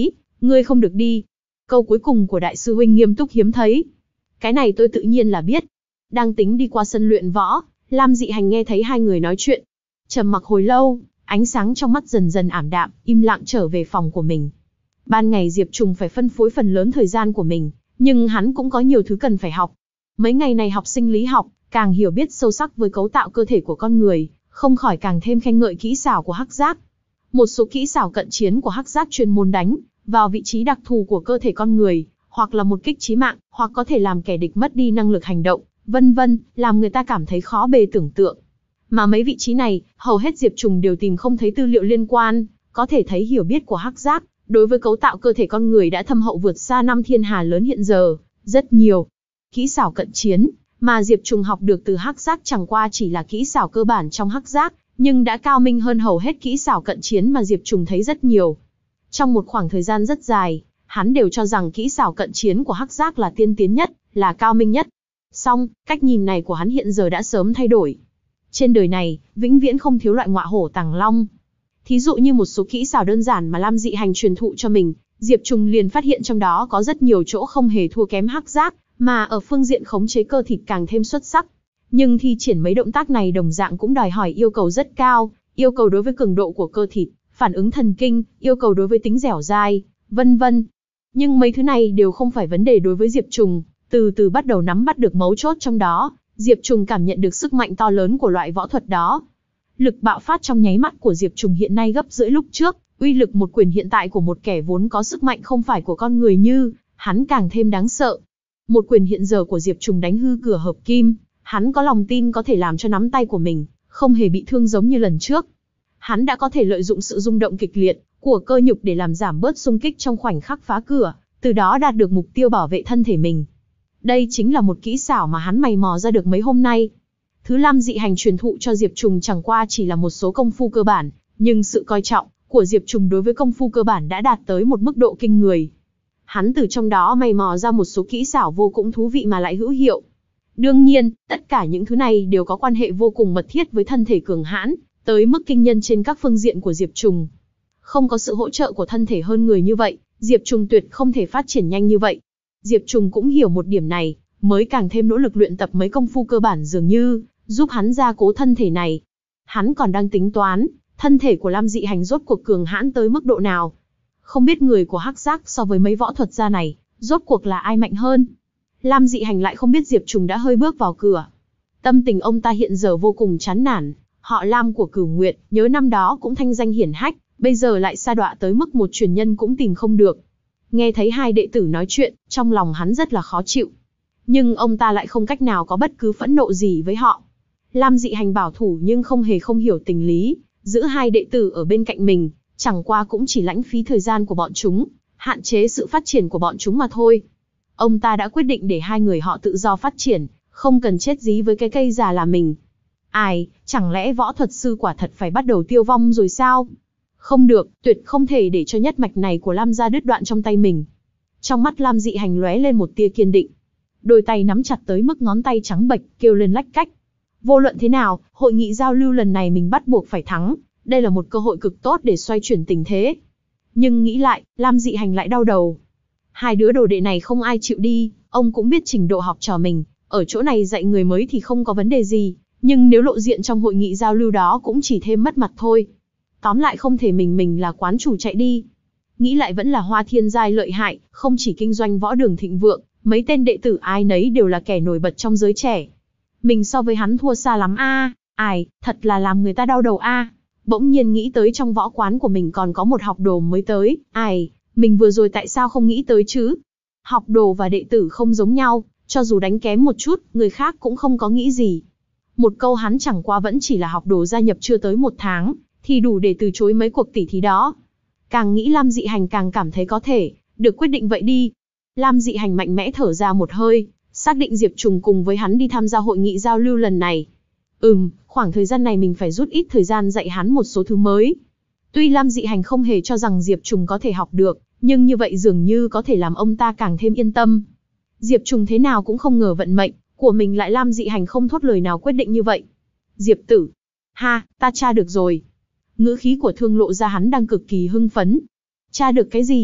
Ngươi không được đi. Câu cuối cùng của đại sư huynh nghiêm túc hiếm thấy. Cái này tôi tự nhiên là biết. Đang tính đi qua sân luyện võ, Lam Dị Hành nghe thấy hai người nói chuyện. Trầm mặc hồi lâu, ánh sáng trong mắt dần dần ảm đạm, im lặng trở về phòng của mình. Ban ngày Diệp Trùng phải phân phối phần lớn thời gian của mình, nhưng hắn cũng có nhiều thứ cần phải học. Mấy ngày này học sinh lý học, càng hiểu biết sâu sắc với cấu tạo cơ thể của con người, không khỏi càng thêm khen ngợi kỹ xảo của Hắc Giác. Một số kỹ xảo cận chiến của Hắc Giác chuyên môn đánh vào vị trí đặc thù của cơ thể con người, hoặc là một kích chí mạng, hoặc có thể làm kẻ địch mất đi năng lực hành động, vân vân, làm người ta cảm thấy khó bề tưởng tượng. Mà mấy vị trí này, hầu hết Diệp Trùng đều tìm không thấy tư liệu liên quan, có thể thấy hiểu biết của Hắc Giác đối với cấu tạo cơ thể con người đã thâm hậu vượt xa năm thiên hà lớn hiện giờ, rất nhiều. Kỹ xảo cận chiến mà Diệp Trùng học được từ Hắc Giác chẳng qua chỉ là kỹ xảo cơ bản trong Hắc Giác, nhưng đã cao minh hơn hầu hết kỹ xảo cận chiến mà Diệp Trùng thấy rất nhiều. Trong một khoảng thời gian rất dài, hắn đều cho rằng kỹ xảo cận chiến của Hắc Giác là tiên tiến nhất, là cao minh nhất. Song, cách nhìn này của hắn hiện giờ đã sớm thay đổi. Trên đời này, vĩnh viễn không thiếu loại ngọa hổ tàng long. Thí dụ như một số kỹ xảo đơn giản mà Lam Dị Hành truyền thụ cho mình, Diệp Trùng liền phát hiện trong đó có rất nhiều chỗ không hề thua kém Hắc Giác, mà ở phương diện khống chế cơ thịt càng thêm xuất sắc. Nhưng thi triển mấy động tác này đồng dạng cũng đòi hỏi yêu cầu rất cao, yêu cầu đối với cường độ của cơ thịt, phản ứng thần kinh, yêu cầu đối với tính dẻo dai, vân vân. Nhưng mấy thứ này đều không phải vấn đề đối với Diệp Trùng, từ từ bắt đầu nắm bắt được mấu chốt trong đó, Diệp Trùng cảm nhận được sức mạnh to lớn của loại võ thuật đó. Lực bạo phát trong nháy mắt của Diệp Trùng hiện nay gấp rưỡi lúc trước, uy lực một quyền hiện tại của một kẻ vốn có sức mạnh không phải của con người như hắn càng thêm đáng sợ. Một quyền hiện giờ của Diệp Trùng đánh hư cửa hợp kim, hắn có lòng tin có thể làm cho nắm tay của mình không hề bị thương giống như lần trước. Hắn đã có thể lợi dụng sự rung động kịch liệt của cơ nhục để làm giảm bớt xung kích trong khoảnh khắc phá cửa, từ đó đạt được mục tiêu bảo vệ thân thể mình. Đây chính là một kỹ xảo mà hắn mày mò ra được mấy hôm nay. Thứ Lam Dị Hành truyền thụ cho Diệp Trùng chẳng qua chỉ là một số công phu cơ bản, nhưng sự coi trọng của Diệp Trùng đối với công phu cơ bản đã đạt tới một mức độ kinh người. Hắn từ trong đó mày mò ra một số kỹ xảo vô cùng thú vị mà lại hữu hiệu. Đương nhiên, tất cả những thứ này đều có quan hệ vô cùng mật thiết với thân thể cường hãn, tới mức kinh nhân trên các phương diện của Diệp Trùng. Không có sự hỗ trợ của thân thể hơn người như vậy, Diệp Trùng tuyệt không thể phát triển nhanh như vậy. Diệp Trùng cũng hiểu một điểm này, mới càng thêm nỗ lực luyện tập mấy công phu cơ bản dường như giúp hắn gia cố thân thể này. Hắn còn đang tính toán, thân thể của Lam Dị Hành rốt cuộc cường hãn tới mức độ nào. Không biết người của Hắc Giác so với mấy võ thuật gia này, rốt cuộc là ai mạnh hơn. Lam Dị Hành lại không biết Diệp Trùng đã hơi bước vào cửa. Tâm tình ông ta hiện giờ vô cùng chán nản, họ Lam của Cửu Nguyệt, nhớ năm đó cũng thanh danh hiển hách, bây giờ lại sa đọa tới mức một truyền nhân cũng tìm không được. Nghe thấy hai đệ tử nói chuyện, trong lòng hắn rất là khó chịu. Nhưng ông ta lại không cách nào có bất cứ phẫn nộ gì với họ. Lam Dị Hành bảo thủ nhưng không hề không hiểu tình lý, giữ hai đệ tử ở bên cạnh mình, chẳng qua cũng chỉ lãng phí thời gian của bọn chúng, hạn chế sự phát triển của bọn chúng mà thôi. Ông ta đã quyết định để hai người họ tự do phát triển, không cần chết dí với cái cây già là mình. Ai, chẳng lẽ võ thuật sư quả thật phải bắt đầu tiêu vong rồi sao? Không được, tuyệt không thể để cho nhất mạch này của Lam gia đứt đoạn trong tay mình. Trong mắt Lam Dị Hành lóe lên một tia kiên định. Đôi tay nắm chặt tới mức ngón tay trắng bệch, kêu lên lách cách. Vô luận thế nào, hội nghị giao lưu lần này mình bắt buộc phải thắng, đây là một cơ hội cực tốt để xoay chuyển tình thế. Nhưng nghĩ lại, Lam Dị Hành lại đau đầu. Hai đứa đồ đệ này không ai chịu đi, ông cũng biết trình độ học trò mình, ở chỗ này dạy người mới thì không có vấn đề gì, nhưng nếu lộ diện trong hội nghị giao lưu đó cũng chỉ thêm mất mặt thôi. Tóm lại không thể mình mình là quán chủ chạy đi. Nghĩ lại vẫn là Hoa Thiên Giai lợi hại, không chỉ kinh doanh võ đường thịnh vượng, mấy tên đệ tử ai nấy đều là kẻ nổi bật trong giới trẻ. Mình so với hắn thua xa lắm a, à. Ai, thật là làm người ta đau đầu a. À. Bỗng nhiên nghĩ tới trong võ quán của mình còn có một học đồ mới tới, ai, mình vừa rồi tại sao không nghĩ tới chứ? Học đồ và đệ tử không giống nhau, cho dù đánh kém một chút, người khác cũng không có nghĩ gì. Một câu hắn chẳng qua vẫn chỉ là học đồ gia nhập chưa tới một tháng, thì đủ để từ chối mấy cuộc tỉ thí đó. Càng nghĩ Lam Dị Hành càng cảm thấy có thể, được quyết định vậy đi. Lam Dị Hành mạnh mẽ thở ra một hơi, xác định Diệp Trùng cùng với hắn đi tham gia hội nghị giao lưu lần này. Ừm, khoảng thời gian này mình phải rút ít thời gian dạy hắn một số thứ mới. Tuy Lam Dị Hành không hề cho rằng Diệp Trùng có thể học được, nhưng như vậy dường như có thể làm ông ta càng thêm yên tâm. Diệp Trùng thế nào cũng không ngờ vận mệnh của mình lại Lam Dị Hành không thốt lời nào quyết định như vậy. Diệp tử, ha, ta tra được rồi. Ngữ khí của Thương lộ ra hắn đang cực kỳ hưng phấn. Tra được cái gì?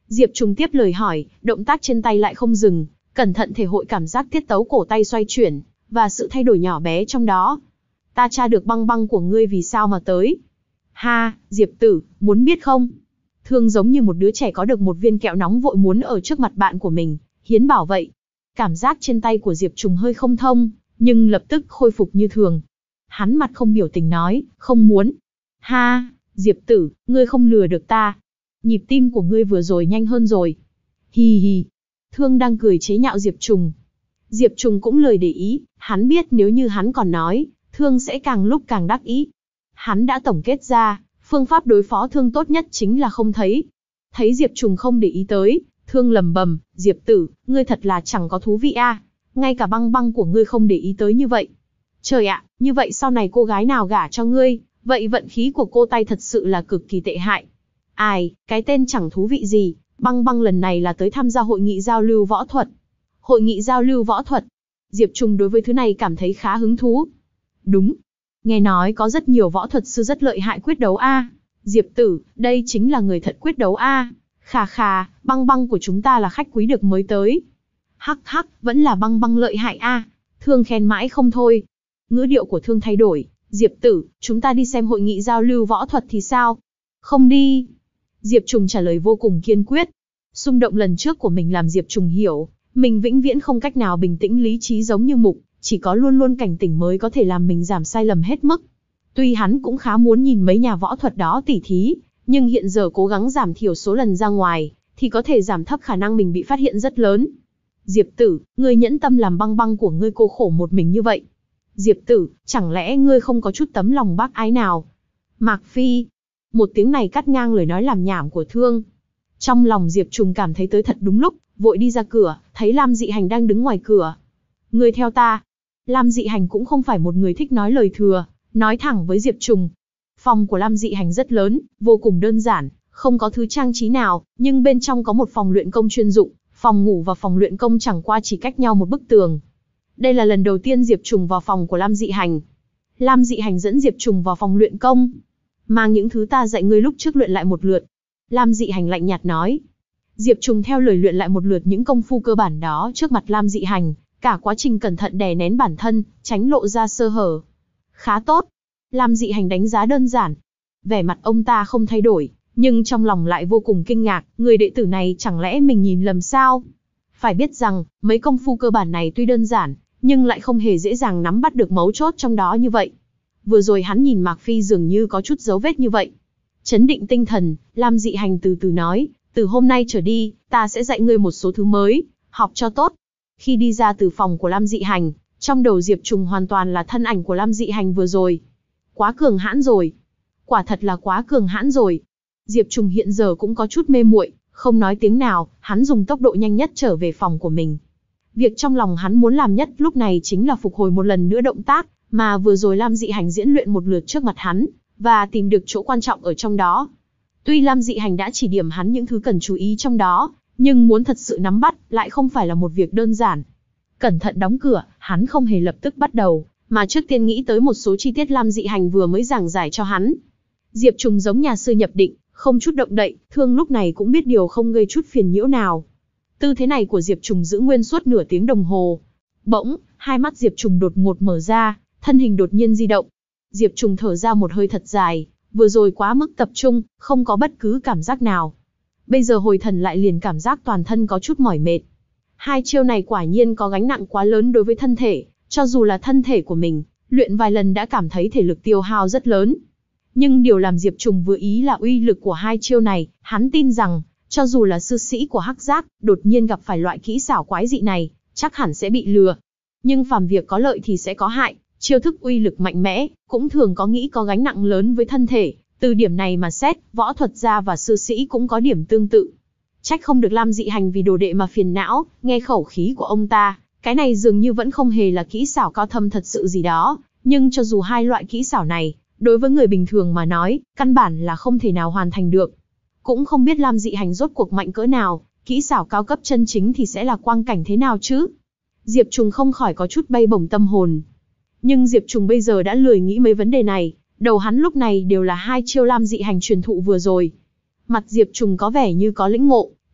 Diệp Trùng tiếp lời hỏi, động tác trên tay lại không dừng, cẩn thận thể hội cảm giác tiết tấu cổ tay xoay chuyển, và sự thay đổi nhỏ bé trong đó. Ta tra được băng băng của ngươi vì sao mà tới. Ha, Diệp tử, muốn biết không? Thương giống như một đứa trẻ có được một viên kẹo nóng vội muốn ở trước mặt bạn của mình, hiến bảo vậy. Cảm giác trên tay của Diệp Trùng hơi không thông, nhưng lập tức khôi phục như thường. Hắn mặt không biểu tình nói, không muốn. Ha, Diệp tử, ngươi không lừa được ta. Nhịp tim của ngươi vừa rồi nhanh hơn rồi. Hì hì. Thương đang cười chế nhạo Diệp Trùng. Diệp Trùng cũng lười để ý, hắn biết nếu như hắn còn nói, Thương sẽ càng lúc càng đắc ý. Hắn đã tổng kết ra, phương pháp đối phó Thương tốt nhất chính là không thấy. Thấy Diệp Trùng không để ý tới, Thương lầm bầm, Diệp tử, ngươi thật là chẳng có thú vị a. Ngay cả băng băng của ngươi không để ý tới như vậy. Trời ạ, như vậy sau này cô gái nào gả cho ngươi, vậy vận khí của cô tay thật sự là cực kỳ tệ hại. Ai, cái tên chẳng thú vị gì, băng băng lần này là tới tham gia hội nghị giao lưu võ thuật. Hội nghị giao lưu võ thuật. Diệp Trùng đối với thứ này cảm thấy khá hứng thú. Đúng. Nghe nói có rất nhiều võ thuật sư rất lợi hại quyết đấu a. Diệp tử, đây chính là người thật quyết đấu a. Khà khà, băng băng của chúng ta là khách quý được mới tới. Hắc hắc, vẫn là băng băng lợi hại a. Thương khen mãi không thôi. Ngữ điệu của Thương thay đổi. Diệp tử, chúng ta đi xem hội nghị giao lưu võ thuật thì sao? Không đi. Diệp Trùng trả lời vô cùng kiên quyết. Xung động lần trước của mình làm Diệp Trùng hiểu, mình vĩnh viễn không cách nào bình tĩnh lý trí giống như Mục, chỉ có luôn luôn cảnh tỉnh mới có thể làm mình giảm sai lầm hết mức. Tuy hắn cũng khá muốn nhìn mấy nhà võ thuật đó tỉ thí, nhưng hiện giờ cố gắng giảm thiểu số lần ra ngoài, thì có thể giảm thấp khả năng mình bị phát hiện rất lớn. Diệp tử, ngươi nhẫn tâm làm băng băng của ngươi cô khổ một mình như vậy. Diệp tử, chẳng lẽ ngươi không có chút tấm lòng bác ái nào? Mạc Phi. Một tiếng này cắt ngang lời nói làm nhảm của Thương. Trong lòng Diệp Trùng cảm thấy tới thật đúng lúc, vội đi ra cửa, thấy Lam Dị Hành đang đứng ngoài cửa. Ngươi theo ta. Lam Dị Hành cũng không phải một người thích nói lời thừa, nói thẳng với Diệp Trùng. Phòng của Lam Dị Hành rất lớn, vô cùng đơn giản, không có thứ trang trí nào, nhưng bên trong có một phòng luyện công chuyên dụng, phòng ngủ và phòng luyện công chẳng qua chỉ cách nhau một bức tường. Đây là lần đầu tiên Diệp Trùng vào phòng của Lam Dị Hành. Lam Dị Hành dẫn Diệp Trùng vào phòng luyện công. Mang những thứ ta dạy ngươi lúc trước luyện lại một lượt. Lam Dị Hành lạnh nhạt nói. Diệp Trùng theo lời luyện lại một lượt những công phu cơ bản đó trước mặt Lam Dị Hành, cả quá trình cẩn thận đè nén bản thân, tránh lộ ra sơ hở. Khá tốt. Lam Dị Hành đánh giá đơn giản. Vẻ mặt ông ta không thay đổi, nhưng trong lòng lại vô cùng kinh ngạc, người đệ tử này chẳng lẽ mình nhìn lầm sao? Phải biết rằng, mấy công phu cơ bản này tuy đơn giản, nhưng lại không hề dễ dàng nắm bắt được mấu chốt trong đó như vậy. Vừa rồi hắn nhìn Mạc Phi dường như có chút dấu vết như vậy. Chấn định tinh thần, Lam Dị Hành từ từ nói, từ hôm nay trở đi, ta sẽ dạy ngươi một số thứ mới, học cho tốt. Khi đi ra từ phòng của Lam Dị Hành, trong đầu Diệp Trùng hoàn toàn là thân ảnh của Lam Dị Hành vừa rồi. Quá cường hãn rồi. Quả thật là quá cường hãn rồi. Diệp Trùng hiện giờ cũng có chút mê muội, không nói tiếng nào, hắn dùng tốc độ nhanh nhất trở về phòng của mình. Việc trong lòng hắn muốn làm nhất lúc này chính là phục hồi một lần nữa động tác, mà vừa rồi Lam Dị Hành diễn luyện một lượt trước mặt hắn, và tìm được chỗ quan trọng ở trong đó. Tuy Lam Dị Hành đã chỉ điểm hắn những thứ cần chú ý trong đó, nhưng muốn thật sự nắm bắt lại không phải là một việc đơn giản. Cẩn thận đóng cửa, hắn không hề lập tức bắt đầu, mà trước tiên nghĩ tới một số chi tiết Lam Dị Hành vừa mới giảng giải cho hắn. Diệp Trùng giống nhà sư nhập định, không chút động đậy, Thương lúc này cũng biết điều không gây chút phiền nhiễu nào. Tư thế này của Diệp Trùng giữ nguyên suốt nửa tiếng đồng hồ. Bỗng, hai mắt Diệp Trùng đột ngột mở ra, thân hình đột nhiên di động. Diệp Trùng thở ra một hơi thật dài, vừa rồi quá mức tập trung, không có bất cứ cảm giác nào. Bây giờ hồi thần lại liền cảm giác toàn thân có chút mỏi mệt. Hai chiêu này quả nhiên có gánh nặng quá lớn đối với thân thể, cho dù là thân thể của mình, luyện vài lần đã cảm thấy thể lực tiêu hao rất lớn. Nhưng điều làm Diệp Trùng vừa ý là uy lực của hai chiêu này, hắn tin rằng, cho dù là sư sĩ của Hắc Giác, đột nhiên gặp phải loại kỹ xảo quái dị này, chắc hẳn sẽ bị lừa. Nhưng phàm việc có lợi thì sẽ có hại, chiêu thức uy lực mạnh mẽ, cũng thường có nghĩ có gánh nặng lớn với thân thể. Từ điểm này mà xét, võ thuật gia và sư sĩ cũng có điểm tương tự. Trách không được Lam Dị Hành vì đồ đệ mà phiền não, nghe khẩu khí của ông ta, cái này dường như vẫn không hề là kỹ xảo cao thâm thật sự gì đó. Nhưng cho dù hai loại kỹ xảo này, đối với người bình thường mà nói, căn bản là không thể nào hoàn thành được. Cũng không biết Lam Dị Hành rốt cuộc mạnh cỡ nào, kỹ xảo cao cấp chân chính thì sẽ là quang cảnh thế nào chứ? Diệp Trùng không khỏi có chút bay bổng tâm hồn. Nhưng Diệp Trùng bây giờ đã lười nghĩ mấy vấn đề này, đầu hắn lúc này đều là hai chiêu Lam Dị Hành truyền thụ vừa rồi. Mặt Diệp Trùng có vẻ như có lĩnh ngộ,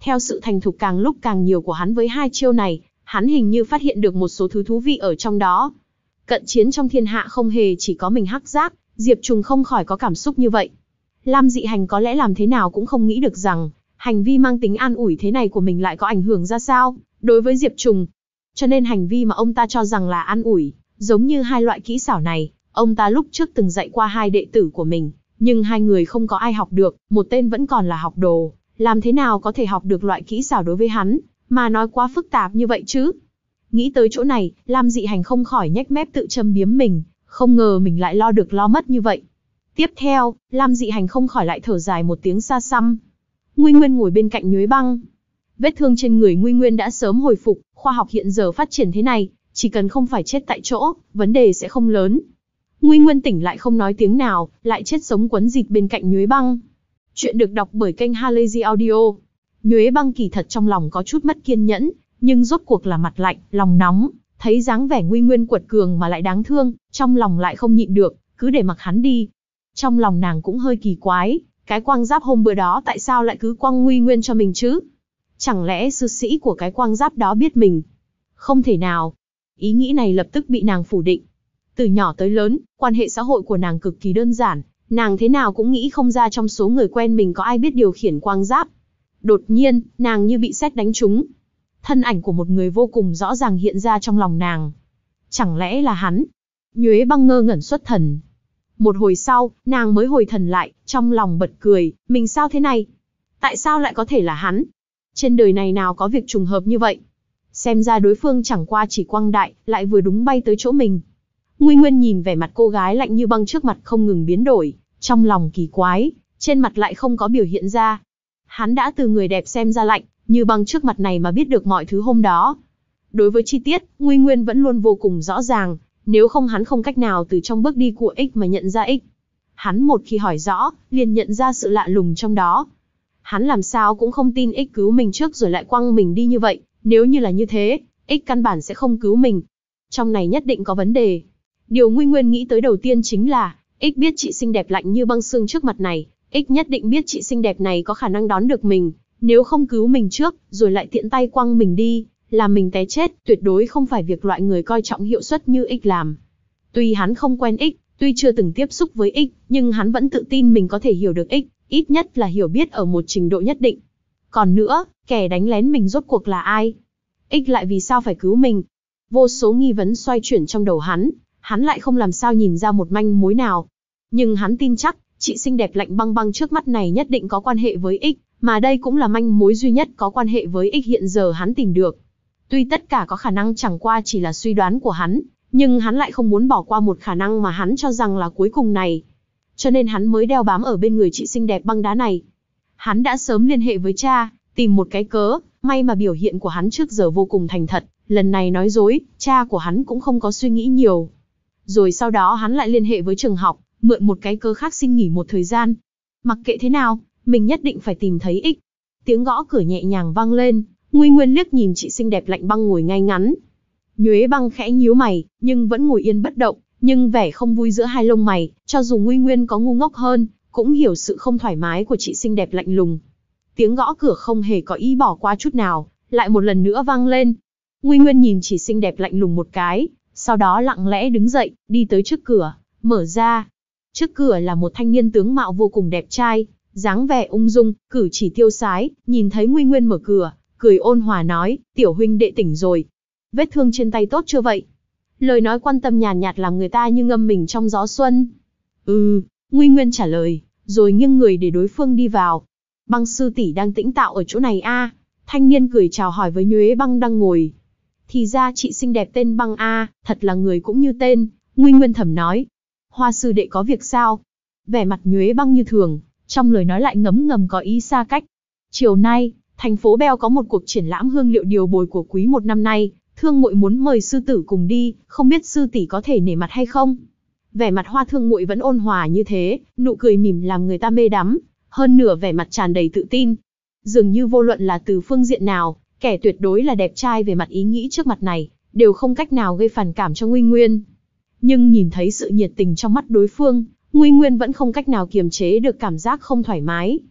Theo sự thành thục càng lúc càng nhiều của hắn với hai chiêu này, hắn hình như phát hiện được một số thứ thú vị ở trong đó. Cận chiến trong thiên hạ không hề chỉ có mình Hắc Giác, Diệp Trùng không khỏi có cảm xúc như vậy. Lam Dị Hành có lẽ làm thế nào cũng không nghĩ được rằng, hành vi mang tính an ủi thế này của mình lại có ảnh hưởng ra sao đối với Diệp Trùng. Cho nên hành vi mà ông ta cho rằng là an ủi, giống như hai loại kỹ xảo này, ông ta lúc trước từng dạy qua hai đệ tử của mình, nhưng hai người không có ai học được, một tên vẫn còn là học đồ, làm thế nào có thể học được loại kỹ xảo đối với hắn, mà nói quá phức tạp như vậy chứ. Nghĩ tới chỗ này, Lam Dị Hành không khỏi nhếch mép tự châm biếm mình, không ngờ mình lại lo được lo mất như vậy. Tiếp theo, Lam Dị Hành không khỏi lại thở dài một tiếng xa xăm. Nguy Nguyên ngồi bên cạnh Nhuế Băng. Vết thương trên người Nguy Nguyên đã sớm hồi phục, khoa học hiện giờ phát triển thế này, chỉ cần không phải chết tại chỗ, vấn đề sẽ không lớn. Nguy Nguyên tỉnh lại không nói tiếng nào, lại chết sống quấn rịt bên cạnh Nhuế Băng. Chuyện được đọc bởi kênh Halazy Audio. Nhuế Băng kỳ thật trong lòng có chút mất kiên nhẫn, nhưng rốt cuộc là mặt lạnh, lòng nóng, thấy dáng vẻ Nguy Nguyên quật cường mà lại đáng thương, trong lòng lại không nhịn được, cứ để mặc hắn đi. Trong lòng nàng cũng hơi kỳ quái, cái quang giáp hôm bữa đó tại sao lại cứ quăng Nguy Nguyên cho mình chứ? Chẳng lẽ sư sĩ của cái quang giáp đó biết mình? Không thể nào. Ý nghĩ này lập tức bị nàng phủ định. Từ nhỏ tới lớn, quan hệ xã hội của nàng cực kỳ đơn giản, nàng thế nào cũng nghĩ không ra trong số người quen mình có ai biết điều khiển quang giáp. Đột nhiên, nàng như bị sét đánh trúng. Thân ảnh của một người vô cùng rõ ràng hiện ra trong lòng nàng. Chẳng lẽ là hắn? Nhuế Băng ngơ ngẩn xuất thần. Một hồi sau, nàng mới hồi thần lại, trong lòng bật cười, mình sao thế này? Tại sao lại có thể là hắn? Trên đời này nào có việc trùng hợp như vậy? Xem ra đối phương chẳng qua chỉ quang đại, lại vừa đúng bay tới chỗ mình. Nguy Nguyên nhìn vẻ mặt cô gái lạnh như băng trước mặt không ngừng biến đổi, trong lòng kỳ quái, trên mặt lại không có biểu hiện ra. Hắn đã từ người đẹp xem ra lạnh, như băng trước mặt này mà biết được mọi thứ hôm đó. Đối với chi tiết, Nguy Nguyên vẫn luôn vô cùng rõ ràng, nếu không hắn không cách nào từ trong bước đi của X mà nhận ra X. Hắn một khi hỏi rõ, liền nhận ra sự lạ lùng trong đó. Hắn làm sao cũng không tin X cứu mình trước rồi lại quăng mình đi như vậy, nếu như là như thế, X căn bản sẽ không cứu mình. Trong này nhất định có vấn đề. Điều Nguy Nguyên nghĩ tới đầu tiên chính là, X biết chị xinh đẹp lạnh như băng xương trước mặt này, X nhất định biết chị xinh đẹp này có khả năng đón được mình, nếu không cứu mình trước, rồi lại tiện tay quăng mình đi, làm mình té chết, tuyệt đối không phải việc loại người coi trọng hiệu suất như X làm. Tuy hắn không quen X, tuy chưa từng tiếp xúc với X, nhưng hắn vẫn tự tin mình có thể hiểu được X, ít nhất là hiểu biết ở một trình độ nhất định. Còn nữa, kẻ đánh lén mình rốt cuộc là ai? X lại vì sao phải cứu mình? Vô số nghi vấn xoay chuyển trong đầu hắn, hắn lại không làm sao nhìn ra một manh mối nào. Nhưng hắn tin chắc, chị xinh đẹp lạnh băng băng trước mắt này nhất định có quan hệ với X, mà đây cũng là manh mối duy nhất có quan hệ với X hiện giờ hắn tìm được. Tuy tất cả có khả năng chẳng qua chỉ là suy đoán của hắn, nhưng hắn lại không muốn bỏ qua một khả năng mà hắn cho rằng là cuối cùng này. Cho nên hắn mới đeo bám ở bên người chị xinh đẹp băng đá này. Hắn đã sớm liên hệ với cha, tìm một cái cớ, may mà biểu hiện của hắn trước giờ vô cùng thành thật, lần này nói dối, cha của hắn cũng không có suy nghĩ nhiều. Rồi sau đó hắn lại liên hệ với trường học, mượn một cái cớ khác xin nghỉ một thời gian. Mặc kệ thế nào, mình nhất định phải tìm thấy X. Tiếng gõ cửa nhẹ nhàng vang lên, Nguy Nguyên liếc nhìn chị xinh đẹp lạnh băng ngồi ngay ngắn. Nhuế Băng khẽ nhíu mày, nhưng vẫn ngồi yên bất động, nhưng vẻ không vui giữa hai lông mày, cho dù Nguy Nguyên có ngu ngốc hơn, cũng hiểu sự không thoải mái của chị xinh đẹp lạnh lùng. Tiếng gõ cửa không hề có ý bỏ qua chút nào, lại một lần nữa vang lên. Nguy Nguyên nhìn chị xinh đẹp lạnh lùng một cái, sau đó lặng lẽ đứng dậy, đi tới trước cửa, mở ra. Trước cửa là một thanh niên tướng mạo vô cùng đẹp trai, dáng vẻ ung dung, cử chỉ tiêu sái, nhìn thấy Nguy Nguyên mở cửa, cười ôn hòa nói, tiểu huynh đệ tỉnh rồi. Vết thương trên tay tốt chưa vậy? Lời nói quan tâm nhàn nhạt làm người ta như ngâm mình trong gió xuân. Ừ, Nguy Nguyên trả lời, rồi nghiêng người để đối phương đi vào. Băng sư tỷ đang tĩnh tạo ở chỗ này a? À? Thanh niên cười chào hỏi với Nhuế Băng đang ngồi. Thì ra chị xinh đẹp tên Băng a, à, thật là người cũng như tên, Nguy Nguyên thầm nói. Hoa sư đệ có việc sao? Vẻ mặt Nhuế Băng như thường, trong lời nói lại ngấm ngầm có ý xa cách. Chiều nay, thành phố Beo có một cuộc triển lãm hương liệu điều bồi của quý một năm nay, thương muội muốn mời sư tử cùng đi, không biết sư tỷ có thể nể mặt hay không? Vẻ mặt Hoa thương muội vẫn ôn hòa như thế, nụ cười mỉm làm người ta mê đắm, hơn nửa vẻ mặt tràn đầy tự tin. Dường như vô luận là từ phương diện nào, kẻ tuyệt đối là đẹp trai về mặt ý nghĩ trước mặt này, đều không cách nào gây phản cảm cho Nguy Nguyên. Nhưng nhìn thấy sự nhiệt tình trong mắt đối phương, Nguy Nguyên vẫn không cách nào kiềm chế được cảm giác không thoải mái.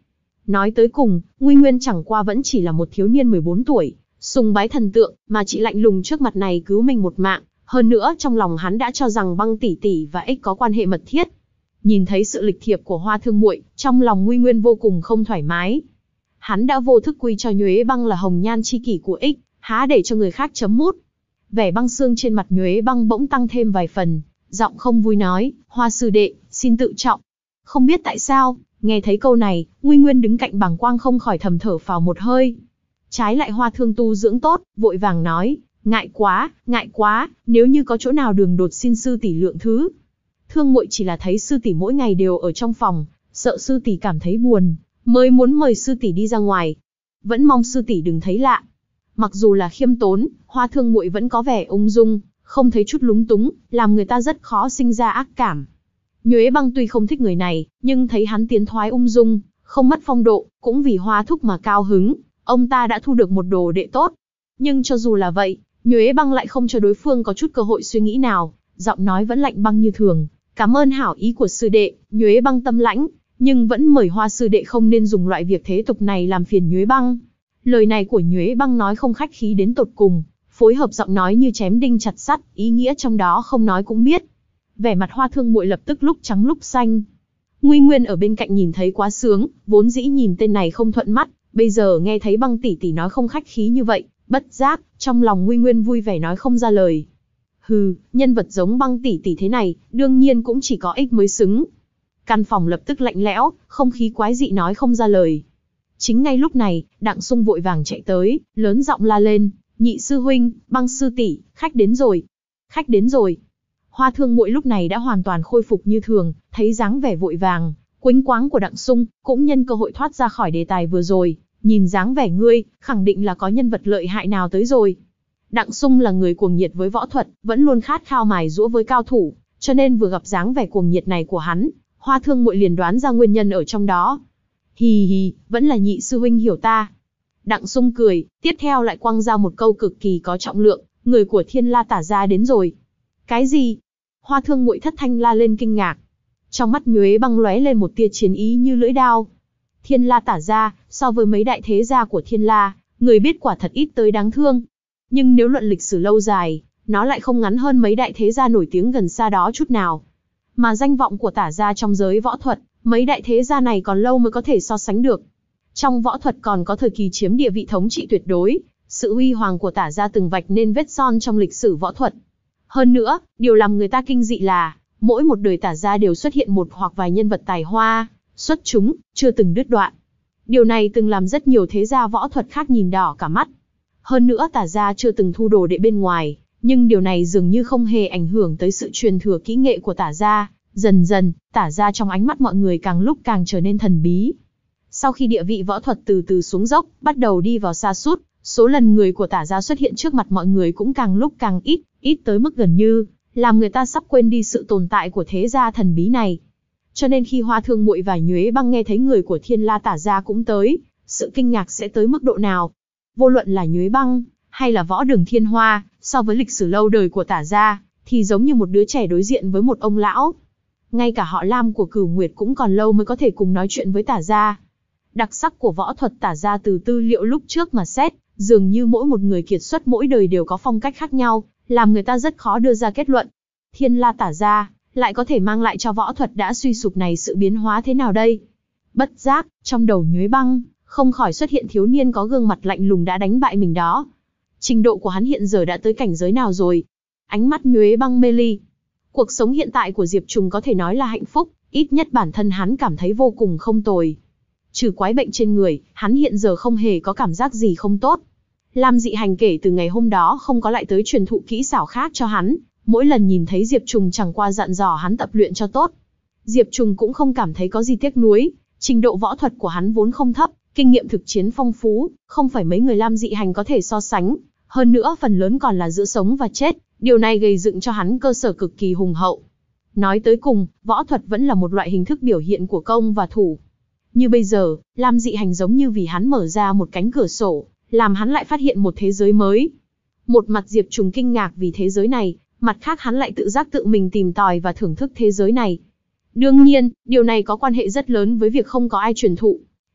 Nói tới cùng, Nguy Nguyên chẳng qua vẫn chỉ là một thiếu niên mười bốn tuổi, sùng bái thần tượng, mà chị lạnh lùng trước mặt này cứu mình một mạng, hơn nữa trong lòng hắn đã cho rằng Băng tỷ tỷ và Ích có quan hệ mật thiết. Nhìn thấy sự lịch thiệp của Hoa Thương muội, trong lòng Nguy Nguyên vô cùng không thoải mái. Hắn đã vô thức quy cho Nhuế Băng là hồng nhan chi kỷ của Ích, há để cho người khác chấm mút. Vẻ băng xương trên mặt Nhuế Băng bỗng tăng thêm vài phần, giọng không vui nói, Hoa sư đệ, xin tự trọng. Không biết tại sao, nghe thấy câu này, Nguy Nguyên đứng cạnh bàng quang không khỏi thầm thở phào một hơi. Trái lại Hoa Thương tu dưỡng tốt, vội vàng nói, ngại quá, ngại quá, nếu như có chỗ nào đường đột xin sư tỷ lượng thứ. Thương muội chỉ là thấy sư tỷ mỗi ngày đều ở trong phòng, sợ sư tỷ cảm thấy buồn, mới muốn mời sư tỷ đi ra ngoài. Vẫn mong sư tỷ đừng thấy lạ. Mặc dù là khiêm tốn, Hoa Thương muội vẫn có vẻ ung dung, không thấy chút lúng túng, làm người ta rất khó sinh ra ác cảm. Nhuế Băng tuy không thích người này, nhưng thấy hắn tiến thoái ung dung, không mất phong độ, cũng vì Hoa thúc mà cao hứng, ông ta đã thu được một đồ đệ tốt. Nhưng cho dù là vậy, Nhuế Băng lại không cho đối phương có chút cơ hội suy nghĩ nào, giọng nói vẫn lạnh băng như thường. Cảm ơn hảo ý của sư đệ, Nhuế Băng tâm lãnh, nhưng vẫn mời Hoa sư đệ không nên dùng loại việc thế tục này làm phiền Nhuế Băng. Lời này của Nhuế Băng nói không khách khí đến tột cùng, phối hợp giọng nói như chém đinh chặt sắt, ý nghĩa trong đó không nói cũng biết. Vẻ mặt Hoa Thương muội lập tức lúc trắng lúc xanh. Nguy Nguyên ở bên cạnh nhìn thấy quá sướng, vốn dĩ nhìn tên này không thuận mắt, bây giờ nghe thấy Băng tỷ tỷ nói không khách khí như vậy, bất giác, trong lòng Nguy Nguyên vui vẻ nói không ra lời. Hừ, nhân vật giống Băng tỷ tỷ thế này, đương nhiên cũng chỉ có Ích mới xứng. Căn phòng lập tức lạnh lẽo, không khí quái dị nói không ra lời. Chính ngay lúc này, Đặng Sung vội vàng chạy tới, lớn giọng la lên, nhị sư huynh, Băng sư tỷ, khách đến rồi, khách đến rồi. Hoa Thương muội lúc này đã hoàn toàn khôi phục như thường, thấy dáng vẻ vội vàng, quĩnh quáng của Đặng Sung, cũng nhân cơ hội thoát ra khỏi đề tài vừa rồi, nhìn dáng vẻ ngươi, khẳng định là có nhân vật lợi hại nào tới rồi. Đặng Sung là người cuồng nhiệt với võ thuật, vẫn luôn khát khao mài giũa với cao thủ, cho nên vừa gặp dáng vẻ cuồng nhiệt này của hắn, Hoa Thương muội liền đoán ra nguyên nhân ở trong đó. Hì hì, vẫn là nhị sư huynh hiểu ta. Đặng Sung cười, tiếp theo lại quăng ra một câu cực kỳ có trọng lượng, người của Thiên La Tả gia đến rồi. Cái gì? Hoa Thương muội thất thanh la lên kinh ngạc. Trong mắt Nhuế Băng lóe lên một tia chiến ý như lưỡi đao. Thiên La Tả gia, so với mấy đại thế gia của Thiên La, người biết quả thật ít tới đáng thương. Nhưng nếu luận lịch sử lâu dài, nó lại không ngắn hơn mấy đại thế gia nổi tiếng gần xa đó chút nào. Mà danh vọng của Tả gia trong giới võ thuật, mấy đại thế gia này còn lâu mới có thể so sánh được. Trong võ thuật còn có thời kỳ chiếm địa vị thống trị tuyệt đối, sự huy hoàng của Tả gia từng vạch nên vết son trong lịch sử võ thuật. Hơn nữa, điều làm người ta kinh dị là, mỗi một đời Tả gia đều xuất hiện một hoặc vài nhân vật tài hoa, xuất chúng, chưa từng đứt đoạn. Điều này từng làm rất nhiều thế gia võ thuật khác nhìn đỏ cả mắt. Hơn nữa Tả gia chưa từng thu đồ đệ bên ngoài, nhưng điều này dường như không hề ảnh hưởng tới sự truyền thừa kỹ nghệ của Tả gia. Dần dần, Tả gia trong ánh mắt mọi người càng lúc càng trở nên thần bí. Sau khi địa vị võ thuật từ từ xuống dốc, bắt đầu đi vào sa sút, số lần người của Tả gia xuất hiện trước mặt mọi người cũng càng lúc càng ít, ít tới mức gần như làm người ta sắp quên đi sự tồn tại của thế gia thần bí này. Cho nên khi Hoa Thương muội và Nhuế Băng nghe thấy người của Thiên La Tả gia cũng tới, sự kinh ngạc sẽ tới mức độ nào? Vô luận là Nhuế Băng hay là Võ Đường Thiên Hoa, so với lịch sử lâu đời của Tả gia, thì giống như một đứa trẻ đối diện với một ông lão. Ngay cả họ Lam của Cửu Nguyệt cũng còn lâu mới có thể cùng nói chuyện với Tả gia. Đặc sắc của võ thuật Tả gia từ tư liệu lúc trước mà xét, dường như mỗi một người kiệt xuất mỗi đời đều có phong cách khác nhau, làm người ta rất khó đưa ra kết luận. Thiên La Tả gia lại có thể mang lại cho võ thuật đã suy sụp này sự biến hóa thế nào đây? Bất giác, trong đầu Nhuế Băng không khỏi xuất hiện thiếu niên có gương mặt lạnh lùng đã đánh bại mình đó. Trình độ của hắn hiện giờ đã tới cảnh giới nào rồi? Ánh mắt Nhuế Băng mê ly. Cuộc sống hiện tại của Diệp Trùng có thể nói là hạnh phúc, ít nhất bản thân hắn cảm thấy vô cùng không tồi. Trừ quái bệnh trên người, hắn hiện giờ không hề có cảm giác gì không tốt. Lam Dị Hành kể từ ngày hôm đó không có lại tới truyền thụ kỹ xảo khác cho hắn, mỗi lần nhìn thấy Diệp Trùng chẳng qua dặn dò hắn tập luyện cho tốt. Diệp Trùng cũng không cảm thấy có gì tiếc nuối, trình độ võ thuật của hắn vốn không thấp, kinh nghiệm thực chiến phong phú, không phải mấy người Lam Dị Hành có thể so sánh, hơn nữa phần lớn còn là giữa sống và chết, điều này gây dựng cho hắn cơ sở cực kỳ hùng hậu. Nói tới cùng, võ thuật vẫn là một loại hình thức biểu hiện của công và thủ. Như bây giờ, Lam Dị Hành giống như vì hắn mở ra một cánh cửa sổ, làm hắn lại phát hiện một thế giới mới. Một mặt Diệp Trùng kinh ngạc vì thế giới này, mặt khác hắn lại tự giác tự mình tìm tòi và thưởng thức thế giới này. Đương nhiên, điều này có quan hệ rất lớn với việc không có ai truyền thụ.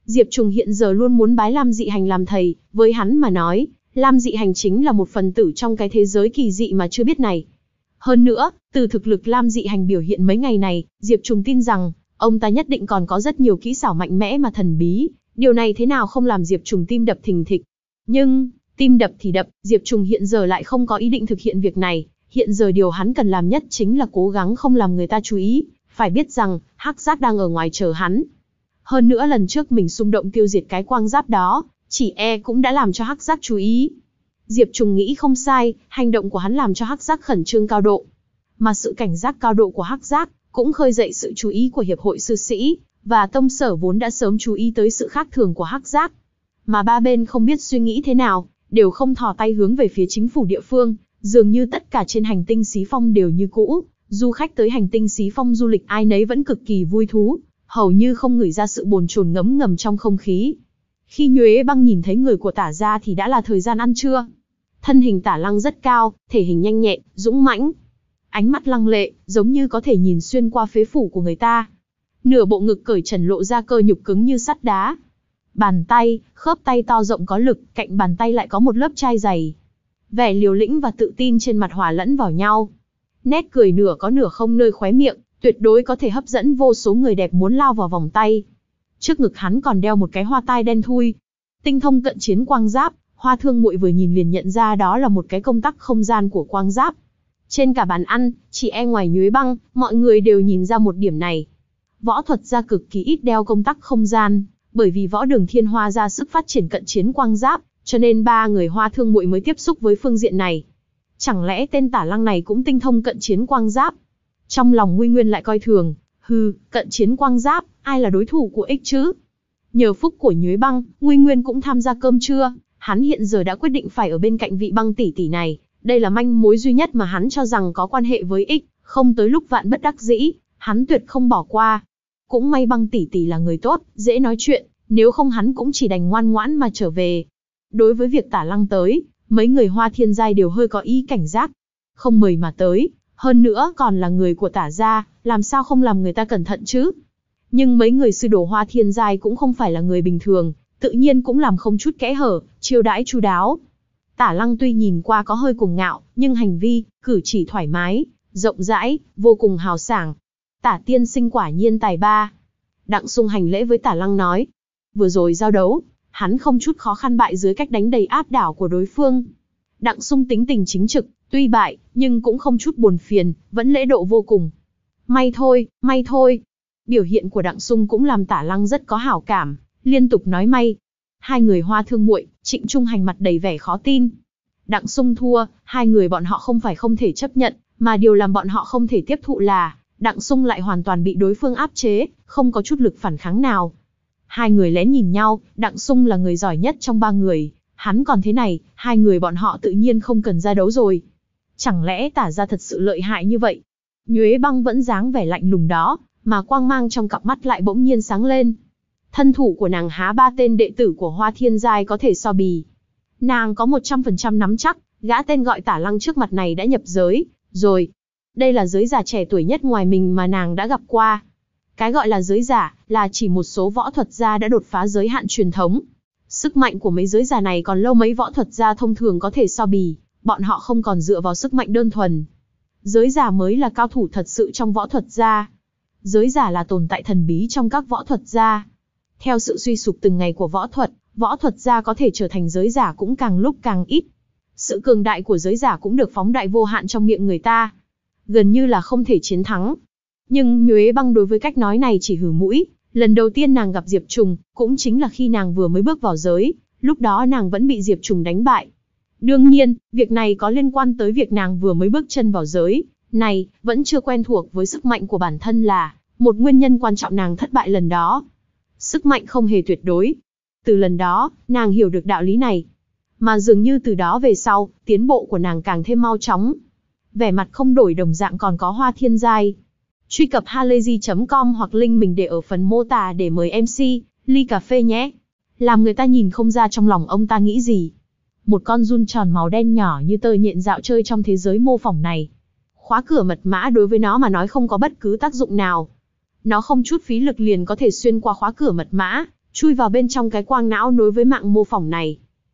Diệp Trùng hiện giờ luôn muốn bái Lam Dị Hành làm thầy, với hắn mà nói, Lam Dị Hành chính là một phần tử trong cái thế giới kỳ dị mà chưa biết này. Hơn nữa, từ thực lực Lam Dị Hành biểu hiện mấy ngày này, Diệp Trùng tin rằng, ông ta nhất định còn có rất nhiều kỹ xảo mạnh mẽ mà thần bí, điều này thế nào không làm Diệp Trùng tim đập thình thịch. Nhưng, tim đập thì đập, Diệp Trùng hiện giờ lại không có ý định thực hiện việc này, hiện giờ điều hắn cần làm nhất chính là cố gắng không làm người ta chú ý, phải biết rằng, Hắc Giác đang ở ngoài chờ hắn. Hơn nữa lần trước mình xung động tiêu diệt cái quang giáp đó, chỉ e cũng đã làm cho Hắc Giác chú ý. Diệp Trùng nghĩ không sai, hành động của hắn làm cho Hắc Giác khẩn trương cao độ. Mà sự cảnh giác cao độ của Hắc Giác cũng khơi dậy sự chú ý của Hiệp hội Sư Sĩ, và Tông Sở vốn đã sớm chú ý tới sự khác thường của Hắc Giác. Mà ba bên không biết suy nghĩ thế nào, đều không thò tay hướng về phía chính phủ địa phương, dường như tất cả trên hành tinh Xí Phong đều như cũ, du khách tới hành tinh Xí Phong du lịch ai nấy vẫn cực kỳ vui thú, hầu như không ngửi ra sự bồn chồn ngấm ngầm trong không khí. Khi Nhuế Băng nhìn thấy người của Tả gia thì đã là thời gian ăn trưa. Thân hình Tả Lăng rất cao, thể hình nhanh nhẹn, dũng mãnh. Ánh mắt lăng lệ, giống như có thể nhìn xuyên qua phế phủ của người ta. Nửa bộ ngực cởi trần lộ ra cơ nhục cứng như sắt đá. Bàn tay, khớp tay to rộng có lực, cạnh bàn tay lại có một lớp chai dày. Vẻ liều lĩnh và tự tin trên mặt hòa lẫn vào nhau. Nét cười nửa có nửa không nơi khóe miệng, tuyệt đối có thể hấp dẫn vô số người đẹp muốn lao vào vòng tay. Trước ngực hắn còn đeo một cái hoa tai đen thui. Tinh thông cận chiến quang giáp, Hoa Thương Muội vừa nhìn liền nhận ra đó là một cái công tắc không gian của quang giáp. Trên cả bàn ăn, chỉ e ngoài Nhuế Băng, mọi người đều nhìn ra một điểm này. Võ thuật gia cực kỳ ít đeo công tắc không gian, bởi vì Võ Đường Thiên Hoa ra sức phát triển cận chiến quang giáp, cho nên ba người Hoa Thương Muội mới tiếp xúc với phương diện này. Chẳng lẽ tên Tả Lăng này cũng tinh thông cận chiến quang giáp? Trong lòng Nguy Nguyên lại coi thường, hừ, cận chiến quang giáp, ai là đối thủ của ích chứ? Nhờ phúc của Nhuế Băng, Nguy Nguyên cũng tham gia cơm trưa, hắn hiện giờ đã quyết định phải ở bên cạnh vị Băng tỷ tỷ này, đây là manh mối duy nhất mà hắn cho rằng có quan hệ với ích, không tới lúc vạn bất đắc dĩ, hắn tuyệt không bỏ qua. Cũng may Băng tỷ tỷ là người tốt, dễ nói chuyện, nếu không hắn cũng chỉ đành ngoan ngoãn mà trở về. Đối với việc Tả Lăng tới, mấy người Hoa Thiên giai đều hơi có ý cảnh giác. Không mời mà tới, hơn nữa còn là người của Tả gia, làm sao không làm người ta cẩn thận chứ? Nhưng mấy người sư đồ Hoa Thiên giai cũng không phải là người bình thường, tự nhiên cũng làm không chút kẽ hở, chiêu đãi chu đáo. Tả Lăng tuy nhìn qua có hơi cuồng ngạo, nhưng hành vi, cử chỉ thoải mái, rộng rãi, vô cùng hào sảng. Tả tiên sinh quả nhiên tài ba. Đặng Sung hành lễ với Tả Lăng nói. Vừa rồi giao đấu, hắn không chút khó khăn bại dưới cách đánh đầy áp đảo của đối phương. Đặng Sung tính tình chính trực, tuy bại, nhưng cũng không chút buồn phiền, vẫn lễ độ vô cùng. May thôi, may thôi. Biểu hiện của Đặng Sung cũng làm Tả Lăng rất có hảo cảm, liên tục nói may. Hai người Hoa Thương Muội, Trịnh Trung Hành mặt đầy vẻ khó tin. Đặng Sung thua, hai người bọn họ không phải không thể chấp nhận, mà điều làm bọn họ không thể tiếp thụ là, Đặng Sung lại hoàn toàn bị đối phương áp chế, không có chút lực phản kháng nào. Hai người lén nhìn nhau, Đặng Sung là người giỏi nhất trong ba người, hắn còn thế này, hai người bọn họ tự nhiên không cần ra đấu rồi. Chẳng lẽ Tả gia thật sự lợi hại như vậy? Nhuế Băng vẫn dáng vẻ lạnh lùng đó, mà quang mang trong cặp mắt lại bỗng nhiên sáng lên. Thân thủ của nàng há ba tên đệ tử của Hoa Thiên giai có thể so bì. Nàng có một trăm phần trăm nắm chắc, gã tên gọi Tả Lăng trước mặt này đã nhập giới, rồi. Đây là giới giả trẻ tuổi nhất ngoài mình mà nàng đã gặp qua. Cái gọi là giới giả, là chỉ một số võ thuật gia đã đột phá giới hạn truyền thống. Sức mạnh của mấy giới giả này còn lâu mấy võ thuật gia thông thường có thể so bì, bọn họ không còn dựa vào sức mạnh đơn thuần. Giới giả mới là cao thủ thật sự trong võ thuật gia. Giới giả là tồn tại thần bí trong các võ thuật gia. Theo sự suy sụp từng ngày của võ thuật, võ thuật gia có thể trở thành giới giả cũng càng lúc càng ít. Sự cường đại của giới giả cũng được phóng đại vô hạn trong miệng người ta. Gần như là không thể chiến thắng. Nhưng Nhuế Băng đối với cách nói này chỉ hừ mũi. Lần đầu tiên nàng gặp Diệp Trùng, cũng chính là khi nàng vừa mới bước vào giới, lúc đó nàng vẫn bị Diệp Trùng đánh bại. Đương nhiên, việc này có liên quan tới việc nàng vừa mới bước chân vào giới, này, vẫn chưa quen thuộc với sức mạnh của bản thân là một nguyên nhân quan trọng nàng thất bại lần đó. Sức mạnh không hề tuyệt đối. Từ lần đó, nàng hiểu được đạo lý này. Mà dường như từ đó về sau, tiến bộ của nàng càng thêm mau chóng. Vẻ mặt không đổi đồng dạng còn có Hoa Thiên giai. Truy cập halayzi chấm com hoặc link mình để ở phần mô tả để mời em xê, ly cà phê nhé. Làm người ta nhìn không ra trong lòng ông ta nghĩ gì. Một con giun tròn màu đen nhỏ như tơ nhện dạo chơi trong thế giới mô phỏng này. Khóa cửa mật mã đối với nó mà nói không có bất cứ tác dụng nào. Nó không chút phí lực liền có thể xuyên qua khóa cửa mật mã, chui vào bên trong cái quang não nối với mạng mô phỏng này.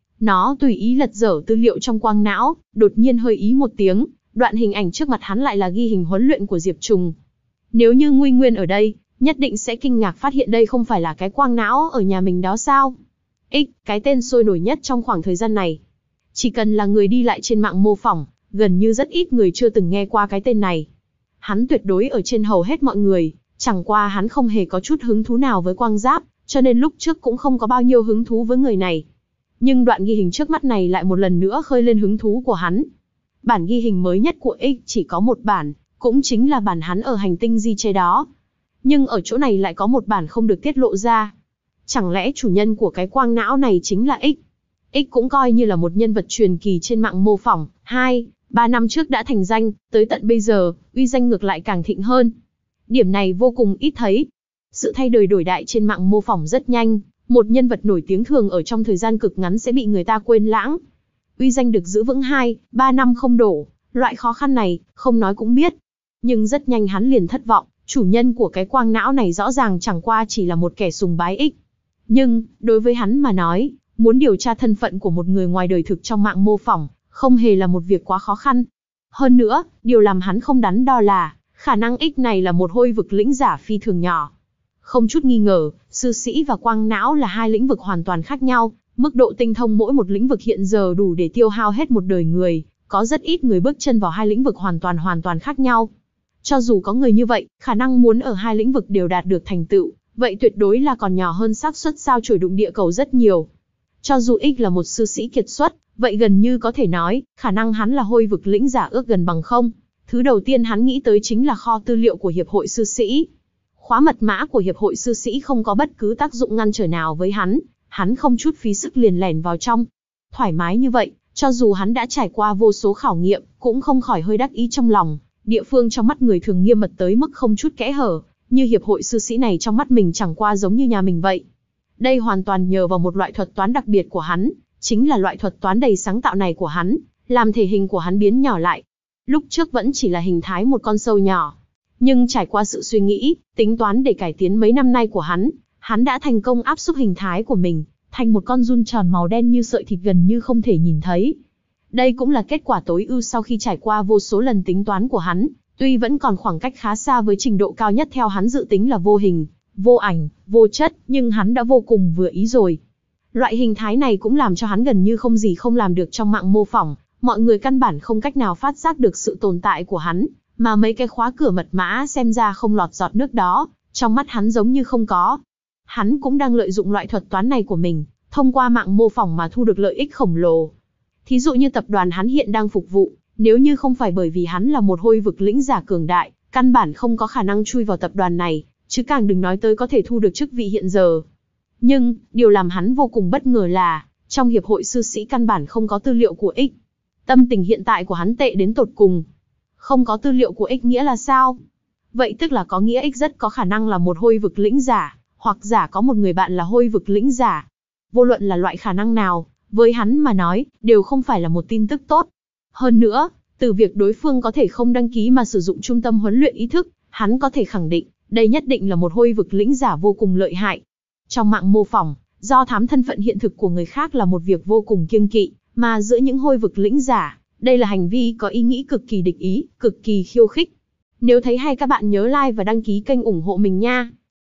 Nó tùy ý lật dở tư liệu trong quang não, đột nhiên hơi ý một tiếng, đoạn hình ảnh trước mặt hắn lại là ghi hình huấn luyện của Diệp Trùng. Nếu như Nguy Nguyên ở đây, nhất định sẽ kinh ngạc phát hiện đây không phải là cái quang não ở nhà mình đó sao? X, cái tên sôi nổi nhất trong khoảng thời gian này. Chỉ cần là người đi lại trên mạng mô phỏng, gần như rất ít người chưa từng nghe qua cái tên này. Hắn tuyệt đối ở trên hầu hết mọi người, chẳng qua hắn không hề có chút hứng thú nào với quang giáp, cho nên lúc trước cũng không có bao nhiêu hứng thú với người này. Nhưng đoạn ghi hình trước mắt này lại một lần nữa khơi lên hứng thú của hắn. Bản ghi hình mới nhất của X chỉ có một bản, cũng chính là bản hắn ở hành tinh di chế đó. Nhưng ở chỗ này lại có một bản không được tiết lộ ra. Chẳng lẽ chủ nhân của cái quang não này chính là X? X cũng coi như là một nhân vật truyền kỳ trên mạng mô phỏng, hai, ba năm trước đã thành danh, tới tận bây giờ, uy danh ngược lại càng thịnh hơn. Điểm này vô cùng ít thấy. Sự thay đổi đổi đại trên mạng mô phỏng rất nhanh, một nhân vật nổi tiếng thường ở trong thời gian cực ngắn sẽ bị người ta quên lãng. Uy danh được giữ vững hai, ba năm không đổ, loại khó khăn này, không nói cũng biết. Nhưng rất nhanh hắn liền thất vọng, chủ nhân của cái quang não này rõ ràng chẳng qua chỉ là một kẻ sùng bái X. Nhưng, đối với hắn mà nói, muốn điều tra thân phận của một người ngoài đời thực trong mạng mô phỏng, không hề là một việc quá khó khăn. Hơn nữa, điều làm hắn không đắn đo là, khả năng X này là một hôi vực lĩnh giả phi thường nhỏ. Không chút nghi ngờ, sư sĩ và quang não là hai lĩnh vực hoàn toàn khác nhau, mức độ tinh thông mỗi một lĩnh vực hiện giờ đủ để tiêu hao hết một đời người, có rất ít người bước chân vào hai lĩnh vực hoàn toàn hoàn toàn khác nhau. Cho dù có người như vậy, khả năng muốn ở hai lĩnh vực đều đạt được thành tựu, vậy tuyệt đối là còn nhỏ hơn xác suất sao chổi đụng địa cầu rất nhiều. Cho dù X là một sư sĩ kiệt xuất, vậy gần như có thể nói, khả năng hắn là hôi vực lĩnh giả ước gần bằng không. Thứ đầu tiên hắn nghĩ tới chính là kho tư liệu của Hiệp hội Sư Sĩ. Khóa mật mã của Hiệp hội Sư Sĩ không có bất cứ tác dụng ngăn trở nào với hắn, hắn không chút phí sức liền lẻn vào trong. Thoải mái như vậy, cho dù hắn đã trải qua vô số khảo nghiệm, cũng không khỏi hơi đắc ý trong lòng. Địa phương trong mắt người thường nghiêm mật tới mức không chút kẽ hở, như Hiệp hội Sư Sĩ này trong mắt mình chẳng qua giống như nhà mình vậy. Đây hoàn toàn nhờ vào một loại thuật toán đặc biệt của hắn, chính là loại thuật toán đầy sáng tạo này của hắn, làm thể hình của hắn biến nhỏ lại. Lúc trước vẫn chỉ là hình thái một con sâu nhỏ. Nhưng trải qua sự suy nghĩ, tính toán để cải tiến mấy năm nay của hắn, hắn đã thành công áp xúc hình thái của mình, thành một con giun tròn màu đen như sợi thịt gần như không thể nhìn thấy. Đây cũng là kết quả tối ưu sau khi trải qua vô số lần tính toán của hắn, tuy vẫn còn khoảng cách khá xa với trình độ cao nhất theo hắn dự tính là vô hình, vô ảnh, vô chất, nhưng hắn đã vô cùng vừa ý rồi. Loại hình thái này cũng làm cho hắn gần như không gì không làm được trong mạng mô phỏng, mọi người căn bản không cách nào phát giác được sự tồn tại của hắn, mà mấy cái khóa cửa mật mã xem ra không lọt giọt nước đó, trong mắt hắn giống như không có. Hắn cũng đang lợi dụng loại thuật toán này của mình, thông qua mạng mô phỏng mà thu được lợi ích khổng lồ. Thí dụ như tập đoàn hắn hiện đang phục vụ, nếu như không phải bởi vì hắn là một hôi vực lĩnh giả cường đại, căn bản không có khả năng chui vào tập đoàn này, chứ càng đừng nói tới có thể thu được chức vị hiện giờ. Nhưng, điều làm hắn vô cùng bất ngờ là, trong Hiệp hội Sư Sĩ căn bản không có tư liệu của X. Tâm tình hiện tại của hắn tệ đến tột cùng. Không có tư liệu của X nghĩa là sao? Vậy tức là có nghĩa X rất có khả năng là một hôi vực lĩnh giả, hoặc giả có một người bạn là hôi vực lĩnh giả. Vô luận là loại khả năng nào, với hắn mà nói, đều không phải là một tin tức tốt. Hơn nữa, từ việc đối phương có thể không đăng ký mà sử dụng trung tâm huấn luyện ý thức, hắn có thể khẳng định, đây nhất định là một hôi vực lĩnh giả vô cùng lợi hại. Trong mạng mô phỏng, do thám thân phận hiện thực của người khác là một việc vô cùng kiêng kỵ, mà giữa những hôi vực lĩnh giả, đây là hành vi có ý nghĩ cực kỳ địch ý, cực kỳ khiêu khích. Nếu thấy hay các bạn nhớ like và đăng ký kênh ủng hộ mình nha.